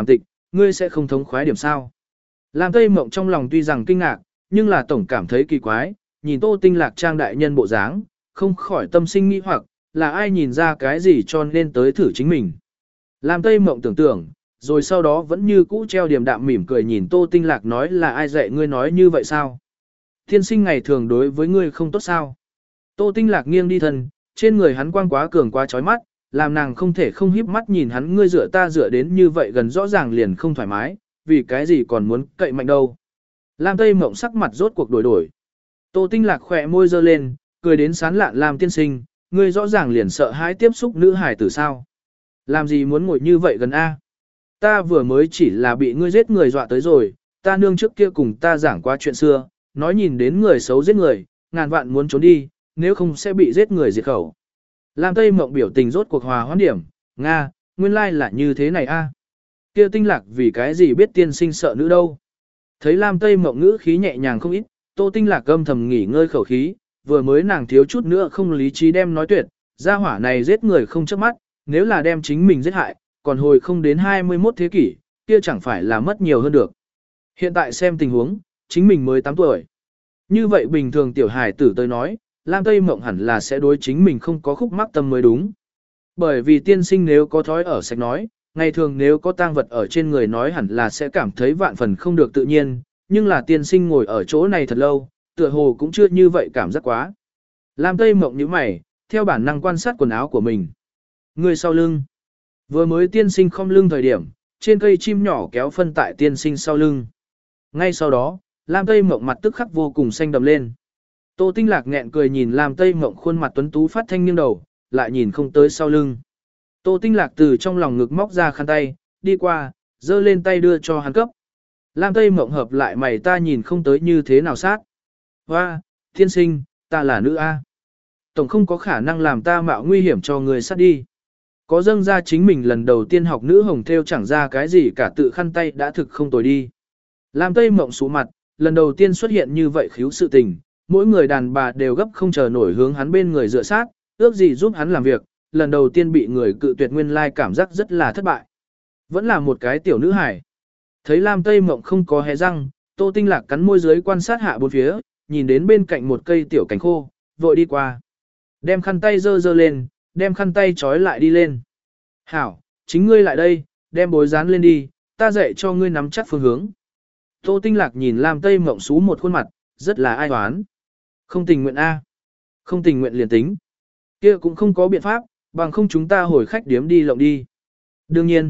ngươi sẽ không thống khoái điểm sao. Lam Tây Mộng trong lòng tuy rằng kinh ngạc, nhưng là tổng cảm thấy kỳ quái, nhìn Tô Tinh Lạc trang đại nhân bộ dáng, không khỏi tâm sinh nghi hoặc, là ai nhìn ra cái gì cho nên tới thử chính mình. Lam Tây Mộng tưởng tượng, rồi sau đó vẫn như cũ treo điềm đạm mỉm cười nhìn Tô Tinh Lạc nói là ai dạy ngươi nói như vậy sao? Thiên sinh ngày thường đối với ngươi không tốt sao? Tô Tinh Lạc nghiêng đi thân, trên người hắn quang quá cường quá chói mắt, làm nàng không thể không híp mắt nhìn hắn, ngươi dựa ta dựa đến như vậy gần rõ ràng liền không thoải mái, vì cái gì còn muốn cậy mạnh đâu. Lam Tây Mộng sắc mặt rốt cuộc đổi đổi. Tô Tinh Lạc khỏe môi giơ lên, cười đến sán lạn Lam tiên sinh, ngươi rõ ràng liền sợ hãi tiếp xúc nữ hài tử sao? Làm gì muốn ngồi như vậy gần a? Ta vừa mới chỉ là bị ngươi giết người dọa tới rồi, ta nương trước kia cùng ta giảng qua chuyện xưa, nói nhìn đến người xấu giết người, ngàn vạn muốn trốn đi, nếu không sẽ bị giết người diệt khẩu. Lam Tây Mộng biểu tình rốt cuộc hòa hoãn điểm, Nga, nguyên lai là như thế này a. Kia Tinh Lạc vì cái gì biết tiên sinh sợ nữ đâu. Thấy Lam Tây Mộng ngữ khí nhẹ nhàng không ít, Tô Tinh Lạc âm thầm nghỉ ngơi khẩu khí, vừa mới nàng thiếu chút nữa không lý trí đem nói tuyệt, gia hỏa này giết người không chớp mắt, nếu là đem chính mình giết hại, còn hồi không đến hai mươi mốt thế kỷ, kia chẳng phải là mất nhiều hơn được. Hiện tại xem tình huống, chính mình mới tám tuổi. Như vậy bình thường tiểu hài tử tới nói, Lam Tây Mộng hẳn là sẽ đối chính mình không có khúc mắc tâm mới đúng. Bởi vì tiên sinh nếu có thói ở sạch nói, ngày thường nếu có tang vật ở trên người nói hẳn là sẽ cảm thấy vạn phần không được tự nhiên, nhưng là tiên sinh ngồi ở chỗ này thật lâu, tựa hồ cũng chưa như vậy cảm giác quá. Lam Tây Mộng nhíu mày, theo bản năng quan sát quần áo của mình. Người sau lưng. Vừa mới tiên sinh không lưng thời điểm, trên cây chim nhỏ kéo phân tại tiên sinh sau lưng. Ngay sau đó, Lam Tây Mộng mặt tức khắc vô cùng xanh đậm lên. Tô Tinh Lạc nghẹn cười nhìn Lam Tây Mộng khuôn mặt tuấn tú phát thanh nghiêng đầu, lại nhìn không tới sau lưng. Tô Tinh Lạc từ trong lòng ngực móc ra khăn tay, đi qua, giơ lên tay đưa cho hắn cấp. Lam Tây Mộng hợp lại mày, ta nhìn không tới như thế nào sát. Hoa, tiên sinh, ta là nữ A. Tổng không có khả năng làm ta mạo nguy hiểm cho người sát đi. Có dâng ra chính mình lần đầu tiên học nữ hồng theo chẳng ra cái gì cả, tự khăn tay đã thực không tồi đi. Lam Tây Mộng sú mặt, lần đầu tiên xuất hiện như vậy khiếu sự tình, mỗi người đàn bà đều gấp không chờ nổi hướng hắn bên người dựa sát, ước gì giúp hắn làm việc, lần đầu tiên bị người cự tuyệt nguyên lai cảm giác rất là thất bại. Vẫn là một cái tiểu nữ hải. Thấy Lam Tây Mộng không có hé răng, Tô Tinh Lạc cắn môi dưới quan sát hạ bốn phía, nhìn đến bên cạnh một cây tiểu cành khô, vội đi qua. Đem khăn tay dơ dơ lên, đem khăn tay trói lại đi lên. Hảo, chính ngươi lại đây, đem bối dán lên đi, ta dạy cho ngươi nắm chắc phương hướng. Tô Tinh Lạc nhìn Lam Tây Mộng xú một khuôn mặt, rất là ai oán. Không tình nguyện A. Không tình nguyện liền tính. Kia cũng không có biện pháp, bằng không chúng ta hồi khách điếm đi lộng đi. Đương nhiên,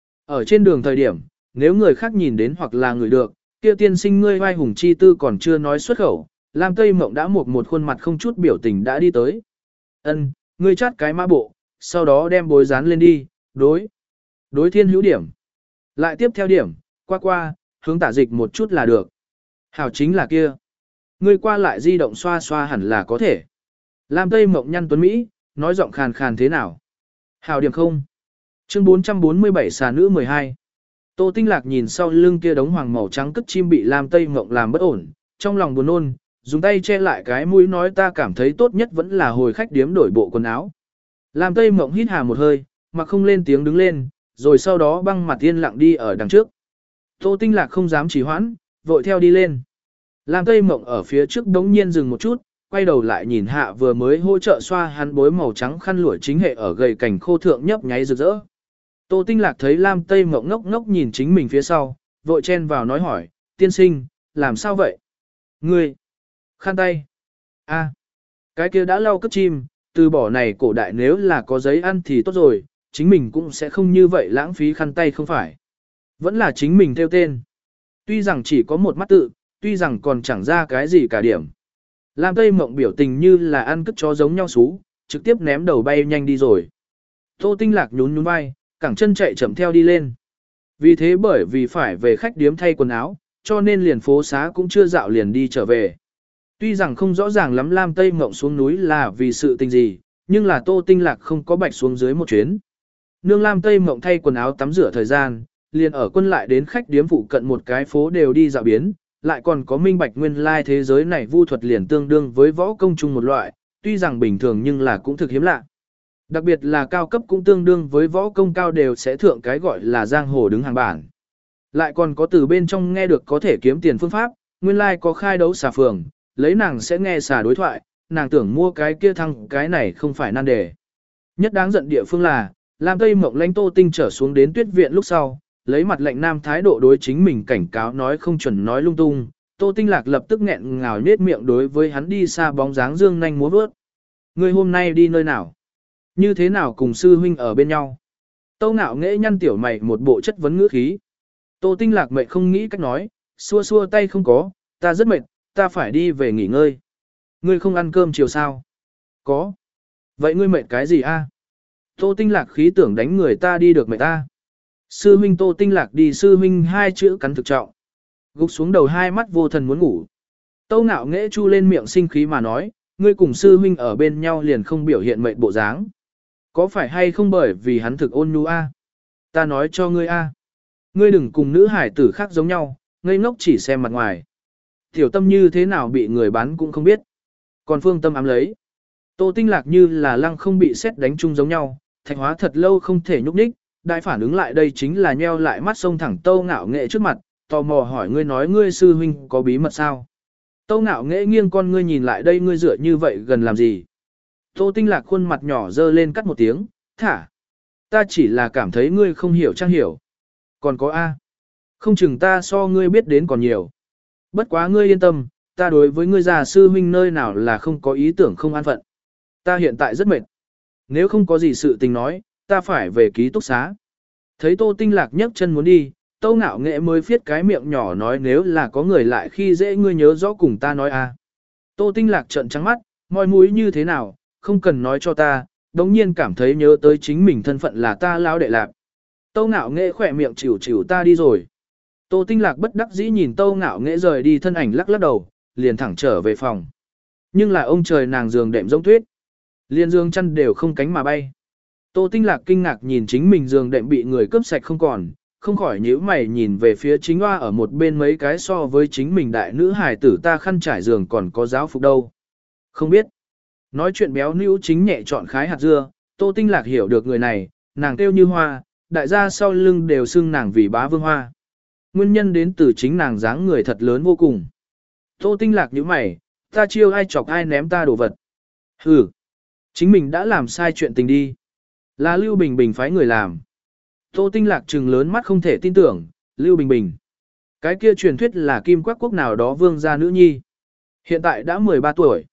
ở trên đường thời điểm, nếu người khác nhìn đến hoặc là người được, kia tiên sinh ngươi vai hùng chi tư còn chưa nói xuất khẩu, Lam Tây Mộng đã một một khuôn mặt không chút biểu tình đã đi tới. Ân, ngươi chát cái mã bộ, sau đó đem bối dán lên đi, đối. Đối thiên hữu điểm. Lại tiếp theo điểm, qua qua, hướng tả dịch một chút là được. Hảo chính là kia. Ngươi qua lại di động xoa xoa hẳn là có thể. Lam Tây Mộng nhăn tuấn Mỹ, nói giọng khàn khàn thế nào. Hảo điểm không? Chương bốn trăm bốn mươi bảy xà nữ mười hai. Tô Tinh Lạc nhìn sau lưng kia đống hoàng màu trắng cất chim bị Lam Tây Mộng làm bất ổn, trong lòng buồn nôn, dùng tay che lại cái mũi nói ta cảm thấy tốt nhất vẫn là hồi khách điếm đổi bộ quần áo. Lam Tây Mộng hít hà một hơi, mà không lên tiếng đứng lên, rồi sau đó băng mặt yên lặng đi ở đằng trước. Tô Tinh Lạc không dám trì hoãn, vội theo đi lên. Lam Tây Mộng ở phía trước đống nhiên dừng một chút, quay đầu lại nhìn hạ vừa mới hỗ trợ xoa hắn bối màu trắng khăn lụa chính hệ ở gầy cảnh khô thượng nhấp nháy rực rỡ. Tô Tinh Lạc thấy Lam Tây Mộng ngốc ngốc nhìn chính mình phía sau, vội chen vào nói hỏi, tiên sinh, làm sao vậy? Ngươi, khăn tay. A, cái kia đã lau cất chim, từ bỏ này cổ đại nếu là có giấy ăn thì tốt rồi, chính mình cũng sẽ không như vậy lãng phí khăn tay không phải. Vẫn là chính mình theo tên. Tuy rằng chỉ có một mắt tự, tuy rằng còn chẳng ra cái gì cả điểm. Lam Tây Mộng biểu tình như là ăn cất chó giống nhau xú, trực tiếp ném đầu bay nhanh đi rồi. Tô Tinh Lạc nhún nhún vai, cẳng chân chạy chậm theo đi lên. Vì thế bởi vì phải về khách điếm thay quần áo, cho nên liền phố xá cũng chưa dạo liền đi trở về. Tuy rằng không rõ ràng lắm Lam Tây Mộng xuống núi là vì sự tình gì, nhưng là Tô Tinh Lạc không có bạch xuống dưới một chuyến. Nương Lam Tây Mộng thay quần áo tắm rửa thời gian, liền ở quân lại đến khách điếm phụ cận một cái phố đều đi dạo biến, lại còn có minh bạch nguyên lai thế giới này vu thuật liền tương đương với võ công chung một loại, tuy rằng bình thường nhưng là cũng thực hiếm lạ. Đặc biệt là cao cấp cũng tương đương với võ công cao đều sẽ thượng cái gọi là giang hồ đứng hàng bảng. Lại còn có từ bên trong nghe được có thể kiếm tiền phương pháp, nguyên lai like có khai đấu xà phường, lấy nàng sẽ nghe xà đối thoại, nàng tưởng mua cái kia thăng cái này không phải nan đề. Nhất đáng giận địa phương là, Lam Tây Mộng lãnh Tô Tinh trở xuống đến tuyết viện lúc sau, lấy mặt lệnh nam thái độ đối chính mình cảnh cáo nói không chuẩn nói lung tung, Tô Tinh Lạc lập tức nghẹn ngào nết miệng đối với hắn đi xa bóng dáng dương nhanh múa vớt. Ngươi hôm nay đi nơi nào? Như thế nào cùng sư huynh ở bên nhau? Tâu Ngạo Nghệ nhăn tiểu mày một bộ chất vấn ngữ khí. Tô Tinh Lạc mệt không nghĩ cách nói, xua xua tay không có, ta rất mệt, ta phải đi về nghỉ ngơi. Ngươi không ăn cơm chiều sao? Có. Vậy ngươi mệt cái gì a? Tô Tinh Lạc khí tưởng đánh người ta đi được mệt ta. Sư huynh Tô Tinh Lạc đi sư huynh hai chữ cắn thực trọng. Gục xuống đầu hai mắt vô thần muốn ngủ. Tâu Ngạo Nghệ chu lên miệng sinh khí mà nói, ngươi cùng sư huynh ở bên nhau liền không biểu hiện mệt bộ dáng. Có phải hay không bởi vì hắn thực ôn nhu a? Ta nói cho ngươi a. Ngươi đừng cùng nữ hải tử khác giống nhau, ngây ngốc chỉ xem mặt ngoài. Tiểu tâm như thế nào bị người bán cũng không biết. Còn phương tâm ám lấy. Tô Tinh Lạc như là lăng không bị xét đánh chung giống nhau, thạch hóa thật lâu không thể nhúc nhích, đại phản ứng lại đây chính là nheo lại mắt sông thẳng Tâu Ngạo Nghệ trước mặt, tò mò hỏi ngươi nói ngươi sư huynh có bí mật sao? Tâu Ngạo Nghệ nghiêng con ngươi nhìn lại đây ngươi dựa như vậy gần làm gì? Tô Tinh Lạc khuôn mặt nhỏ dơ lên cắt một tiếng, thả. Ta chỉ là cảm thấy ngươi không hiểu trang hiểu. Còn có A. Không chừng ta so ngươi biết đến còn nhiều. Bất quá ngươi yên tâm, ta đối với ngươi già sư huynh nơi nào là không có ý tưởng không an phận. Ta hiện tại rất mệt. Nếu không có gì sự tình nói, ta phải về ký túc xá. Thấy Tô Tinh Lạc nhấc chân muốn đi, Tâu Ngạo Nghệ mới phiết cái miệng nhỏ nói nếu là có người lại khi dễ ngươi nhớ rõ cùng ta nói a. Tô Tinh Lạc trợn trắng mắt, môi mũi như thế nào, không cần nói cho ta, đống nhiên cảm thấy nhớ tới chính mình thân phận là ta lão đệ lạc. Tâu Ngạo Nghệ khỏe miệng chịu chịu ta đi rồi. Tô Tinh Lạc bất đắc dĩ nhìn Tâu Ngạo Nghệ rời đi thân ảnh lắc lắc đầu, liền thẳng trở về phòng. Nhưng là ông trời nàng giường đệm giống tuyết. Liên dương chăn đều không cánh mà bay. Tô Tinh Lạc kinh ngạc nhìn chính mình giường đệm bị người cướp sạch không còn, không khỏi nhíu mày nhìn về phía chính hoa ở một bên mấy cái so với chính mình đại nữ hài tử ta khăn trải giường còn có giáo phục đâu. Không biết. Nói chuyện béo nữ chính nhẹ chọn khái hạt dưa, Tô Tinh Lạc hiểu được người này, nàng kêu như hoa, đại gia sau lưng đều xưng nàng vì bá vương hoa. Nguyên nhân đến từ chính nàng dáng người thật lớn vô cùng. Tô Tinh Lạc nhíu mày, ta chiêu ai chọc ai ném ta đồ vật. Hừ. Chính mình đã làm sai chuyện tình đi. Là Lưu Bình Bình phái người làm. Tô Tinh Lạc trừng lớn mắt không thể tin tưởng, Lưu Bình Bình. Cái kia truyền thuyết là kim quắc quốc nào đó vương gia nữ nhi. Hiện tại đã mười ba tuổi.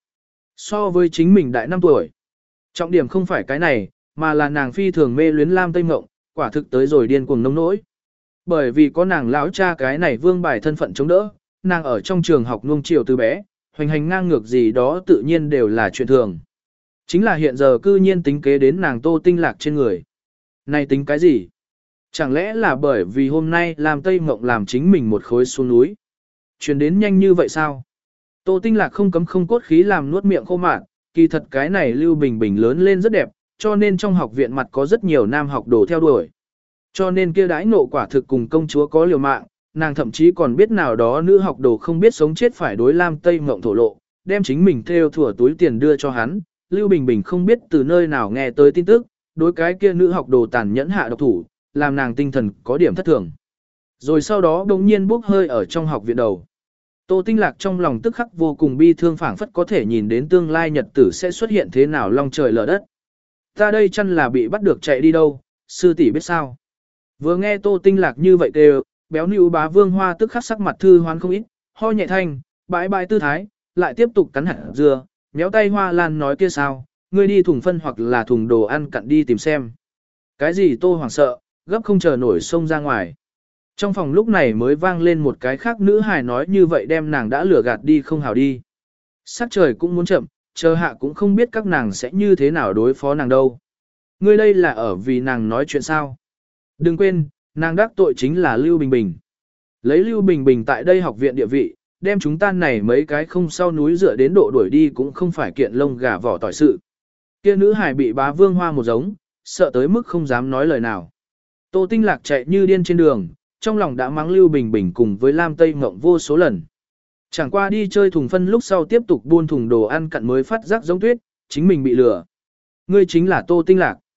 So với chính mình đại năm tuổi. Trọng điểm không phải cái này, mà là nàng phi thường mê luyến Lam Tây Mộng, quả thực tới rồi điên cuồng nông nỗi. Bởi vì có nàng lão cha cái này vương bài thân phận chống đỡ, nàng ở trong trường học nuông chiều từ bé, hoành hành ngang ngược gì đó tự nhiên đều là chuyện thường. Chính là hiện giờ cư nhiên tính kế đến nàng Tô Tinh Lạc trên người. Này tính cái gì? Chẳng lẽ là bởi vì hôm nay làm Tây Mộng làm chính mình một khối xuống núi? Chuyển đến nhanh như vậy sao? Tô Tinh Lạc không cấm không cốt khí làm nuốt miệng khô mạn, kỳ thật cái này Lưu Bình Bình lớn lên rất đẹp, cho nên trong học viện mặt có rất nhiều nam học đồ theo đuổi. Cho nên kia đãi nộ quả thực cùng công chúa có liều mạng, nàng thậm chí còn biết nào đó nữ học đồ không biết sống chết phải đối Lam Tây Mộng thổ lộ, đem chính mình theo thủa túi tiền đưa cho hắn. Lưu Bình Bình không biết từ nơi nào nghe tới tin tức, đối cái kia nữ học đồ tàn nhẫn hạ độc thủ, làm nàng tinh thần có điểm thất thường. Rồi sau đó đột nhiên bốc hơi ở trong học viện đầu. Tô Tinh Lạc trong lòng tức khắc vô cùng bi thương phảng phất có thể nhìn đến tương lai nhật tử sẽ xuất hiện thế nào long trời lở đất. Ta đây chăn là bị bắt được chạy đi đâu, sư tỷ biết sao. Vừa nghe Tô Tinh Lạc như vậy kêu, béo nữu bá vương hoa tức khắc sắc mặt thư hoán không ít, ho nhẹ thanh, bãi bãi tư thái, lại tiếp tục cắn hạt dưa, méo tay hoa lan nói kia sao, ngươi đi thùng phân hoặc là thùng đồ ăn cặn đi tìm xem. Cái gì Tô hoảng sợ, gấp không chờ nổi xông ra ngoài. Trong phòng lúc này mới vang lên một cái khác nữ hài nói như vậy đem nàng đã lừa gạt đi không hào đi. Sắc trời cũng muốn chậm, chờ hạ cũng không biết các nàng sẽ như thế nào đối phó nàng đâu. Ngươi đây là ở vì nàng nói chuyện sao. Đừng quên, nàng đắc tội chính là Lưu Bình Bình. Lấy Lưu Bình Bình tại đây học viện địa vị, đem chúng ta này mấy cái không sau núi dựa đến độ đuổi đi cũng không phải kiện lông gà vỏ tỏi sự. Kia nữ hài bị bá vương hoa một giống, sợ tới mức không dám nói lời nào. Tô Tinh Lạc chạy như điên trên đường, trong lòng đã mắng Lưu Bình Bình cùng với Lam Tây Mộng vô số lần. Chẳng qua đi chơi thùng phân lúc sau tiếp tục buôn thùng đồ ăn cặn mới phát giác giống tuyết, chính mình bị lừa. Ngươi chính là Tô Tinh Lạc.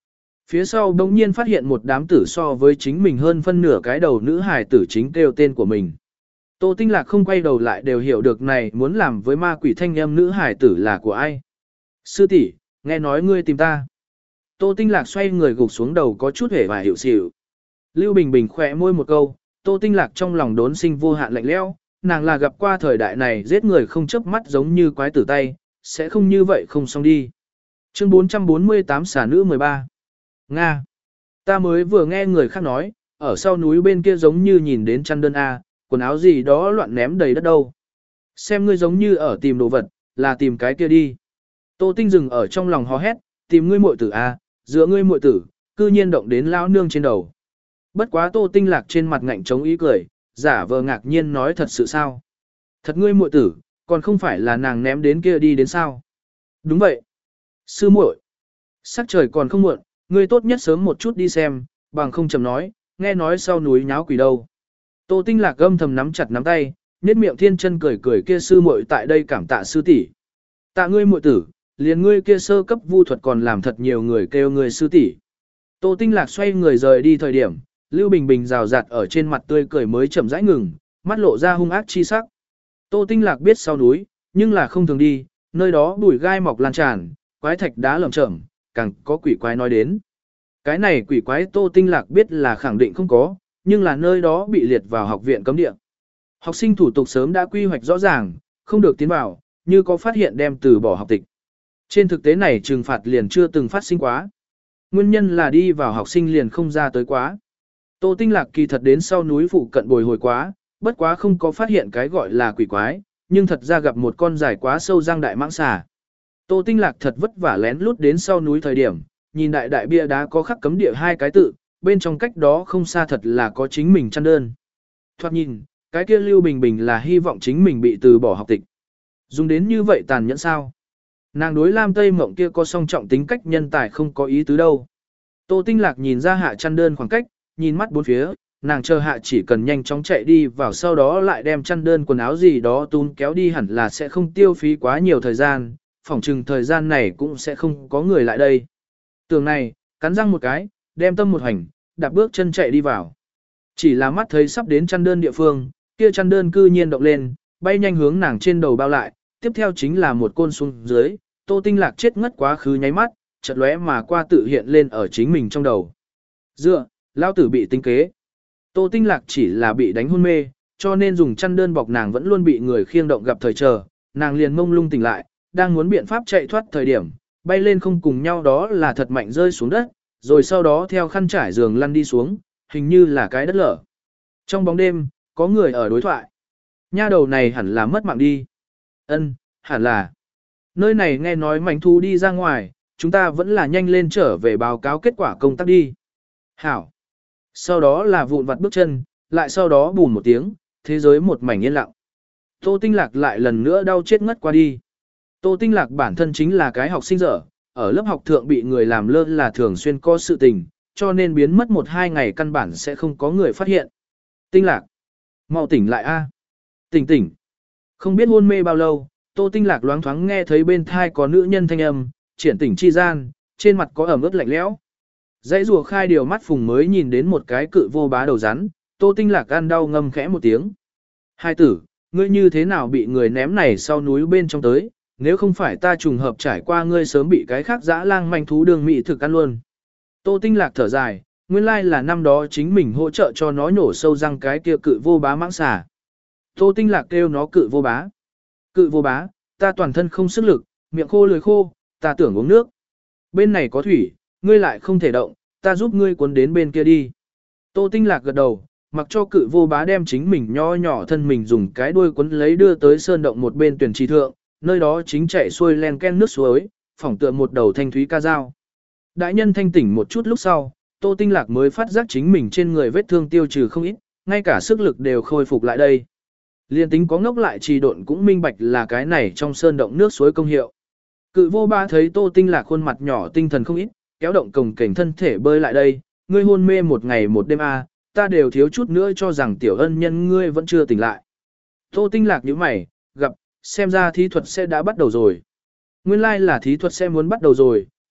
Phía sau bỗng nhiên phát hiện một đám tử so với chính mình hơn phân nửa cái đầu nữ hài tử chính kêu tên của mình. Tô Tinh Lạc không quay đầu lại đều hiểu được này muốn làm với ma quỷ thanh âm nữ hài tử là của ai. Sư tỷ, nghe nói ngươi tìm ta. Tô Tinh Lạc xoay người gục xuống đầu có chút hề và hiểu xỉu. Lưu Bình Bình khỏe môi một câu, Tô Tinh Lạc trong lòng đốn sinh vô hạn lạnh lẽo, nàng là gặp qua thời đại này giết người không chớp mắt giống như quái tử tay, sẽ không như vậy không xong đi. Chương bốn trăm bốn mươi tám xả nữ mười ba. Nga. Ta mới vừa nghe người khác nói, ở sau núi bên kia giống như nhìn đến chăn đơn A, quần áo gì đó loạn ném đầy đất đâu. Xem ngươi giống như ở tìm đồ vật, là tìm cái kia đi. Tô Tinh dừng ở trong lòng hò hét, tìm ngươi muội tử A, giữa ngươi muội tử, cư nhiên động đến lão nương trên đầu. Bất quá Tô Tinh Lạc trên mặt ngạnh chống ý cười, giả vờ ngạc nhiên nói thật sự sao. Thật ngươi muội tử, còn không phải là nàng ném đến kia đi đến sao. Đúng vậy. Sư muội, sắc trời còn không muộn, ngươi tốt nhất sớm một chút đi xem, bằng không chầm nói, nghe nói sau núi nháo quỷ đâu. Tô Tinh Lạc âm thầm nắm chặt nắm tay, nét miệng thiên chân cười cười kia sư muội tại đây cảm tạ sư tỷ. Tạ ngươi muội tử, liền ngươi kia sơ cấp vu thuật còn làm thật nhiều người kêu ngươi sư tỷ. Tô Tinh Lạc xoay người rời đi thời điểm, Lưu Bình Bình rào rạt ở trên mặt tươi cười mới chậm rãi ngừng, mắt lộ ra hung ác chi sắc. Tô Tinh Lạc biết sau núi, nhưng là không thường đi, nơi đó bụi gai mọc lan tràn, quái thạch đá lởm chởm, càng có quỷ quái nói đến. Cái này quỷ quái Tô Tinh Lạc biết là khẳng định không có, nhưng là nơi đó bị liệt vào học viện cấm địa. Học sinh thủ tục sớm đã quy hoạch rõ ràng, không được tiến vào, như có phát hiện đem từ bỏ học tịch. Trên thực tế này trừng phạt liền chưa từng phát sinh quá. Nguyên nhân là đi vào học sinh liền không ra tới quá. Tô Tinh Lạc kỳ thật đến sau núi phụ cận bồi hồi quá, bất quá không có phát hiện cái gọi là quỷ quái, nhưng thật ra gặp một con dài quá sâu răng đại mãng xà. Tô Tinh Lạc thật vất vả lén lút đến sau núi thời điểm, nhìn đại đại bia đá có khắc cấm địa hai cái tự, bên trong cách đó không xa thật là có chính mình chăn đơn. Thoạt nhìn, cái kia Lưu Bình Bình là hy vọng chính mình bị từ bỏ học tịch. Dùng đến như vậy tàn nhẫn sao? Nàng đối Lam Tây Mộng kia có song trọng tính cách nhân tài không có ý tứ đâu. Tô Tinh Lạc nhìn ra hạ chăn đơn khoảng cách, nhìn mắt bốn phía, nàng chờ hạ chỉ cần nhanh chóng chạy đi vào sau đó lại đem chăn đơn quần áo gì đó tún kéo đi hẳn là sẽ không tiêu phí quá nhiều thời gian, phỏng chừng thời gian này cũng sẽ không có người lại đây. Tường này, cắn răng một cái, đem tâm một hành, đạp bước chân chạy đi vào. Chỉ là mắt thấy sắp đến chăn đơn địa phương, kia chăn đơn cư nhiên động lên, bay nhanh hướng nàng trên đầu bao lại, tiếp theo chính là một côn xuống dưới, Tô Tinh Lạc chết ngất quá khứ nháy mắt, chợt lóe mà qua tự hiện lên ở chính mình trong đầu. Dựa, lao tử bị tính kế. Tô Tinh Lạc chỉ là bị đánh hôn mê, cho nên dùng chăn đơn bọc nàng vẫn luôn bị người khiêng động gặp thời chờ, nàng liền mông lung tỉnh lại, đang muốn biện pháp chạy thoát thời điểm, bay lên không cùng nhau đó là thật mạnh rơi xuống đất, rồi sau đó theo khăn trải giường lăn đi xuống, hình như là cái đất lở. Trong bóng đêm, có người ở đối thoại. Nha đầu này hẳn là mất mạng đi. Ân, hẳn là. Nơi này nghe nói mảnh thu đi ra ngoài, chúng ta vẫn là nhanh lên trở về báo cáo kết quả công tác đi. Hảo. Sau đó là vụn vặt bước chân, lại sau đó bùn một tiếng, thế giới một mảnh yên lặng. Tô Tinh Lạc lại lần nữa đau chết ngất qua đi. Tô Tinh Lạc bản thân chính là cái học sinh dở, ở lớp học thượng bị người làm lơ là thường xuyên có sự tình, cho nên biến mất một hai ngày căn bản sẽ không có người phát hiện. Tinh Lạc, mau tỉnh lại a, tỉnh tỉnh. Không biết hôn mê bao lâu, Tô Tinh Lạc loáng thoáng nghe thấy bên thai có nữ nhân thanh âm, triển tỉnh chi gian, trên mặt có ẩm ướt lạnh lẽo. Dãy rùa khai điều mắt phùng mới nhìn đến một cái cự vô bá đầu rắn, Tô Tinh Lạc ăn đau ngâm khẽ một tiếng. Hai tử, ngươi như thế nào bị người ném này sau núi bên trong tới, nếu không phải ta trùng hợp trải qua ngươi sớm bị cái khác dã lang manh thú đường mị thực ăn luôn. Tô Tinh Lạc thở dài, nguyên lai là năm đó chính mình hỗ trợ cho nó nổ sâu răng cái kia cự vô bá mãng xà. Tô Tinh Lạc kêu nó cự vô bá. Cự vô bá, ta toàn thân không sức lực, miệng khô lưỡi khô, ta tưởng uống nước. Bên này có thủy, ngươi lại không thể động, ta giúp ngươi cuốn đến bên kia đi. Tô Tinh Lạc gật đầu, mặc cho cự vô bá đem chính mình nho nhỏ thân mình dùng cái đuôi cuốn lấy đưa tới sơn động một bên tuyển trì thượng, nơi đó chính chạy xuôi len ken nước suối, phỏng tựa một đầu thanh thúy ca dao. Đại nhân thanh tỉnh một chút lúc sau, Tô Tinh Lạc mới phát giác chính mình trên người vết thương tiêu trừ không ít, ngay cả sức lực đều khôi phục lại đây. Liên tính có ngốc lại trì độn cũng minh bạch là cái này trong sơn động nước suối công hiệu. Cự vô ba thấy Tô Tinh Lạc khuôn mặt nhỏ tinh thần không ít, kéo động cồng kềnh thân thể bơi lại đây, ngươi hôn mê một ngày một đêm a, ta đều thiếu chút nữa cho rằng tiểu ân nhân ngươi vẫn chưa tỉnh lại. Tô Tinh Lạc nhíu mày, gặp, xem ra thí thuật sẽ đã bắt đầu rồi. Nguyên lai like là thí thuật sẽ muốn bắt đầu rồi,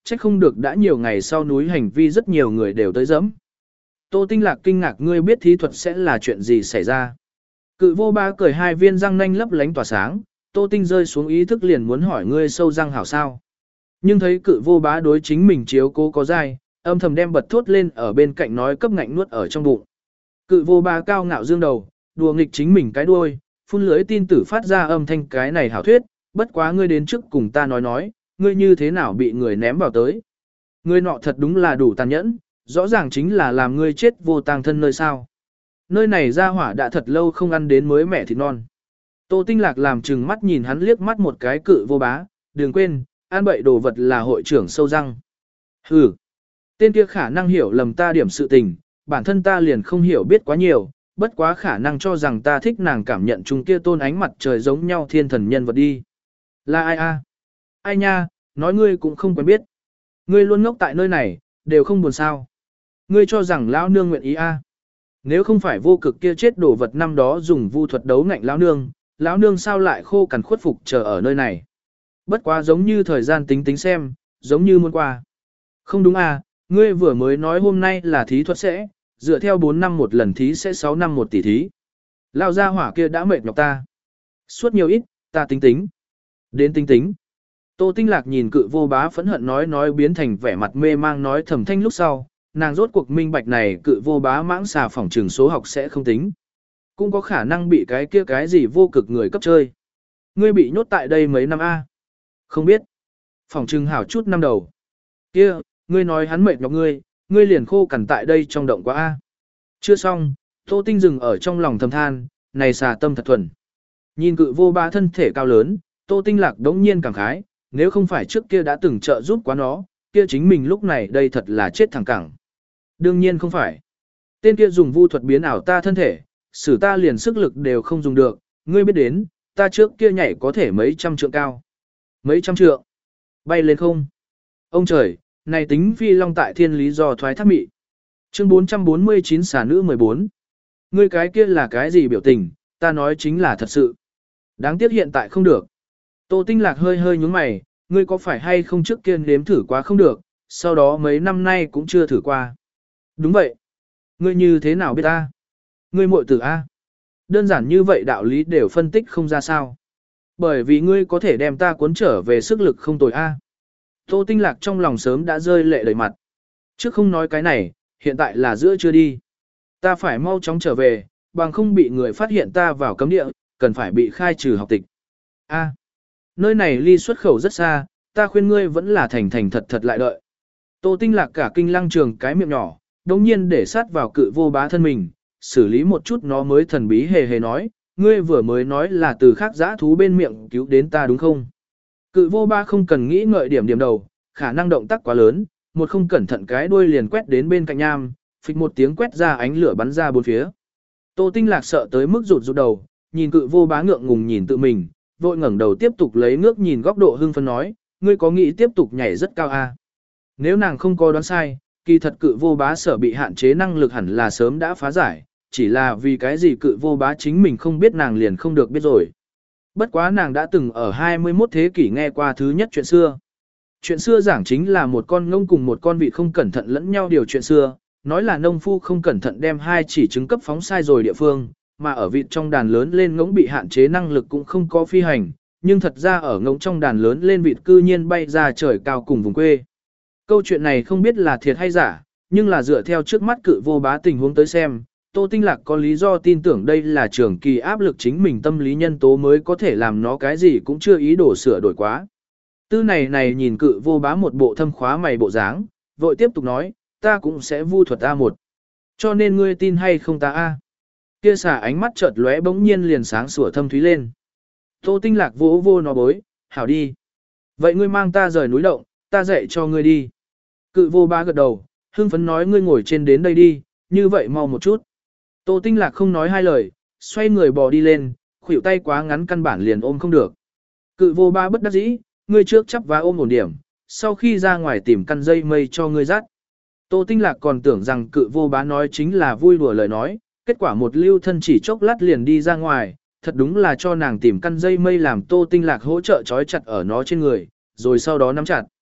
Chắc không được đã nhiều ngày sau núi hành vi rất nhiều người đều tới dẫm. Tô Tinh Lạc kinh ngạc, ngươi biết thí thuật sẽ là chuyện gì xảy ra. Cự vô bá cười, hai viên răng nanh lấp lánh tỏa sáng, Tô Tinh rơi xuống ý thức liền muốn hỏi ngươi sâu răng hảo sao. Nhưng thấy cự vô bá đối chính mình chiếu cố có dai, âm thầm đem bật thốt lên ở bên cạnh nói cấp ngạnh nuốt ở trong bụng. Cự vô bá cao ngạo dương đầu, đùa nghịch chính mình cái đuôi, phun lưới tin tử phát ra âm thanh, cái này hảo thuyết, bất quá ngươi đến trước cùng ta nói nói, ngươi như thế nào bị người ném vào tới. Ngươi nọ thật đúng là đủ tàn nhẫn, rõ ràng chính là làm ngươi chết vô tang thân nơi sao. Nơi này ra hỏa đã thật lâu không ăn đến mới mẻ thịt non. Tô Tinh Lạc làm chừng mắt nhìn hắn liếc mắt một cái, cự vô bá, đừng quên, ăn bậy đồ vật là hội trưởng sâu răng. Hừ, tên kia khả năng hiểu lầm ta điểm sự tình, bản thân ta liền không hiểu biết quá nhiều, bất quá khả năng cho rằng ta thích nàng cảm nhận chung kia tôn ánh mặt trời giống nhau thiên thần nhân vật đi. Là ai a? Ai nha, nói ngươi cũng không quen biết. Ngươi luôn ngốc tại nơi này, đều không buồn sao. Ngươi cho rằng lão nương nguyện ý a? Nếu không phải vô cực kia chết đổ vật năm đó dùng vu thuật đấu ngạnh lão nương, lão nương sao lại khô cằn khuất phục chờ ở nơi này. Bất quá giống như thời gian tính tính xem, giống như muốn qua. Không đúng à, ngươi vừa mới nói hôm nay là thí thuật sẽ, dựa theo bốn năm một lần thí sẽ sáu năm một tỷ thí. Lao gia hỏa kia đã mệt nhọc ta. Suốt nhiều ít, ta tính tính. Đến tính tính. Tô Tinh Lạc nhìn cự vô bá phẫn hận nói nói biến thành vẻ mặt mê mang nói thầm thanh lúc sau, nàng rốt cuộc minh bạch này cự vô bá mãng xà phỏng trường số học sẽ không tính. Cũng có khả năng bị cái kia cái gì vô cực người cấp chơi. Ngươi bị nhốt tại đây mấy năm a? Không biết. Phỏng trừng hảo chút năm đầu. Kia, ngươi nói hắn mệt nhọc ngươi, ngươi liền khô cằn tại đây trong động quá a. Chưa xong, Tô Tinh dừng ở trong lòng thầm than, này xà tâm thật thuần. Nhìn cự vô bá thân thể cao lớn, Tô Tinh Lạc đống nhiên cảm khái, nếu không phải trước kia đã từng trợ giúp quá nó, kia chính mình lúc này đây thật là chết thẳng cẳng. Đương nhiên không phải. Tên kia dùng vu thuật biến ảo ta thân thể, xử ta liền sức lực đều không dùng được, ngươi biết đến, ta trước kia nhảy có thể mấy trăm trượng cao. Mấy trăm trượng. Bay lên không. Ông trời, này tính phi long tại thiên lý do thoái thác mị. Chương bốn trăm bốn mươi chín xà nữ mười bốn. Ngươi cái kia là cái gì biểu tình, ta nói chính là thật sự. Đáng tiếc hiện tại không được. Tô Tinh Lạc hơi hơi nhúng mày, ngươi có phải hay không trước kia nếm thử quá không được, sau đó mấy năm nay cũng chưa thử qua. Đúng vậy. Ngươi như thế nào biết ta? Ngươi muội tử A. Đơn giản như vậy đạo lý đều phân tích không ra sao. Bởi vì ngươi có thể đem ta cuốn trở về sức lực không tồi A. Tô Tinh Lạc trong lòng sớm đã rơi lệ đầy mặt. Trước không nói cái này, hiện tại là giữa chưa đi. Ta phải mau chóng trở về, bằng không bị người phát hiện ta vào cấm địa, cần phải bị khai trừ học tịch. A. Nơi này ly xuất khẩu rất xa, ta khuyên ngươi vẫn là thành thành thật thật lại đợi. Tô Tinh Lạc cả kinh lăng trường cái miệng nhỏ, đồng nhiên để sát vào cự vô bá thân mình, xử lý một chút nó mới thần bí hề hề nói, ngươi vừa mới nói là từ khác giã thú bên miệng cứu đến ta đúng không? Cự vô bá không cần nghĩ ngợi điểm điểm đầu, khả năng động tác quá lớn, một không cẩn thận cái đuôi liền quét đến bên cạnh nham, phịch một tiếng quét ra ánh lửa bắn ra bốn phía. Tô Tinh Lạc sợ tới mức rụt rụt đầu, nhìn cự vô bá ngượng ngùng nhìn tự mình, vội ngẩng đầu tiếp tục lấy ngước nhìn góc độ hưng phấn nói, ngươi có nghĩ tiếp tục nhảy rất cao à? Nếu nàng không có đoán sai, kỳ thật cự vô bá sở bị hạn chế năng lực hẳn là sớm đã phá giải, chỉ là vì cái gì cự vô bá chính mình không biết nàng liền không được biết rồi. Bất quá nàng đã từng ở hai mươi mốt thế kỷ nghe qua thứ nhất chuyện xưa. Chuyện xưa giảng chính là một con ngông cùng một con vịt không cẩn thận lẫn nhau điều chuyện xưa, nói là nông phu không cẩn thận đem hai chỉ trứng cấp phóng sai rồi địa phương, mà ở vịt trong đàn lớn lên ngỗng bị hạn chế năng lực cũng không có phi hành, nhưng thật ra ở ngỗng trong đàn lớn lên vịt cư nhiên bay ra trời cao cùng vùng quê. Câu chuyện này không biết là thiệt hay giả, nhưng là dựa theo trước mắt cự vô bá tình huống tới xem, Tô Tinh Lạc có lý do tin tưởng đây là trường kỳ áp lực chính mình tâm lý nhân tố mới có thể làm nó cái gì cũng chưa ý đồ sửa đổi quá. Tư này này nhìn cự vô bá một bộ thâm khóa mày bộ dáng, vội tiếp tục nói, ta cũng sẽ vu thuật A một. Cho nên ngươi tin hay không ta A. Kia xả ánh mắt chợt lóe bỗng nhiên liền sáng sủa thâm thúy lên. Tô Tinh Lạc vỗ vô nó bối, hảo đi. Vậy ngươi mang ta rời núi động, ta dạy cho ngươi đi. Cự vô bá gật đầu, hưng phấn nói ngươi ngồi trên đến đây đi, như vậy mau một chút. Tô Tinh Lạc không nói hai lời, xoay người bò đi lên, khuỷu tay quá ngắn căn bản liền ôm không được. Cự vô bá bất đắc dĩ, ngươi trước chắp vá ôm ổn điểm, sau khi ra ngoài tìm căn dây mây cho ngươi dắt. Tô Tinh Lạc còn tưởng rằng cự vô bá nói chính là vui đùa lời nói, kết quả một lưu thân chỉ chốc lát liền đi ra ngoài, thật đúng là cho nàng tìm căn dây mây làm Tô Tinh Lạc hỗ trợ trói chặt ở nó trên người, rồi sau đó nắm chặt.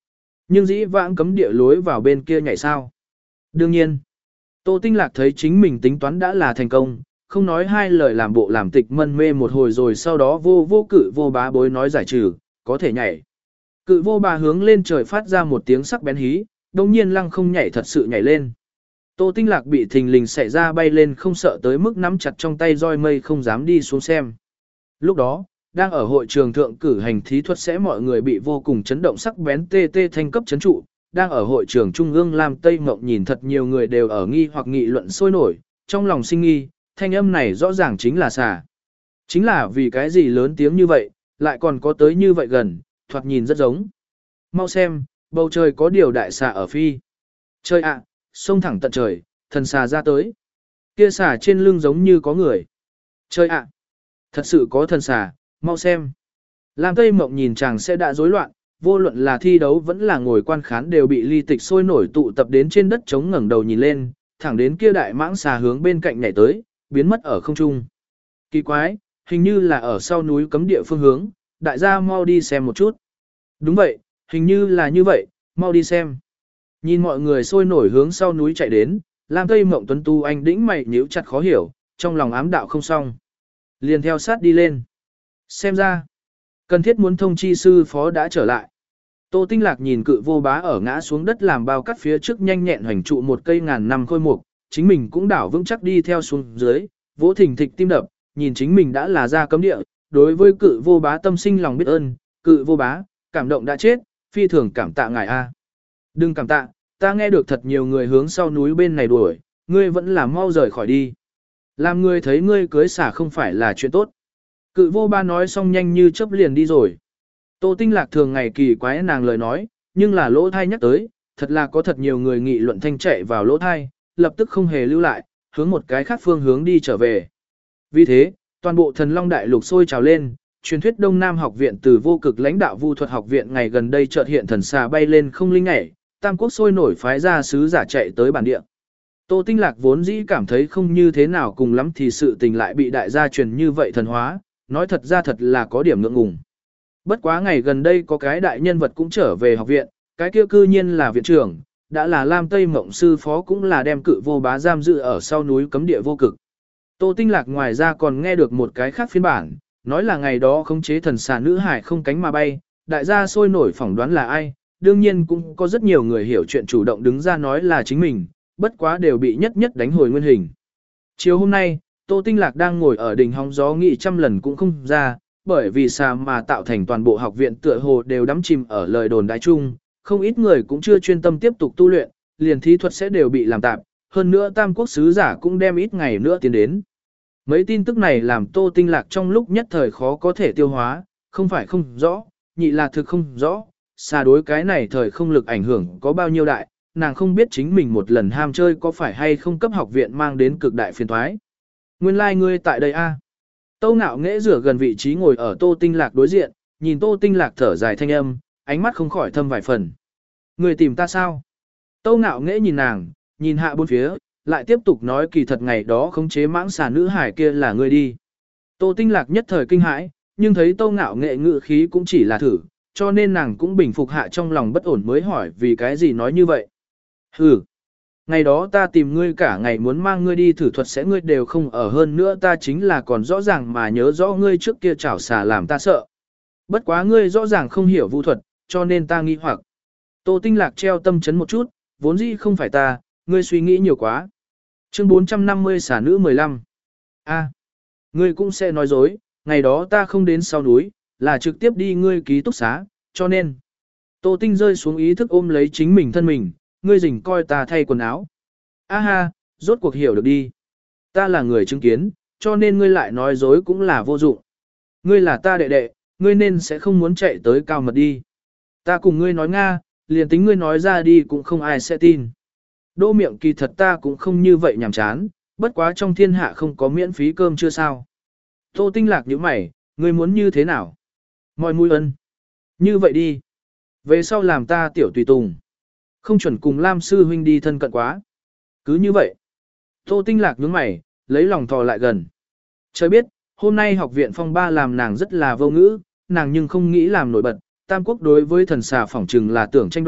Nhưng dĩ vãng cấm địa lối vào bên kia nhảy sao. Đương nhiên, Tô Tinh Lạc thấy chính mình tính toán đã là thành công, không nói hai lời làm bộ làm tịch mân mê một hồi rồi sau đó vô vô cự vô bá bối nói giải trừ, có thể nhảy. Cự vô bá hướng lên trời phát ra một tiếng sắc bén hí, đồng nhiên lăng không nhảy thật sự nhảy lên. Tô Tinh Lạc bị thình lình xảy ra bay lên không sợ tới mức nắm chặt trong tay roi mây không dám đi xuống xem. Lúc đó, đang ở hội trường thượng cử hành thí thuật sẽ mọi người bị vô cùng chấn động sắc bén tê tê thanh cấp chấn trụ, đang ở hội trường trung ương Lam Tây Mộng nhìn thật nhiều người đều ở nghi hoặc nghị luận sôi nổi, trong lòng sinh nghi, thanh âm này rõ ràng chính là xà. Chính là vì cái gì lớn tiếng như vậy, lại còn có tới như vậy gần, thoạt nhìn rất giống. Mau xem, bầu trời có điều đại xà ở phi. Trời ạ, xông thẳng tận trời, thần xà ra tới. Kia xà trên lưng giống như có người. Trời ạ, thật sự có thần xà, mau xem. Lam Tây Mộng nhìn chàng sẽ đã rối loạn, vô luận là thi đấu vẫn là ngồi quan khán đều bị ly tịch sôi nổi tụ tập đến trên đất trống ngẩng đầu nhìn lên, thẳng đến kia đại mãng xà hướng bên cạnh nhảy tới, biến mất ở không trung. Kỳ quái, hình như là ở sau núi cấm địa phương hướng, đại gia mau đi xem một chút. Đúng vậy, hình như là như vậy, mau đi xem. Nhìn mọi người sôi nổi hướng sau núi chạy đến, Lam Tây Mộng Tuấn Tu anh đĩnh mày nhíu chặt khó hiểu, trong lòng ám đạo không xong. Liền theo sát đi lên. Xem ra, cần thiết muốn thông chi sư phó đã trở lại. Tô Tinh Lạc nhìn cự vô bá ở ngã xuống đất làm bao cắt phía trước nhanh nhẹn hoành trụ một cây ngàn năm khôi mục, chính mình cũng đảo vững chắc đi theo xuống dưới, vỗ thình thịch tim đập, nhìn chính mình đã là ra cấm địa, đối với cự vô bá tâm sinh lòng biết ơn, cự vô bá, cảm động đã chết, phi thường cảm tạ ngài a. Đừng cảm tạ, ta nghe được thật nhiều người hướng sau núi bên này đuổi, ngươi vẫn là mau rời khỏi đi. Làm ngươi thấy ngươi cưới xả không phải là chuyện tốt. Cự vô ba nói xong nhanh như chớp liền đi rồi. Tô Tinh Lạc thường ngày kỳ quái nàng lời nói, nhưng là lỗ thai nhắc tới, thật là có thật nhiều người nghị luận thanh chạy vào lỗ thai, lập tức không hề lưu lại, hướng một cái khác phương hướng đi trở về. Vì thế, toàn bộ thần long đại lục sôi trào lên, truyền thuyết Đông Nam học viện từ vô cực lãnh đạo vu thuật học viện ngày gần đây chợt hiện thần xà bay lên không linh nhảy, tam quốc sôi nổi phái ra sứ giả chạy tới bản địa. Tô Tinh Lạc vốn dĩ cảm thấy không như thế nào cùng lắm thì sự tình lại bị đại gia truyền như vậy thần hóa, nói thật ra thật là có điểm ngượng ngùng. Bất quá ngày gần đây có cái đại nhân vật cũng trở về học viện, cái kia cư nhiên là viện trưởng, đã là Lam Tây Mộng sư phó cũng là đem cự vô bá giam giữ ở sau núi cấm địa vô cực. Tô Tinh Lạc ngoài ra còn nghe được một cái khác phiên bản, nói là ngày đó khống chế thần xà nữ hải không cánh mà bay, đại gia sôi nổi phỏng đoán là ai, đương nhiên cũng có rất nhiều người hiểu chuyện chủ động đứng ra nói là chính mình, bất quá đều bị nhất nhất đánh hồi nguyên hình. Chiều hôm nay, Tô Tinh Lạc đang ngồi ở đỉnh hóng gió nghị trăm lần cũng không ra, bởi vì xà mà tạo thành toàn bộ học viện tựa hồ đều đắm chìm ở lời đồn đại chung, không ít người cũng chưa chuyên tâm tiếp tục tu luyện, liền thí thuật sẽ đều bị làm tạm, hơn nữa tam quốc sứ giả cũng đem ít ngày nữa tiến đến. Mấy tin tức này làm Tô Tinh Lạc trong lúc nhất thời khó có thể tiêu hóa, không phải không rõ, nhị là thực không rõ, xa đối cái này thời không lực ảnh hưởng có bao nhiêu đại, nàng không biết chính mình một lần ham chơi có phải hay không cấp học viện mang đến cực đại phiền toái. Nguyên lai like ngươi tại đây a. Tâu Ngạo Nghễ rửa gần vị trí ngồi ở Tô Tinh Lạc đối diện, nhìn Tô Tinh Lạc thở dài thanh âm, ánh mắt không khỏi thâm vài phần. Người tìm ta sao? Tâu Ngạo Nghễ nhìn nàng, nhìn hạ bốn phía, lại tiếp tục nói kỳ thật ngày đó khống chế mãng xà nữ hải kia là ngươi đi. Tô Tinh Lạc nhất thời kinh hãi, nhưng thấy Tâu Ngạo Nghệ ngự khí cũng chỉ là thử, cho nên nàng cũng bình phục hạ trong lòng bất ổn mới hỏi vì cái gì nói như vậy. Hừ, ngày đó ta tìm ngươi cả ngày muốn mang ngươi đi thử thuật sẽ ngươi đều không ở hơn nữa ta chính là còn rõ ràng mà nhớ rõ ngươi trước kia chảo xà làm ta sợ. Bất quá ngươi rõ ràng không hiểu vũ thuật, cho nên ta nghi hoặc. Tô Tinh Lạc treo tâm chấn một chút, vốn dĩ không phải ta, ngươi suy nghĩ nhiều quá. Chương bốn trăm năm mươi xà nữ mười lăm. A, ngươi cũng sẽ nói dối, ngày đó ta không đến sau núi, là trực tiếp đi ngươi ký túc xá, cho nên. Tô Tinh rơi xuống ý thức ôm lấy chính mình thân mình, ngươi rình coi ta thay quần áo. A ha, rốt cuộc hiểu được đi. Ta là người chứng kiến, cho nên ngươi lại nói dối cũng là vô dụng. Ngươi là ta đệ đệ, ngươi nên sẽ không muốn chạy tới cao mật đi. Ta cùng ngươi nói Nga, liền tính ngươi nói ra đi cũng không ai sẽ tin. Đô miệng kỳ thật ta cũng không như vậy nhàm chán, bất quá trong thiên hạ không có miễn phí cơm chưa sao. Tô Tinh Lạc nhíu mày, ngươi muốn như thế nào? Mọi mũi ân. Như vậy đi. Về sau làm ta tiểu tùy tùng. Không chuẩn cùng Lam sư huynh đi thân cận quá. Cứ như vậy. Tô Tinh Lạc nhướng mày, lấy lòng thò lại gần. Trời biết, hôm nay học viện phong ba làm nàng rất là vô ngữ, nàng nhưng không nghĩ làm nổi bật. Tam quốc đối với thần xà phỏng trừng là tưởng tranh đoạt,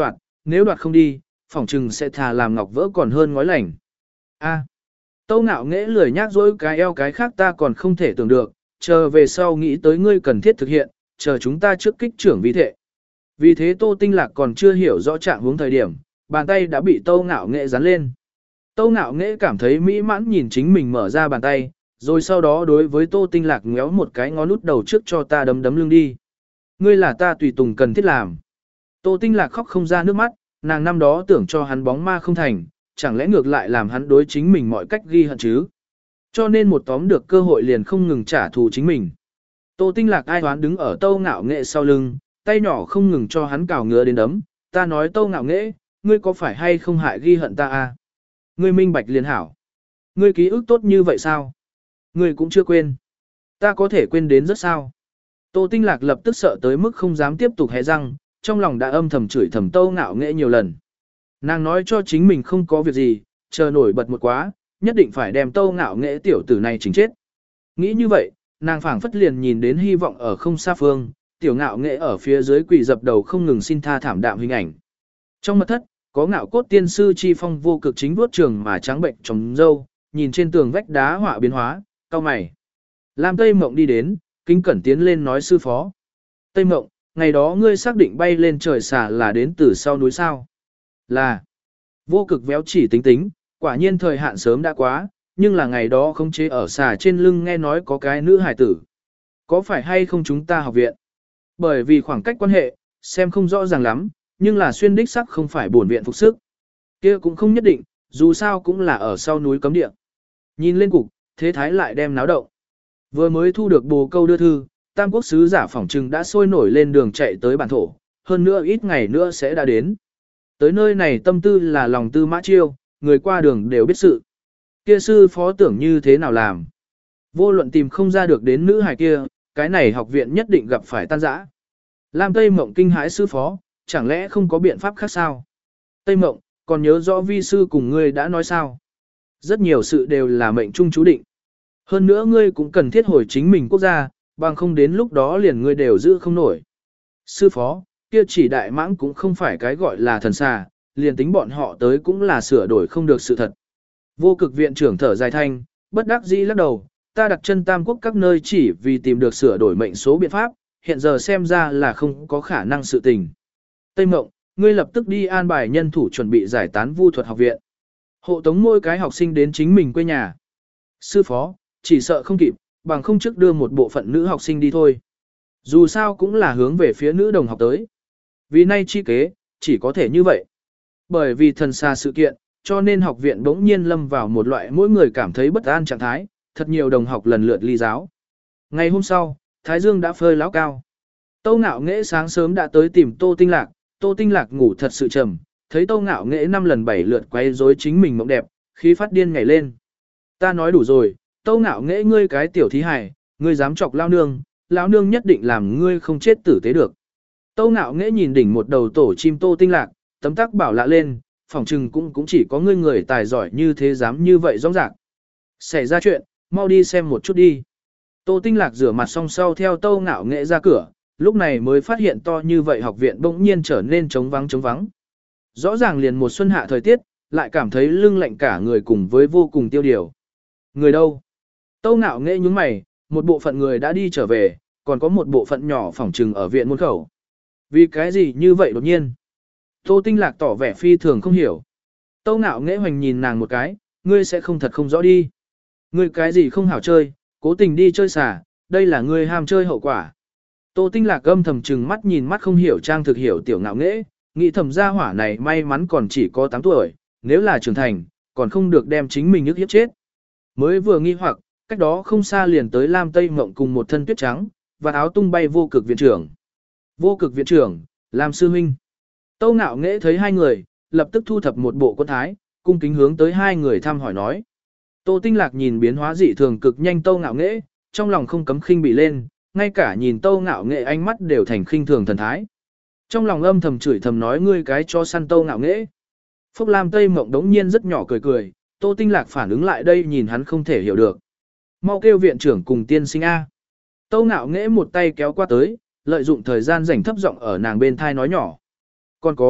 nếu đoạt không đi, phỏng chừng sẽ thà làm ngọc vỡ còn hơn ngói lành. A. Tâu ngạo nghễ lười nhác dỗi cái eo cái khác ta còn không thể tưởng được, chờ về sau nghĩ tới ngươi cần thiết thực hiện, chờ chúng ta trước kích trưởng vi thệ. Vì thế Tô Tinh Lạc còn chưa hiểu rõ trạng hướng thời điểm, bàn tay đã bị Tâu ngạo nghễ dán lên. Tâu ngạo nghễ cảm thấy mỹ mãn nhìn chính mình mở ra bàn tay, rồi sau đó đối với Tô Tinh Lạc ngéo một cái ngón út đầu trước cho ta đấm đấm lưng đi. Ngươi là ta tùy tùng cần thiết làm. Tô Tinh Lạc khóc không ra nước mắt, nàng năm đó tưởng cho hắn bóng ma không thành, chẳng lẽ ngược lại làm hắn đối chính mình mọi cách ghi hận chứ. Cho nên một tóm được cơ hội liền không ngừng trả thù chính mình. Tô Tinh Lạc ai hoán đứng ở Tâu ngạo nghệ sau lưng, tay nhỏ không ngừng cho hắn cào ngứa đến đấm. Ta nói Tâu ngạo nghệ, ngươi có phải hay không hại ghi hận ta à? Ngươi minh bạch liền hảo. Ngươi ký ức tốt như vậy sao? Ngươi cũng chưa quên. Ta có thể quên đến rất sao. Tô Tinh Lạc lập tức sợ tới mức không dám tiếp tục hé răng, trong lòng đã âm thầm chửi thầm Tâu ngạo nghệ nhiều lần. Nàng nói cho chính mình không có việc gì, chờ nổi bật một quá, nhất định phải đem Tâu ngạo nghệ tiểu tử này chính chết. Nghĩ như vậy, nàng phảng phất liền nhìn đến hy vọng ở không xa phương, tiểu ngạo nghệ ở phía dưới quỳ dập đầu không ngừng xin tha thảm đạm hình ảnh. Trong mật thất, có ngạo cốt tiên sư chi phong vô cực chính vuốt trường mà trắng bệnh trồng dâu, nhìn trên tường vách đá họa biến hóa, cau mày. Lam Tây Mộng đi đến, kính cẩn tiến lên nói sư phó. Tây Mộng, ngày đó ngươi xác định bay lên trời xà là đến từ sau núi sao? Là. Vô cực véo chỉ tính tính, quả nhiên thời hạn sớm đã quá, nhưng là ngày đó không chế ở xà trên lưng nghe nói có cái nữ hải tử. Có phải hay không chúng ta học viện? Bởi vì khoảng cách quan hệ, xem không rõ ràng lắm, nhưng là xuyên đích sắc không phải bổn viện phục sức. Kia cũng không nhất định, dù sao cũng là ở sau núi cấm địa. Nhìn lên cục, thế thái lại đem náo động. Vừa mới thu được bồ câu đưa thư, Tam Quốc sứ giả phỏng trừng đã sôi nổi lên đường chạy tới bản thổ, hơn nữa ít ngày nữa sẽ đã đến. Tới nơi này tâm tư là lòng tư mã chiêu, người qua đường đều biết sự. Kia sư phó tưởng như thế nào làm. Vô luận tìm không ra được đến nữ hài kia, cái này học viện nhất định gặp phải tan rã. Lam Tây Mộng kinh hãi sư phó, chẳng lẽ không có biện pháp khác sao? Tây Mộng, còn nhớ rõ vi sư cùng ngươi đã nói sao? Rất nhiều sự đều là mệnh trung chú định. Hơn nữa ngươi cũng cần thiết hồi chính mình quốc gia, bằng không đến lúc đó liền ngươi đều giữ không nổi. Sư phó, kia chỉ đại mãng cũng không phải cái gọi là thần xà, liền tính bọn họ tới cũng là sửa đổi không được sự thật. Vô cực viện trưởng thở dài thanh, bất đắc dĩ lắc đầu, ta đặt chân Tam Quốc các nơi chỉ vì tìm được sửa đổi mệnh số biện pháp, hiện giờ xem ra là không có khả năng sự tình. Tây Mộng, ngươi lập tức đi an bài nhân thủ chuẩn bị giải tán vu thuật học viện. Hộ tống mỗi cái học sinh đến chính mình quê nhà. Sư phó, chỉ sợ không kịp, bằng không trước đưa một bộ phận nữ học sinh đi thôi. Dù sao cũng là hướng về phía nữ đồng học tới. Vì nay chi kế, chỉ có thể như vậy. Bởi vì thần xa sự kiện, cho nên học viện bỗng nhiên lâm vào một loại mỗi người cảm thấy bất an trạng thái, thật nhiều đồng học lần lượt ly giáo. Ngày hôm sau, Thái Dương đã phơi láo cao. Tâu Ngạo Nghễ sáng sớm đã tới tìm Tô Tinh Lạc, Tô Tinh Lạc ngủ thật sự trầm, thấy Tâu Ngạo Nghễ năm lần bảy lượt quay rối chính mình mộng đẹp, khí phát điên nhảy lên. Ta nói đủ rồi, Tâu Ngạo Nghễ ngươi cái tiểu thí hài, ngươi dám chọc lao nương, lão nương nhất định làm ngươi không chết tử tế được. Tâu Ngạo Nghễ nhìn đỉnh một đầu tổ chim Tô Tinh Lạc, tấm tắc bảo lạ lên, phỏng chừng cũng cũng chỉ có ngươi người tài giỏi như thế dám như vậy rõ ràng. Xảy ra chuyện, mau đi xem một chút đi. Tô Tinh Lạc rửa mặt xong sau theo Tâu Ngạo Nghễ ra cửa, lúc này mới phát hiện to như vậy học viện bỗng nhiên trở nên trống vắng trống vắng. Rõ ràng liền một xuân hạ thời tiết, lại cảm thấy lưng lạnh cả người cùng với vô cùng tiêu điều. Người đâu? Tâu Ngạo Nghễ nhướng mày, một bộ phận người đã đi trở về, còn có một bộ phận nhỏ phỏng trừng ở viện môn khẩu. Vì cái gì như vậy đột nhiên? Tô Tinh Lạc tỏ vẻ phi thường không hiểu. Tâu Ngạo Nghễ hoành nhìn nàng một cái, ngươi sẽ không thật không rõ đi. Ngươi cái gì không hảo chơi, cố tình đi chơi xả, đây là ngươi ham chơi hậu quả. Tô Tinh Lạc âm thầm trừng mắt nhìn mắt không hiểu trang thực hiểu tiểu Ngạo Nghễ, nghĩ thầm gia hỏa này may mắn còn chỉ có tám tuổi, nếu là trưởng thành, còn không được đem chính mình nhức hiếp chết. Mới vừa nghi hoặc, cách đó không xa liền tới Lam Tây Mộng cùng một thân tuyết trắng, và áo tung bay vô cực viện trưởng. Vô cực viện trưởng, Lam sư huynh. Tâu Ngạo Nghễ thấy hai người, lập tức thu thập một bộ quân thái, cung kính hướng tới hai người thăm hỏi nói. Tô Tinh Lạc nhìn biến hóa dị thường cực nhanh Tâu Ngạo Nghễ, trong lòng không cấm khinh bị lên, ngay cả nhìn Tâu Ngạo Nghễ ánh mắt đều thành khinh thường thần thái. Trong lòng âm thầm chửi thầm nói ngươi cái cho săn Tâu Ngạo Nghễ. Phúc Lam Tây Mộng đống nhiên rất nhỏ cười cười, Tô Tinh Lạc phản ứng lại đây nhìn hắn không thể hiểu được. Mau kêu viện trưởng cùng tiên sinh A. Tâu Ngạo Nghễ một tay kéo qua tới, lợi dụng thời gian rảnh thấp giọng ở nàng bên thai nói nhỏ. Còn có,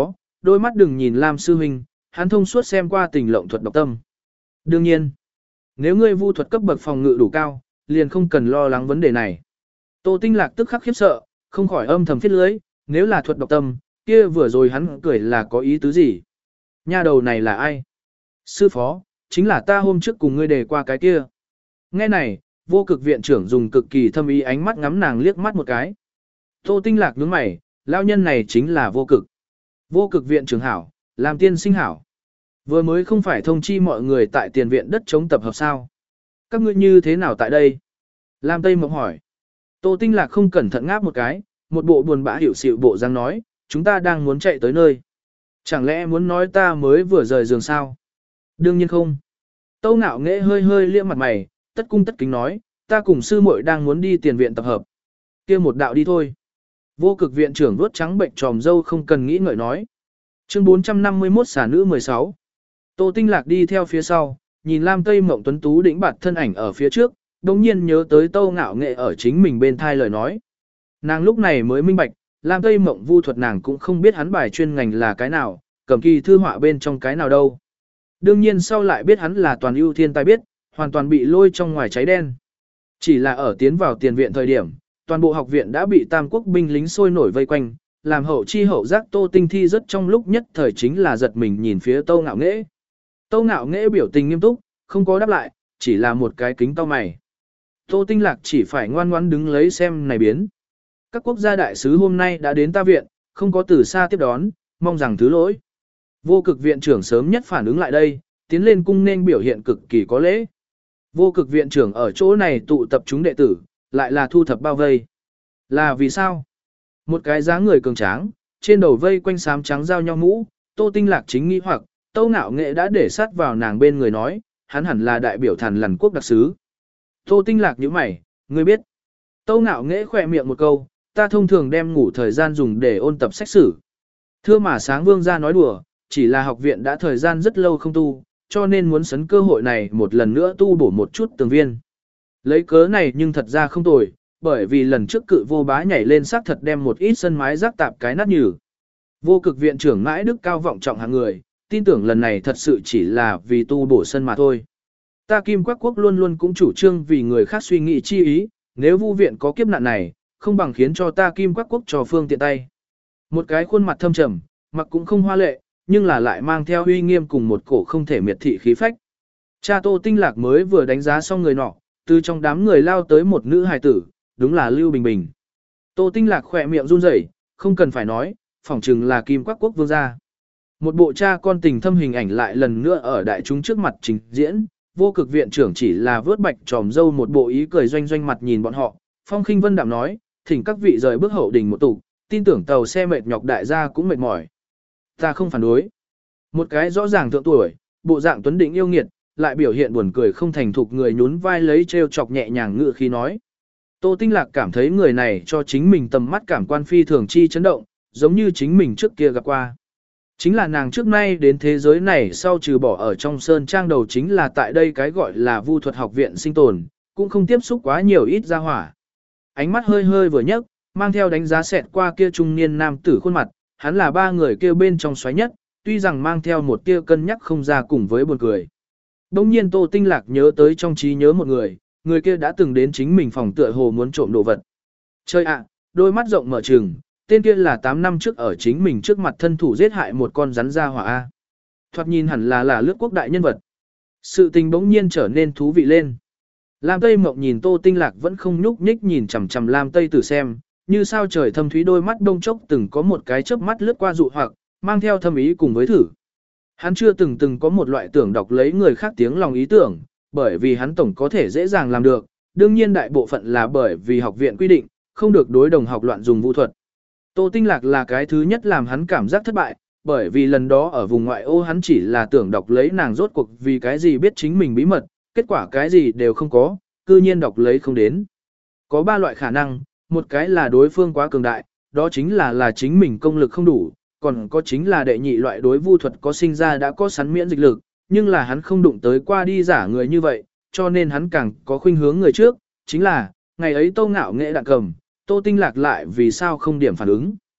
đôi mắt đừng nhìn Lam sư huynh, hắn thông suốt xem qua tình lộng thuật độc tâm. Đương nhiên, nếu ngươi vu thuật cấp bậc phòng ngự đủ cao, liền không cần lo lắng vấn đề này. Tô Tinh Lạc tức khắc khiếp sợ, không khỏi âm thầm thiết lưới, nếu là thuật độc tâm, kia vừa rồi hắn cười là có ý tứ gì? Nha đầu này là ai? Sư phó, chính là ta hôm trước cùng ngươi đề qua cái kia. Nghe này, vô cực viện trưởng dùng cực kỳ thâm ý ánh mắt ngắm nàng liếc mắt một cái. Tô Tinh Lạc nhướng mày, lao nhân này chính là vô cực. Vô cực viện trưởng hảo, làm tiên sinh hảo. Vừa mới không phải thông chi mọi người tại tiền viện đất chống tập hợp sao. Các ngươi như thế nào tại đây? Lam Tây Mộng hỏi. Tô Tinh Lạc không cẩn thận ngáp một cái, một bộ buồn bã hiểu xịu bộ răng nói, chúng ta đang muốn chạy tới nơi. Chẳng lẽ muốn nói ta mới vừa rời giường sao? Đương nhiên không. Tâu Ngạo Nghệ hơi hơi liếc mặt mày, tất cung tất kính nói, ta cùng sư muội đang muốn đi tiền viện tập hợp. Kia một đạo đi thôi. Vô cực viện trưởng vuốt trắng bệnh tròm dâu không cần nghĩ ngợi nói. Chương bốn trăm năm mươi mốt xả nữ mười sáu. Tô Tinh Lạc đi theo phía sau, nhìn Lam Tây Mộng tuấn tú đĩnh bạt thân ảnh ở phía trước, đồng nhiên nhớ tới Tâu Ngạo Nghệ ở chính mình bên thai lời nói. Nàng lúc này mới minh bạch, Lam Tây Mộng vu thuật nàng cũng không biết hắn bài chuyên ngành là cái nào, cầm kỳ thư họa bên trong cái nào đâu. Đương nhiên sau lại biết hắn là toàn ưu thiên tài biết, hoàn toàn bị lôi trong ngoài cháy đen. Chỉ là ở tiến vào tiền viện thời điểm, toàn bộ học viện đã bị tam quốc binh lính sôi nổi vây quanh, làm hậu chi hậu giác Tô Tinh Thi rất trong lúc nhất thời chính là giật mình nhìn phía Tâu Ngạo Nghệ. Tâu Ngạo Nghệ biểu tình nghiêm túc, không có đáp lại, chỉ là một cái kính tao mày. Tô Tinh Lạc chỉ phải ngoan ngoãn đứng lấy xem này biến. Các quốc gia đại sứ hôm nay đã đến ta viện, không có từ xa tiếp đón, mong rằng thứ lỗi. Vô cực viện trưởng sớm nhất phản ứng lại đây, tiến lên cung nên biểu hiện cực kỳ có lễ. Vô cực viện trưởng ở chỗ này tụ tập chúng đệ tử, lại là thu thập bao vây. Là vì sao? Một cái dáng người cường tráng, trên đầu vây quanh xám trắng giao nhau mũ, Tô Tinh Lạc chính nghi hoặc, Tâu Ngạo Nghệ đã để sát vào nàng bên người nói, hắn hẳn là đại biểu Thần Lằn quốc đặc sứ. Tô Tinh Lạc nhíu mày, ngươi biết. Tâu Ngạo Nghệ khỏe miệng một câu, ta thông thường đem ngủ thời gian dùng để ôn tập sách sử. Thưa mà sáng vương ra nói đùa, chỉ là học viện đã thời gian rất lâu không tu, cho nên muốn sấn cơ hội này một lần nữa tu bổ một chút tường viên. Lấy cớ này nhưng thật ra không tồi, bởi vì lần trước cự vô bá nhảy lên xác thật đem một ít sân mái rác tạp cái nát nhừ. Vô cực viện trưởng mãi đức cao vọng trọng hạng người, tin tưởng lần này thật sự chỉ là vì tu bổ sân mà thôi. Ta Kim Quắc Quốc luôn luôn cũng chủ trương vì người khác suy nghĩ chi ý, nếu vu viện có kiếp nạn này, không bằng khiến cho ta Kim Quắc Quốc trò phương tiện tay. Một cái khuôn mặt thâm trầm, mặc cũng không hoa lệ, nhưng là lại mang theo uy nghiêm cùng một cổ không thể miệt thị khí phách. Cha Tô Tinh Lạc mới vừa đánh giá xong người nọ, từ trong đám người lao tới một nữ hài tử, đúng là Lưu Bình Bình. Tô Tinh Lạc khỏe miệng run rẩy, không cần phải nói, phỏng chừng là Kim Quắc Quốc vương gia. Một bộ cha con tình thâm hình ảnh lại lần nữa ở đại chúng trước mặt trình diễn, vô cực viện trưởng chỉ là vớt bạch tròm dâu một bộ ý cười doanh doanh mặt nhìn bọn họ, Phong Khinh Vân đạm nói, thỉnh các vị rời bước hậu đình một tục, tin tưởng tàu xe mệt nhọc đại gia cũng mệt mỏi. Ta không phản đối. Một cái rõ ràng thượng tuổi, bộ dạng tuấn định yêu nghiệt, lại biểu hiện buồn cười không thành thục người nhún vai lấy trêu chọc nhẹ nhàng ngựa khi nói. Tô Tinh Lạc cảm thấy người này cho chính mình tầm mắt cảm quan phi thường chi chấn động, giống như chính mình trước kia gặp qua. Chính là nàng trước nay đến thế giới này sau trừ bỏ ở trong sơn trang đầu chính là tại đây cái gọi là vu thuật học viện sinh tồn, cũng không tiếp xúc quá nhiều ít ra hỏa. Ánh mắt hơi hơi vừa nhấc, mang theo đánh giá xẹt qua kia trung niên nam tử khuôn mặt, hắn là ba người kia bên trong xoáy nhất, tuy rằng mang theo một tia cân nhắc không ra cùng với buồn cười. Đông nhiên Tô Tinh Lạc nhớ tới trong trí nhớ một người, người kia đã từng đến chính mình phòng tựa hồ muốn trộm đồ vật. Chơi ạ, đôi mắt rộng mở trừng, tên kia là tám năm trước ở chính mình trước mặt thân thủ giết hại một con rắn ra hỏa A. Thoạt nhìn hẳn là là lướt quốc đại nhân vật. Sự tình bỗng nhiên trở nên thú vị lên. Lam Tây Mộng nhìn Tô Tinh Lạc vẫn không nhúc nhích nhìn chằm chằm Lam Tây Tử xem, như sao trời thâm thúy đôi mắt đông chốc từng có một cái chớp mắt lướt qua dụ hoặc, mang theo thâm ý cùng với thử. Hắn chưa từng từng có một loại tưởng đọc lấy người khác tiếng lòng ý tưởng, bởi vì hắn tổng có thể dễ dàng làm được, đương nhiên đại bộ phận là bởi vì học viện quy định, không được đối đồng học loạn dùng vũ thuật. Tô Tinh Lạc là cái thứ nhất làm hắn cảm giác thất bại, bởi vì lần đó ở vùng ngoại ô hắn chỉ là tưởng đọc lấy nàng rốt cuộc vì cái gì biết chính mình bí mật, kết quả cái gì đều không có, cư nhiên đọc lấy không đến. Có ba loại khả năng, một cái là đối phương quá cường đại, đó chính là là chính mình công lực không đủ, còn có chính là đệ nhị loại đối vu thuật có sinh ra đã có sẵn miễn dịch lực, nhưng là hắn không đụng tới qua đi giả người như vậy, cho nên hắn càng có khuynh hướng người trước, chính là, ngày ấy Tô Ngạo Nghệ đạn cầm, Tô Tinh Lạc lại vì sao không điểm phản ứng.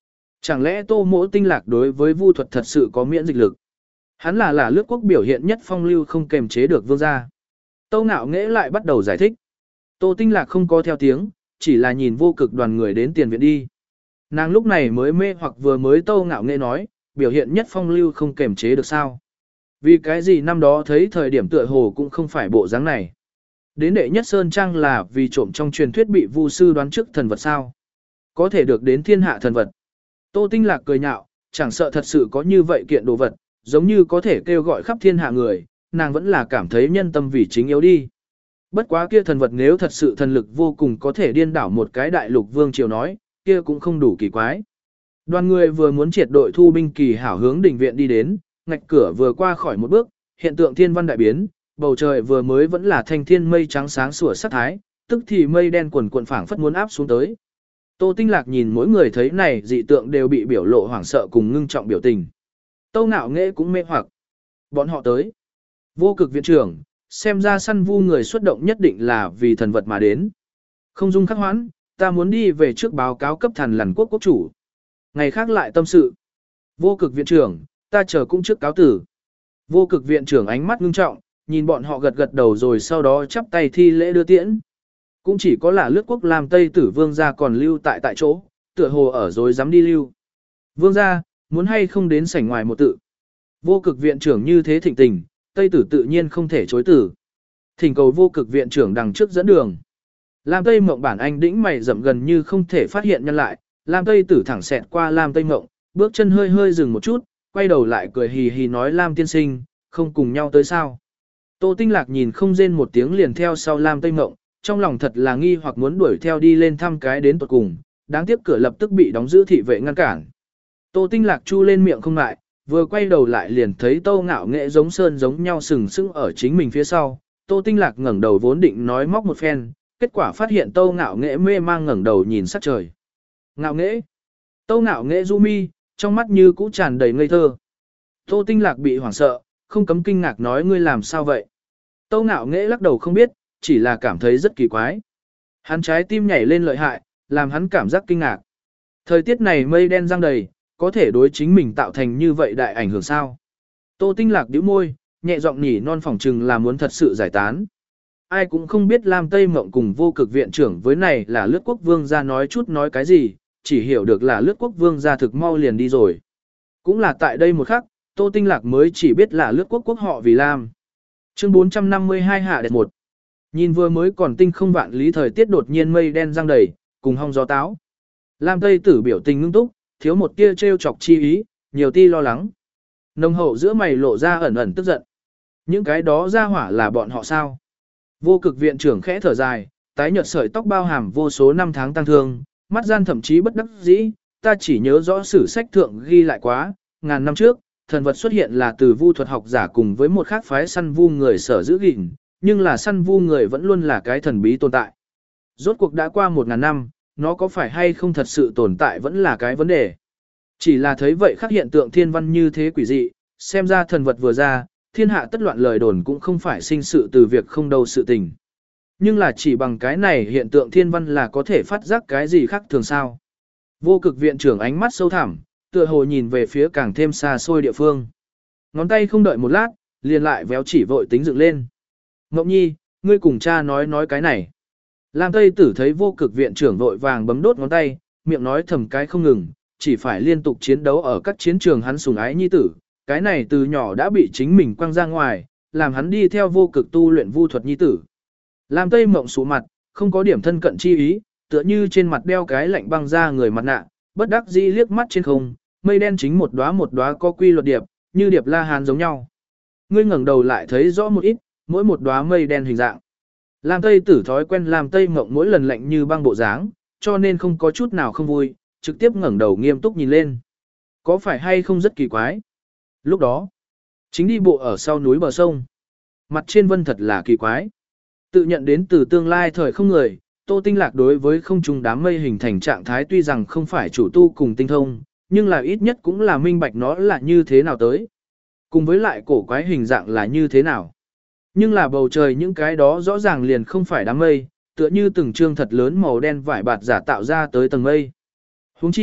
Chẳng lẽ Tô Mỗ Tinh Lạc đối với vu thuật thật sự có miễn dịch lực? Hắn là là lướt quốc biểu hiện nhất phong lưu không kềm chế được vương gia. Tô Ngạo Nghễ lại bắt đầu giải thích. Tô Tinh Lạc không có theo tiếng, chỉ là nhìn vô cực đoàn người đến tiền viện đi. Nàng lúc này mới mê hoặc vừa mới Tô Ngạo Nghễ nói, biểu hiện nhất phong lưu không kềm chế được sao? Vì cái gì năm đó thấy thời điểm tựa hồ cũng không phải bộ dáng này. Đến đệ nhất sơn trang là vì trộm trong truyền thuyết bị vu sư đoán trước thần vật sao? Có thể được đến thiên hạ thần vật. Tô Tinh Lạc cười nhạo, chẳng sợ thật sự có như vậy kiện đồ vật, giống như có thể kêu gọi khắp thiên hạ người, nàng vẫn là cảm thấy nhân tâm vì chính yếu đi. Bất quá kia thần vật nếu thật sự thần lực vô cùng có thể điên đảo một cái đại lục vương triều nói, kia cũng không đủ kỳ quái. Đoàn người vừa muốn triệt đội thu binh kỳ hảo hướng đỉnh viện đi đến, ngạch cửa vừa qua khỏi một bước, hiện tượng thiên văn đại biến, bầu trời vừa mới vẫn là thanh thiên mây trắng sáng sủa sắc thái, tức thì mây đen quần quần phảng phất muốn áp xuống tới. Tô Tinh Lạc nhìn mỗi người thấy này dị tượng đều bị biểu lộ hoảng sợ cùng ngưng trọng biểu tình. Tô Ngạo Nghễ cũng mê hoặc. Bọn họ tới. Vô cực viện trưởng, xem ra săn vu người xuất động nhất định là vì thần vật mà đến. Không dung khắc hoãn, ta muốn đi về trước báo cáo cấp thần lằn quốc quốc chủ. Ngày khác lại tâm sự. Vô cực viện trưởng, ta chờ cũng trước cáo tử. Vô cực viện trưởng ánh mắt ngưng trọng, nhìn bọn họ gật gật đầu rồi sau đó chắp tay thi lễ đưa tiễn. Cũng chỉ có là lướt quốc làm Tây Tử Vương gia còn lưu tại tại chỗ, tựa hồ ở rồi dám đi lưu. Vương gia, muốn hay không đến sảnh ngoài một tự. Vô cực viện trưởng như thế thịnh tình, Tây Tử tự nhiên không thể chối tử. Thỉnh cầu vô cực viện trưởng đằng trước dẫn đường. Lam Tây Mộng bản anh đĩnh mày rậm gần như không thể phát hiện nhân lại, Lam Tây Tử thẳng xẹt qua Lam Tây Mộng, bước chân hơi hơi dừng một chút, quay đầu lại cười hì hì nói Lam tiên sinh, không cùng nhau tới sao. Tô Tinh Lạc nhìn không rên một tiếng liền theo sau Lam Tây Mộng, trong lòng thật là nghi hoặc muốn đuổi theo đi lên thăm cái đến tuột cùng, đáng tiếc cửa lập tức bị đóng giữ thị vệ ngăn cản. Tô Tinh Lạc chu lên miệng không lại, vừa quay đầu lại liền thấy Tô Ngạo Nghễ giống sơn giống nhau sừng sững ở chính mình phía sau. Tô Tinh Lạc ngẩng đầu vốn định nói móc một phen, kết quả phát hiện Tô Ngạo Nghễ mê mang ngẩng đầu nhìn sát trời. Ngạo Nghễ. Tô Ngạo Nghễ du mi, trong mắt như cũ tràn đầy ngây thơ. Tô Tinh Lạc bị hoảng sợ, không cấm kinh ngạc nói ngươi làm sao vậy. Tô Ngạo Nghễ lắc đầu không biết, chỉ là cảm thấy rất kỳ quái. Hắn trái tim nhảy lên lợi hại, làm hắn cảm giác kinh ngạc. Thời tiết này mây đen giăng đầy, có thể đối chính mình tạo thành như vậy đại ảnh hưởng sao? Tô Tinh Lạc nhíu môi, nhẹ giọng nhỉ non phỏng trừng là muốn thật sự giải tán. Ai cũng không biết Lam Tây Mộng cùng vô cực viện trưởng với này là lướt quốc vương gia nói chút nói cái gì, chỉ hiểu được là lướt quốc vương gia thực mau liền đi rồi. Cũng là tại đây một khắc, Tô Tinh Lạc mới chỉ biết là lướt quốc quốc họ vì Lam. Chương bốn trăm năm mươi hai hạ đẹp một. Nhìn vừa mới còn tinh không vạn lý thời tiết đột nhiên mây đen giăng đầy, cùng hong gió táo. Lam Tây Tử biểu tình ngưng túc, thiếu một tia trêu chọc chi ý, nhiều ti lo lắng. Nồng hậu giữa mày lộ ra ẩn ẩn tức giận. Những cái đó ra hỏa là bọn họ sao? Vô cực viện trưởng khẽ thở dài, tái nhợt sợi tóc bao hàm vô số năm tháng tăng thương, mắt gian thậm chí bất đắc dĩ, ta chỉ nhớ rõ sử sách thượng ghi lại quá, ngàn năm trước, thần vật xuất hiện là từ vu thuật học giả cùng với một khác phái săn vu người sở giữ gìn, nhưng là săn vu người vẫn luôn là cái thần bí tồn tại. Rốt cuộc đã qua một ngàn năm, nó có phải hay không thật sự tồn tại vẫn là cái vấn đề. Chỉ là thấy vậy khắc hiện tượng thiên văn như thế quỷ dị, xem ra thần vật vừa ra, thiên hạ tất loạn lời đồn cũng không phải sinh sự từ việc không đâu sự tình. Nhưng là chỉ bằng cái này hiện tượng thiên văn là có thể phát giác cái gì khác thường sao. Vô cực viện trưởng ánh mắt sâu thẳm, tựa hồ nhìn về phía càng thêm xa xôi địa phương. Ngón tay không đợi một lát, liền lại véo chỉ vội tính dựng lên. Ngọc Nhi, ngươi cùng cha nói nói cái này. Lam Tây Tử thấy vô cực viện trưởng vội vàng bấm đốt ngón tay, miệng nói thầm cái không ngừng, chỉ phải liên tục chiến đấu ở các chiến trường hắn sùng ái nhi tử. Cái này từ nhỏ đã bị chính mình quăng ra ngoài, làm hắn đi theo vô cực tu luyện vu thuật nhi tử. Lam Tây Mộng sụ mặt, không có điểm thân cận chi ý, tựa như trên mặt đeo cái lạnh băng ra người mặt nạ, bất đắc dĩ liếc mắt trên không, mây đen chính một đóa một đóa có quy luật điệp, như điệp la hán giống nhau. Ngươi ngẩng đầu lại thấy rõ một ít, mỗi một đóa mây đen hình dạng. Lam Tây Tử thói quen Lam Tây Mộng mỗi lần lạnh như băng bộ dáng, cho nên không có chút nào không vui, trực tiếp ngẩng đầu nghiêm túc nhìn lên. Có phải hay không rất kỳ quái? Lúc đó, chính đi bộ ở sau núi bờ sông. Mặt trên vân thật là kỳ quái. Tự nhận đến từ tương lai thời không người, Tô Tinh Lạc đối với không trung đám mây hình thành trạng thái tuy rằng không phải chủ tu cùng tinh thông, nhưng là ít nhất cũng là minh bạch nó là như thế nào tới. Cùng với lại cổ quái hình dạng là như thế nào. Nhưng là bầu trời những cái đó rõ ràng liền không phải đám mây, tựa như từng trương thật lớn màu đen vải bạt giả tạo ra tới tầng mây. Huống chi,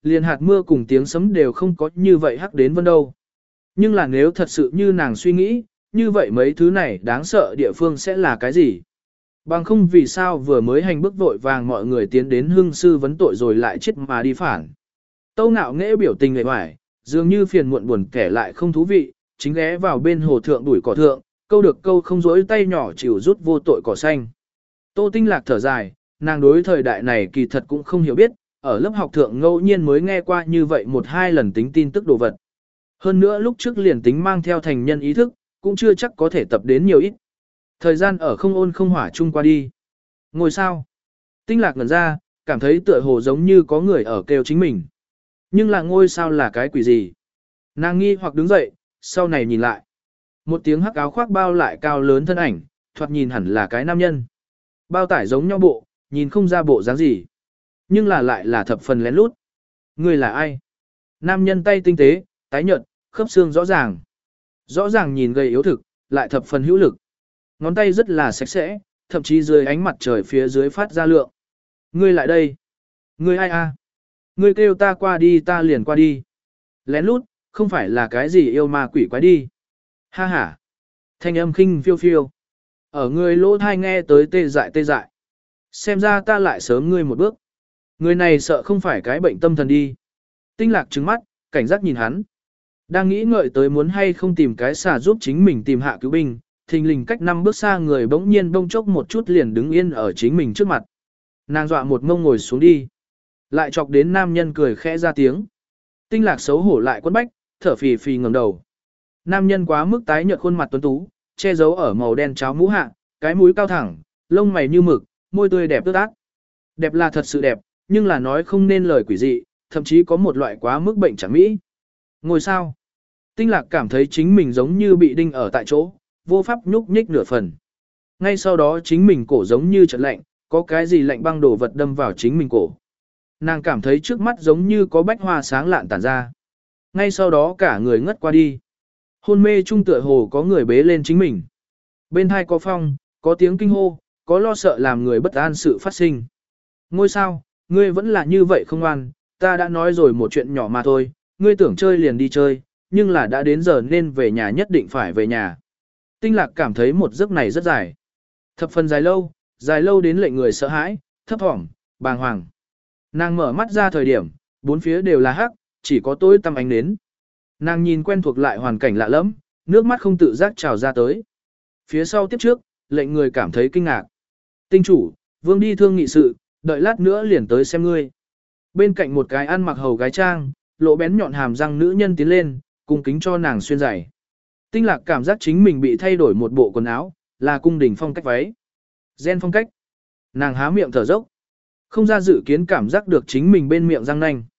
liền hạt mưa cùng tiếng sấm đều không có như vậy hắc đến vân đâu. Nhưng là nếu thật sự như nàng suy nghĩ, như vậy mấy thứ này đáng sợ địa phương sẽ là cái gì? Bằng không vì sao vừa mới hành bước vội vàng mọi người tiến đến hương sư vấn tội rồi lại chết mà đi phản. Tâu ngạo nghễ biểu tình người hoài, dường như phiền muộn buồn kẻ lại không thú vị, chính ghé vào bên hồ thượng đuổi cỏ thượng, câu được câu không rỗi tay nhỏ chịu rút vô tội cỏ xanh. Tô Tinh Lạc thở dài, nàng đối thời đại này kỳ thật cũng không hiểu biết, ở lớp học thượng ngẫu nhiên mới nghe qua như vậy một hai lần tính tin tức đồ vật. Hơn nữa lúc trước liền tính mang theo thành nhân ý thức, cũng chưa chắc có thể tập đến nhiều ít. Thời gian ở không ôn không hỏa chung qua đi. Ngồi sao? Tinh Lạc ngẩn ra, cảm thấy tựa hồ giống như có người ở kêu chính mình. Nhưng là ngôi sao là cái quỷ gì? Nàng nghi hoặc đứng dậy, sau này nhìn lại. Một tiếng hắc áo khoác bao lại cao lớn thân ảnh, thoạt nhìn hẳn là cái nam nhân. Bao tải giống nhau bộ, nhìn không ra bộ dáng gì. Nhưng là lại là thập phần lén lút. Người là ai? Nam nhân tay tinh tế, tái nhợt, khớp xương rõ ràng. Rõ ràng nhìn gầy yếu thực, lại thập phần hữu lực. Ngón tay rất là sạch sẽ, thậm chí dưới ánh mặt trời phía dưới phát ra lượng. Ngươi lại đây. Ngươi ai a? Ngươi kêu ta qua đi ta liền qua đi. Lén lút, không phải là cái gì yêu ma quỷ quái đi. Ha ha. Thanh âm khinh phiêu phiêu. Ở ngươi lỗ thai nghe tới tê dại tê dại. Xem ra ta lại sớm ngươi một bước. Người này sợ không phải cái bệnh tâm thần đi. Tinh Lạc trừng mắt, cảnh giác nhìn hắn. Đang nghĩ ngợi tới muốn hay không tìm cái xà giúp chính mình tìm hạ cứu binh, thình lình cách năm bước xa người bỗng nhiên bông chốc một chút liền đứng yên ở chính mình trước mặt. Nàng dọa một mông ngồi xuống đi. Lại chọc đến nam nhân cười khẽ ra tiếng. Tinh Lạc xấu hổ lại quấn bách, thở phì phì ngẩng đầu. Nam nhân quá mức tái nhợt khuôn mặt tuấn tú, che giấu ở màu đen cháo mũ hạ, cái mũi cao thẳng, lông mày như mực, môi tươi đẹp tươi ác. Đẹp là thật sự đẹp, nhưng là nói không nên lời quỷ dị, thậm chí có một loại quá mức bệnh chẳng mỹ. Ngồi sao? Tinh Lạc cảm thấy chính mình giống như bị đinh ở tại chỗ, vô pháp nhúc nhích nửa phần. Ngay sau đó chính mình cổ giống như chợt lạnh, có cái gì lạnh băng đổ vật đâm vào chính mình cổ. Nàng cảm thấy trước mắt giống như có bách hoa sáng lạn tản ra. Ngay sau đó cả người ngất qua đi. Hôn mê trung tựa hồ có người bế lên chính mình. Bên hai có phong, có tiếng kinh hô, có lo sợ làm người bất an sự phát sinh. Ngôi sao, ngươi vẫn là như vậy không an, ta đã nói rồi một chuyện nhỏ mà thôi, ngươi tưởng chơi liền đi chơi, nhưng là đã đến giờ nên về nhà nhất định phải về nhà. Tinh Lạc cảm thấy một giấc này rất dài. Thập phần dài lâu, dài lâu đến lệnh người sợ hãi, thấp thỏm, bàng hoàng. Nàng mở mắt ra thời điểm, bốn phía đều là hắc, chỉ có tối tăm ánh nến. Nàng nhìn quen thuộc lại hoàn cảnh lạ lẫm, nước mắt không tự giác trào ra tới. Phía sau tiếp trước, lệnh người cảm thấy kinh ngạc. Tinh chủ, vương đi thương nghị sự, đợi lát nữa liền tới xem ngươi. Bên cạnh một cái ăn mặc hầu gái trang, lộ bén nhọn hàm răng nữ nhân tiến lên, cung kính cho nàng xuyên giày. Tinh Lạc cảm giác chính mình bị thay đổi một bộ quần áo, là cung đình phong cách váy. Gen phong cách. Nàng há miệng thở dốc. Không ra dự kiến cảm giác được chính mình bên miệng răng nanh.